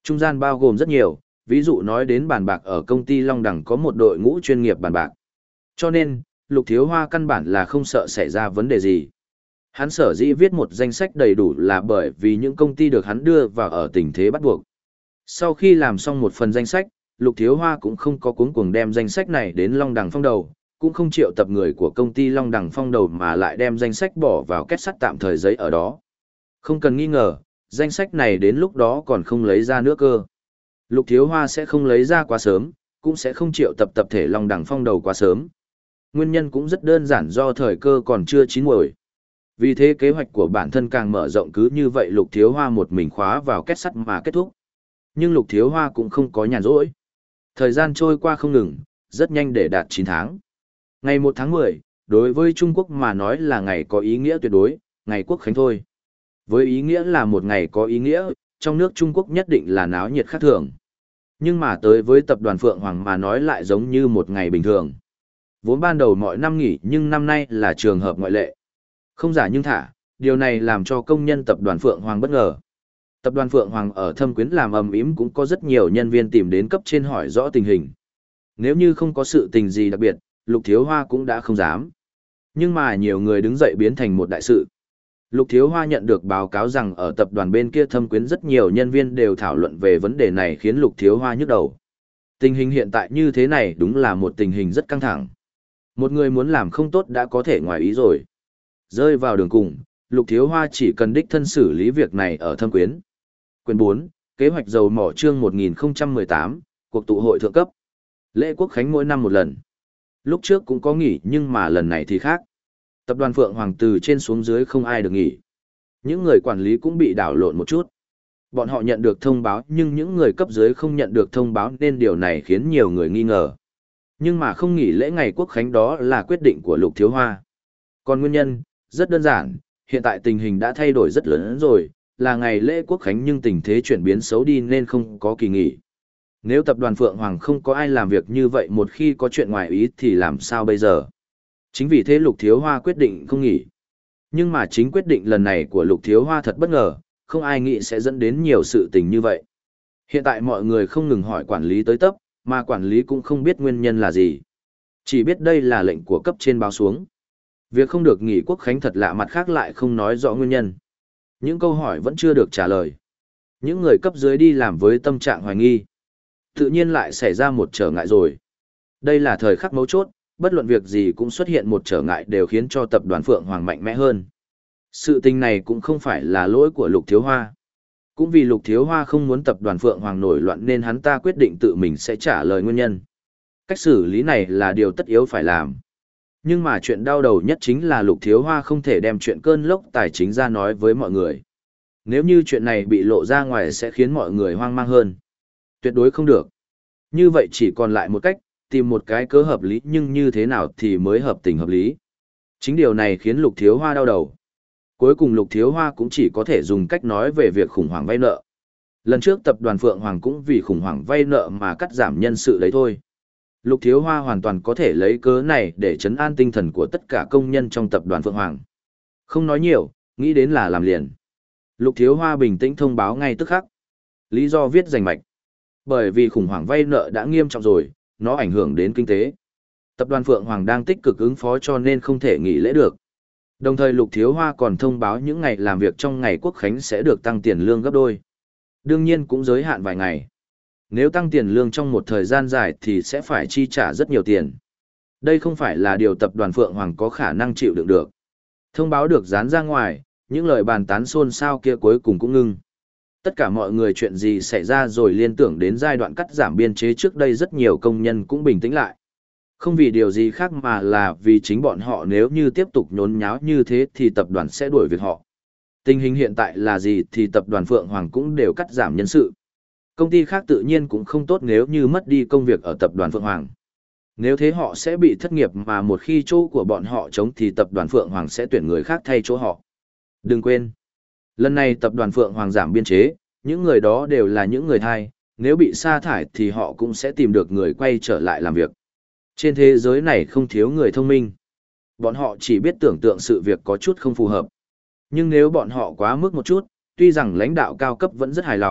Trung gian bao gồm rất nhiều, ví dụ nói đến bàn bạc ở công ty Long Đẳng có một đội ngũ chuyên nghiệp bàn bạc. Cho nên, Lục Thiếu Hoa căn bản là không sợ xảy ra vấn đề gì. Hắn sở dĩ viết một danh sách đầy đủ là bởi vì những công ty được hắn đưa vào ở tình thế bắt buộc. Sau khi làm xong một phần danh sách, Lục Thiếu Hoa cũng không có cuống cuồng đem danh sách này đến Long Đằng Phong đầu, cũng không triệu tập người của công ty Long Đằng Phong đầu mà lại đem danh sách bỏ vào két sắt tạm thời giấy ở đó. Không cần nghi ngờ, danh sách này đến lúc đó còn không lấy ra nữa cơ. Lục Thiếu Hoa sẽ không lấy ra quá sớm, cũng sẽ không triệu tập tập thể Long Đằng Phong đầu quá sớm. Nguyên nhân cũng rất đơn giản do thời cơ còn chưa chín muồi. Vì thế kế hoạch của bản thân càng mở rộng, cứ như vậy Lục Thiếu Hoa một mình khóa vào két sắt mà kết thúc. Nhưng Lục Thiếu Hoa cũng không có nhàn rỗi. Thời gian trôi qua không ngừng, rất nhanh để đạt chín tháng. Ngày một tháng mười, đối với Trung Quốc mà nói là ngày có ý nghĩa tuyệt đối, ngày quốc khánh thôi. Với ý nghĩa là một ngày có ý nghĩa, trong nước Trung Quốc nhất định là náo nhiệt khác thường. Nhưng mà tới với tập đoàn Phượng Hoàng mà nói lại giống như một ngày bình thường. Vốn ban đầu mọi năm nghỉ nhưng năm nay là trường hợp ngoại lệ. Không giả nhưng thả, điều này làm cho công nhân tập đoàn Phượng Hoàng bất ngờ. Tập đoàn Phượng Hoàng ở Thâm Quyến làm ầm ĩ cũng có rất nhiều nhân viên tìm đến cấp trên hỏi rõ tình hình. Nếu như không có sự tình gì đặc biệt, Lục Thiếu Hoa cũng đã không dám. Nhưng mà nhiều người đứng dậy biến thành một đại sự. Lục Thiếu Hoa nhận được báo cáo rằng ở tập đoàn bên kia Thâm Quyến rất nhiều nhân viên đều thảo luận về vấn đề này khiến Lục Thiếu Hoa nhức đầu. Tình hình hiện tại như thế này đúng là một tình hình rất căng thẳng. Một người muốn làm không tốt đã có thể ngoài ý rồi. Rơi vào đường cùng, Lục Thiếu Hoa chỉ cần đích thân xử lý việc này ở Thâm Quyến. Quyển bốn, kế hoạch dầu mỏ chương một nghìn không trăm mười tám, cuộc tụ hội thượng cấp. Lễ quốc khánh mỗi năm một lần. Lúc trước cũng có nghỉ nhưng mà lần này thì khác. Tập đoàn Phượng Hoàng từ trên xuống dưới không ai được nghỉ. Những người quản lý cũng bị đảo lộn một chút. Bọn họ nhận được thông báo nhưng những người cấp dưới không nhận được thông báo nên điều này khiến nhiều người nghi ngờ. Nhưng mà không nghỉ lễ ngày quốc khánh đó là quyết định của Lục Thiếu Hoa. Còn nguyên nhân, rất đơn giản, hiện tại tình hình đã thay đổi rất lớn rồi, là ngày lễ quốc khánh nhưng tình thế chuyển biến xấu đi nên không có kỳ nghỉ. Nếu tập đoàn Phượng Hoàng không có ai làm việc như vậy một khi có chuyện ngoài ý thì làm sao bây giờ? Chính vì thế Lục Thiếu Hoa quyết định không nghỉ. Nhưng mà chính quyết định lần này của Lục Thiếu Hoa thật bất ngờ, không ai nghĩ sẽ dẫn đến nhiều sự tình như vậy. Hiện tại mọi người không ngừng hỏi quản lý tới tấp, mà quản lý cũng không biết nguyên nhân là gì. Chỉ biết đây là lệnh của cấp trên báo xuống. Việc không được nghỉ quốc khánh thật lạ, mặt khác lại không nói rõ nguyên nhân. Những câu hỏi vẫn chưa được trả lời. Những người cấp dưới đi làm với tâm trạng hoài nghi. Tự nhiên lại xảy ra một trở ngại rồi. Đây là thời khắc mấu chốt, bất luận việc gì cũng xuất hiện một trở ngại đều khiến cho tập đoàn Phượng Hoàng mạnh mẽ hơn. Sự tình này cũng không phải là lỗi của Lục Thiếu Hoa. Cũng vì Lục Thiếu Hoa không muốn tập đoàn Phượng Hoàng nổi loạn nên hắn ta quyết định tự mình sẽ trả lời nguyên nhân. Cách xử lý này là điều tất yếu phải làm. Nhưng mà chuyện đau đầu nhất chính là Lục Thiếu Hoa không thể đem chuyện cơn lốc tài chính ra nói với mọi người. Nếu như chuyện này bị lộ ra ngoài sẽ khiến mọi người hoang mang hơn. Tuyệt đối không được. Như vậy chỉ còn lại một cách, tìm một cái cớ hợp lý, nhưng như thế nào thì mới hợp tình hợp lý. Chính điều này khiến Lục Thiếu Hoa đau đầu. Cuối cùng Lục Thiếu Hoa cũng chỉ có thể dùng cách nói về việc khủng hoảng vay nợ. Lần trước tập đoàn Phượng Hoàng cũng vì khủng hoảng vay nợ mà cắt giảm nhân sự đấy thôi. Lục Thiếu Hoa hoàn toàn có thể lấy cớ này để trấn an tinh thần của tất cả công nhân trong tập đoàn Phượng Hoàng. Không nói nhiều, nghĩ đến là làm liền. Lục Thiếu Hoa bình tĩnh thông báo ngay tức khắc. Lý do viết rành mạch. Bởi vì khủng hoảng vay nợ đã nghiêm trọng rồi, nó ảnh hưởng đến kinh tế. Tập đoàn Phượng Hoàng đang tích cực ứng phó cho nên không thể nghỉ lễ được. Đồng thời Lục Thiếu Hoa còn thông báo những ngày làm việc trong ngày quốc khánh sẽ được tăng tiền lương gấp đôi. Đương nhiên cũng giới hạn vài ngày. Nếu tăng tiền lương trong một thời gian dài thì sẽ phải chi trả rất nhiều tiền. Đây không phải là điều tập đoàn Phượng Hoàng có khả năng chịu đựng được. Thông báo được dán ra ngoài, những lời bàn tán xôn xao kia cuối cùng cũng ngưng. Tất cả mọi người chuyện gì xảy ra rồi liên tưởng đến giai đoạn cắt giảm biên chế trước đây, rất nhiều công nhân cũng bình tĩnh lại. Không vì điều gì khác mà là vì chính bọn họ, nếu như tiếp tục nhốn nháo như thế thì tập đoàn sẽ đuổi việc họ. Tình hình hiện tại là gì thì tập đoàn Phượng Hoàng cũng đều cắt giảm nhân sự. Công ty khác tự nhiên cũng không tốt nếu như mất đi công việc ở tập đoàn Phượng Hoàng. Nếu thế họ sẽ bị thất nghiệp, mà một khi chỗ của bọn họ trống thì tập đoàn Phượng Hoàng sẽ tuyển người khác thay chỗ họ. Đừng quên, lần này tập đoàn Phượng Hoàng giảm biên chế, những người đó đều là những người thay, nếu bị sa thải thì họ cũng sẽ tìm được người quay trở lại làm việc. Trên thế giới này không thiếu người thông minh. Bọn họ chỉ biết tưởng tượng sự việc có chút không phù hợp. Nhưng nếu bọn họ quá mức một chút, tuy rằng lãnh đạo cao cấp vẫn rất hài lòng,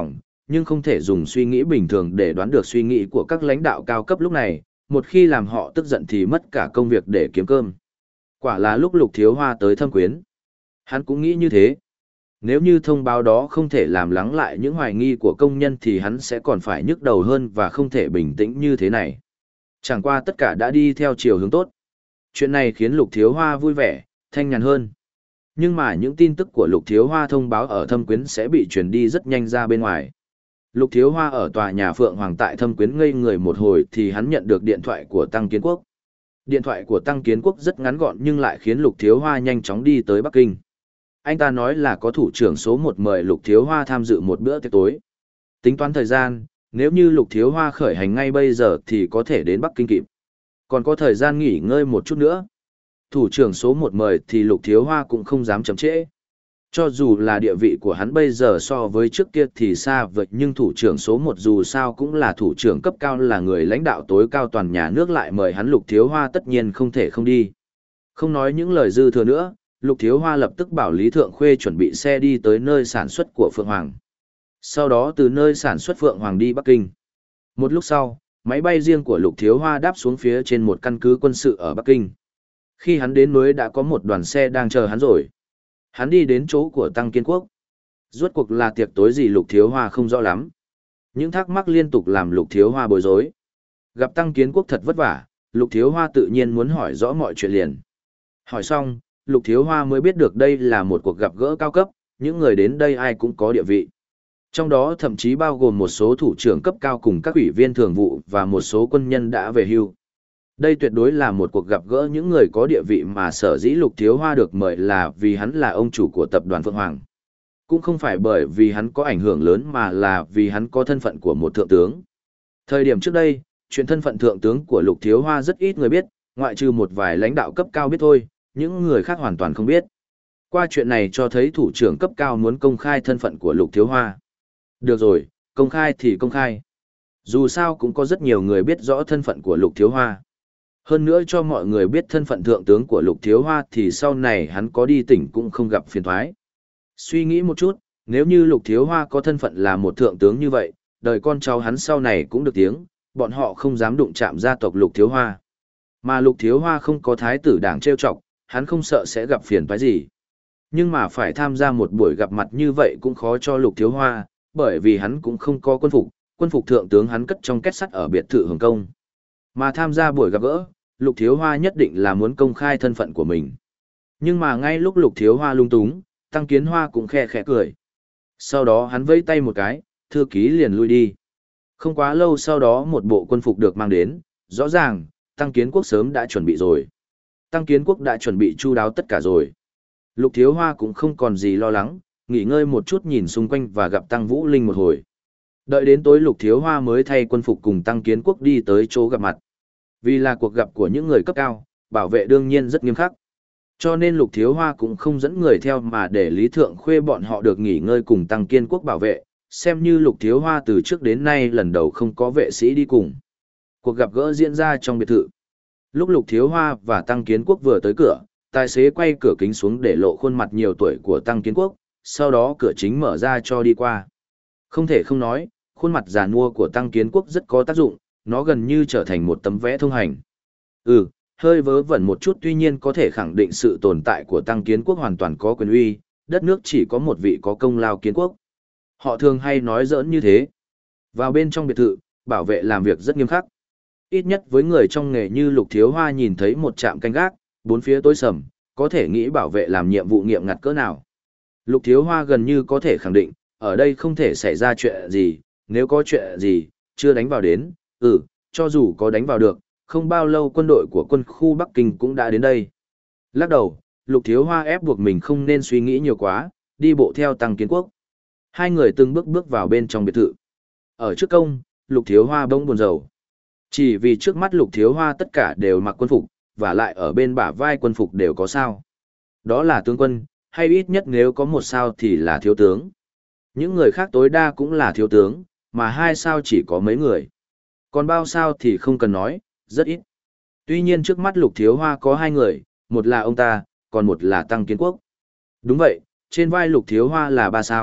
nhưng không thể dùng suy nghĩ bình thường để đoán được suy nghĩ của các lãnh đạo cao cấp lúc này, một khi làm họ tức giận thì mất cả công việc để kiếm cơm. Quả là lúc Lục Thiếu Hoa tới Thâm Quyến. Hắn cũng nghĩ như thế. Nếu như thông báo đó không thể làm lắng lại những hoài nghi của công nhân thì hắn sẽ còn phải nhức đầu hơn và không thể bình tĩnh như thế này. Chẳng qua tất cả đã đi theo chiều hướng tốt. Chuyện này khiến Lục Thiếu Hoa vui vẻ, thanh nhàn hơn. Nhưng mà những tin tức của Lục Thiếu Hoa thông báo ở Thâm Quyến sẽ bị truyền đi rất nhanh ra bên ngoài. Lục Thiếu Hoa ở tòa nhà Phượng Hoàng tại Thâm Quyến ngây người một hồi thì hắn nhận được điện thoại của Tăng Kiến Quốc. Điện thoại của Tăng Kiến Quốc rất ngắn gọn nhưng lại khiến Lục Thiếu Hoa nhanh chóng đi tới Bắc Kinh. Anh ta nói là có thủ trưởng số một mời Lục Thiếu Hoa tham dự một bữa tiệc tối. Tính toán thời gian, nếu như Lục Thiếu Hoa khởi hành ngay bây giờ thì có thể đến Bắc Kinh kịp. Còn có thời gian nghỉ ngơi một chút nữa. Thủ trưởng số một mời thì Lục Thiếu Hoa cũng không dám chậm trễ. Cho dù là địa vị của hắn bây giờ so với trước kia thì xa vời, nhưng thủ trưởng số một dù sao cũng là thủ trưởng cấp cao, là người lãnh đạo tối cao toàn nhà nước, lại mời hắn Lục Thiếu Hoa tất nhiên không thể không đi. Không nói những lời dư thừa nữa, Lục Thiếu Hoa lập tức bảo Lý Thượng Khuê chuẩn bị xe đi tới nơi sản xuất của Phượng Hoàng. Sau đó từ nơi sản xuất Phượng Hoàng đi Bắc Kinh. Một lúc sau, máy bay riêng của Lục Thiếu Hoa đáp xuống phía trên một căn cứ quân sự ở Bắc Kinh. Khi hắn đến mới đã có một đoàn xe đang chờ hắn rồi. Hắn đi đến chỗ của Tăng Kiến Quốc. Rốt cuộc là tiệc tối gì Lục Thiếu Hoa không rõ lắm. Những thắc mắc liên tục làm Lục Thiếu Hoa bối rối. Gặp Tăng Kiến Quốc thật vất vả, Lục Thiếu Hoa tự nhiên muốn hỏi rõ mọi chuyện liền. Hỏi xong, Lục Thiếu Hoa mới biết được đây là một cuộc gặp gỡ cao cấp, những người đến đây ai cũng có địa vị. Trong đó thậm chí bao gồm một số thủ trưởng cấp cao cùng các ủy viên thường vụ và một số quân nhân đã về hưu. Đây tuyệt đối là một cuộc gặp gỡ những người có địa vị mà sở dĩ Lục Thiếu Hoa được mời là vì hắn là ông chủ của tập đoàn Phượng Hoàng. Cũng không phải bởi vì hắn có ảnh hưởng lớn mà là vì hắn có thân phận của một thượng tướng. Thời điểm trước đây, chuyện thân phận thượng tướng của Lục Thiếu Hoa rất ít người biết, ngoại trừ một vài lãnh đạo cấp cao biết thôi, những người khác hoàn toàn không biết. Qua chuyện này cho thấy thủ trưởng cấp cao muốn công khai thân phận của Lục Thiếu Hoa. Được rồi, công khai thì công khai. Dù sao cũng có rất nhiều người biết rõ thân phận của Lục Thiếu Hoa. Hơn nữa cho mọi người biết thân phận thượng tướng của Lục Thiếu Hoa thì sau này hắn có đi tỉnh cũng không gặp phiền toái. Suy nghĩ một chút, nếu như Lục Thiếu Hoa có thân phận là một thượng tướng như vậy, đời con cháu hắn sau này cũng được tiếng, bọn họ không dám đụng chạm gia tộc Lục Thiếu Hoa. Mà Lục Thiếu Hoa không có thái tử đảng trêu chọc, hắn không sợ sẽ gặp phiền toái gì. Nhưng mà phải tham gia một buổi gặp mặt như vậy cũng khó cho Lục Thiếu Hoa, bởi vì hắn cũng không có quân phục, quân phục thượng tướng hắn cất trong két sắt ở biệt thự Hồng Kông. Mà tham gia buổi gặp gỡ, Lục Thiếu Hoa nhất định là muốn công khai thân phận của mình. Nhưng mà ngay lúc Lục Thiếu Hoa lung túng, Tăng Kiến Hoa cũng khe khẽ cười. Sau đó hắn vẫy tay một cái, thư ký liền lui đi. Không quá lâu sau đó một bộ quân phục được mang đến, rõ ràng, Tăng Kiến Quốc sớm đã chuẩn bị rồi. Tăng Kiến Quốc đã chuẩn bị chu đáo tất cả rồi. Lục Thiếu Hoa cũng không còn gì lo lắng, nghỉ ngơi một chút nhìn xung quanh và gặp Tăng Vũ Linh một hồi. Đợi đến tối Lục Thiếu Hoa mới thay quân phục cùng Tăng Kiến Quốc đi tới chỗ gặp mặt. Vì là cuộc gặp của những người cấp cao, bảo vệ đương nhiên rất nghiêm khắc. Cho nên Lục Thiếu Hoa cũng không dẫn người theo mà để Lý Thượng Khuê bọn họ được nghỉ ngơi cùng Tăng Kiến Quốc bảo vệ, xem như Lục Thiếu Hoa từ trước đến nay lần đầu không có vệ sĩ đi cùng. Cuộc gặp gỡ diễn ra trong biệt thự. Lúc Lục Thiếu Hoa và Tăng Kiến Quốc vừa tới cửa, tài xế quay cửa kính xuống để lộ khuôn mặt nhiều tuổi của Tăng Kiến Quốc, sau đó cửa chính mở ra cho đi qua. Không thể không nói, khuôn mặt già nua của Tăng Kiến Quốc rất có tác dụng, nó gần như trở thành một tấm vẽ thông hành. Ừ, hơi vớ vẩn một chút tuy nhiên có thể khẳng định sự tồn tại của Tăng Kiến Quốc hoàn toàn có quyền uy, đất nước chỉ có một vị có công lao kiến quốc. Họ thường hay nói giỡn như thế. Vào bên trong biệt thự, bảo vệ làm việc rất nghiêm khắc. Ít nhất với người trong nghề như Lục Thiếu Hoa nhìn thấy một trạm canh gác, bốn phía tối sầm, có thể nghĩ bảo vệ làm nhiệm vụ nghiêm ngặt cỡ nào. Lục Thiếu Hoa gần như có thể khẳng định, ở đây không thể xảy ra chuyện gì, nếu có chuyện gì, chưa đánh vào đến, ừ, cho dù có đánh vào được, không bao lâu quân đội của quân khu Bắc Kinh cũng đã đến đây. Lắc đầu, Lục Thiếu Hoa ép buộc mình không nên suy nghĩ nhiều quá, đi bộ theo Tăng Kiến Quốc. Hai người từng bước bước vào bên trong biệt thự. Ở trước công, Lục Thiếu Hoa bỗng buồn rầu. Chỉ vì trước mắt Lục Thiếu Hoa tất cả đều mặc quân phục, và lại ở bên bả vai quân phục đều có sao. Đó là tướng quân, hay ít nhất nếu có một sao thì là thiếu tướng. Những người khác tối đa cũng là thiếu tướng, mà hai sao chỉ có mấy người. Còn bao sao thì không cần nói, rất ít. Tuy nhiên trước mắt Lục Thiếu Hoa có hai người, một là ông ta, còn một là Tăng Kiến Quốc. Đúng vậy, trên vai Lục Thiếu Hoa là ba sao,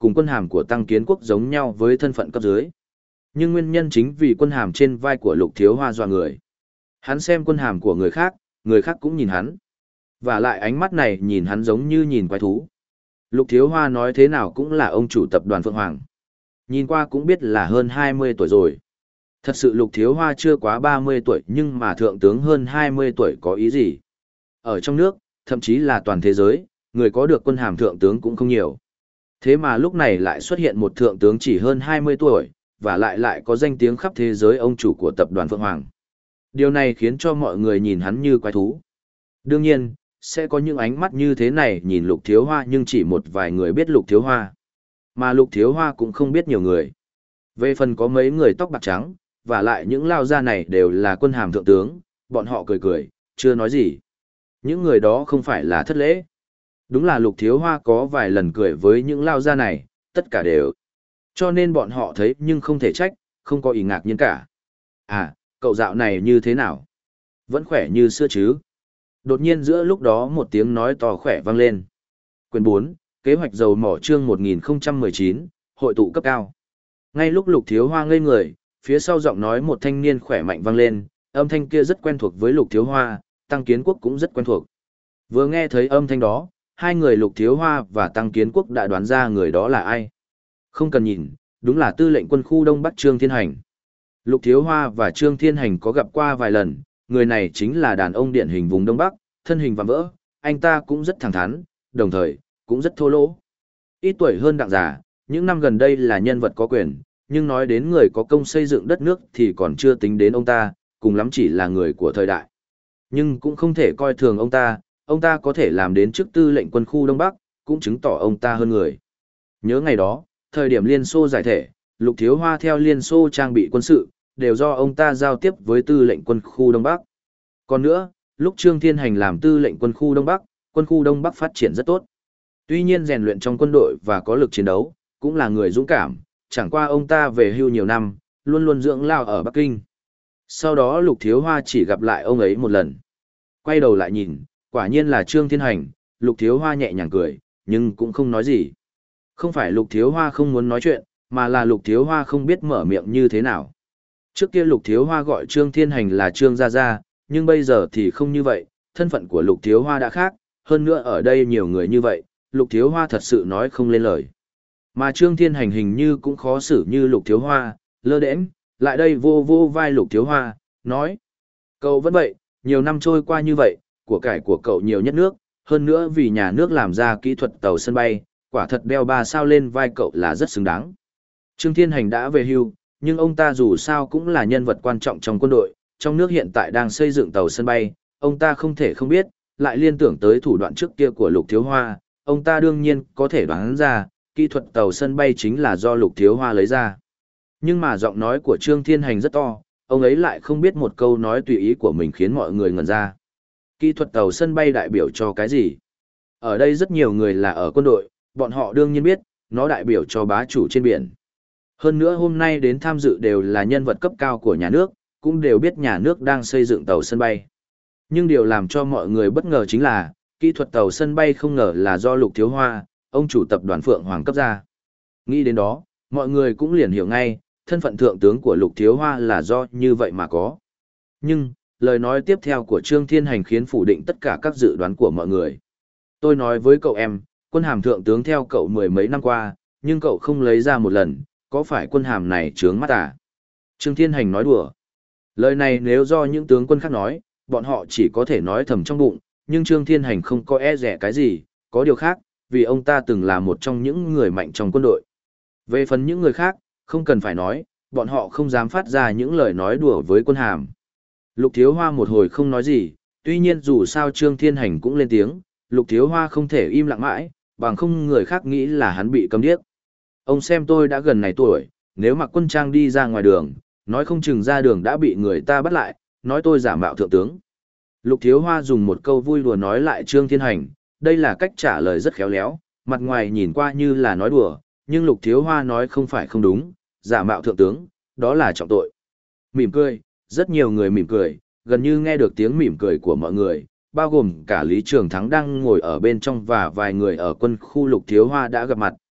cùng quân hàm của Tăng Kiến Quốc giống nhau với thân phận cấp dưới. Nhưng nguyên nhân chính vì quân hàm trên vai của Lục Thiếu Hoa dọa người. Hắn xem quân hàm của người khác, người khác cũng nhìn hắn. Và lại ánh mắt này nhìn hắn giống như nhìn quái thú. Lục Thiếu Hoa nói thế nào cũng là ông chủ tập đoàn Phượng Hoàng. Nhìn qua cũng biết là hơn hai mươi tuổi rồi. Thật sự Lục Thiếu Hoa chưa quá ba mươi tuổi nhưng mà thượng tướng hơn hai mươi tuổi có ý gì? Ở trong nước, thậm chí là toàn thế giới, người có được quân hàm thượng tướng cũng không nhiều. Thế mà lúc này lại xuất hiện một thượng tướng chỉ hơn hai mươi tuổi, và lại lại có danh tiếng khắp thế giới ông chủ của tập đoàn Phượng Hoàng. Điều này khiến cho mọi người nhìn hắn như quái thú. Đương nhiên, sẽ có những ánh mắt như thế này nhìn Lục Thiếu Hoa nhưng chỉ một vài người biết Lục Thiếu Hoa. Mà Lục Thiếu Hoa cũng không biết nhiều người. Về phần có mấy người tóc bạc trắng, và lại những lao gia này đều là quân hàm thượng tướng, bọn họ cười cười, chưa nói gì. Những người đó không phải là thất lễ. Đúng là Lục Thiếu Hoa có vài lần cười với những lao gia này, tất cả đều. Cho nên bọn họ thấy nhưng không thể trách, không có ý ngạc nhiên cả. À, cậu dạo này như thế nào? Vẫn khỏe như xưa chứ? Đột nhiên giữa lúc đó một tiếng nói to khỏe vang lên. Quyền bốn, kế hoạch dầu mỏ chương một nghìn không trăm mười chín, hội tụ cấp cao. Ngay lúc Lục Thiếu Hoa ngây người, phía sau giọng nói một thanh niên khỏe mạnh vang lên, âm thanh kia rất quen thuộc với Lục Thiếu Hoa, Tăng Kiến Quốc cũng rất quen thuộc. Vừa nghe thấy âm thanh đó, hai người Lục Thiếu Hoa và Tăng Kiến Quốc đã đoán ra người đó là ai. Không cần nhìn, đúng là tư lệnh quân khu Đông Bắc Trương Thiên Hành. Lục Thiếu Hoa và Trương Thiên Hành có gặp qua vài lần, người này chính là đàn ông điển hình vùng Đông Bắc, thân hình vạm vỡ, anh ta cũng rất thẳng thắn, đồng thời, cũng rất thô lỗ. Ít tuổi hơn đặng già, những năm gần đây là nhân vật có quyền, nhưng nói đến người có công xây dựng đất nước thì còn chưa tính đến ông ta, cùng lắm chỉ là người của thời đại. Nhưng cũng không thể coi thường ông ta, ông ta có thể làm đến chức tư lệnh quân khu Đông Bắc, cũng chứng tỏ ông ta hơn người. Nhớ ngày đó, thời điểm Liên Xô giải thể, Lục Thiếu Hoa theo Liên Xô trang bị quân sự, đều do ông ta giao tiếp với tư lệnh quân khu Đông Bắc. Còn nữa, lúc Trương Thiên Hành làm tư lệnh quân khu Đông Bắc, quân khu Đông Bắc phát triển rất tốt. Tuy nhiên rèn luyện trong quân đội và có lực chiến đấu, cũng là người dũng cảm, chẳng qua ông ta về hưu nhiều năm, luôn luôn dưỡng lao ở Bắc Kinh. Sau đó Lục Thiếu Hoa chỉ gặp lại ông ấy một lần. Quay đầu lại nhìn, quả nhiên là Trương Thiên Hành, Lục Thiếu Hoa nhẹ nhàng cười, nhưng cũng không nói gì. Không phải Lục Thiếu Hoa không muốn nói chuyện, mà là Lục Thiếu Hoa không biết mở miệng như thế nào. Trước kia Lục Thiếu Hoa gọi Trương Thiên Hành là Trương Gia Gia, nhưng bây giờ thì không như vậy, thân phận của Lục Thiếu Hoa đã khác, hơn nữa ở đây nhiều người như vậy, Lục Thiếu Hoa thật sự nói không lên lời. Mà Trương Thiên Hành hình như cũng khó xử như Lục Thiếu Hoa, lơ đễnh, lại đây vô vô vai Lục Thiếu Hoa, nói. Cậu vẫn vậy, nhiều năm trôi qua như vậy, của cải của cậu nhiều nhất nước, hơn nữa vì nhà nước làm ra kỹ thuật tàu sân bay, quả thật đeo ba sao lên vai cậu là rất xứng đáng. Trương Thiên Hành đã về hưu, nhưng ông ta dù sao cũng là nhân vật quan trọng trong quân đội, trong nước hiện tại đang xây dựng tàu sân bay, ông ta không thể không biết, lại liên tưởng tới thủ đoạn trước kia của Lục Thiếu Hoa, ông ta đương nhiên có thể đoán ra, kỹ thuật tàu sân bay chính là do Lục Thiếu Hoa lấy ra. Nhưng mà giọng nói của Trương Thiên Hành rất to, ông ấy lại không biết một câu nói tùy ý của mình khiến mọi người ngẩn ra. Kỹ thuật tàu sân bay đại biểu cho cái gì? Ở đây rất nhiều người là ở quân đội, bọn họ đương nhiên biết, nó đại biểu cho bá chủ trên biển. Hơn nữa hôm nay đến tham dự đều là nhân vật cấp cao của nhà nước, cũng đều biết nhà nước đang xây dựng tàu sân bay. Nhưng điều làm cho mọi người bất ngờ chính là, kỹ thuật tàu sân bay không ngờ là do Lục Thiếu Hoa, ông chủ tập đoàn Phượng Hoàng cấp ra. Nghĩ đến đó, mọi người cũng liền hiểu ngay, thân phận thượng tướng của Lục Thiếu Hoa là do như vậy mà có. Nhưng, lời nói tiếp theo của Trương Thiên Hành khiến phủ định tất cả các dự đoán của mọi người. Tôi nói với cậu em, quân hàm thượng tướng theo cậu mười mấy năm qua, nhưng cậu không lấy ra một lần, có phải quân hàm này trướng mắt à? Trương Thiên Hành nói đùa. Lời này nếu do những tướng quân khác nói, bọn họ chỉ có thể nói thầm trong bụng, nhưng Trương Thiên Hành không có e rẻ cái gì, có điều khác, vì ông ta từng là một trong những người mạnh trong quân đội. Về phần những người khác, không cần phải nói, bọn họ không dám phát ra những lời nói đùa với quân hàm. Lục Thiếu Hoa một hồi không nói gì, tuy nhiên dù sao Trương Thiên Hành cũng lên tiếng, Lục Thiếu Hoa không thể im lặng mãi, bằng không người khác nghĩ là hắn bị câm điếc. Ông xem tôi đã gần này tuổi, nếu mặc quân trang đi ra ngoài đường, nói không chừng ra đường đã bị người ta bắt lại, nói tôi giả mạo thượng tướng. Lục Thiếu Hoa dùng một câu vui đùa nói lại Trương Thiên Hành, đây là cách trả lời rất khéo léo, mặt ngoài nhìn qua như là nói đùa, nhưng Lục Thiếu Hoa nói không phải không đúng, giả mạo thượng tướng, đó là trọng tội. Mỉm cười, rất nhiều người mỉm cười, gần như nghe được tiếng mỉm cười của mọi người, bao gồm cả Lý Trường Thắng đang ngồi ở bên trong và vài người ở quân khu Lục Thiếu Hoa đã gặp mặt,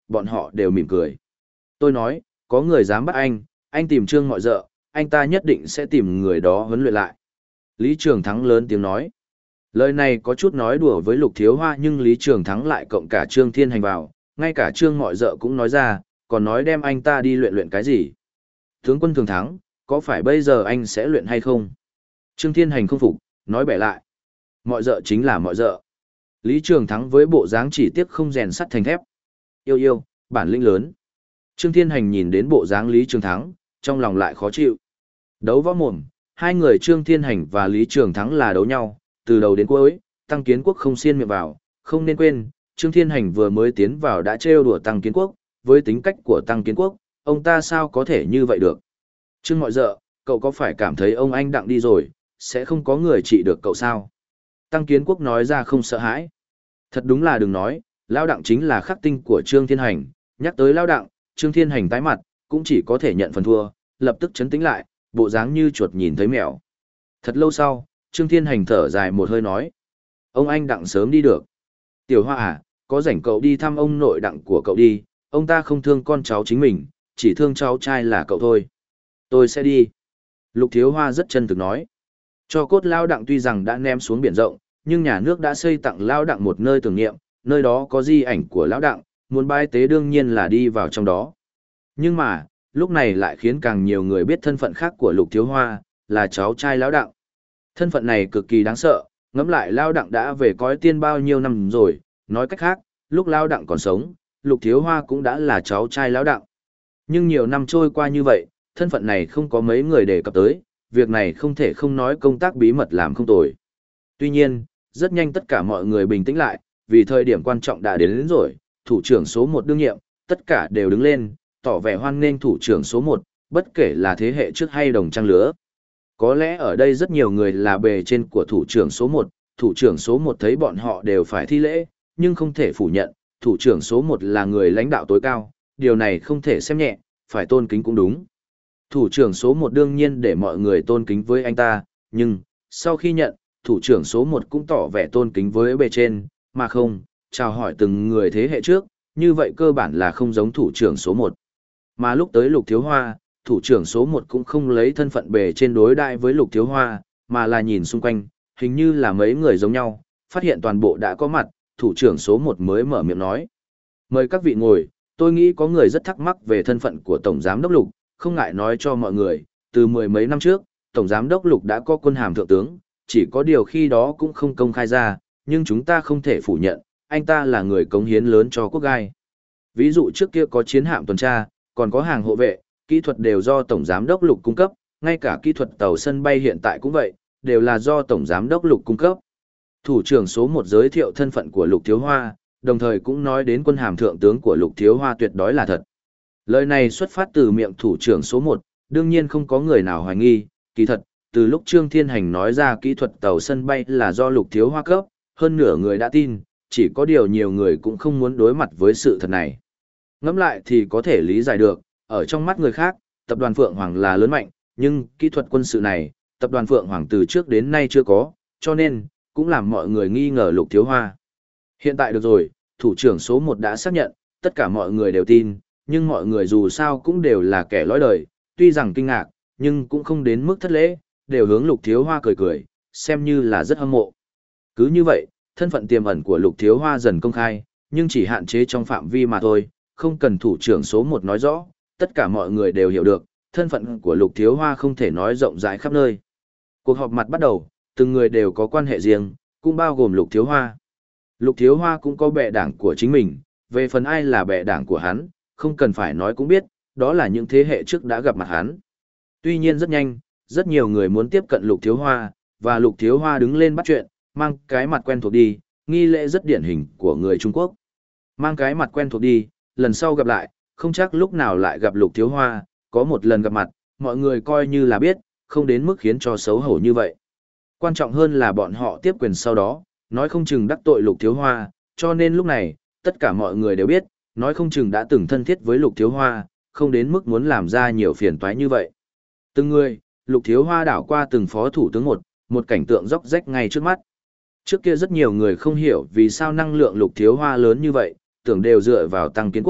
bọn họ đều mỉm cười. Tôi nói, có người dám bắt anh, anh tìm Trương Mọi Dợ, anh ta nhất định sẽ tìm người đó huấn luyện lại. Lý Trường Thắng lớn tiếng nói. Lời này có chút nói đùa với Lục Thiếu Hoa nhưng Lý Trường Thắng lại cộng cả Trương Thiên Hành vào, ngay cả Trương Mọi Dợ cũng nói ra, còn nói đem anh ta đi luyện luyện cái gì. Tướng quân Thường Thắng, có phải bây giờ anh sẽ luyện hay không? Trương Thiên Hành không phục, nói bẻ lại. Mọi Dợ chính là Mọi Dợ. Lý Trường Thắng với bộ dáng chỉ tiếc không rèn sắt thành thép. Yêu yêu, bản lĩnh lớn. Trương Thiên Hành nhìn đến bộ dáng Lý Trường Thắng, trong lòng lại khó chịu. Đấu võ mồm, hai người Trương Thiên Hành và Lý Trường Thắng là đấu nhau, từ đầu đến cuối, Tăng Kiến Quốc không xiên miệng vào, không nên quên, Trương Thiên Hành vừa mới tiến vào đã trêu đùa Tăng Kiến Quốc, với tính cách của Tăng Kiến Quốc, ông ta sao có thể như vậy được. Trương Mọi Dợ, cậu có phải cảm thấy ông anh Đặng đi rồi, sẽ không có người trị được cậu sao? Tăng Kiến Quốc nói ra không sợ hãi. Thật đúng là đừng nói, Lao Đặng chính là khắc tinh của Trương Thiên Hành, nhắc tới Lao Đặng, Trương Thiên Hành tái mặt, cũng chỉ có thể nhận phần thua, lập tức chấn tĩnh lại, bộ dáng như chuột nhìn thấy mèo. Thật lâu sau, Trương Thiên Hành thở dài một hơi nói. Ông anh Đặng sớm đi được. Tiểu Hoa à, có rảnh cậu đi thăm ông nội Đặng của cậu đi, ông ta không thương con cháu chính mình, chỉ thương cháu trai là cậu thôi. Tôi sẽ đi. Lục Thiếu Hoa rất chân thực nói. Cho cốt Lao Đặng tuy rằng đã ném xuống biển rộng, nhưng nhà nước đã xây tặng Lao Đặng một nơi tưởng niệm, nơi đó có di ảnh của Lão Đặng, muốn bái tế đương nhiên là đi vào trong đó. Nhưng mà, lúc này lại khiến càng nhiều người biết thân phận khác của Lục Thiếu Hoa, là cháu trai Lão Đặng. Thân phận này cực kỳ đáng sợ, ngẫm lại Lão Đặng đã về cõi tiên bao nhiêu năm rồi, nói cách khác, lúc Lão Đặng còn sống, Lục Thiếu Hoa cũng đã là cháu trai Lão Đặng. Nhưng nhiều năm trôi qua như vậy, thân phận này không có mấy người đề cập tới, việc này không thể không nói công tác bí mật làm không tồi. Tuy nhiên, rất nhanh tất cả mọi người bình tĩnh lại, vì thời điểm quan trọng đã đến, đến rồi, thủ trưởng số một đương nhiệm, tất cả đều đứng lên, tỏ vẻ hoan nghênh thủ trưởng số một, bất kể là thế hệ trước hay đồng trang lứa. Có lẽ ở đây rất nhiều người là bề trên của thủ trưởng số một, thủ trưởng số một thấy bọn họ đều phải thi lễ, nhưng không thể phủ nhận, thủ trưởng số một là người lãnh đạo tối cao, điều này không thể xem nhẹ, phải tôn kính cũng đúng. Thủ trưởng số một đương nhiên để mọi người tôn kính với anh ta, nhưng, sau khi nhận, thủ trưởng số một cũng tỏ vẻ tôn kính với bề trên, mà không, chào hỏi từng người thế hệ trước, như vậy cơ bản là không giống thủ trưởng số một. Mà lúc tới Lục Thiếu Hoa, thủ trưởng số một cũng không lấy thân phận bề trên đối đại với Lục Thiếu Hoa, mà là nhìn xung quanh, hình như là mấy người giống nhau, phát hiện toàn bộ đã có mặt, thủ trưởng số một mới mở miệng nói. Mời các vị ngồi, tôi nghĩ có người rất thắc mắc về thân phận của Tổng Giám Đốc Lục, không ngại nói cho mọi người, từ mười mấy năm trước, Tổng Giám Đốc Lục đã có quân hàm thượng tướng, chỉ có điều khi đó cũng không công khai ra, nhưng chúng ta không thể phủ nhận, anh ta là người cống hiến lớn cho quốc gai. Ví dụ trước kia có chiến hạm tuần tra, còn có hàng hộ vệ, kỹ thuật đều do Tổng Giám Đốc Lục cung cấp, ngay cả kỹ thuật tàu sân bay hiện tại cũng vậy, đều là do Tổng Giám Đốc Lục cung cấp. Thủ trưởng số một giới thiệu thân phận của Lục Thiếu Hoa, đồng thời cũng nói đến quân hàm thượng tướng của Lục Thiếu Hoa tuyệt đối là thật. Lời này xuất phát từ miệng thủ trưởng số một, đương nhiên không có người nào hoài nghi, kỳ thật, từ lúc Trương Thiên Hành nói ra kỹ thuật tàu sân bay là do Lục Thiếu Hoa cấp, hơn nửa người đã tin, chỉ có điều nhiều người cũng không muốn đối mặt với sự thật này. Ngẫm lại thì có thể lý giải được, ở trong mắt người khác, tập đoàn Phượng Hoàng là lớn mạnh, nhưng kỹ thuật quân sự này, tập đoàn Phượng Hoàng từ trước đến nay chưa có, cho nên, cũng làm mọi người nghi ngờ Lục Thiếu Hoa. Hiện tại được rồi, thủ trưởng số một đã xác nhận, tất cả mọi người đều tin, nhưng mọi người dù sao cũng đều là kẻ lõi đời, tuy rằng kinh ngạc, nhưng cũng không đến mức thất lễ, đều hướng Lục Thiếu Hoa cười cười, xem như là rất hâm mộ. Cứ như vậy, thân phận tiềm ẩn của Lục Thiếu Hoa dần công khai, nhưng chỉ hạn chế trong phạm vi mà thôi, không cần thủ trưởng số một nói rõ, tất cả mọi người đều hiểu được, thân phận của Lục Thiếu Hoa không thể nói rộng rãi khắp nơi. Cuộc họp mặt bắt đầu, từng người đều có quan hệ riêng, cũng bao gồm Lục Thiếu Hoa. Lục Thiếu Hoa cũng có bè đảng của chính mình, về phần ai là bè đảng của hắn, không cần phải nói cũng biết, đó là những thế hệ trước đã gặp mặt hắn. Tuy nhiên rất nhanh, rất nhiều người muốn tiếp cận Lục Thiếu Hoa, và Lục Thiếu Hoa đứng lên bắt chuyện, mang cái mặt quen thuộc đi, nghi lễ rất điển hình của người Trung Quốc. Mang cái mặt quen thuộc đi, lần sau gặp lại, không chắc lúc nào lại gặp Lục Thiếu Hoa, có một lần gặp mặt, mọi người coi như là biết, không đến mức khiến cho xấu hổ như vậy. Quan trọng hơn là bọn họ tiếp quyền sau đó, nói không chừng đắc tội Lục Thiếu Hoa, cho nên lúc này, tất cả mọi người đều biết, nói không chừng đã từng thân thiết với Lục Thiếu Hoa, không đến mức muốn làm ra nhiều phiền toái như vậy. Từng người, Lục Thiếu Hoa đảo qua từng phó thủ tướng một, một cảnh tượng róc rách ngay trước mắt. Trước kia rất nhiều người không hiểu vì sao năng lượng Lục Thiếu Hoa lớn như vậy, tưởng đều dựa vào Tăng Kiến Quốc,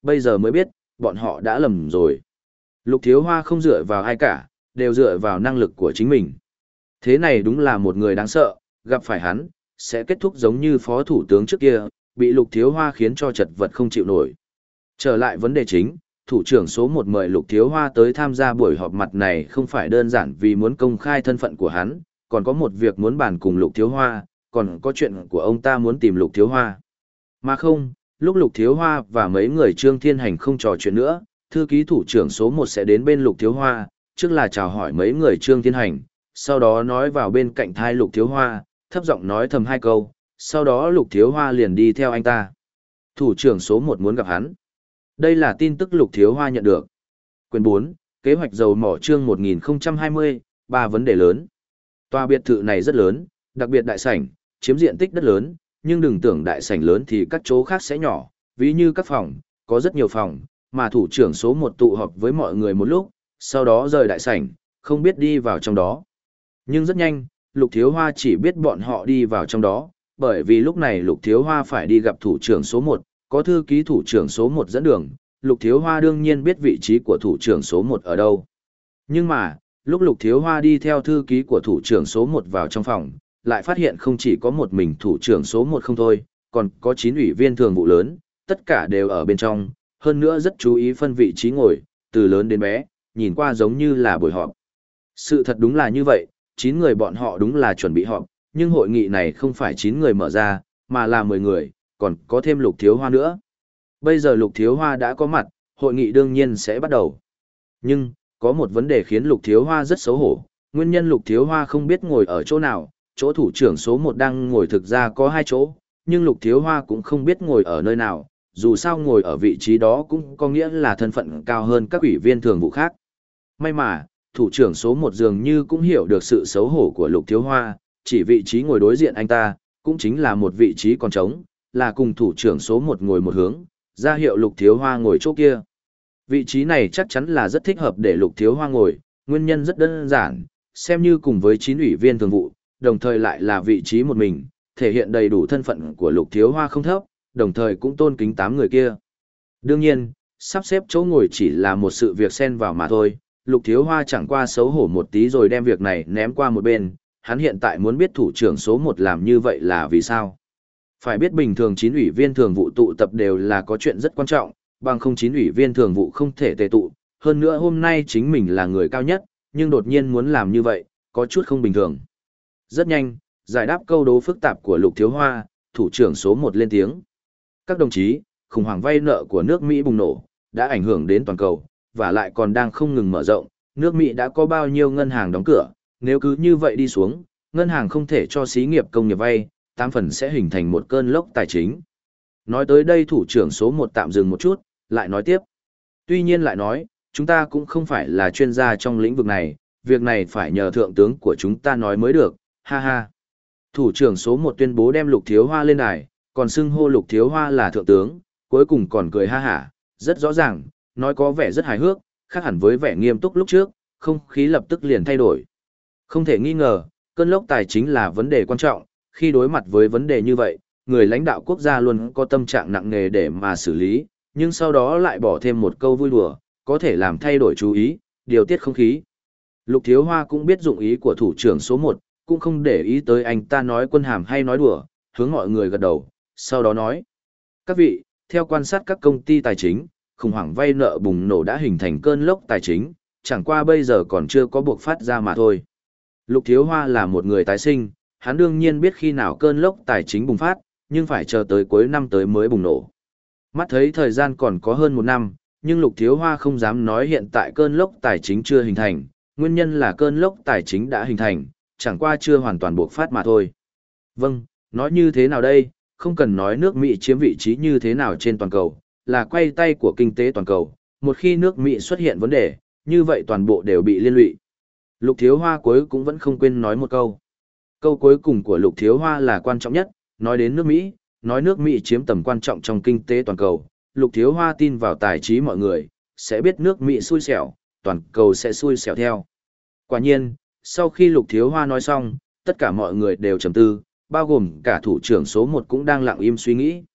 bây giờ mới biết, bọn họ đã lầm rồi. Lục Thiếu Hoa không dựa vào ai cả, đều dựa vào năng lực của chính mình. Thế này đúng là một người đáng sợ, gặp phải hắn, sẽ kết thúc giống như phó thủ tướng trước kia, bị Lục Thiếu Hoa khiến cho chật vật không chịu nổi. Trở lại vấn đề chính, thủ trưởng số một mời Lục Thiếu Hoa tới tham gia buổi họp mặt này không phải đơn giản vì muốn công khai thân phận của hắn, còn có một việc muốn bàn cùng Lục Thiếu Hoa, còn có chuyện của ông ta muốn tìm Lục Thiếu Hoa. Mà không, lúc Lục Thiếu Hoa và mấy người Trương Thiên Hành không trò chuyện nữa, thư ký thủ trưởng số một sẽ đến bên Lục Thiếu Hoa, trước là chào hỏi mấy người Trương Thiên Hành, sau đó nói vào bên cạnh thai Lục Thiếu Hoa, thấp giọng nói thầm hai câu, sau đó Lục Thiếu Hoa liền đi theo anh ta. Thủ trưởng số một muốn gặp hắn. Đây là tin tức Lục Thiếu Hoa nhận được. Quyển bốn, kế hoạch dầu mỏ chương một nghìn không trăm hai mươi, ba vấn đề lớn. Tòa biệt thự này rất lớn, đặc biệt đại sảnh, chiếm diện tích đất lớn, nhưng đừng tưởng đại sảnh lớn thì các chỗ khác sẽ nhỏ, ví như các phòng, có rất nhiều phòng, mà thủ trưởng số một tụ họp với mọi người một lúc, sau đó rời đại sảnh, không biết đi vào trong đó. Nhưng rất nhanh, Lục Thiếu Hoa chỉ biết bọn họ đi vào trong đó, bởi vì lúc này Lục Thiếu Hoa phải đi gặp thủ trưởng số một, có thư ký thủ trưởng số một dẫn đường, Lục Thiếu Hoa đương nhiên biết vị trí của thủ trưởng số một ở đâu. Nhưng mà, lúc Lục Thiếu Hoa đi theo thư ký của thủ trưởng số một vào trong phòng, lại phát hiện không chỉ có một mình thủ trưởng số một không thôi, còn có chín ủy viên thường vụ lớn, tất cả đều ở bên trong, hơn nữa rất chú ý phân vị trí ngồi, từ lớn đến bé, nhìn qua giống như là buổi họp. Sự thật đúng là như vậy, chín người bọn họ đúng là chuẩn bị họp, nhưng hội nghị này không phải chín người mở ra, mà là mười người, còn có thêm Lục Thiếu Hoa nữa. Bây giờ Lục Thiếu Hoa đã có mặt, hội nghị đương nhiên sẽ bắt đầu. Nhưng, có một vấn đề khiến Lục Thiếu Hoa rất xấu hổ, nguyên nhân Lục Thiếu Hoa không biết ngồi ở chỗ nào, chỗ thủ trưởng số một đang ngồi thực ra có hai chỗ, nhưng Lục Thiếu Hoa cũng không biết ngồi ở nơi nào, dù sao ngồi ở vị trí đó cũng có nghĩa là thân phận cao hơn các ủy viên thường vụ khác. May mà, thủ trưởng số một dường như cũng hiểu được sự xấu hổ của Lục Thiếu Hoa, chỉ vị trí ngồi đối diện anh ta, cũng chính là một vị trí còn trống, là cùng thủ trưởng số một ngồi một hướng, ra hiệu Lục Thiếu Hoa ngồi chỗ kia. Vị trí này chắc chắn là rất thích hợp để Lục Thiếu Hoa ngồi, nguyên nhân rất đơn giản, xem như cùng với chín ủy viên thường vụ, đồng thời lại là vị trí một mình, thể hiện đầy đủ thân phận của Lục Thiếu Hoa không thấp, đồng thời cũng tôn kính tám người kia. Đương nhiên, sắp xếp chỗ ngồi chỉ là một sự việc xen vào mà thôi, Lục Thiếu Hoa chẳng qua xấu hổ một tí rồi đem việc này ném qua một bên, hắn hiện tại muốn biết thủ trưởng số một làm như vậy là vì sao. Phải biết bình thường chín ủy viên thường vụ tụ tập đều là có chuyện rất quan trọng, bằng không chín ủy viên thường vụ không thể tề tụ, hơn nữa hôm nay chính mình là người cao nhất, nhưng đột nhiên muốn làm như vậy, có chút không bình thường. Rất nhanh, giải đáp câu đố phức tạp của Lục Thiếu Hoa, thủ trưởng số một lên tiếng. Các đồng chí, khủng hoảng vay nợ của nước Mỹ bùng nổ, đã ảnh hưởng đến toàn cầu, và lại còn đang không ngừng mở rộng, nước Mỹ đã có bao nhiêu ngân hàng đóng cửa, nếu cứ như vậy đi xuống, ngân hàng không thể cho xí nghiệp công nghiệp vay, tám phần sẽ hình thành một cơn lốc tài chính. Nói tới đây thủ trưởng số một tạm dừng một chút, lại nói tiếp. Tuy nhiên lại nói, chúng ta cũng không phải là chuyên gia trong lĩnh vực này, việc này phải nhờ thượng tướng của chúng ta nói mới được, ha ha. Thủ trưởng số một tuyên bố đem Lục Thiếu Hoa lên đài, còn xưng hô Lục Thiếu Hoa là thượng tướng, cuối cùng còn cười ha hả, rất rõ ràng, nói có vẻ rất hài hước, khác hẳn với vẻ nghiêm túc lúc trước, không khí lập tức liền thay đổi. Không thể nghi ngờ, cơn lốc tài chính là vấn đề quan trọng, khi đối mặt với vấn đề như vậy, người lãnh đạo quốc gia luôn có tâm trạng nặng nề để mà xử lý, nhưng sau đó lại bỏ thêm một câu vui đùa, có thể làm thay đổi chú ý, điều tiết không khí. Lục Thiếu Hoa cũng biết dụng ý của thủ trưởng số một, cũng không để ý tới anh ta nói quân hàm hay nói đùa, hướng mọi người gật đầu, sau đó nói. Các vị, theo quan sát các công ty tài chính, khủng hoảng vay nợ bùng nổ đã hình thành cơn lốc tài chính, chẳng qua bây giờ còn chưa có buộc phát ra mà thôi. Lục Thiếu Hoa là một người tái sinh, hắn đương nhiên biết khi nào cơn lốc tài chính bùng phát, nhưng phải chờ tới cuối năm tới mới bùng nổ. Mắt thấy thời gian còn có hơn một năm, nhưng Lục Thiếu Hoa không dám nói hiện tại cơn lốc tài chính chưa hình thành, nguyên nhân là cơn lốc tài chính đã hình thành, chẳng qua chưa hoàn toàn buộc phát mà thôi. Vâng, nói như thế nào đây, không cần nói nước Mỹ chiếm vị trí như thế nào trên toàn cầu, là quay tay của kinh tế toàn cầu, một khi nước Mỹ xuất hiện vấn đề, như vậy toàn bộ đều bị liên lụy. Lục Thiếu Hoa cuối cũng vẫn không quên nói một câu. Câu cuối cùng của Lục Thiếu Hoa là quan trọng nhất, nói đến nước Mỹ, nói nước Mỹ chiếm tầm quan trọng trong kinh tế toàn cầu, Lục Thiếu Hoa tin vào tài trí mọi người, sẽ biết nước Mỹ xui xẻo, toàn cầu sẽ xui xẻo theo. Quả nhiên, sau khi Lục Thiếu Hoa nói xong, tất cả mọi người đều trầm tư, bao gồm cả thủ trưởng số một cũng đang lặng im suy nghĩ.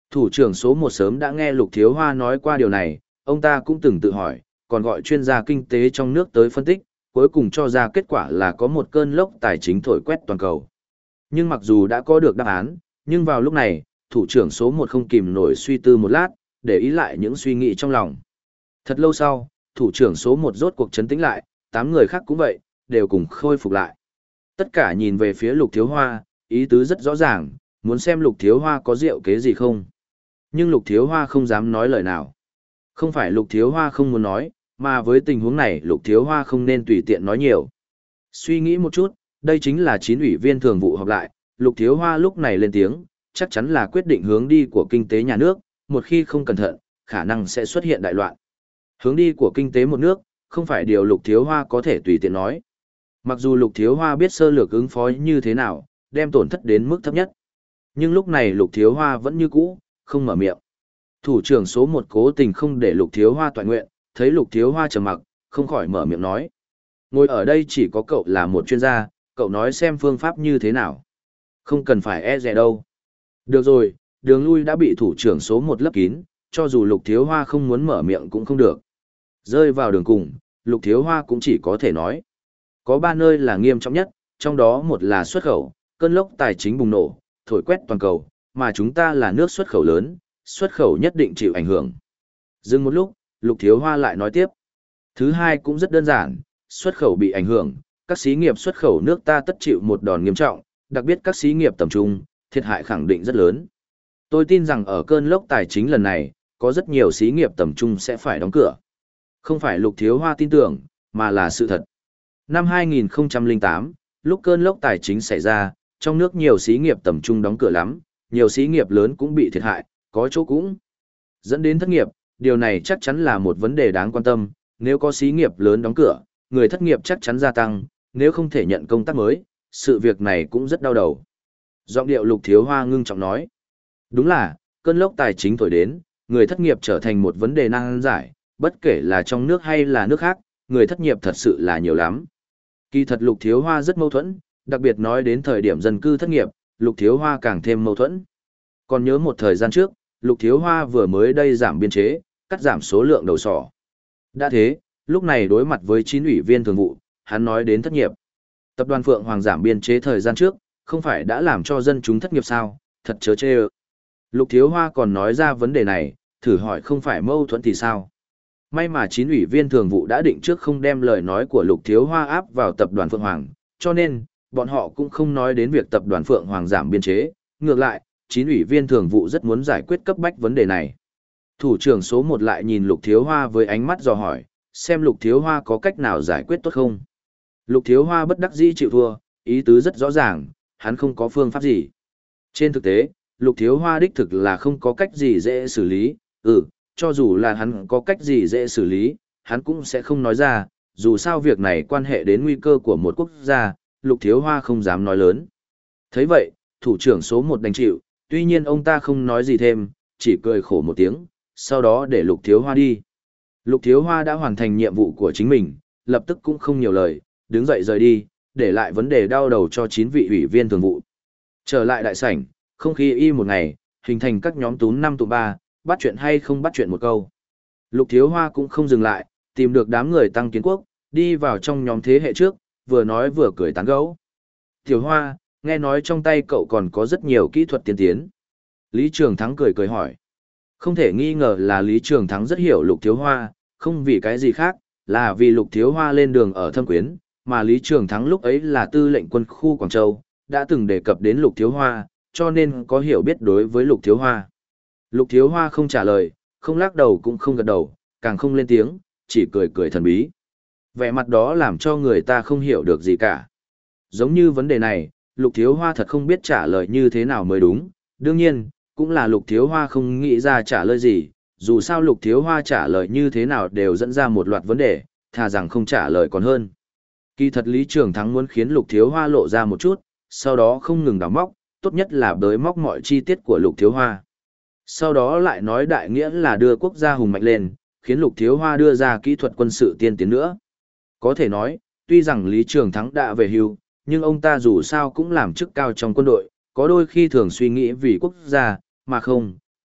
Thủ trưởng số một sớm đã nghe Lục Thiếu Hoa nói qua điều này, ông ta cũng từng tự hỏi, còn gọi chuyên gia kinh tế trong nước tới phân tích, cuối cùng cho ra kết quả là có một cơn lốc tài chính thổi quét toàn cầu. Nhưng mặc dù đã có được đáp án, nhưng vào lúc này, thủ trưởng số một không kìm nổi suy tư một lát, để ý lại những suy nghĩ trong lòng. Thật lâu sau, thủ trưởng số một rốt cuộc trấn tĩnh lại, tám người khác cũng vậy, đều cùng khôi phục lại. Tất cả nhìn về phía Lục Thiếu Hoa, ý tứ rất rõ ràng, muốn xem Lục Thiếu Hoa có diệu kế gì không. Nhưng Lục Thiếu Hoa không dám nói lời nào. Không phải Lục Thiếu Hoa không muốn nói, mà với tình huống này Lục Thiếu Hoa không nên tùy tiện nói nhiều. Suy nghĩ một chút, đây chính là chín ủy viên thường vụ họp lại, Lục Thiếu Hoa lúc này lên tiếng, chắc chắn là quyết định hướng đi của kinh tế nhà nước, một khi không cẩn thận, khả năng sẽ xuất hiện đại loạn. Hướng đi của kinh tế một nước, không phải điều Lục Thiếu Hoa có thể tùy tiện nói. Mặc dù Lục Thiếu Hoa biết sơ lược ứng phó như thế nào, đem tổn thất đến mức thấp nhất. Nhưng lúc này Lục Thiếu Hoa vẫn như cũ, không mở miệng. Thủ trưởng số một cố tình không để Lục Thiếu Hoa toàn nguyện, thấy Lục Thiếu Hoa trầm mặc, không khỏi mở miệng nói. Ngồi ở đây chỉ có cậu là một chuyên gia, cậu nói xem phương pháp như thế nào. Không cần phải e dè đâu. Được rồi, đường lui đã bị thủ trưởng số một lấp kín, cho dù Lục Thiếu Hoa không muốn mở miệng cũng không được. Rơi vào đường cùng, Lục Thiếu Hoa cũng chỉ có thể nói. Có ba nơi là nghiêm trọng nhất, trong đó một là xuất khẩu, cơn lốc tài chính bùng nổ, thổi quét toàn cầu, mà chúng ta là nước xuất khẩu lớn, xuất khẩu nhất định chịu ảnh hưởng. Dừng một lúc, Lục Thiếu Hoa lại nói tiếp. Thứ hai cũng rất đơn giản, xuất khẩu bị ảnh hưởng, các xí nghiệp xuất khẩu nước ta tất chịu một đòn nghiêm trọng, đặc biệt các xí nghiệp tầm trung, thiệt hại khẳng định rất lớn. Tôi tin rằng ở cơn lốc tài chính lần này, có rất nhiều xí nghiệp tầm trung sẽ phải đóng cửa. Không phải Lục Thiếu Hoa tin tưởng, mà là sự thật. Năm hai nghìn không trăm lẻ tám, lúc cơn lốc tài chính xảy ra, trong nước nhiều xí nghiệp tầm trung đóng cửa lắm, nhiều xí nghiệp lớn cũng bị thiệt hại, có chỗ cũng dẫn đến thất nghiệp, điều này chắc chắn là một vấn đề đáng quan tâm, nếu có xí nghiệp lớn đóng cửa, người thất nghiệp chắc chắn gia tăng, nếu không thể nhận công tác mới, sự việc này cũng rất đau đầu. Giọng điệu Lục Thiếu Hoa ngưng trọng nói. Đúng là, cơn lốc tài chính thổi đến, người thất nghiệp trở thành một vấn đề nan giải, bất kể là trong nước hay là nước khác, người thất nghiệp thật sự là nhiều lắm. Kỳ thật Lục Thiếu Hoa rất mâu thuẫn, đặc biệt nói đến thời điểm dân cư thất nghiệp, Lục Thiếu Hoa càng thêm mâu thuẫn. Còn nhớ một thời gian trước, Lục Thiếu Hoa vừa mới đây giảm biên chế, cắt giảm số lượng đầu sỏ. Đã thế, lúc này đối mặt với chín ủy viên thường vụ, hắn nói đến thất nghiệp. Tập đoàn Phượng Hoàng giảm biên chế thời gian trước, không phải đã làm cho dân chúng thất nghiệp sao, thật chớ chê ơ. Lục Thiếu Hoa còn nói ra vấn đề này, thử hỏi không phải mâu thuẫn thì sao? May mà chín ủy viên thường vụ đã định trước không đem lời nói của Lục Thiếu Hoa áp vào tập đoàn Phượng Hoàng, cho nên, bọn họ cũng không nói đến việc tập đoàn Phượng Hoàng giảm biên chế, ngược lại, chín ủy viên thường vụ rất muốn giải quyết cấp bách vấn đề này. Thủ trưởng số một lại nhìn Lục Thiếu Hoa với ánh mắt dò hỏi, xem Lục Thiếu Hoa có cách nào giải quyết tốt không. Lục Thiếu Hoa bất đắc dĩ chịu thua, ý tứ rất rõ ràng, hắn không có phương pháp gì. Trên thực tế, Lục Thiếu Hoa đích thực là không có cách gì dễ xử lý, ừ, cho dù là hắn có cách gì dễ xử lý, hắn cũng sẽ không nói ra, dù sao việc này quan hệ đến nguy cơ của một quốc gia, Lục Thiếu Hoa không dám nói lớn. Thấy vậy, thủ trưởng số một đành chịu, tuy nhiên ông ta không nói gì thêm, chỉ cười khổ một tiếng, sau đó để Lục Thiếu Hoa đi. Lục Thiếu Hoa đã hoàn thành nhiệm vụ của chính mình, lập tức cũng không nhiều lời, đứng dậy rời đi, để lại vấn đề đau đầu cho chín vị ủy viên thường vụ. Trở lại đại sảnh, không khí y một ngày, hình thành các nhóm tún năm tụ ba, bắt chuyện hay không bắt chuyện một câu. Lục Thiếu Hoa cũng không dừng lại, tìm được đám người Tăng Kiến Quốc, đi vào trong nhóm thế hệ trước, vừa nói vừa cười tán gẫu. Tiểu Hoa, nghe nói trong tay cậu còn có rất nhiều kỹ thuật tiên tiến. Lý Trường Thắng cười cười hỏi. Không thể nghi ngờ là Lý Trường Thắng rất hiểu Lục Thiếu Hoa, không vì cái gì khác, là vì Lục Thiếu Hoa lên đường ở Thâm Quyến, mà Lý Trường Thắng lúc ấy là tư lệnh quân khu Quảng Châu, đã từng đề cập đến Lục Thiếu Hoa, cho nên có hiểu biết đối với Lục Thiếu Hoa. Lục Thiếu Hoa không trả lời, không lắc đầu cũng không gật đầu, càng không lên tiếng, chỉ cười cười thần bí. Vẻ mặt đó làm cho người ta không hiểu được gì cả. Giống như vấn đề này, Lục Thiếu Hoa thật không biết trả lời như thế nào mới đúng, đương nhiên, cũng là Lục Thiếu Hoa không nghĩ ra trả lời gì, dù sao Lục Thiếu Hoa trả lời như thế nào đều dẫn ra một loạt vấn đề, thà rằng không trả lời còn hơn. Kỳ thật Lý Trường Thắng muốn khiến Lục Thiếu Hoa lộ ra một chút, sau đó không ngừng đào móc, tốt nhất là bới móc mọi chi tiết của Lục Thiếu Hoa. Sau đó lại nói đại nghĩa là đưa quốc gia hùng mạnh lên, khiến Lục Thiếu Hoa đưa ra kỹ thuật quân sự tiên tiến nữa. Có thể nói, tuy rằng Lý Trường Thắng đã về hưu, nhưng ông ta dù sao cũng làm chức cao trong quân đội, có đôi khi thường suy nghĩ vì quốc gia, mà không,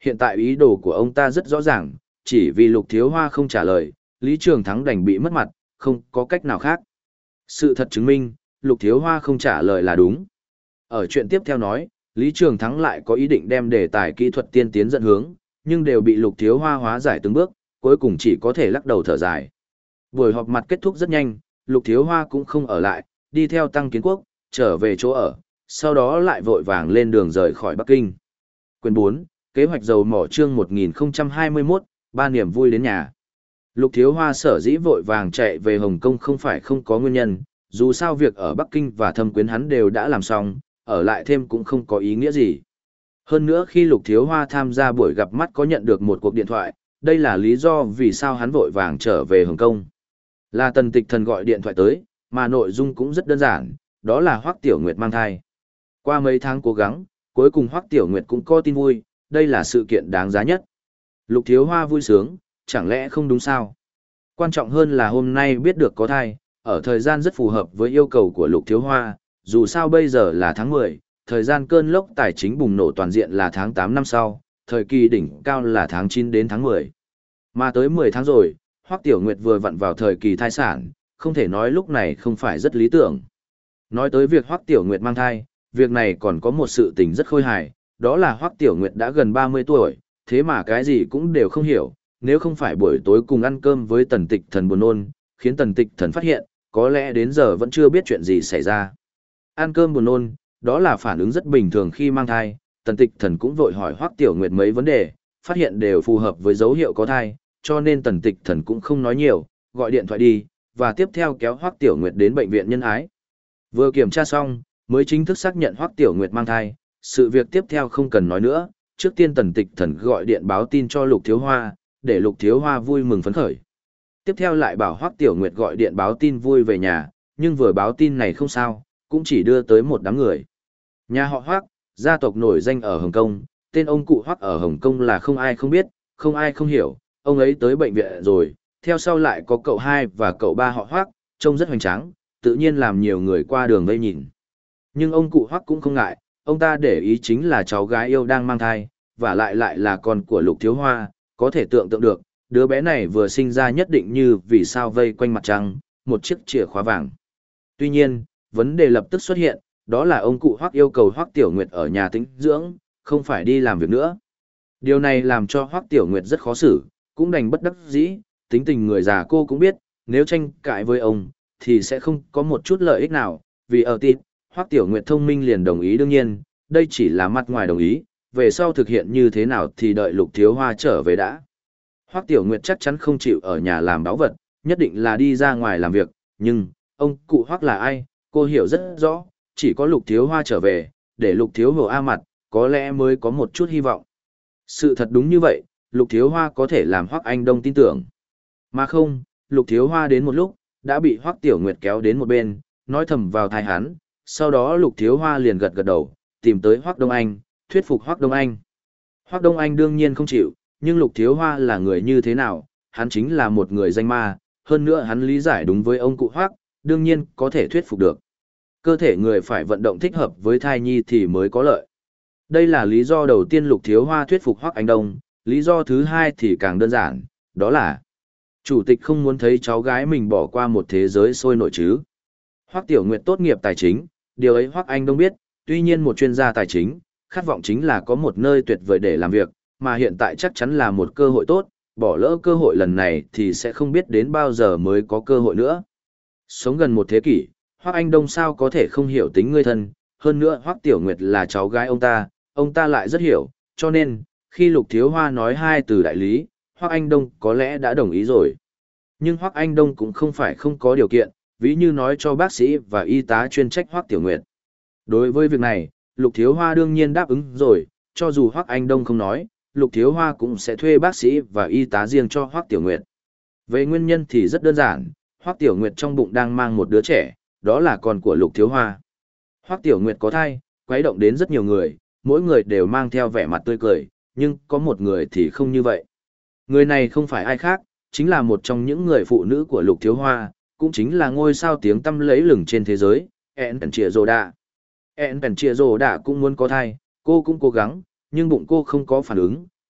Hiện tại ý đồ của ông ta rất rõ ràng, chỉ vì Lục Thiếu Hoa không trả lời, Lý Trường Thắng đành bị mất mặt, không có cách nào khác. Sự thật chứng minh, Lục Thiếu Hoa không trả lời là đúng. Ở chuyện tiếp theo nói, Lý Trường Thắng lại có ý định đem đề tài kỹ thuật tiên tiến dẫn hướng, nhưng đều bị Lục Thiếu Hoa hóa giải từng bước, cuối cùng chỉ có thể lắc đầu thở dài. Buổi họp mặt kết thúc rất nhanh, Lục Thiếu Hoa cũng không ở lại, đi theo Tăng Kiến Quốc, trở về chỗ ở, sau đó lại vội vàng lên đường rời khỏi Bắc Kinh. Quyền bốn, kế hoạch dầu mỏ chương một nghìn không trăm hai mươi mốt, ba niềm vui đến nhà. Lục Thiếu Hoa sở dĩ vội vàng chạy về Hồng Kông không phải không có nguyên nhân, dù sao việc ở Bắc Kinh và Thâm Quyến hắn đều đã làm xong, ở lại thêm cũng không có ý nghĩa gì. Hơn nữa khi Lục Thiếu Hoa tham gia buổi gặp mắt có nhận được một cuộc điện thoại, đây là lý do vì sao hắn vội vàng trở về Hồng Kông. Là Tần Tịch Thần gọi điện thoại tới, mà nội dung cũng rất đơn giản, đó là Hoắc Tiểu Nguyệt mang thai. Qua mấy tháng cố gắng, cuối cùng Hoắc Tiểu Nguyệt cũng có tin vui, đây là sự kiện đáng giá nhất. Lục Thiếu Hoa vui sướng, chẳng lẽ không đúng sao? Quan trọng hơn là hôm nay biết được có thai, ở thời gian rất phù hợp với yêu cầu của Lục Thiếu Hoa, dù sao bây giờ là tháng mười, thời gian cơn lốc tài chính bùng nổ toàn diện là tháng tám năm sau, thời kỳ đỉnh cao là tháng chín đến tháng mười. Mà tới mười tháng rồi, Hoắc Tiểu Nguyệt vừa vặn vào thời kỳ thai sản, không thể nói lúc này không phải rất lý tưởng. Nói tới việc Hoắc Tiểu Nguyệt mang thai, việc này còn có một sự tình rất khôi hài, đó là Hoắc Tiểu Nguyệt đã gần ba mươi tuổi, thế mà cái gì cũng đều không hiểu, nếu không phải buổi tối cùng ăn cơm với Tần Tịch Thần buồn nôn, khiến Tần Tịch Thần phát hiện, có lẽ đến giờ vẫn chưa biết chuyện gì xảy ra. Ăn cơm buồn nôn, đó là phản ứng rất bình thường khi mang thai, Tần Tịch Thần cũng vội hỏi Hoắc Tiểu Nguyệt mấy vấn đề, phát hiện đều phù hợp với dấu hiệu có thai, cho nên Tần Tịch Thần cũng không nói nhiều, gọi điện thoại đi, và tiếp theo kéo Hoắc Tiểu Nguyệt đến bệnh viện Nhân Ái. Vừa kiểm tra xong, mới chính thức xác nhận Hoắc Tiểu Nguyệt mang thai, sự việc tiếp theo không cần nói nữa, trước tiên Tần Tịch Thần gọi điện báo tin cho Lục Thiếu Hoa, để Lục Thiếu Hoa vui mừng phấn khởi. Tiếp theo lại bảo Hoắc Tiểu Nguyệt gọi điện báo tin vui về nhà, nhưng vừa báo tin này không sao, cũng chỉ đưa tới một đám người. Nhà họ Hoắc, gia tộc nổi danh ở Hồng Kông, tên ông cụ Hoắc ở Hồng Kông là không ai không biết, không ai không hiểu, ông ấy tới bệnh viện rồi, theo sau lại có cậu hai và cậu ba họ Hoắc, trông rất hoành tráng, tự nhiên làm nhiều người qua đường vây nhìn. Nhưng ông cụ Hoắc cũng không ngại, ông ta để ý chính là cháu gái yêu đang mang thai, và lại lại là con của Lục Thiếu Hoa, có thể tưởng tượng được, đứa bé này vừa sinh ra nhất định như vì sao vây quanh mặt trăng, một chiếc chìa khóa vàng. Tuy nhiên, vấn đề lập tức xuất hiện, đó là ông cụ Hoắc yêu cầu Hoắc Tiểu Nguyệt ở nhà tĩnh dưỡng, không phải đi làm việc nữa. Điều này làm cho Hoắc Tiểu Nguyệt rất khó xử, cũng đành bất đắc dĩ, tính tình người già cô cũng biết, nếu tranh cãi với ông, thì sẽ không có một chút lợi ích nào, vì ở tít, Hoắc Tiểu Nguyệt thông minh liền đồng ý đương nhiên, đây chỉ là mặt ngoài đồng ý, về sau thực hiện như thế nào thì đợi Lục Thiếu Hoa trở về đã. Hoắc Tiểu Nguyệt chắc chắn không chịu ở nhà làm báo vật, nhất định là đi ra ngoài làm việc, nhưng, ông cụ Hoắc là ai, cô hiểu rất rõ, chỉ có Lục Thiếu Hoa trở về, để Lục Thiếu Hồ A mặt, có lẽ mới có một chút hy vọng. Sự thật đúng như vậy, Lục Thiếu Hoa có thể làm Hoắc Anh Đông tin tưởng. Mà không, Lục Thiếu Hoa đến một lúc, đã bị Hoắc Tiểu Nguyệt kéo đến một bên, nói thầm vào tai hắn, sau đó Lục Thiếu Hoa liền gật gật đầu, tìm tới Hoắc Đông Anh, thuyết phục Hoắc Đông Anh. Hoắc Đông Anh đương nhiên không chịu, nhưng Lục Thiếu Hoa là người như thế nào, hắn chính là một người danh ma, hơn nữa hắn lý giải đúng với ông cụ Hoắc, đương nhiên có thể thuyết phục được. Cơ thể người phải vận động thích hợp với thai nhi thì mới có lợi. Đây là lý do đầu tiên Lục Thiếu Hoa thuyết phục Hoắc Anh Đông, lý do thứ hai thì càng đơn giản, đó là chủ tịch không muốn thấy cháu gái mình bỏ qua một thế giới sôi nổi chứ. Hoắc Tiểu Nguyệt tốt nghiệp tài chính, điều ấy Hoắc Anh Đông biết, tuy nhiên một chuyên gia tài chính, khát vọng chính là có một nơi tuyệt vời để làm việc, mà hiện tại chắc chắn là một cơ hội tốt, bỏ lỡ cơ hội lần này thì sẽ không biết đến bao giờ mới có cơ hội nữa. Sống gần một thế kỷ, Hoắc Anh Đông sao có thể không hiểu tính người thân, hơn nữa Hoắc Tiểu Nguyệt là cháu gái ông ta, ông ta lại rất hiểu, cho nên, khi Lục Thiếu Hoa nói hai từ đại lý, Hoắc Anh Đông có lẽ đã đồng ý rồi. Nhưng Hoắc Anh Đông cũng không phải không có điều kiện, ví như nói cho bác sĩ và y tá chuyên trách Hoắc Tiểu Nguyệt. Đối với việc này, Lục Thiếu Hoa đương nhiên đáp ứng rồi, cho dù Hoắc Anh Đông không nói, Lục Thiếu Hoa cũng sẽ thuê bác sĩ và y tá riêng cho Hoắc Tiểu Nguyệt. Về nguyên nhân thì rất đơn giản, Hoắc Tiểu Nguyệt trong bụng đang mang một đứa trẻ, đó là con của Lục Thiếu Hoa. Hoắc Tiểu Nguyệt có thai, quấy động đến rất nhiều người, mỗi người đều mang theo vẻ mặt tươi cười, nhưng có một người thì không như vậy. Người này không phải ai khác, chính là một trong những người phụ nữ của Lục Thiếu Hoa, cũng chính là ngôi sao tiếng tăm lấy lừng trên thế giới, En Penchiazoda. En Penchiazoda cũng muốn có thai, cô cũng cố gắng, nhưng bụng cô không có phản ứng,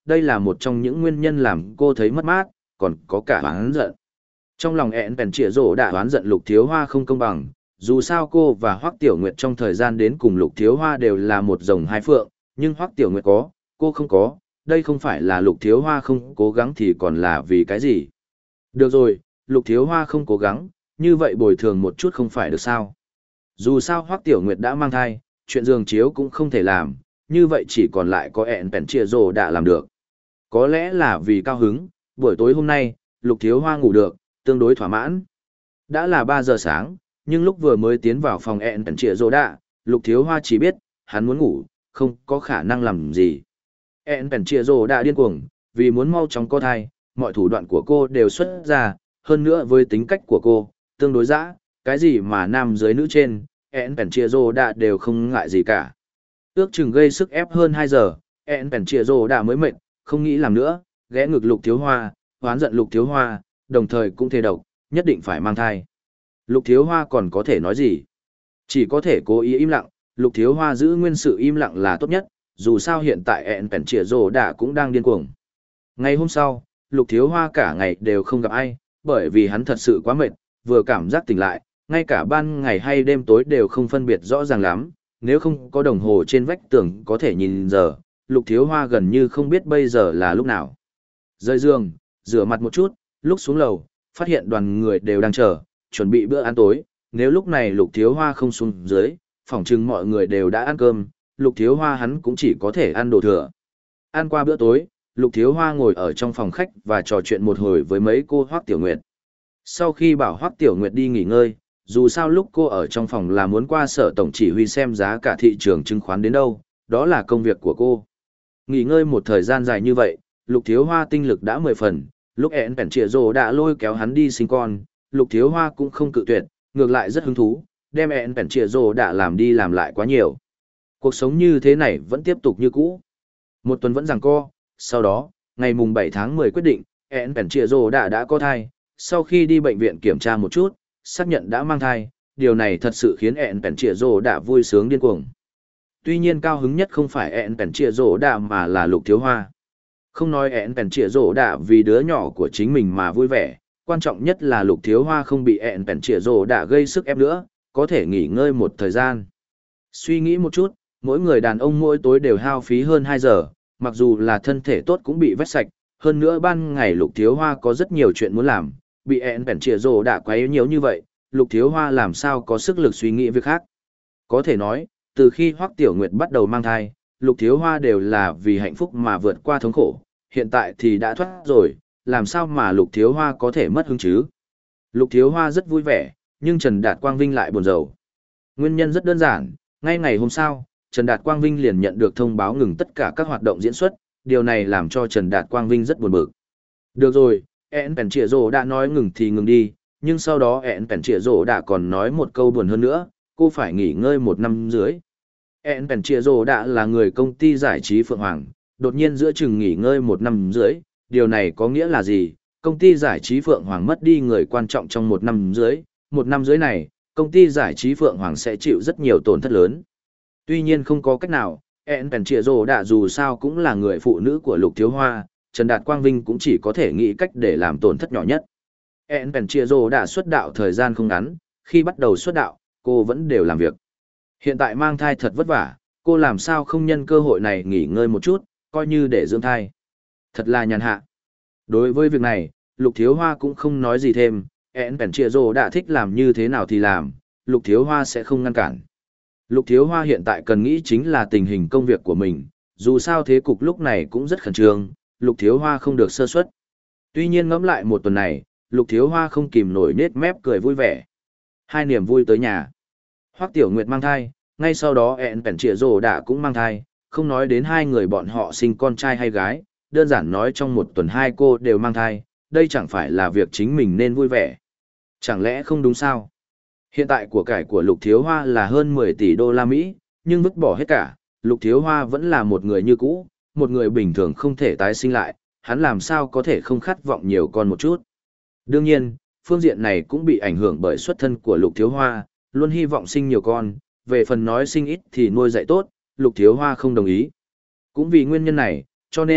đây là một trong những nguyên nhân làm cô thấy mất mát, còn có cả oán giận. Trong lòng ẹn bèn trịa rổ đã oán giận Lục Thiếu Hoa không công bằng, dù sao cô và Hoắc Tiểu Nguyệt trong thời gian đến cùng Lục Thiếu Hoa đều là một rồng hai phượng, nhưng Hoắc Tiểu Nguyệt có, cô không có, đây không phải là Lục Thiếu Hoa không cố gắng thì còn là vì cái gì. Được rồi, Lục Thiếu Hoa không cố gắng, như vậy bồi thường một chút không phải được sao. Dù sao Hoắc Tiểu Nguyệt đã mang thai, chuyện giường chiếu cũng không thể làm, như vậy chỉ còn lại có ẹn bèn chia rồ đã làm được. Có lẽ là vì cao hứng, buổi tối hôm nay, Lục Thiếu Hoa ngủ được, tương đối thỏa mãn. Đã là ba giờ sáng, nhưng lúc vừa mới tiến vào phòng ẹn bèn chia rồ đã, Lục Thiếu Hoa chỉ biết, hắn muốn ngủ, không có khả năng làm gì. ẹn bèn chia rồ đã điên cuồng, vì muốn mau chóng có thai, mọi thủ đoạn của cô đều xuất ra, hơn nữa với tính cách của cô, tương đối dã, cái gì mà nam dưới nữ trên, ẹn bèn chia rồ đã đều không ngại gì cả. Ước chừng gây sức ép hơn hai giờ, ẹn bèn chia rồ đã mới mệt, không nghĩ làm nữa, ghé ngực Lục Thiếu Hoa, hoán giận Lục Thiếu Hoa, đồng thời cũng thề độc, nhất định phải mang thai. Lục Thiếu Hoa còn có thể nói gì? Chỉ có thể cố ý im lặng, Lục Thiếu Hoa giữ nguyên sự im lặng là tốt nhất, dù sao hiện tại ẹn bèn chia rồ đã cũng đang điên cuồng. Ngày hôm sau, Lục Thiếu Hoa cả ngày đều không gặp ai, bởi vì hắn thật sự quá mệt, vừa cảm giác tỉnh lại, ngay cả ban ngày hay đêm tối đều không phân biệt rõ ràng lắm, nếu không có đồng hồ trên vách tường có thể nhìn giờ, Lục Thiếu Hoa gần như không biết bây giờ là lúc nào. Rời giường, rửa mặt một chút, lúc xuống lầu, phát hiện đoàn người đều đang chờ, chuẩn bị bữa ăn tối, nếu lúc này Lục Thiếu Hoa không xuống dưới, phỏng chừng mọi người đều đã ăn cơm, Lục Thiếu Hoa hắn cũng chỉ có thể ăn đồ thừa. Ăn qua bữa tối, Lục Thiếu Hoa ngồi ở trong phòng khách và trò chuyện một hồi với mấy cô Hoắc Tiểu Nguyệt. Sau khi bảo Hoắc Tiểu Nguyệt đi nghỉ ngơi, dù sao lúc cô ở trong phòng là muốn qua sở tổng chỉ huy xem giá cả thị trường chứng khoán đến đâu, đó là công việc của cô. Nghỉ ngơi một thời gian dài như vậy, Lục Thiếu Hoa tinh lực đã mười phần, lúc ẹn bèn trịa rồ đã lôi kéo hắn đi sinh con, Lục Thiếu Hoa cũng không cự tuyệt, ngược lại rất hứng thú, đem ẹn bèn trịa rồ đã làm đi làm lại quá nhiều. Cuộc sống như thế này vẫn tiếp tục như cũ. Một tuần vẫn giằng co, sau đó, ngày mùng bảy tháng mười quyết định, ẹn bèn trịa rồ đã đã có thai, sau khi đi bệnh viện kiểm tra một chút, xác nhận đã mang thai, điều này thật sự khiến ẹn bèn trịa rồ đã vui sướng điên cuồng. Tuy nhiên cao hứng nhất không phải ẹn bèn trịa rồ đã mà là Lục Thiếu Hoa. Không nói ẹn bèn trịa rồ đã vì đứa nhỏ của chính mình mà vui vẻ, quan trọng nhất là Lục Thiếu Hoa không bị ẹn bèn trịa rồ đã gây sức ép nữa, có thể nghỉ ngơi một thời gian. Suy nghĩ một chút, mỗi người đàn ông mỗi tối đều hao phí hơn hai giờ, mặc dù là thân thể tốt cũng bị vét sạch, hơn nữa ban ngày Lục Thiếu Hoa có rất nhiều chuyện muốn làm, bị ẹn bèn trịa rồ đã quấy nhiều như vậy, Lục Thiếu Hoa làm sao có sức lực suy nghĩ việc khác. Có thể nói, từ khi Hoắc Tiểu Nguyệt bắt đầu mang thai, Lục Thiếu Hoa đều là vì hạnh phúc mà vượt qua thống khổ, hiện tại thì đã thoát rồi, làm sao mà Lục Thiếu Hoa có thể mất hứng chứ? Lục Thiếu Hoa rất vui vẻ, nhưng Trần Đạt Quang Vinh lại buồn rầu. Nguyên nhân rất đơn giản, ngay ngày hôm sau, Trần Đạt Quang Vinh liền nhận được thông báo ngừng tất cả các hoạt động diễn xuất, điều này làm cho Trần Đạt Quang Vinh rất buồn bực. Được rồi, ẹn bèn trịa rồ đã nói ngừng thì ngừng đi, nhưng sau đó ẹn bèn trịa rồ đã còn nói một câu buồn hơn nữa, cô phải nghỉ ngơi một năm dưới. ẹn bèn trịa rồ đã là người công ty giải trí Phượng Hoàng, đột nhiên giữa chừng nghỉ ngơi một năm dưới, điều này có nghĩa là gì? Công ty giải trí Phượng Hoàng mất đi người quan trọng trong một năm dưới, một năm dưới này, công ty giải trí Phượng Hoàng sẽ chịu rất nhiều tổn thất lớn. Tuy nhiên không có cách nào, ẹn bèn trịa rồ đã dù sao cũng là người phụ nữ của Lục Thiếu Hoa, Trần Đạt Quang Vinh cũng chỉ có thể nghĩ cách để làm tổn thất nhỏ nhất. ẹn bèn trịa rồ đã xuất đạo thời gian không ngắn, khi bắt đầu xuất đạo, cô vẫn đều làm việc. Hiện tại mang thai thật vất vả, cô làm sao không nhân cơ hội này nghỉ ngơi một chút, coi như để dưỡng thai. Thật là nhàn hạ. Đối với việc này, Lục Thiếu Hoa cũng không nói gì thêm, ẹn bèn trịa rồ đã thích làm như thế nào thì làm, Lục Thiếu Hoa sẽ không ngăn cản. Lục Thiếu Hoa hiện tại cần nghĩ chính là tình hình công việc của mình, dù sao thế cục lúc này cũng rất khẩn trương, Lục Thiếu Hoa không được sơ suất. Tuy nhiên ngẫm lại một tuần này, Lục Thiếu Hoa không kìm nổi nết mép cười vui vẻ. Hai niềm vui tới nhà. Hoắc Tiểu Nguyệt mang thai, ngay sau đó ẹn bèn trịa rồ đã cũng mang thai, không nói đến hai người bọn họ sinh con trai hay gái, đơn giản nói trong một tuần hai cô đều mang thai, đây chẳng phải là việc chính mình nên vui vẻ. Chẳng lẽ không đúng sao? Hiện tại của cải của Lục Thiếu Hoa là hơn mười tỷ đô la Mỹ, nhưng vứt bỏ hết cả, Lục Thiếu Hoa vẫn là một người như cũ, một người bình thường không thể tái sinh lại, hắn làm sao có thể không khát vọng nhiều con một chút. Đương nhiên, phương diện này cũng bị ảnh hưởng bởi xuất thân của Lục Thiếu Hoa, luôn hy vọng sinh nhiều con, về phần nói sinh ít thì nuôi dạy tốt, Lục Thiếu Hoa không đồng ý. Cũng vì nguyên nhân này, cho nên,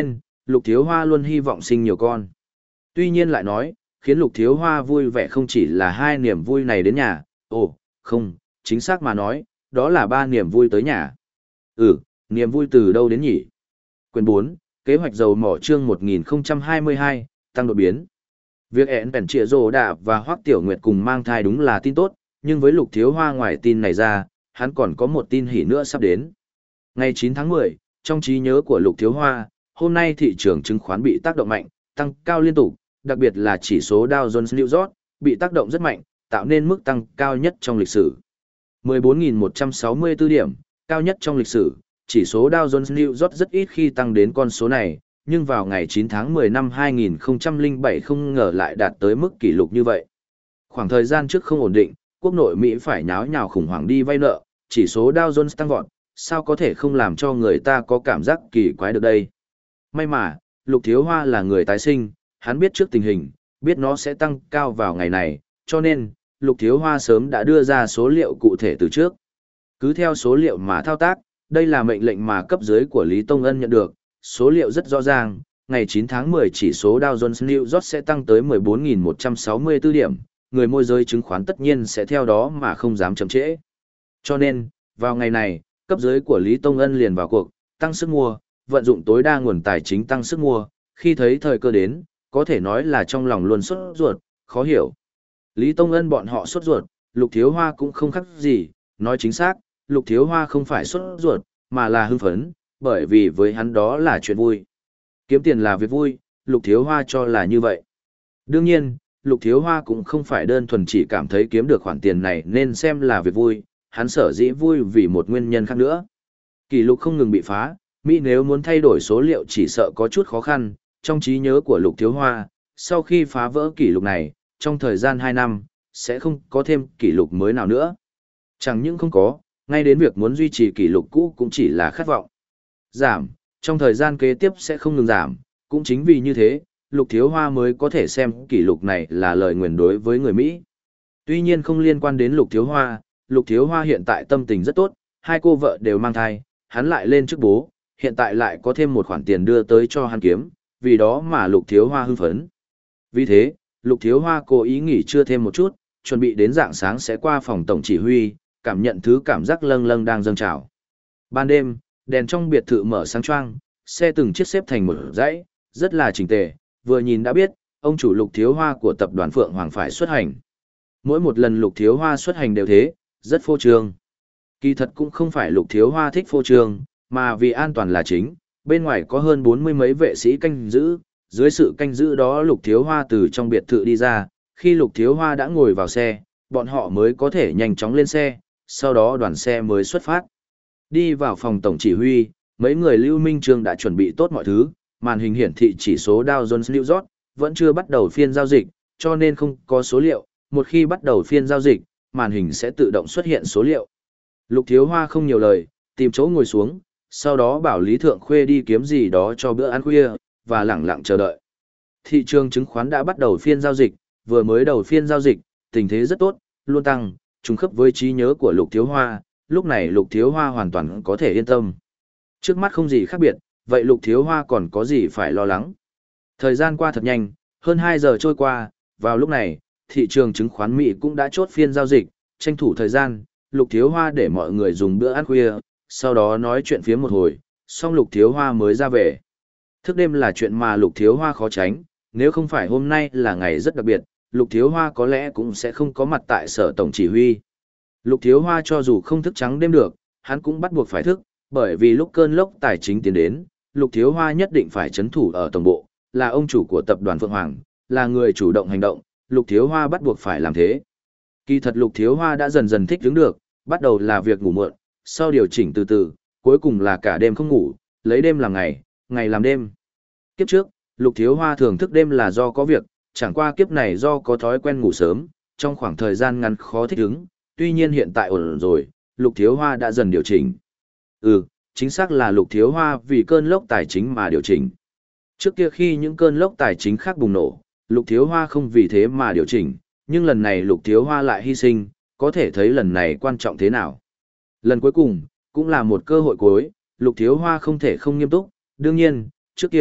Lục Thiếu Hoa luôn hy vọng sinh nhiều con. Tuy nhiên lại nói, khiến Lục Thiếu Hoa vui vẻ không chỉ là hai niềm vui này đến nhà, ồ, không, chính xác mà nói, đó là ba niềm vui tới nhà. Ừ, niềm vui từ đâu đến nhỉ? Quyển bốn, kế hoạch dầu mỏ chương một nghìn không trăm hai mươi hai, tăng đột biến. Việc ẹn bèn trịa rồ đạ và Hoắc Tiểu Nguyệt cùng mang thai đúng là tin tốt, nhưng với Lục Thiếu Hoa ngoài tin này ra, hắn còn có một tin hỉ nữa sắp đến. Ngày chín tháng mười, trong trí nhớ của Lục Thiếu Hoa, hôm nay thị trường chứng khoán bị tác động mạnh, tăng cao liên tục, đặc biệt là chỉ số Dow Jones New York, bị tác động rất mạnh, tạo nên mức tăng cao nhất trong lịch sử. mười bốn nghìn một trăm sáu mươi tư điểm, cao nhất trong lịch sử, chỉ số Dow Jones New York rất ít khi tăng đến con số này, nhưng vào ngày chín tháng mười năm hai nghìn không trăm lẻ bảy không ngờ lại đạt tới mức kỷ lục như vậy. Khoảng thời gian trước không ổn định, quốc nội Mỹ phải nháo nhào khủng hoảng đi vay nợ, chỉ số Dow Jones tăng vọt, sao có thể không làm cho người ta có cảm giác kỳ quái được đây. May mà, Lục Thiếu Hoa là người tái sinh, hắn biết trước tình hình, biết nó sẽ tăng cao vào ngày này, cho nên, Lục Thiếu Hoa sớm đã đưa ra số liệu cụ thể từ trước. Cứ theo số liệu mà thao tác, đây là mệnh lệnh mà cấp dưới của Lý Tông Ân nhận được, số liệu rất rõ ràng, ngày chín tháng mười chỉ số Dow Jones New York sẽ tăng tới mười bốn nghìn một trăm sáu mươi tư điểm, người môi giới chứng khoán tất nhiên sẽ theo đó mà không dám chậm trễ. Cho nên, vào ngày này, cấp dưới của Lý Tông Ân liền vào cuộc, tăng sức mua, vận dụng tối đa nguồn tài chính tăng sức mua, khi thấy thời cơ đến, có thể nói là trong lòng luôn sốt ruột, khó hiểu. Lý Tông Ân bọn họ sốt ruột, Lục Thiếu Hoa cũng không khác gì, nói chính xác, Lục Thiếu Hoa không phải sốt ruột, mà là hưng phấn, bởi vì với hắn đó là chuyện vui. Kiếm tiền là việc vui, Lục Thiếu Hoa cho là như vậy. Đương nhiên, Lục Thiếu Hoa cũng không phải đơn thuần chỉ cảm thấy kiếm được khoản tiền này nên xem là việc vui, hắn sở dĩ vui vì một nguyên nhân khác nữa. Kỷ lục không ngừng bị phá, Mỹ nếu muốn thay đổi số liệu chỉ sợ có chút khó khăn, trong trí nhớ của Lục Thiếu Hoa, sau khi phá vỡ kỷ lục này, trong thời gian hai năm, sẽ không có thêm kỷ lục mới nào nữa. Chẳng những không có, ngay đến việc muốn duy trì kỷ lục cũ cũng chỉ là khát vọng. Giảm, trong thời gian kế tiếp sẽ không ngừng giảm, cũng chính vì như thế, Lục Thiếu Hoa mới có thể xem kỷ lục này là lời nguyền đối với người Mỹ. Tuy nhiên không liên quan đến Lục Thiếu Hoa, Lục Thiếu Hoa hiện tại tâm tình rất tốt, hai cô vợ đều mang thai, hắn lại lên chức bố, hiện tại lại có thêm một khoản tiền đưa tới cho hắn kiếm, vì đó mà Lục Thiếu Hoa hưng phấn. Vì thế, Lục Thiếu Hoa cố ý nghỉ trưa thêm một chút, chuẩn bị đến rạng sáng sẽ qua phòng tổng chỉ huy, cảm nhận thứ cảm giác lâng lâng đang dâng trào. Ban đêm, đèn trong biệt thự mở sáng choang, xe từng chiếc xếp thành một dãy, rất là chỉnh tề, vừa nhìn đã biết, ông chủ Lục Thiếu Hoa của tập đoàn Phượng Hoàng phải xuất hành. Mỗi một lần Lục Thiếu Hoa xuất hành đều thế, rất phô trương. Kỳ thật cũng không phải Lục Thiếu Hoa thích phô trương, mà vì an toàn là chính, bên ngoài có hơn bốn mươi mấy vệ sĩ canh giữ, dưới sự canh giữ đó Lục Thiếu Hoa từ trong biệt thự đi ra, khi Lục Thiếu Hoa đã ngồi vào xe, bọn họ mới có thể nhanh chóng lên xe, sau đó đoàn xe mới xuất phát. Đi vào phòng tổng chỉ huy, mấy người Lưu Minh Trương đã chuẩn bị tốt mọi thứ, màn hình hiển thị chỉ số Dow Jones New York, vẫn chưa bắt đầu phiên giao dịch, cho nên không có số liệu, một khi bắt đầu phiên giao dịch, màn hình sẽ tự động xuất hiện số liệu. Lục Thiếu Hoa không nhiều lời, tìm chỗ ngồi xuống, sau đó bảo Lý Thượng Khuê đi kiếm gì đó cho bữa ăn khuya, và lẳng lặng chờ đợi. Thị trường chứng khoán đã bắt đầu phiên giao dịch, vừa mới đầu phiên giao dịch, tình thế rất tốt, luôn tăng, trùng khớp với trí nhớ của Lục Thiếu Hoa, lúc này Lục Thiếu Hoa hoàn toàn có thể yên tâm. Trước mắt không gì khác biệt, vậy Lục Thiếu Hoa còn có gì phải lo lắng. Thời gian qua thật nhanh, hơn hai giờ trôi qua, vào lúc này, thị trường chứng khoán Mỹ cũng đã chốt phiên giao dịch, tranh thủ thời gian, Lục Thiếu Hoa để mọi người dùng bữa ăn khuya, sau đó nói chuyện phía một hồi, xong Lục Thiếu Hoa mới ra về. Thức đêm là chuyện mà Lục Thiếu Hoa khó tránh, nếu không phải hôm nay là ngày rất đặc biệt, Lục Thiếu Hoa có lẽ cũng sẽ không có mặt tại sở tổng chỉ huy. Lục Thiếu Hoa cho dù không thức trắng đêm được, hắn cũng bắt buộc phải thức, bởi vì lúc cơn lốc tài chính tiến đến, Lục Thiếu Hoa nhất định phải chấn thủ ở tổng bộ, là ông chủ của tập đoàn Phượng Hoàng, là người chủ động hành động, Lục Thiếu Hoa bắt buộc phải làm thế. Kỳ thật Lục Thiếu Hoa đã dần dần thích ứng được, bắt đầu là việc ngủ muộn, sau điều chỉnh từ từ, cuối cùng là cả đêm không ngủ, lấy đêm làm ngày, ngày làm đêm. Kiếp trước, Lục Thiếu Hoa thường thức đêm là do có việc, chẳng qua kiếp này do có thói quen ngủ sớm, trong khoảng thời gian ngắn khó thích ứng, tuy nhiên hiện tại ổn rồi, Lục Thiếu Hoa đã dần điều chỉnh. Ừ, chính xác là Lục Thiếu Hoa vì cơn lốc tài chính mà điều chỉnh. Trước kia khi những cơn lốc tài chính khác bùng nổ, Lục Thiếu Hoa không vì thế mà điều chỉnh, nhưng lần này Lục Thiếu Hoa lại hy sinh, có thể thấy lần này quan trọng thế nào. Lần cuối cùng, cũng là một cơ hội cuối, Lục Thiếu Hoa không thể không nghiêm túc, đương nhiên, trước kia,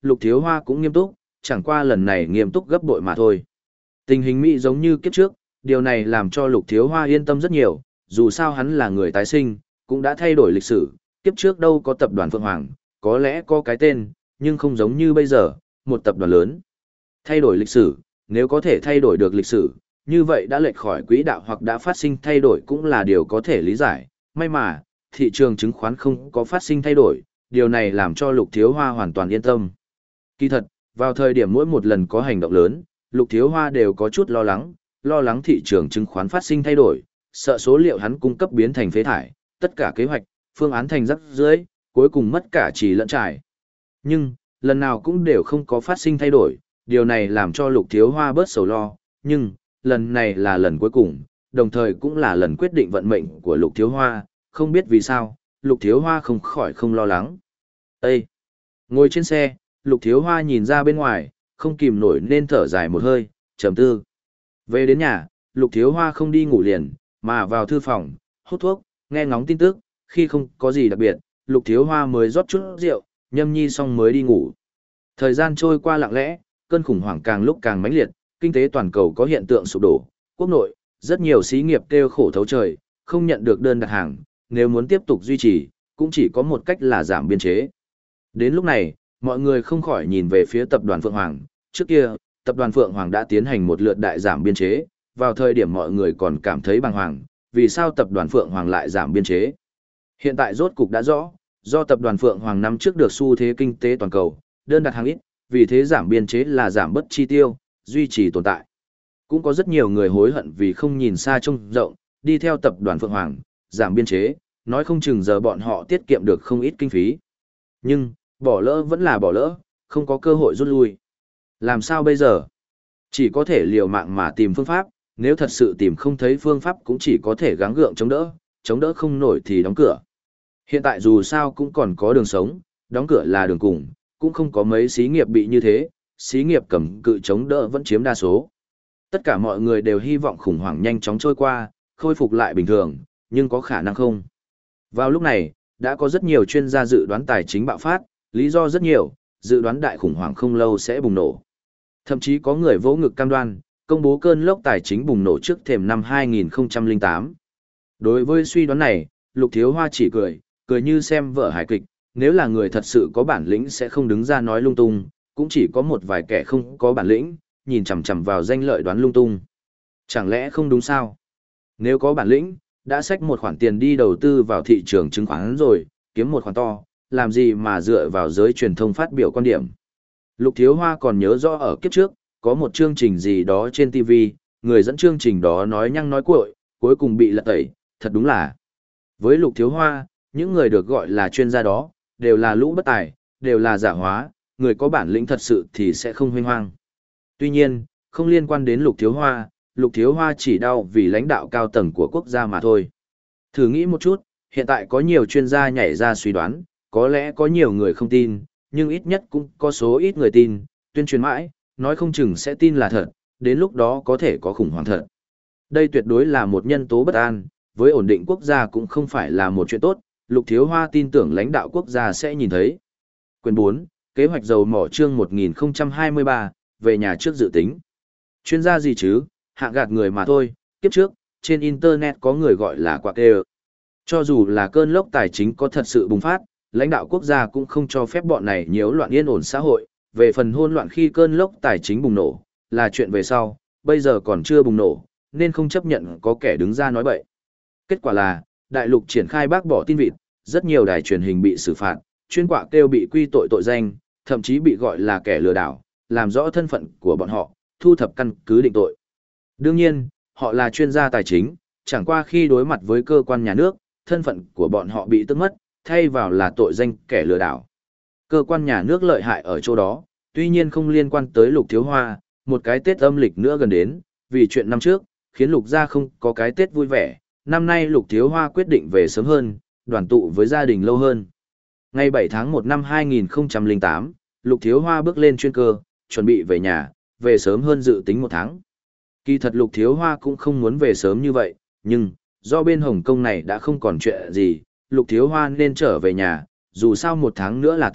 Lục Thiếu Hoa cũng nghiêm túc, chẳng qua lần này nghiêm túc gấp bội mà thôi. Tình hình Mỹ giống như kiếp trước, điều này làm cho Lục Thiếu Hoa yên tâm rất nhiều, dù sao hắn là người tái sinh, cũng đã thay đổi lịch sử, kiếp trước đâu có tập đoàn Phượng Hoàng, có lẽ có cái tên, nhưng không giống như bây giờ, một tập đoàn lớn. Thay đổi lịch sử, nếu có thể thay đổi được lịch sử, như vậy đã lệch khỏi quỹ đạo hoặc đã phát sinh thay đổi cũng là điều có thể lý giải. May mà, thị trường chứng khoán không có phát sinh thay đổi, điều này làm cho Lục Thiếu Hoa hoàn toàn yên tâm. Kỳ thật, vào thời điểm mỗi một lần có hành động lớn, Lục Thiếu Hoa đều có chút lo lắng, lo lắng thị trường chứng khoán phát sinh thay đổi, sợ số liệu hắn cung cấp biến thành phế thải, tất cả kế hoạch, phương án thành rắc rưởi, cuối cùng mất cả trì lẫn trải. Nhưng, lần nào cũng đều không có phát sinh thay đổi, điều này làm cho Lục Thiếu Hoa bớt sầu lo, nhưng, lần này là lần cuối cùng, đồng thời cũng là lần quyết định vận mệnh của Lục Thiếu Hoa, không biết vì sao, Lục Thiếu Hoa không khỏi không lo lắng. Ê! Ngồi trên xe, Lục Thiếu Hoa nhìn ra bên ngoài, không kìm nổi nên thở dài một hơi, trầm tư. Về đến nhà, Lục Thiếu Hoa không đi ngủ liền, mà vào thư phòng, hút thuốc, nghe ngóng tin tức, khi không có gì đặc biệt, Lục Thiếu Hoa mới rót chút rượu, nhâm nhi xong mới đi ngủ. Thời gian trôi qua lặng lẽ, cơn khủng hoảng càng lúc càng mãnh liệt, kinh tế toàn cầu có hiện tượng sụp đổ, quốc nội, rất nhiều xí nghiệp kêu khổ thấu trời, không nhận được đơn đặt hàng, nếu muốn tiếp tục duy trì, cũng chỉ có một cách là giảm biên chế. Đến lúc này, mọi người không khỏi nhìn về phía tập đoàn Phượng Hoàng, trước kia, tập đoàn Phượng Hoàng đã tiến hành một lượt đại giảm biên chế, vào thời điểm mọi người còn cảm thấy bàng hoàng, vì sao tập đoàn Phượng Hoàng lại giảm biên chế. Hiện tại rốt cục đã rõ, do tập đoàn Phượng Hoàng năm trước được xu thế kinh tế toàn cầu, đơn đặt hàng ít, vì thế giảm biên chế là giảm bất chi tiêu, duy trì tồn tại. Cũng có rất nhiều người hối hận vì không nhìn xa trông rộng, đi theo tập đoàn Phượng Hoàng, giảm biên chế, nói không chừng giờ bọn họ tiết kiệm được không ít kinh phí. Nhưng, bỏ lỡ vẫn là bỏ lỡ, không có cơ hội rút lui. Làm sao bây giờ? Chỉ có thể liều mạng mà tìm phương pháp, nếu thật sự tìm không thấy phương pháp cũng chỉ có thể gắng gượng chống đỡ, chống đỡ không nổi thì đóng cửa. Hiện tại dù sao cũng còn có đường sống, đóng cửa là đường cùng, cũng không có mấy xí nghiệp bị như thế, xí nghiệp cầm cự chống đỡ vẫn chiếm đa số. Tất cả mọi người đều hy vọng khủng hoảng nhanh chóng trôi qua, khôi phục lại bình thường, nhưng có khả năng không. Vào lúc này, đã có rất nhiều chuyên gia dự đoán tài chính bạo phát, lý do rất nhiều, dự đoán đại khủng hoảng không lâu sẽ bùng nổ. Thậm chí có người vỗ ngực cam đoan, công bố cơn lốc tài chính bùng nổ trước thềm năm hai nghìn không trăm lẻ tám. Đối với suy đoán này, Lục Thiếu Hoa chỉ cười, cười như xem vở hài kịch, nếu là người thật sự có bản lĩnh sẽ không đứng ra nói lung tung, cũng chỉ có một vài kẻ không có bản lĩnh, nhìn chằm chằm vào danh lợi đoán lung tung. Chẳng lẽ không đúng sao? Nếu có bản lĩnh, đã xách một khoản tiền đi đầu tư vào thị trường chứng khoán rồi, kiếm một khoản to, làm gì mà dựa vào giới truyền thông phát biểu quan điểm. Lục Thiếu Hoa còn nhớ rõ ở kiếp trước, có một chương trình gì đó trên ti vi, người dẫn chương trình đó nói nhăng nói cuội, cuối cùng bị lật tẩy, thật đúng là. Với Lục Thiếu Hoa, những người được gọi là chuyên gia đó, đều là lũ bất tài, đều là giả hóa, người có bản lĩnh thật sự thì sẽ không huynh hoang. Tuy nhiên, không liên quan đến Lục Thiếu Hoa, Lục Thiếu Hoa chỉ đau vì lãnh đạo cao tầng của quốc gia mà thôi. Thử nghĩ một chút, hiện tại có nhiều chuyên gia nhảy ra suy đoán, có lẽ có nhiều người không tin, nhưng ít nhất cũng có số ít người tin, tuyên truyền mãi, nói không chừng sẽ tin là thật, đến lúc đó có thể có khủng hoảng thật. Đây tuyệt đối là một nhân tố bất an, với ổn định quốc gia cũng không phải là một chuyện tốt, Lục Thiếu Hoa tin tưởng lãnh đạo quốc gia sẽ nhìn thấy. Quyền bốn, kế hoạch dầu mỏ chương một nghìn không trăm hai mươi ba, về nhà trước dự tính. Chuyên gia gì chứ, hạng gạt người mà thôi, kiếp trước, trên Internet có người gọi là quạ kê. Cho dù là cơn lốc tài chính có thật sự bùng phát, lãnh đạo quốc gia cũng không cho phép bọn này nhiễu loạn yên ổn xã hội, về phần hỗn loạn khi cơn lốc tài chính bùng nổ, là chuyện về sau, bây giờ còn chưa bùng nổ, nên không chấp nhận có kẻ đứng ra nói bậy. Kết quả là, đại lục triển khai bác bỏ tin vịt, rất nhiều đài truyền hình bị xử phạt, chuyên quạ kêu bị quy tội tội danh, thậm chí bị gọi là kẻ lừa đảo, làm rõ thân phận của bọn họ, thu thập căn cứ định tội. Đương nhiên, họ là chuyên gia tài chính, chẳng qua khi đối mặt với cơ quan nhà nước, thân phận của bọn họ bị tước mất, thay vào là tội danh kẻ lừa đảo. Cơ quan nhà nước lợi hại ở chỗ đó, tuy nhiên không liên quan tới Lục Thiếu Hoa, một cái Tết âm lịch nữa gần đến, vì chuyện năm trước, khiến Lục gia không có cái Tết vui vẻ, năm nay Lục Thiếu Hoa quyết định về sớm hơn, đoàn tụ với gia đình lâu hơn. Ngày bảy tháng một năm hai nghìn không trăm lẻ tám, Lục Thiếu Hoa bước lên chuyên cơ, chuẩn bị về nhà, về sớm hơn dự tính một tháng. Kỳ thật Lục Thiếu Hoa cũng không muốn về sớm như vậy, nhưng, do bên Hồng Kông này đã không còn chuyện gì, Lục Thiếu Hoa nên trở về nhà, dù sao một tháng nữa là Tết,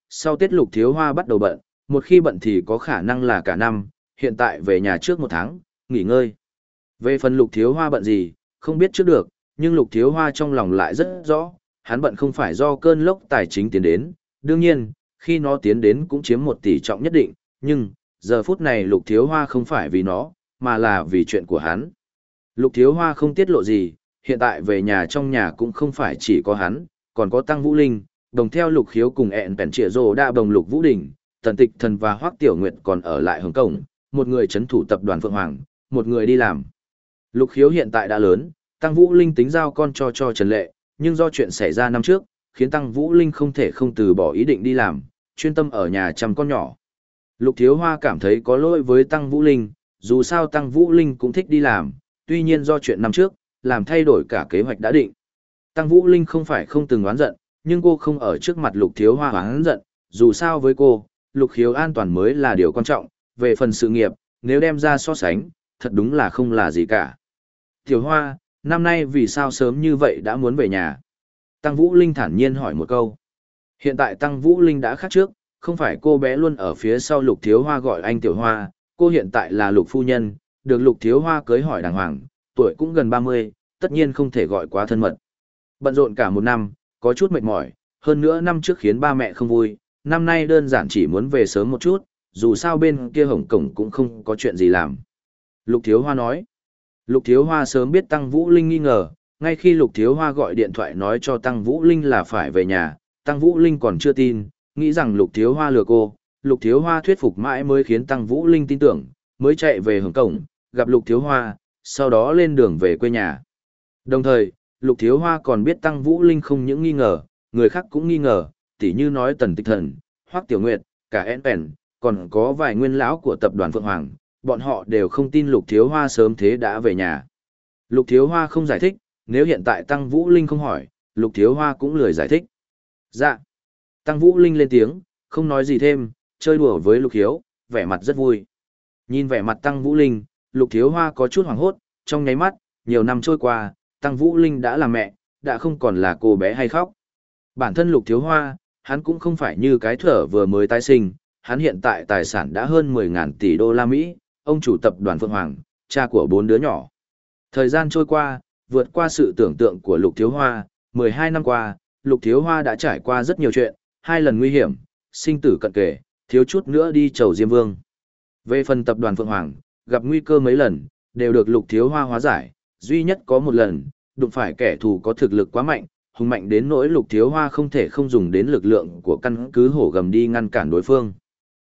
sau Tết Lục Thiếu Hoa bắt đầu bận, một khi bận thì có khả năng là cả năm, hiện tại về nhà trước một tháng, nghỉ ngơi. Về phần Lục Thiếu Hoa bận gì, không biết trước được, nhưng Lục Thiếu Hoa trong lòng lại rất rõ, hắn bận không phải do cơn lốc tài chính tiến đến, đương nhiên, khi nó tiến đến cũng chiếm một tỷ trọng nhất định, nhưng, giờ phút này Lục Thiếu Hoa không phải vì nó, mà là vì chuyện của hắn. Lục Thiếu Hoa không tiết lộ gì, hiện tại về nhà trong nhà cũng không phải chỉ có hắn, còn có Tăng Vũ Linh, đồng theo Lục Khiếu cùng ẹn bèn trịa rồ đã đồng Lục Vũ Đình, Tần Tịch Thần và Hoắc Tiểu Nguyệt còn ở lại Hồng Kông, một người chấn thủ tập đoàn Phượng Hoàng, một người đi làm. Lục Khiếu hiện tại đã lớn, Tăng Vũ Linh tính giao con cho cho Trần Lệ, nhưng do chuyện xảy ra năm trước, khiến Tăng Vũ Linh không thể không từ bỏ ý định đi làm, chuyên tâm ở nhà chăm con nhỏ. Lục Thiếu Hoa cảm thấy có lỗi với Tăng Vũ Linh, dù sao Tăng Vũ Linh cũng thích đi làm, tuy nhiên do chuyện năm trước, làm thay đổi cả kế hoạch đã định. Tăng Vũ Linh không phải không từng oán giận, nhưng cô không ở trước mặt Lục Thiếu Hoa oán giận, dù sao với cô, Lục Khiếu an toàn mới là điều quan trọng, về phần sự nghiệp, nếu đem ra so sánh, thật đúng là không là gì cả. Tiểu Hoa, năm nay vì sao sớm như vậy đã muốn về nhà? Tăng Vũ Linh thản nhiên hỏi một câu. Hiện tại Tăng Vũ Linh đã khác trước, không phải cô bé luôn ở phía sau Lục Thiếu Hoa gọi anh Tiểu Hoa, cô hiện tại là Lục Phu Nhân, được Lục Thiếu Hoa cưới hỏi đàng hoàng, tuổi cũng gần ba mươi, tất nhiên không thể gọi quá thân mật. Bận rộn cả một năm, có chút mệt mỏi, hơn nữa năm trước khiến ba mẹ không vui, năm nay đơn giản chỉ muốn về sớm một chút, dù sao bên kia Hồng Kông cũng không có chuyện gì làm. Lục Thiếu Hoa nói. Lục Thiếu Hoa sớm biết Tăng Vũ Linh nghi ngờ, ngay khi Lục Thiếu Hoa gọi điện thoại nói cho Tăng Vũ Linh là phải về nhà, Tăng Vũ Linh còn chưa tin, nghĩ rằng Lục Thiếu Hoa lừa cô, Lục Thiếu Hoa thuyết phục mãi mới khiến Tăng Vũ Linh tin tưởng, mới chạy về Hồng Kông, gặp Lục Thiếu Hoa, sau đó lên đường về quê nhà. Đồng thời, Lục Thiếu Hoa còn biết Tăng Vũ Linh không những nghi ngờ, người khác cũng nghi ngờ, tỉ như nói Tần Tịch Thần, Hoắc Tiểu Nguyệt, cả en pèn, còn có vài nguyên lão của tập đoàn Phượng Hoàng, bọn họ đều không tin Lục Thiếu Hoa sớm thế đã về nhà. Lục Thiếu Hoa không giải thích, nếu hiện tại Tăng Vũ Linh không hỏi, Lục Thiếu Hoa cũng lười giải thích. Dạ. Tăng Vũ Linh lên tiếng, không nói gì thêm, chơi đùa với Lục Hiếu, vẻ mặt rất vui. Nhìn vẻ mặt Tăng Vũ Linh, Lục Thiếu Hoa có chút hoảng hốt, trong nháy mắt, nhiều năm trôi qua, Tăng Vũ Linh đã là mẹ, đã không còn là cô bé hay khóc. Bản thân Lục Thiếu Hoa, hắn cũng không phải như cái thở vừa mới tái sinh, hắn hiện tại tài sản đã hơn mười ngàn tỷ đô la Mỹ, ông chủ tập đoàn Phượng Hoàng, cha của bốn đứa nhỏ. Thời gian trôi qua, vượt qua sự tưởng tượng của Lục Thiếu Hoa, mười hai năm qua, Lục Thiếu Hoa đã trải qua rất nhiều chuyện, hai lần nguy hiểm, sinh tử cận kề, thiếu chút nữa đi chầu Diêm Vương. Về phần tập đoàn Phượng Hoàng, gặp nguy cơ mấy lần, đều được Lục Thiếu Hoa hóa giải, duy nhất có một lần, đụng phải kẻ thù có thực lực quá mạnh, hùng mạnh đến nỗi Lục Thiếu Hoa không thể không dùng đến lực lượng của căn cứ hổ gầm đi ngăn cản đối phương.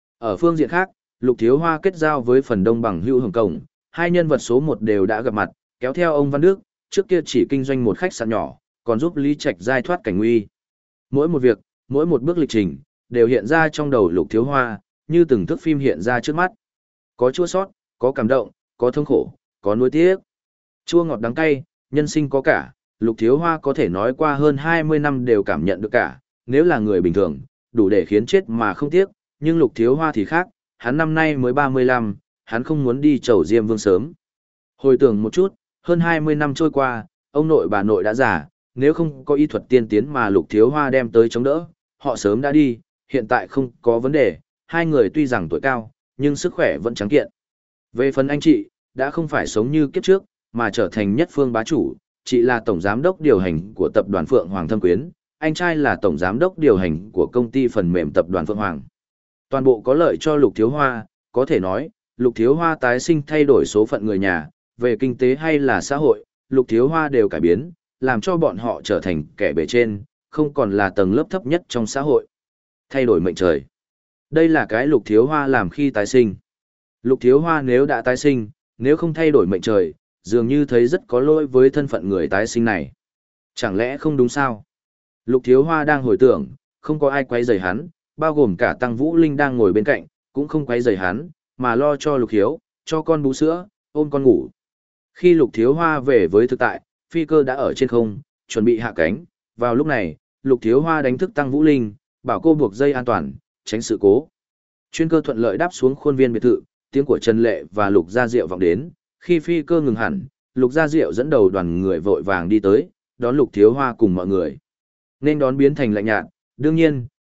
Ở phương diện khác, Lục Thiếu Hoa kết giao với phần đông bằng hữu Hồng Kông, hai nhân vật số một đều đã gặp mặt, kéo theo ông Văn Đức, trước kia chỉ kinh doanh một khách sạn nhỏ, còn giúp Lý Trạch giai thoát cảnh nguy. Mỗi một việc, mỗi một bước lịch trình, đều hiện ra trong đầu Lục Thiếu Hoa, như từng thước phim hiện ra trước mắt. Có chua sót, có cảm động, có thương khổ, có nuối tiếc. Chua ngọt đắng cay, nhân sinh có cả, Lục Thiếu Hoa có thể nói qua hơn hai mươi năm đều cảm nhận được cả, nếu là người bình thường, đủ để khiến chết mà không tiếc, nhưng Lục Thiếu Hoa thì khác, hắn năm nay mới ba mươi lăm, hắn không muốn đi chầu Diêm Vương sớm. Hồi tưởng một chút, hơn hai mươi năm trôi qua, ông nội bà nội đã già, nếu không có y thuật tiên tiến mà Lục Thiếu Hoa đem tới chống đỡ, họ sớm đã đi, hiện tại không có vấn đề, hai người tuy rằng tuổi cao, nhưng sức khỏe vẫn trắng kiện. Về phần anh chị, đã không phải sống như kiếp trước, mà trở thành nhất phương bá chủ, chị là tổng giám đốc điều hành của tập đoàn Phượng Hoàng Thâm Quyến, anh trai là tổng giám đốc điều hành của công ty phần mềm tập đoàn Phượng Hoàng. Toàn bộ có lợi cho Lục Thiếu Hoa, có thể nói, Lục Thiếu Hoa tái sinh thay đổi số phận người nhà, về kinh tế hay là xã hội, Lục Thiếu Hoa đều cải biến, làm cho bọn họ trở thành kẻ bề trên, không còn là tầng lớp thấp nhất trong xã hội. Thay đổi mệnh trời. Đây là cái Lục Thiếu Hoa làm khi tái sinh. Lục Thiếu Hoa nếu đã tái sinh, nếu không thay đổi mệnh trời, dường như thấy rất có lỗi với thân phận người tái sinh này. Chẳng lẽ không đúng sao? Lục Thiếu Hoa đang hồi tưởng, không có ai quấy rầy hắn, bao gồm cả Tăng Vũ Linh đang ngồi bên cạnh, cũng không quấy rầy hắn, mà lo cho Lục Hiếu, cho con bú sữa, ôm con ngủ. Khi Lục Thiếu Hoa về với thực tại, phi cơ đã ở trên không, chuẩn bị hạ cánh. Vào lúc này, Lục Thiếu Hoa đánh thức Tăng Vũ Linh, bảo cô buộc dây an toàn, tránh sự cố. Chuyên cơ thuận lợi đáp xuống khuôn viên biệt thự, tiếng của Trần Lệ và Lục Gia Diệu vọng đến. Khi phi cơ ngừng hẳn, Lục Gia Diệu dẫn đầu đoàn người vội vàng đi tới, đón Lục Thiếu Hoa cùng mọi người. Nên đón biến thành lạnh nhạt, đương nhiên,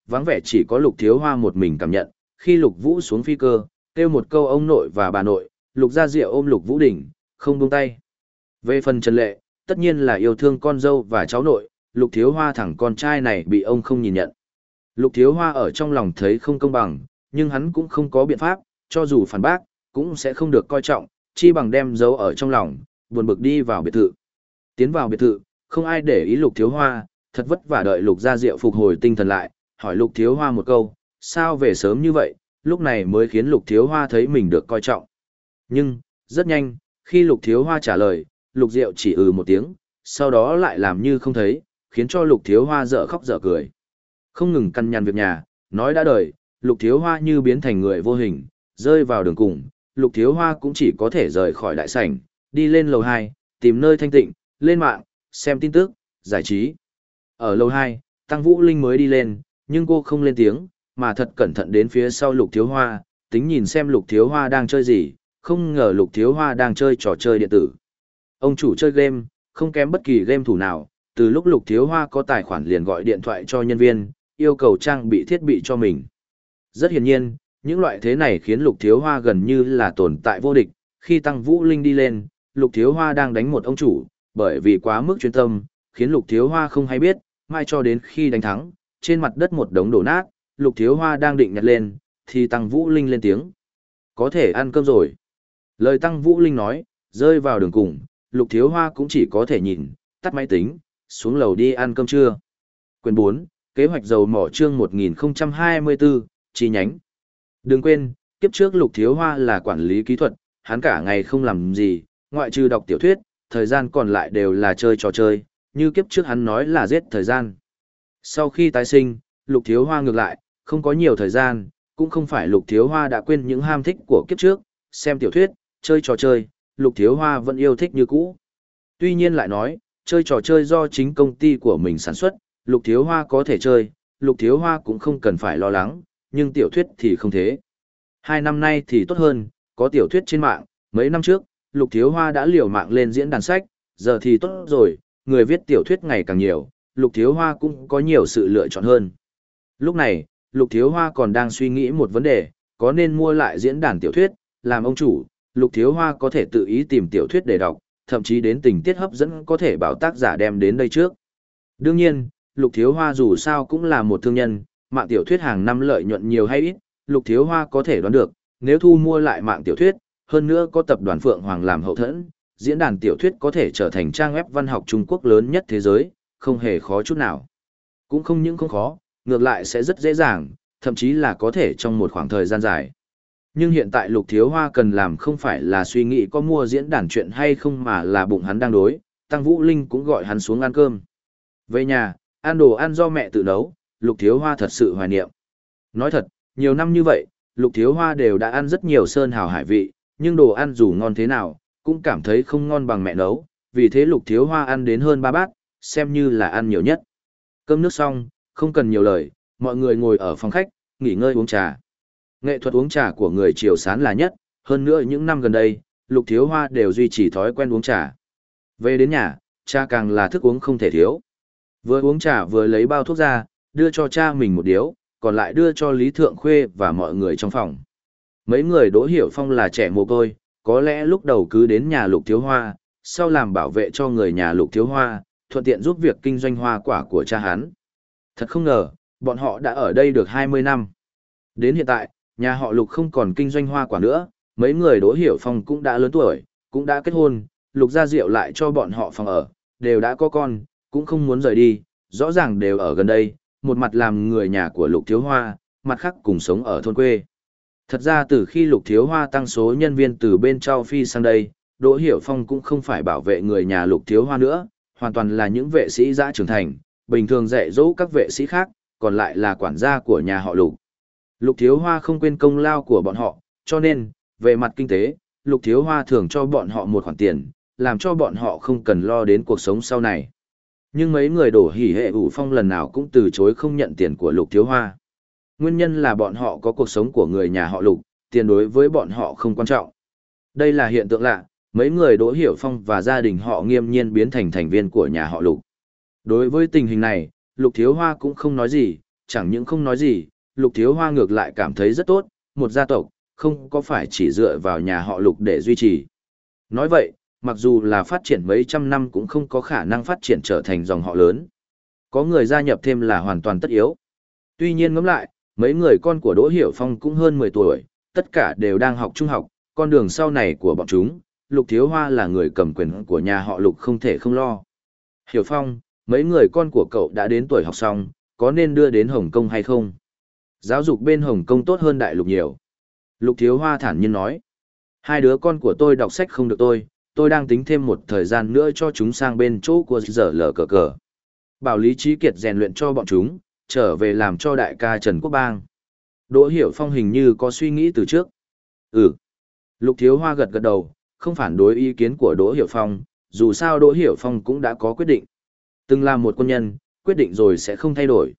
vắng vẻ chỉ có Lục Thiếu Hoa một mình cảm nhận, khi Lục Vũ xuống phi cơ, kêu một câu ông nội và bà nội, Lục Gia Diệu ôm Lục Vũ Đình, không buông tay. Về phần Trần Lệ, tất nhiên là yêu thương con dâu và cháu nội, Lục Thiếu Hoa thằng con trai này bị ông không nhìn nhận. Lục Thiếu Hoa ở trong lòng thấy không công bằng, nhưng hắn cũng không có biện pháp, cho dù phản bác, cũng sẽ không được coi trọng, chi bằng đem giấu ở trong lòng, buồn bực đi vào biệt thự. Tiến vào biệt thự, không ai để ý Lục Thiếu Hoa, thật vất vả đợi Lục Gia Diệu phục hồi tinh thần lại, hỏi Lục Thiếu Hoa một câu, sao về sớm như vậy, lúc này mới khiến Lục Thiếu Hoa thấy mình được coi trọng. Nhưng, rất nhanh, khi Lục Thiếu Hoa trả lời, Lục Diệu chỉ ừ một tiếng, sau đó lại làm như không thấy, khiến cho Lục Thiếu Hoa dở khóc dở cười. Không ngừng căn nhằn việc nhà, nói đã đời, Lục Thiếu Hoa như biến thành người vô hình, rơi vào đường cùng, Lục Thiếu Hoa cũng chỉ có thể rời khỏi đại sảnh, đi lên lầu hai, tìm nơi thanh tịnh, lên mạng, xem tin tức, giải trí. Ở lầu hai, Tăng Vũ Linh mới đi lên, nhưng cô không lên tiếng, mà thật cẩn thận đến phía sau Lục Thiếu Hoa, tính nhìn xem Lục Thiếu Hoa đang chơi gì, không ngờ Lục Thiếu Hoa đang chơi trò chơi điện tử. Ông chủ chơi game, không kém bất kỳ game thủ nào, từ lúc Lục Thiếu Hoa có tài khoản liền gọi điện thoại cho nhân viên, yêu cầu trang bị thiết bị cho mình. Rất hiển nhiên, những loại thế này khiến Lục Thiếu Hoa gần như là tồn tại vô địch, khi Tăng Vũ Linh đi lên, Lục Thiếu Hoa đang đánh một ông chủ, bởi vì quá mức chuyên tâm, khiến Lục Thiếu Hoa không hay biết, mai cho đến khi đánh thắng, trên mặt đất một đống đổ nát, Lục Thiếu Hoa đang định nhặt lên, thì Tăng Vũ Linh lên tiếng. Có thể ăn cơm rồi. Lời Tăng Vũ Linh nói, rơi vào đường cùng, Lục Thiếu Hoa cũng chỉ có thể nhìn, tắt máy tính, xuống lầu đi ăn cơm trưa. Quyền bốn, kế hoạch dầu mỏ chương một nghìn không trăm hai mươi tư, chi nhánh. Đừng quên, kiếp trước Lục Thiếu Hoa là quản lý kỹ thuật, hắn cả ngày không làm gì, ngoại trừ đọc tiểu thuyết, thời gian còn lại đều là chơi trò chơi, như kiếp trước hắn nói là giết thời gian. Sau khi tái sinh, Lục Thiếu Hoa ngược lại, không có nhiều thời gian, cũng không phải Lục Thiếu Hoa đã quên những ham thích của kiếp trước, xem tiểu thuyết, chơi trò chơi, Lục Thiếu Hoa vẫn yêu thích như cũ. Tuy nhiên lại nói, chơi trò chơi do chính công ty của mình sản xuất, Lục Thiếu Hoa có thể chơi, Lục Thiếu Hoa cũng không cần phải lo lắng, nhưng tiểu thuyết thì không thế. Hai năm nay thì tốt hơn, có tiểu thuyết trên mạng, mấy năm trước, Lục Thiếu Hoa đã liều mạng lên diễn đàn sách, giờ thì tốt rồi, người viết tiểu thuyết ngày càng nhiều, Lục Thiếu Hoa cũng có nhiều sự lựa chọn hơn. Lúc này, Lục Thiếu Hoa còn đang suy nghĩ một vấn đề, có nên mua lại diễn đàn tiểu thuyết, làm ông chủ, Lục Thiếu Hoa có thể tự ý tìm tiểu thuyết để đọc, thậm chí đến tình tiết hấp dẫn có thể bảo tác giả đem đến đây trước. Đương nhiên, Lục Thiếu Hoa dù sao cũng là một thương nhân, mạng tiểu thuyết hàng năm lợi nhuận nhiều hay ít, Lục Thiếu Hoa có thể đoán được, nếu thu mua lại mạng tiểu thuyết, hơn nữa có tập đoàn Phượng Hoàng làm hậu thuẫn, diễn đàn tiểu thuyết có thể trở thành trang web văn học Trung Quốc lớn nhất thế giới, không hề khó chút nào. Cũng không những không khó, ngược lại sẽ rất dễ dàng, thậm chí là có thể trong một khoảng thời gian dài. Nhưng hiện tại Lục Thiếu Hoa cần làm không phải là suy nghĩ có mua diễn đàn chuyện hay không mà là bụng hắn đang đối, Tăng Vũ Linh cũng gọi hắn xuống ăn cơm. Về nhà, ăn đồ ăn do mẹ tự nấu, Lục Thiếu Hoa thật sự hoài niệm. Nói thật, nhiều năm như vậy, Lục Thiếu Hoa đều đã ăn rất nhiều sơn hào hải vị, nhưng đồ ăn dù ngon thế nào, cũng cảm thấy không ngon bằng mẹ nấu, vì thế Lục Thiếu Hoa ăn đến hơn ba bát, xem như là ăn nhiều nhất. Cơm nước xong, không cần nhiều lời, mọi người ngồi ở phòng khách, nghỉ ngơi uống trà. Nghệ thuật uống trà của người Triều Sán là nhất, hơn nữa những năm gần đây, Lục Thiếu Hoa đều duy trì thói quen uống trà. Về đến nhà, trà càng là thức uống không thể thiếu. Vừa uống trà vừa lấy bao thuốc ra, đưa cho cha mình một điếu, còn lại đưa cho Lý Thượng Khuê và mọi người trong phòng. Mấy người Đỗ Hiểu Phong là trẻ mồ côi, có lẽ lúc đầu cứ đến nhà Lục Thiếu Hoa, sau làm bảo vệ cho người nhà Lục Thiếu Hoa, thuận tiện giúp việc kinh doanh hoa quả của cha hắn. Thật không ngờ, bọn họ đã ở đây được hai mươi năm. Đến hiện tại, nhà họ Lục không còn kinh doanh hoa quả nữa, mấy người Đỗ Hiểu Phong cũng đã lớn tuổi, cũng đã kết hôn, Lục Gia Diệu lại cho bọn họ phòng ở, đều đã có con, cũng không muốn rời đi, rõ ràng đều ở gần đây, một mặt làm người nhà của Lục Thiếu Hoa, mặt khác cùng sống ở thôn quê. Thật ra từ khi Lục Thiếu Hoa tăng số nhân viên từ bên Châu Phi sang đây, Đỗ Hiểu Phong cũng không phải bảo vệ người nhà Lục Thiếu Hoa nữa, hoàn toàn là những vệ sĩ giã trưởng thành, bình thường dạy dỗ các vệ sĩ khác, còn lại là quản gia của nhà họ Lục. Lục Thiếu Hoa không quên công lao của bọn họ, cho nên, về mặt kinh tế, Lục Thiếu Hoa thường cho bọn họ một khoản tiền, làm cho bọn họ không cần lo đến cuộc sống sau này. Nhưng mấy người Đỗ Hỉ Hệ ủ Phong lần nào cũng từ chối không nhận tiền của Lục Thiếu Hoa. Nguyên nhân là bọn họ có cuộc sống của người nhà họ Lục, tiền đối với bọn họ không quan trọng. Đây là hiện tượng lạ, mấy người Đỗ Hiểu Phong và gia đình họ nghiêm nhiên biến thành thành viên của nhà họ Lục. Đối với tình hình này, Lục Thiếu Hoa cũng không nói gì, chẳng những không nói gì, Lục Thiếu Hoa ngược lại cảm thấy rất tốt, một gia tộc, không có phải chỉ dựa vào nhà họ Lục để duy trì. Nói vậy, mặc dù là phát triển mấy trăm năm cũng không có khả năng phát triển trở thành dòng họ lớn. Có người gia nhập thêm là hoàn toàn tất yếu. Tuy nhiên ngẫm lại, mấy người con của Đỗ Hiểu Phong cũng hơn mười tuổi, tất cả đều đang học trung học, con đường sau này của bọn chúng, Lục Thiếu Hoa là người cầm quyền của nhà họ Lục không thể không lo. Hiểu Phong, mấy người con của cậu đã đến tuổi học xong, có nên đưa đến Hồng Kông hay không? Giáo dục bên Hồng Kông tốt hơn Đại Lục nhiều. Lục Thiếu Hoa thản nhiên nói. Hai đứa con của tôi đọc sách không được tôi, tôi đang tính thêm một thời gian nữa cho chúng sang bên chỗ của giờ lờ cờ cờ. Bảo Lý Trí Kiệt rèn luyện cho bọn chúng, trở về làm cho đại ca Trần Quốc Bang. Đỗ Hiểu Phong hình như có suy nghĩ từ trước. Ừ. Lục Thiếu Hoa gật gật đầu, không phản đối ý kiến của Đỗ Hiểu Phong, dù sao Đỗ Hiểu Phong cũng đã có quyết định. Từng là một quân nhân, quyết định rồi sẽ không thay đổi.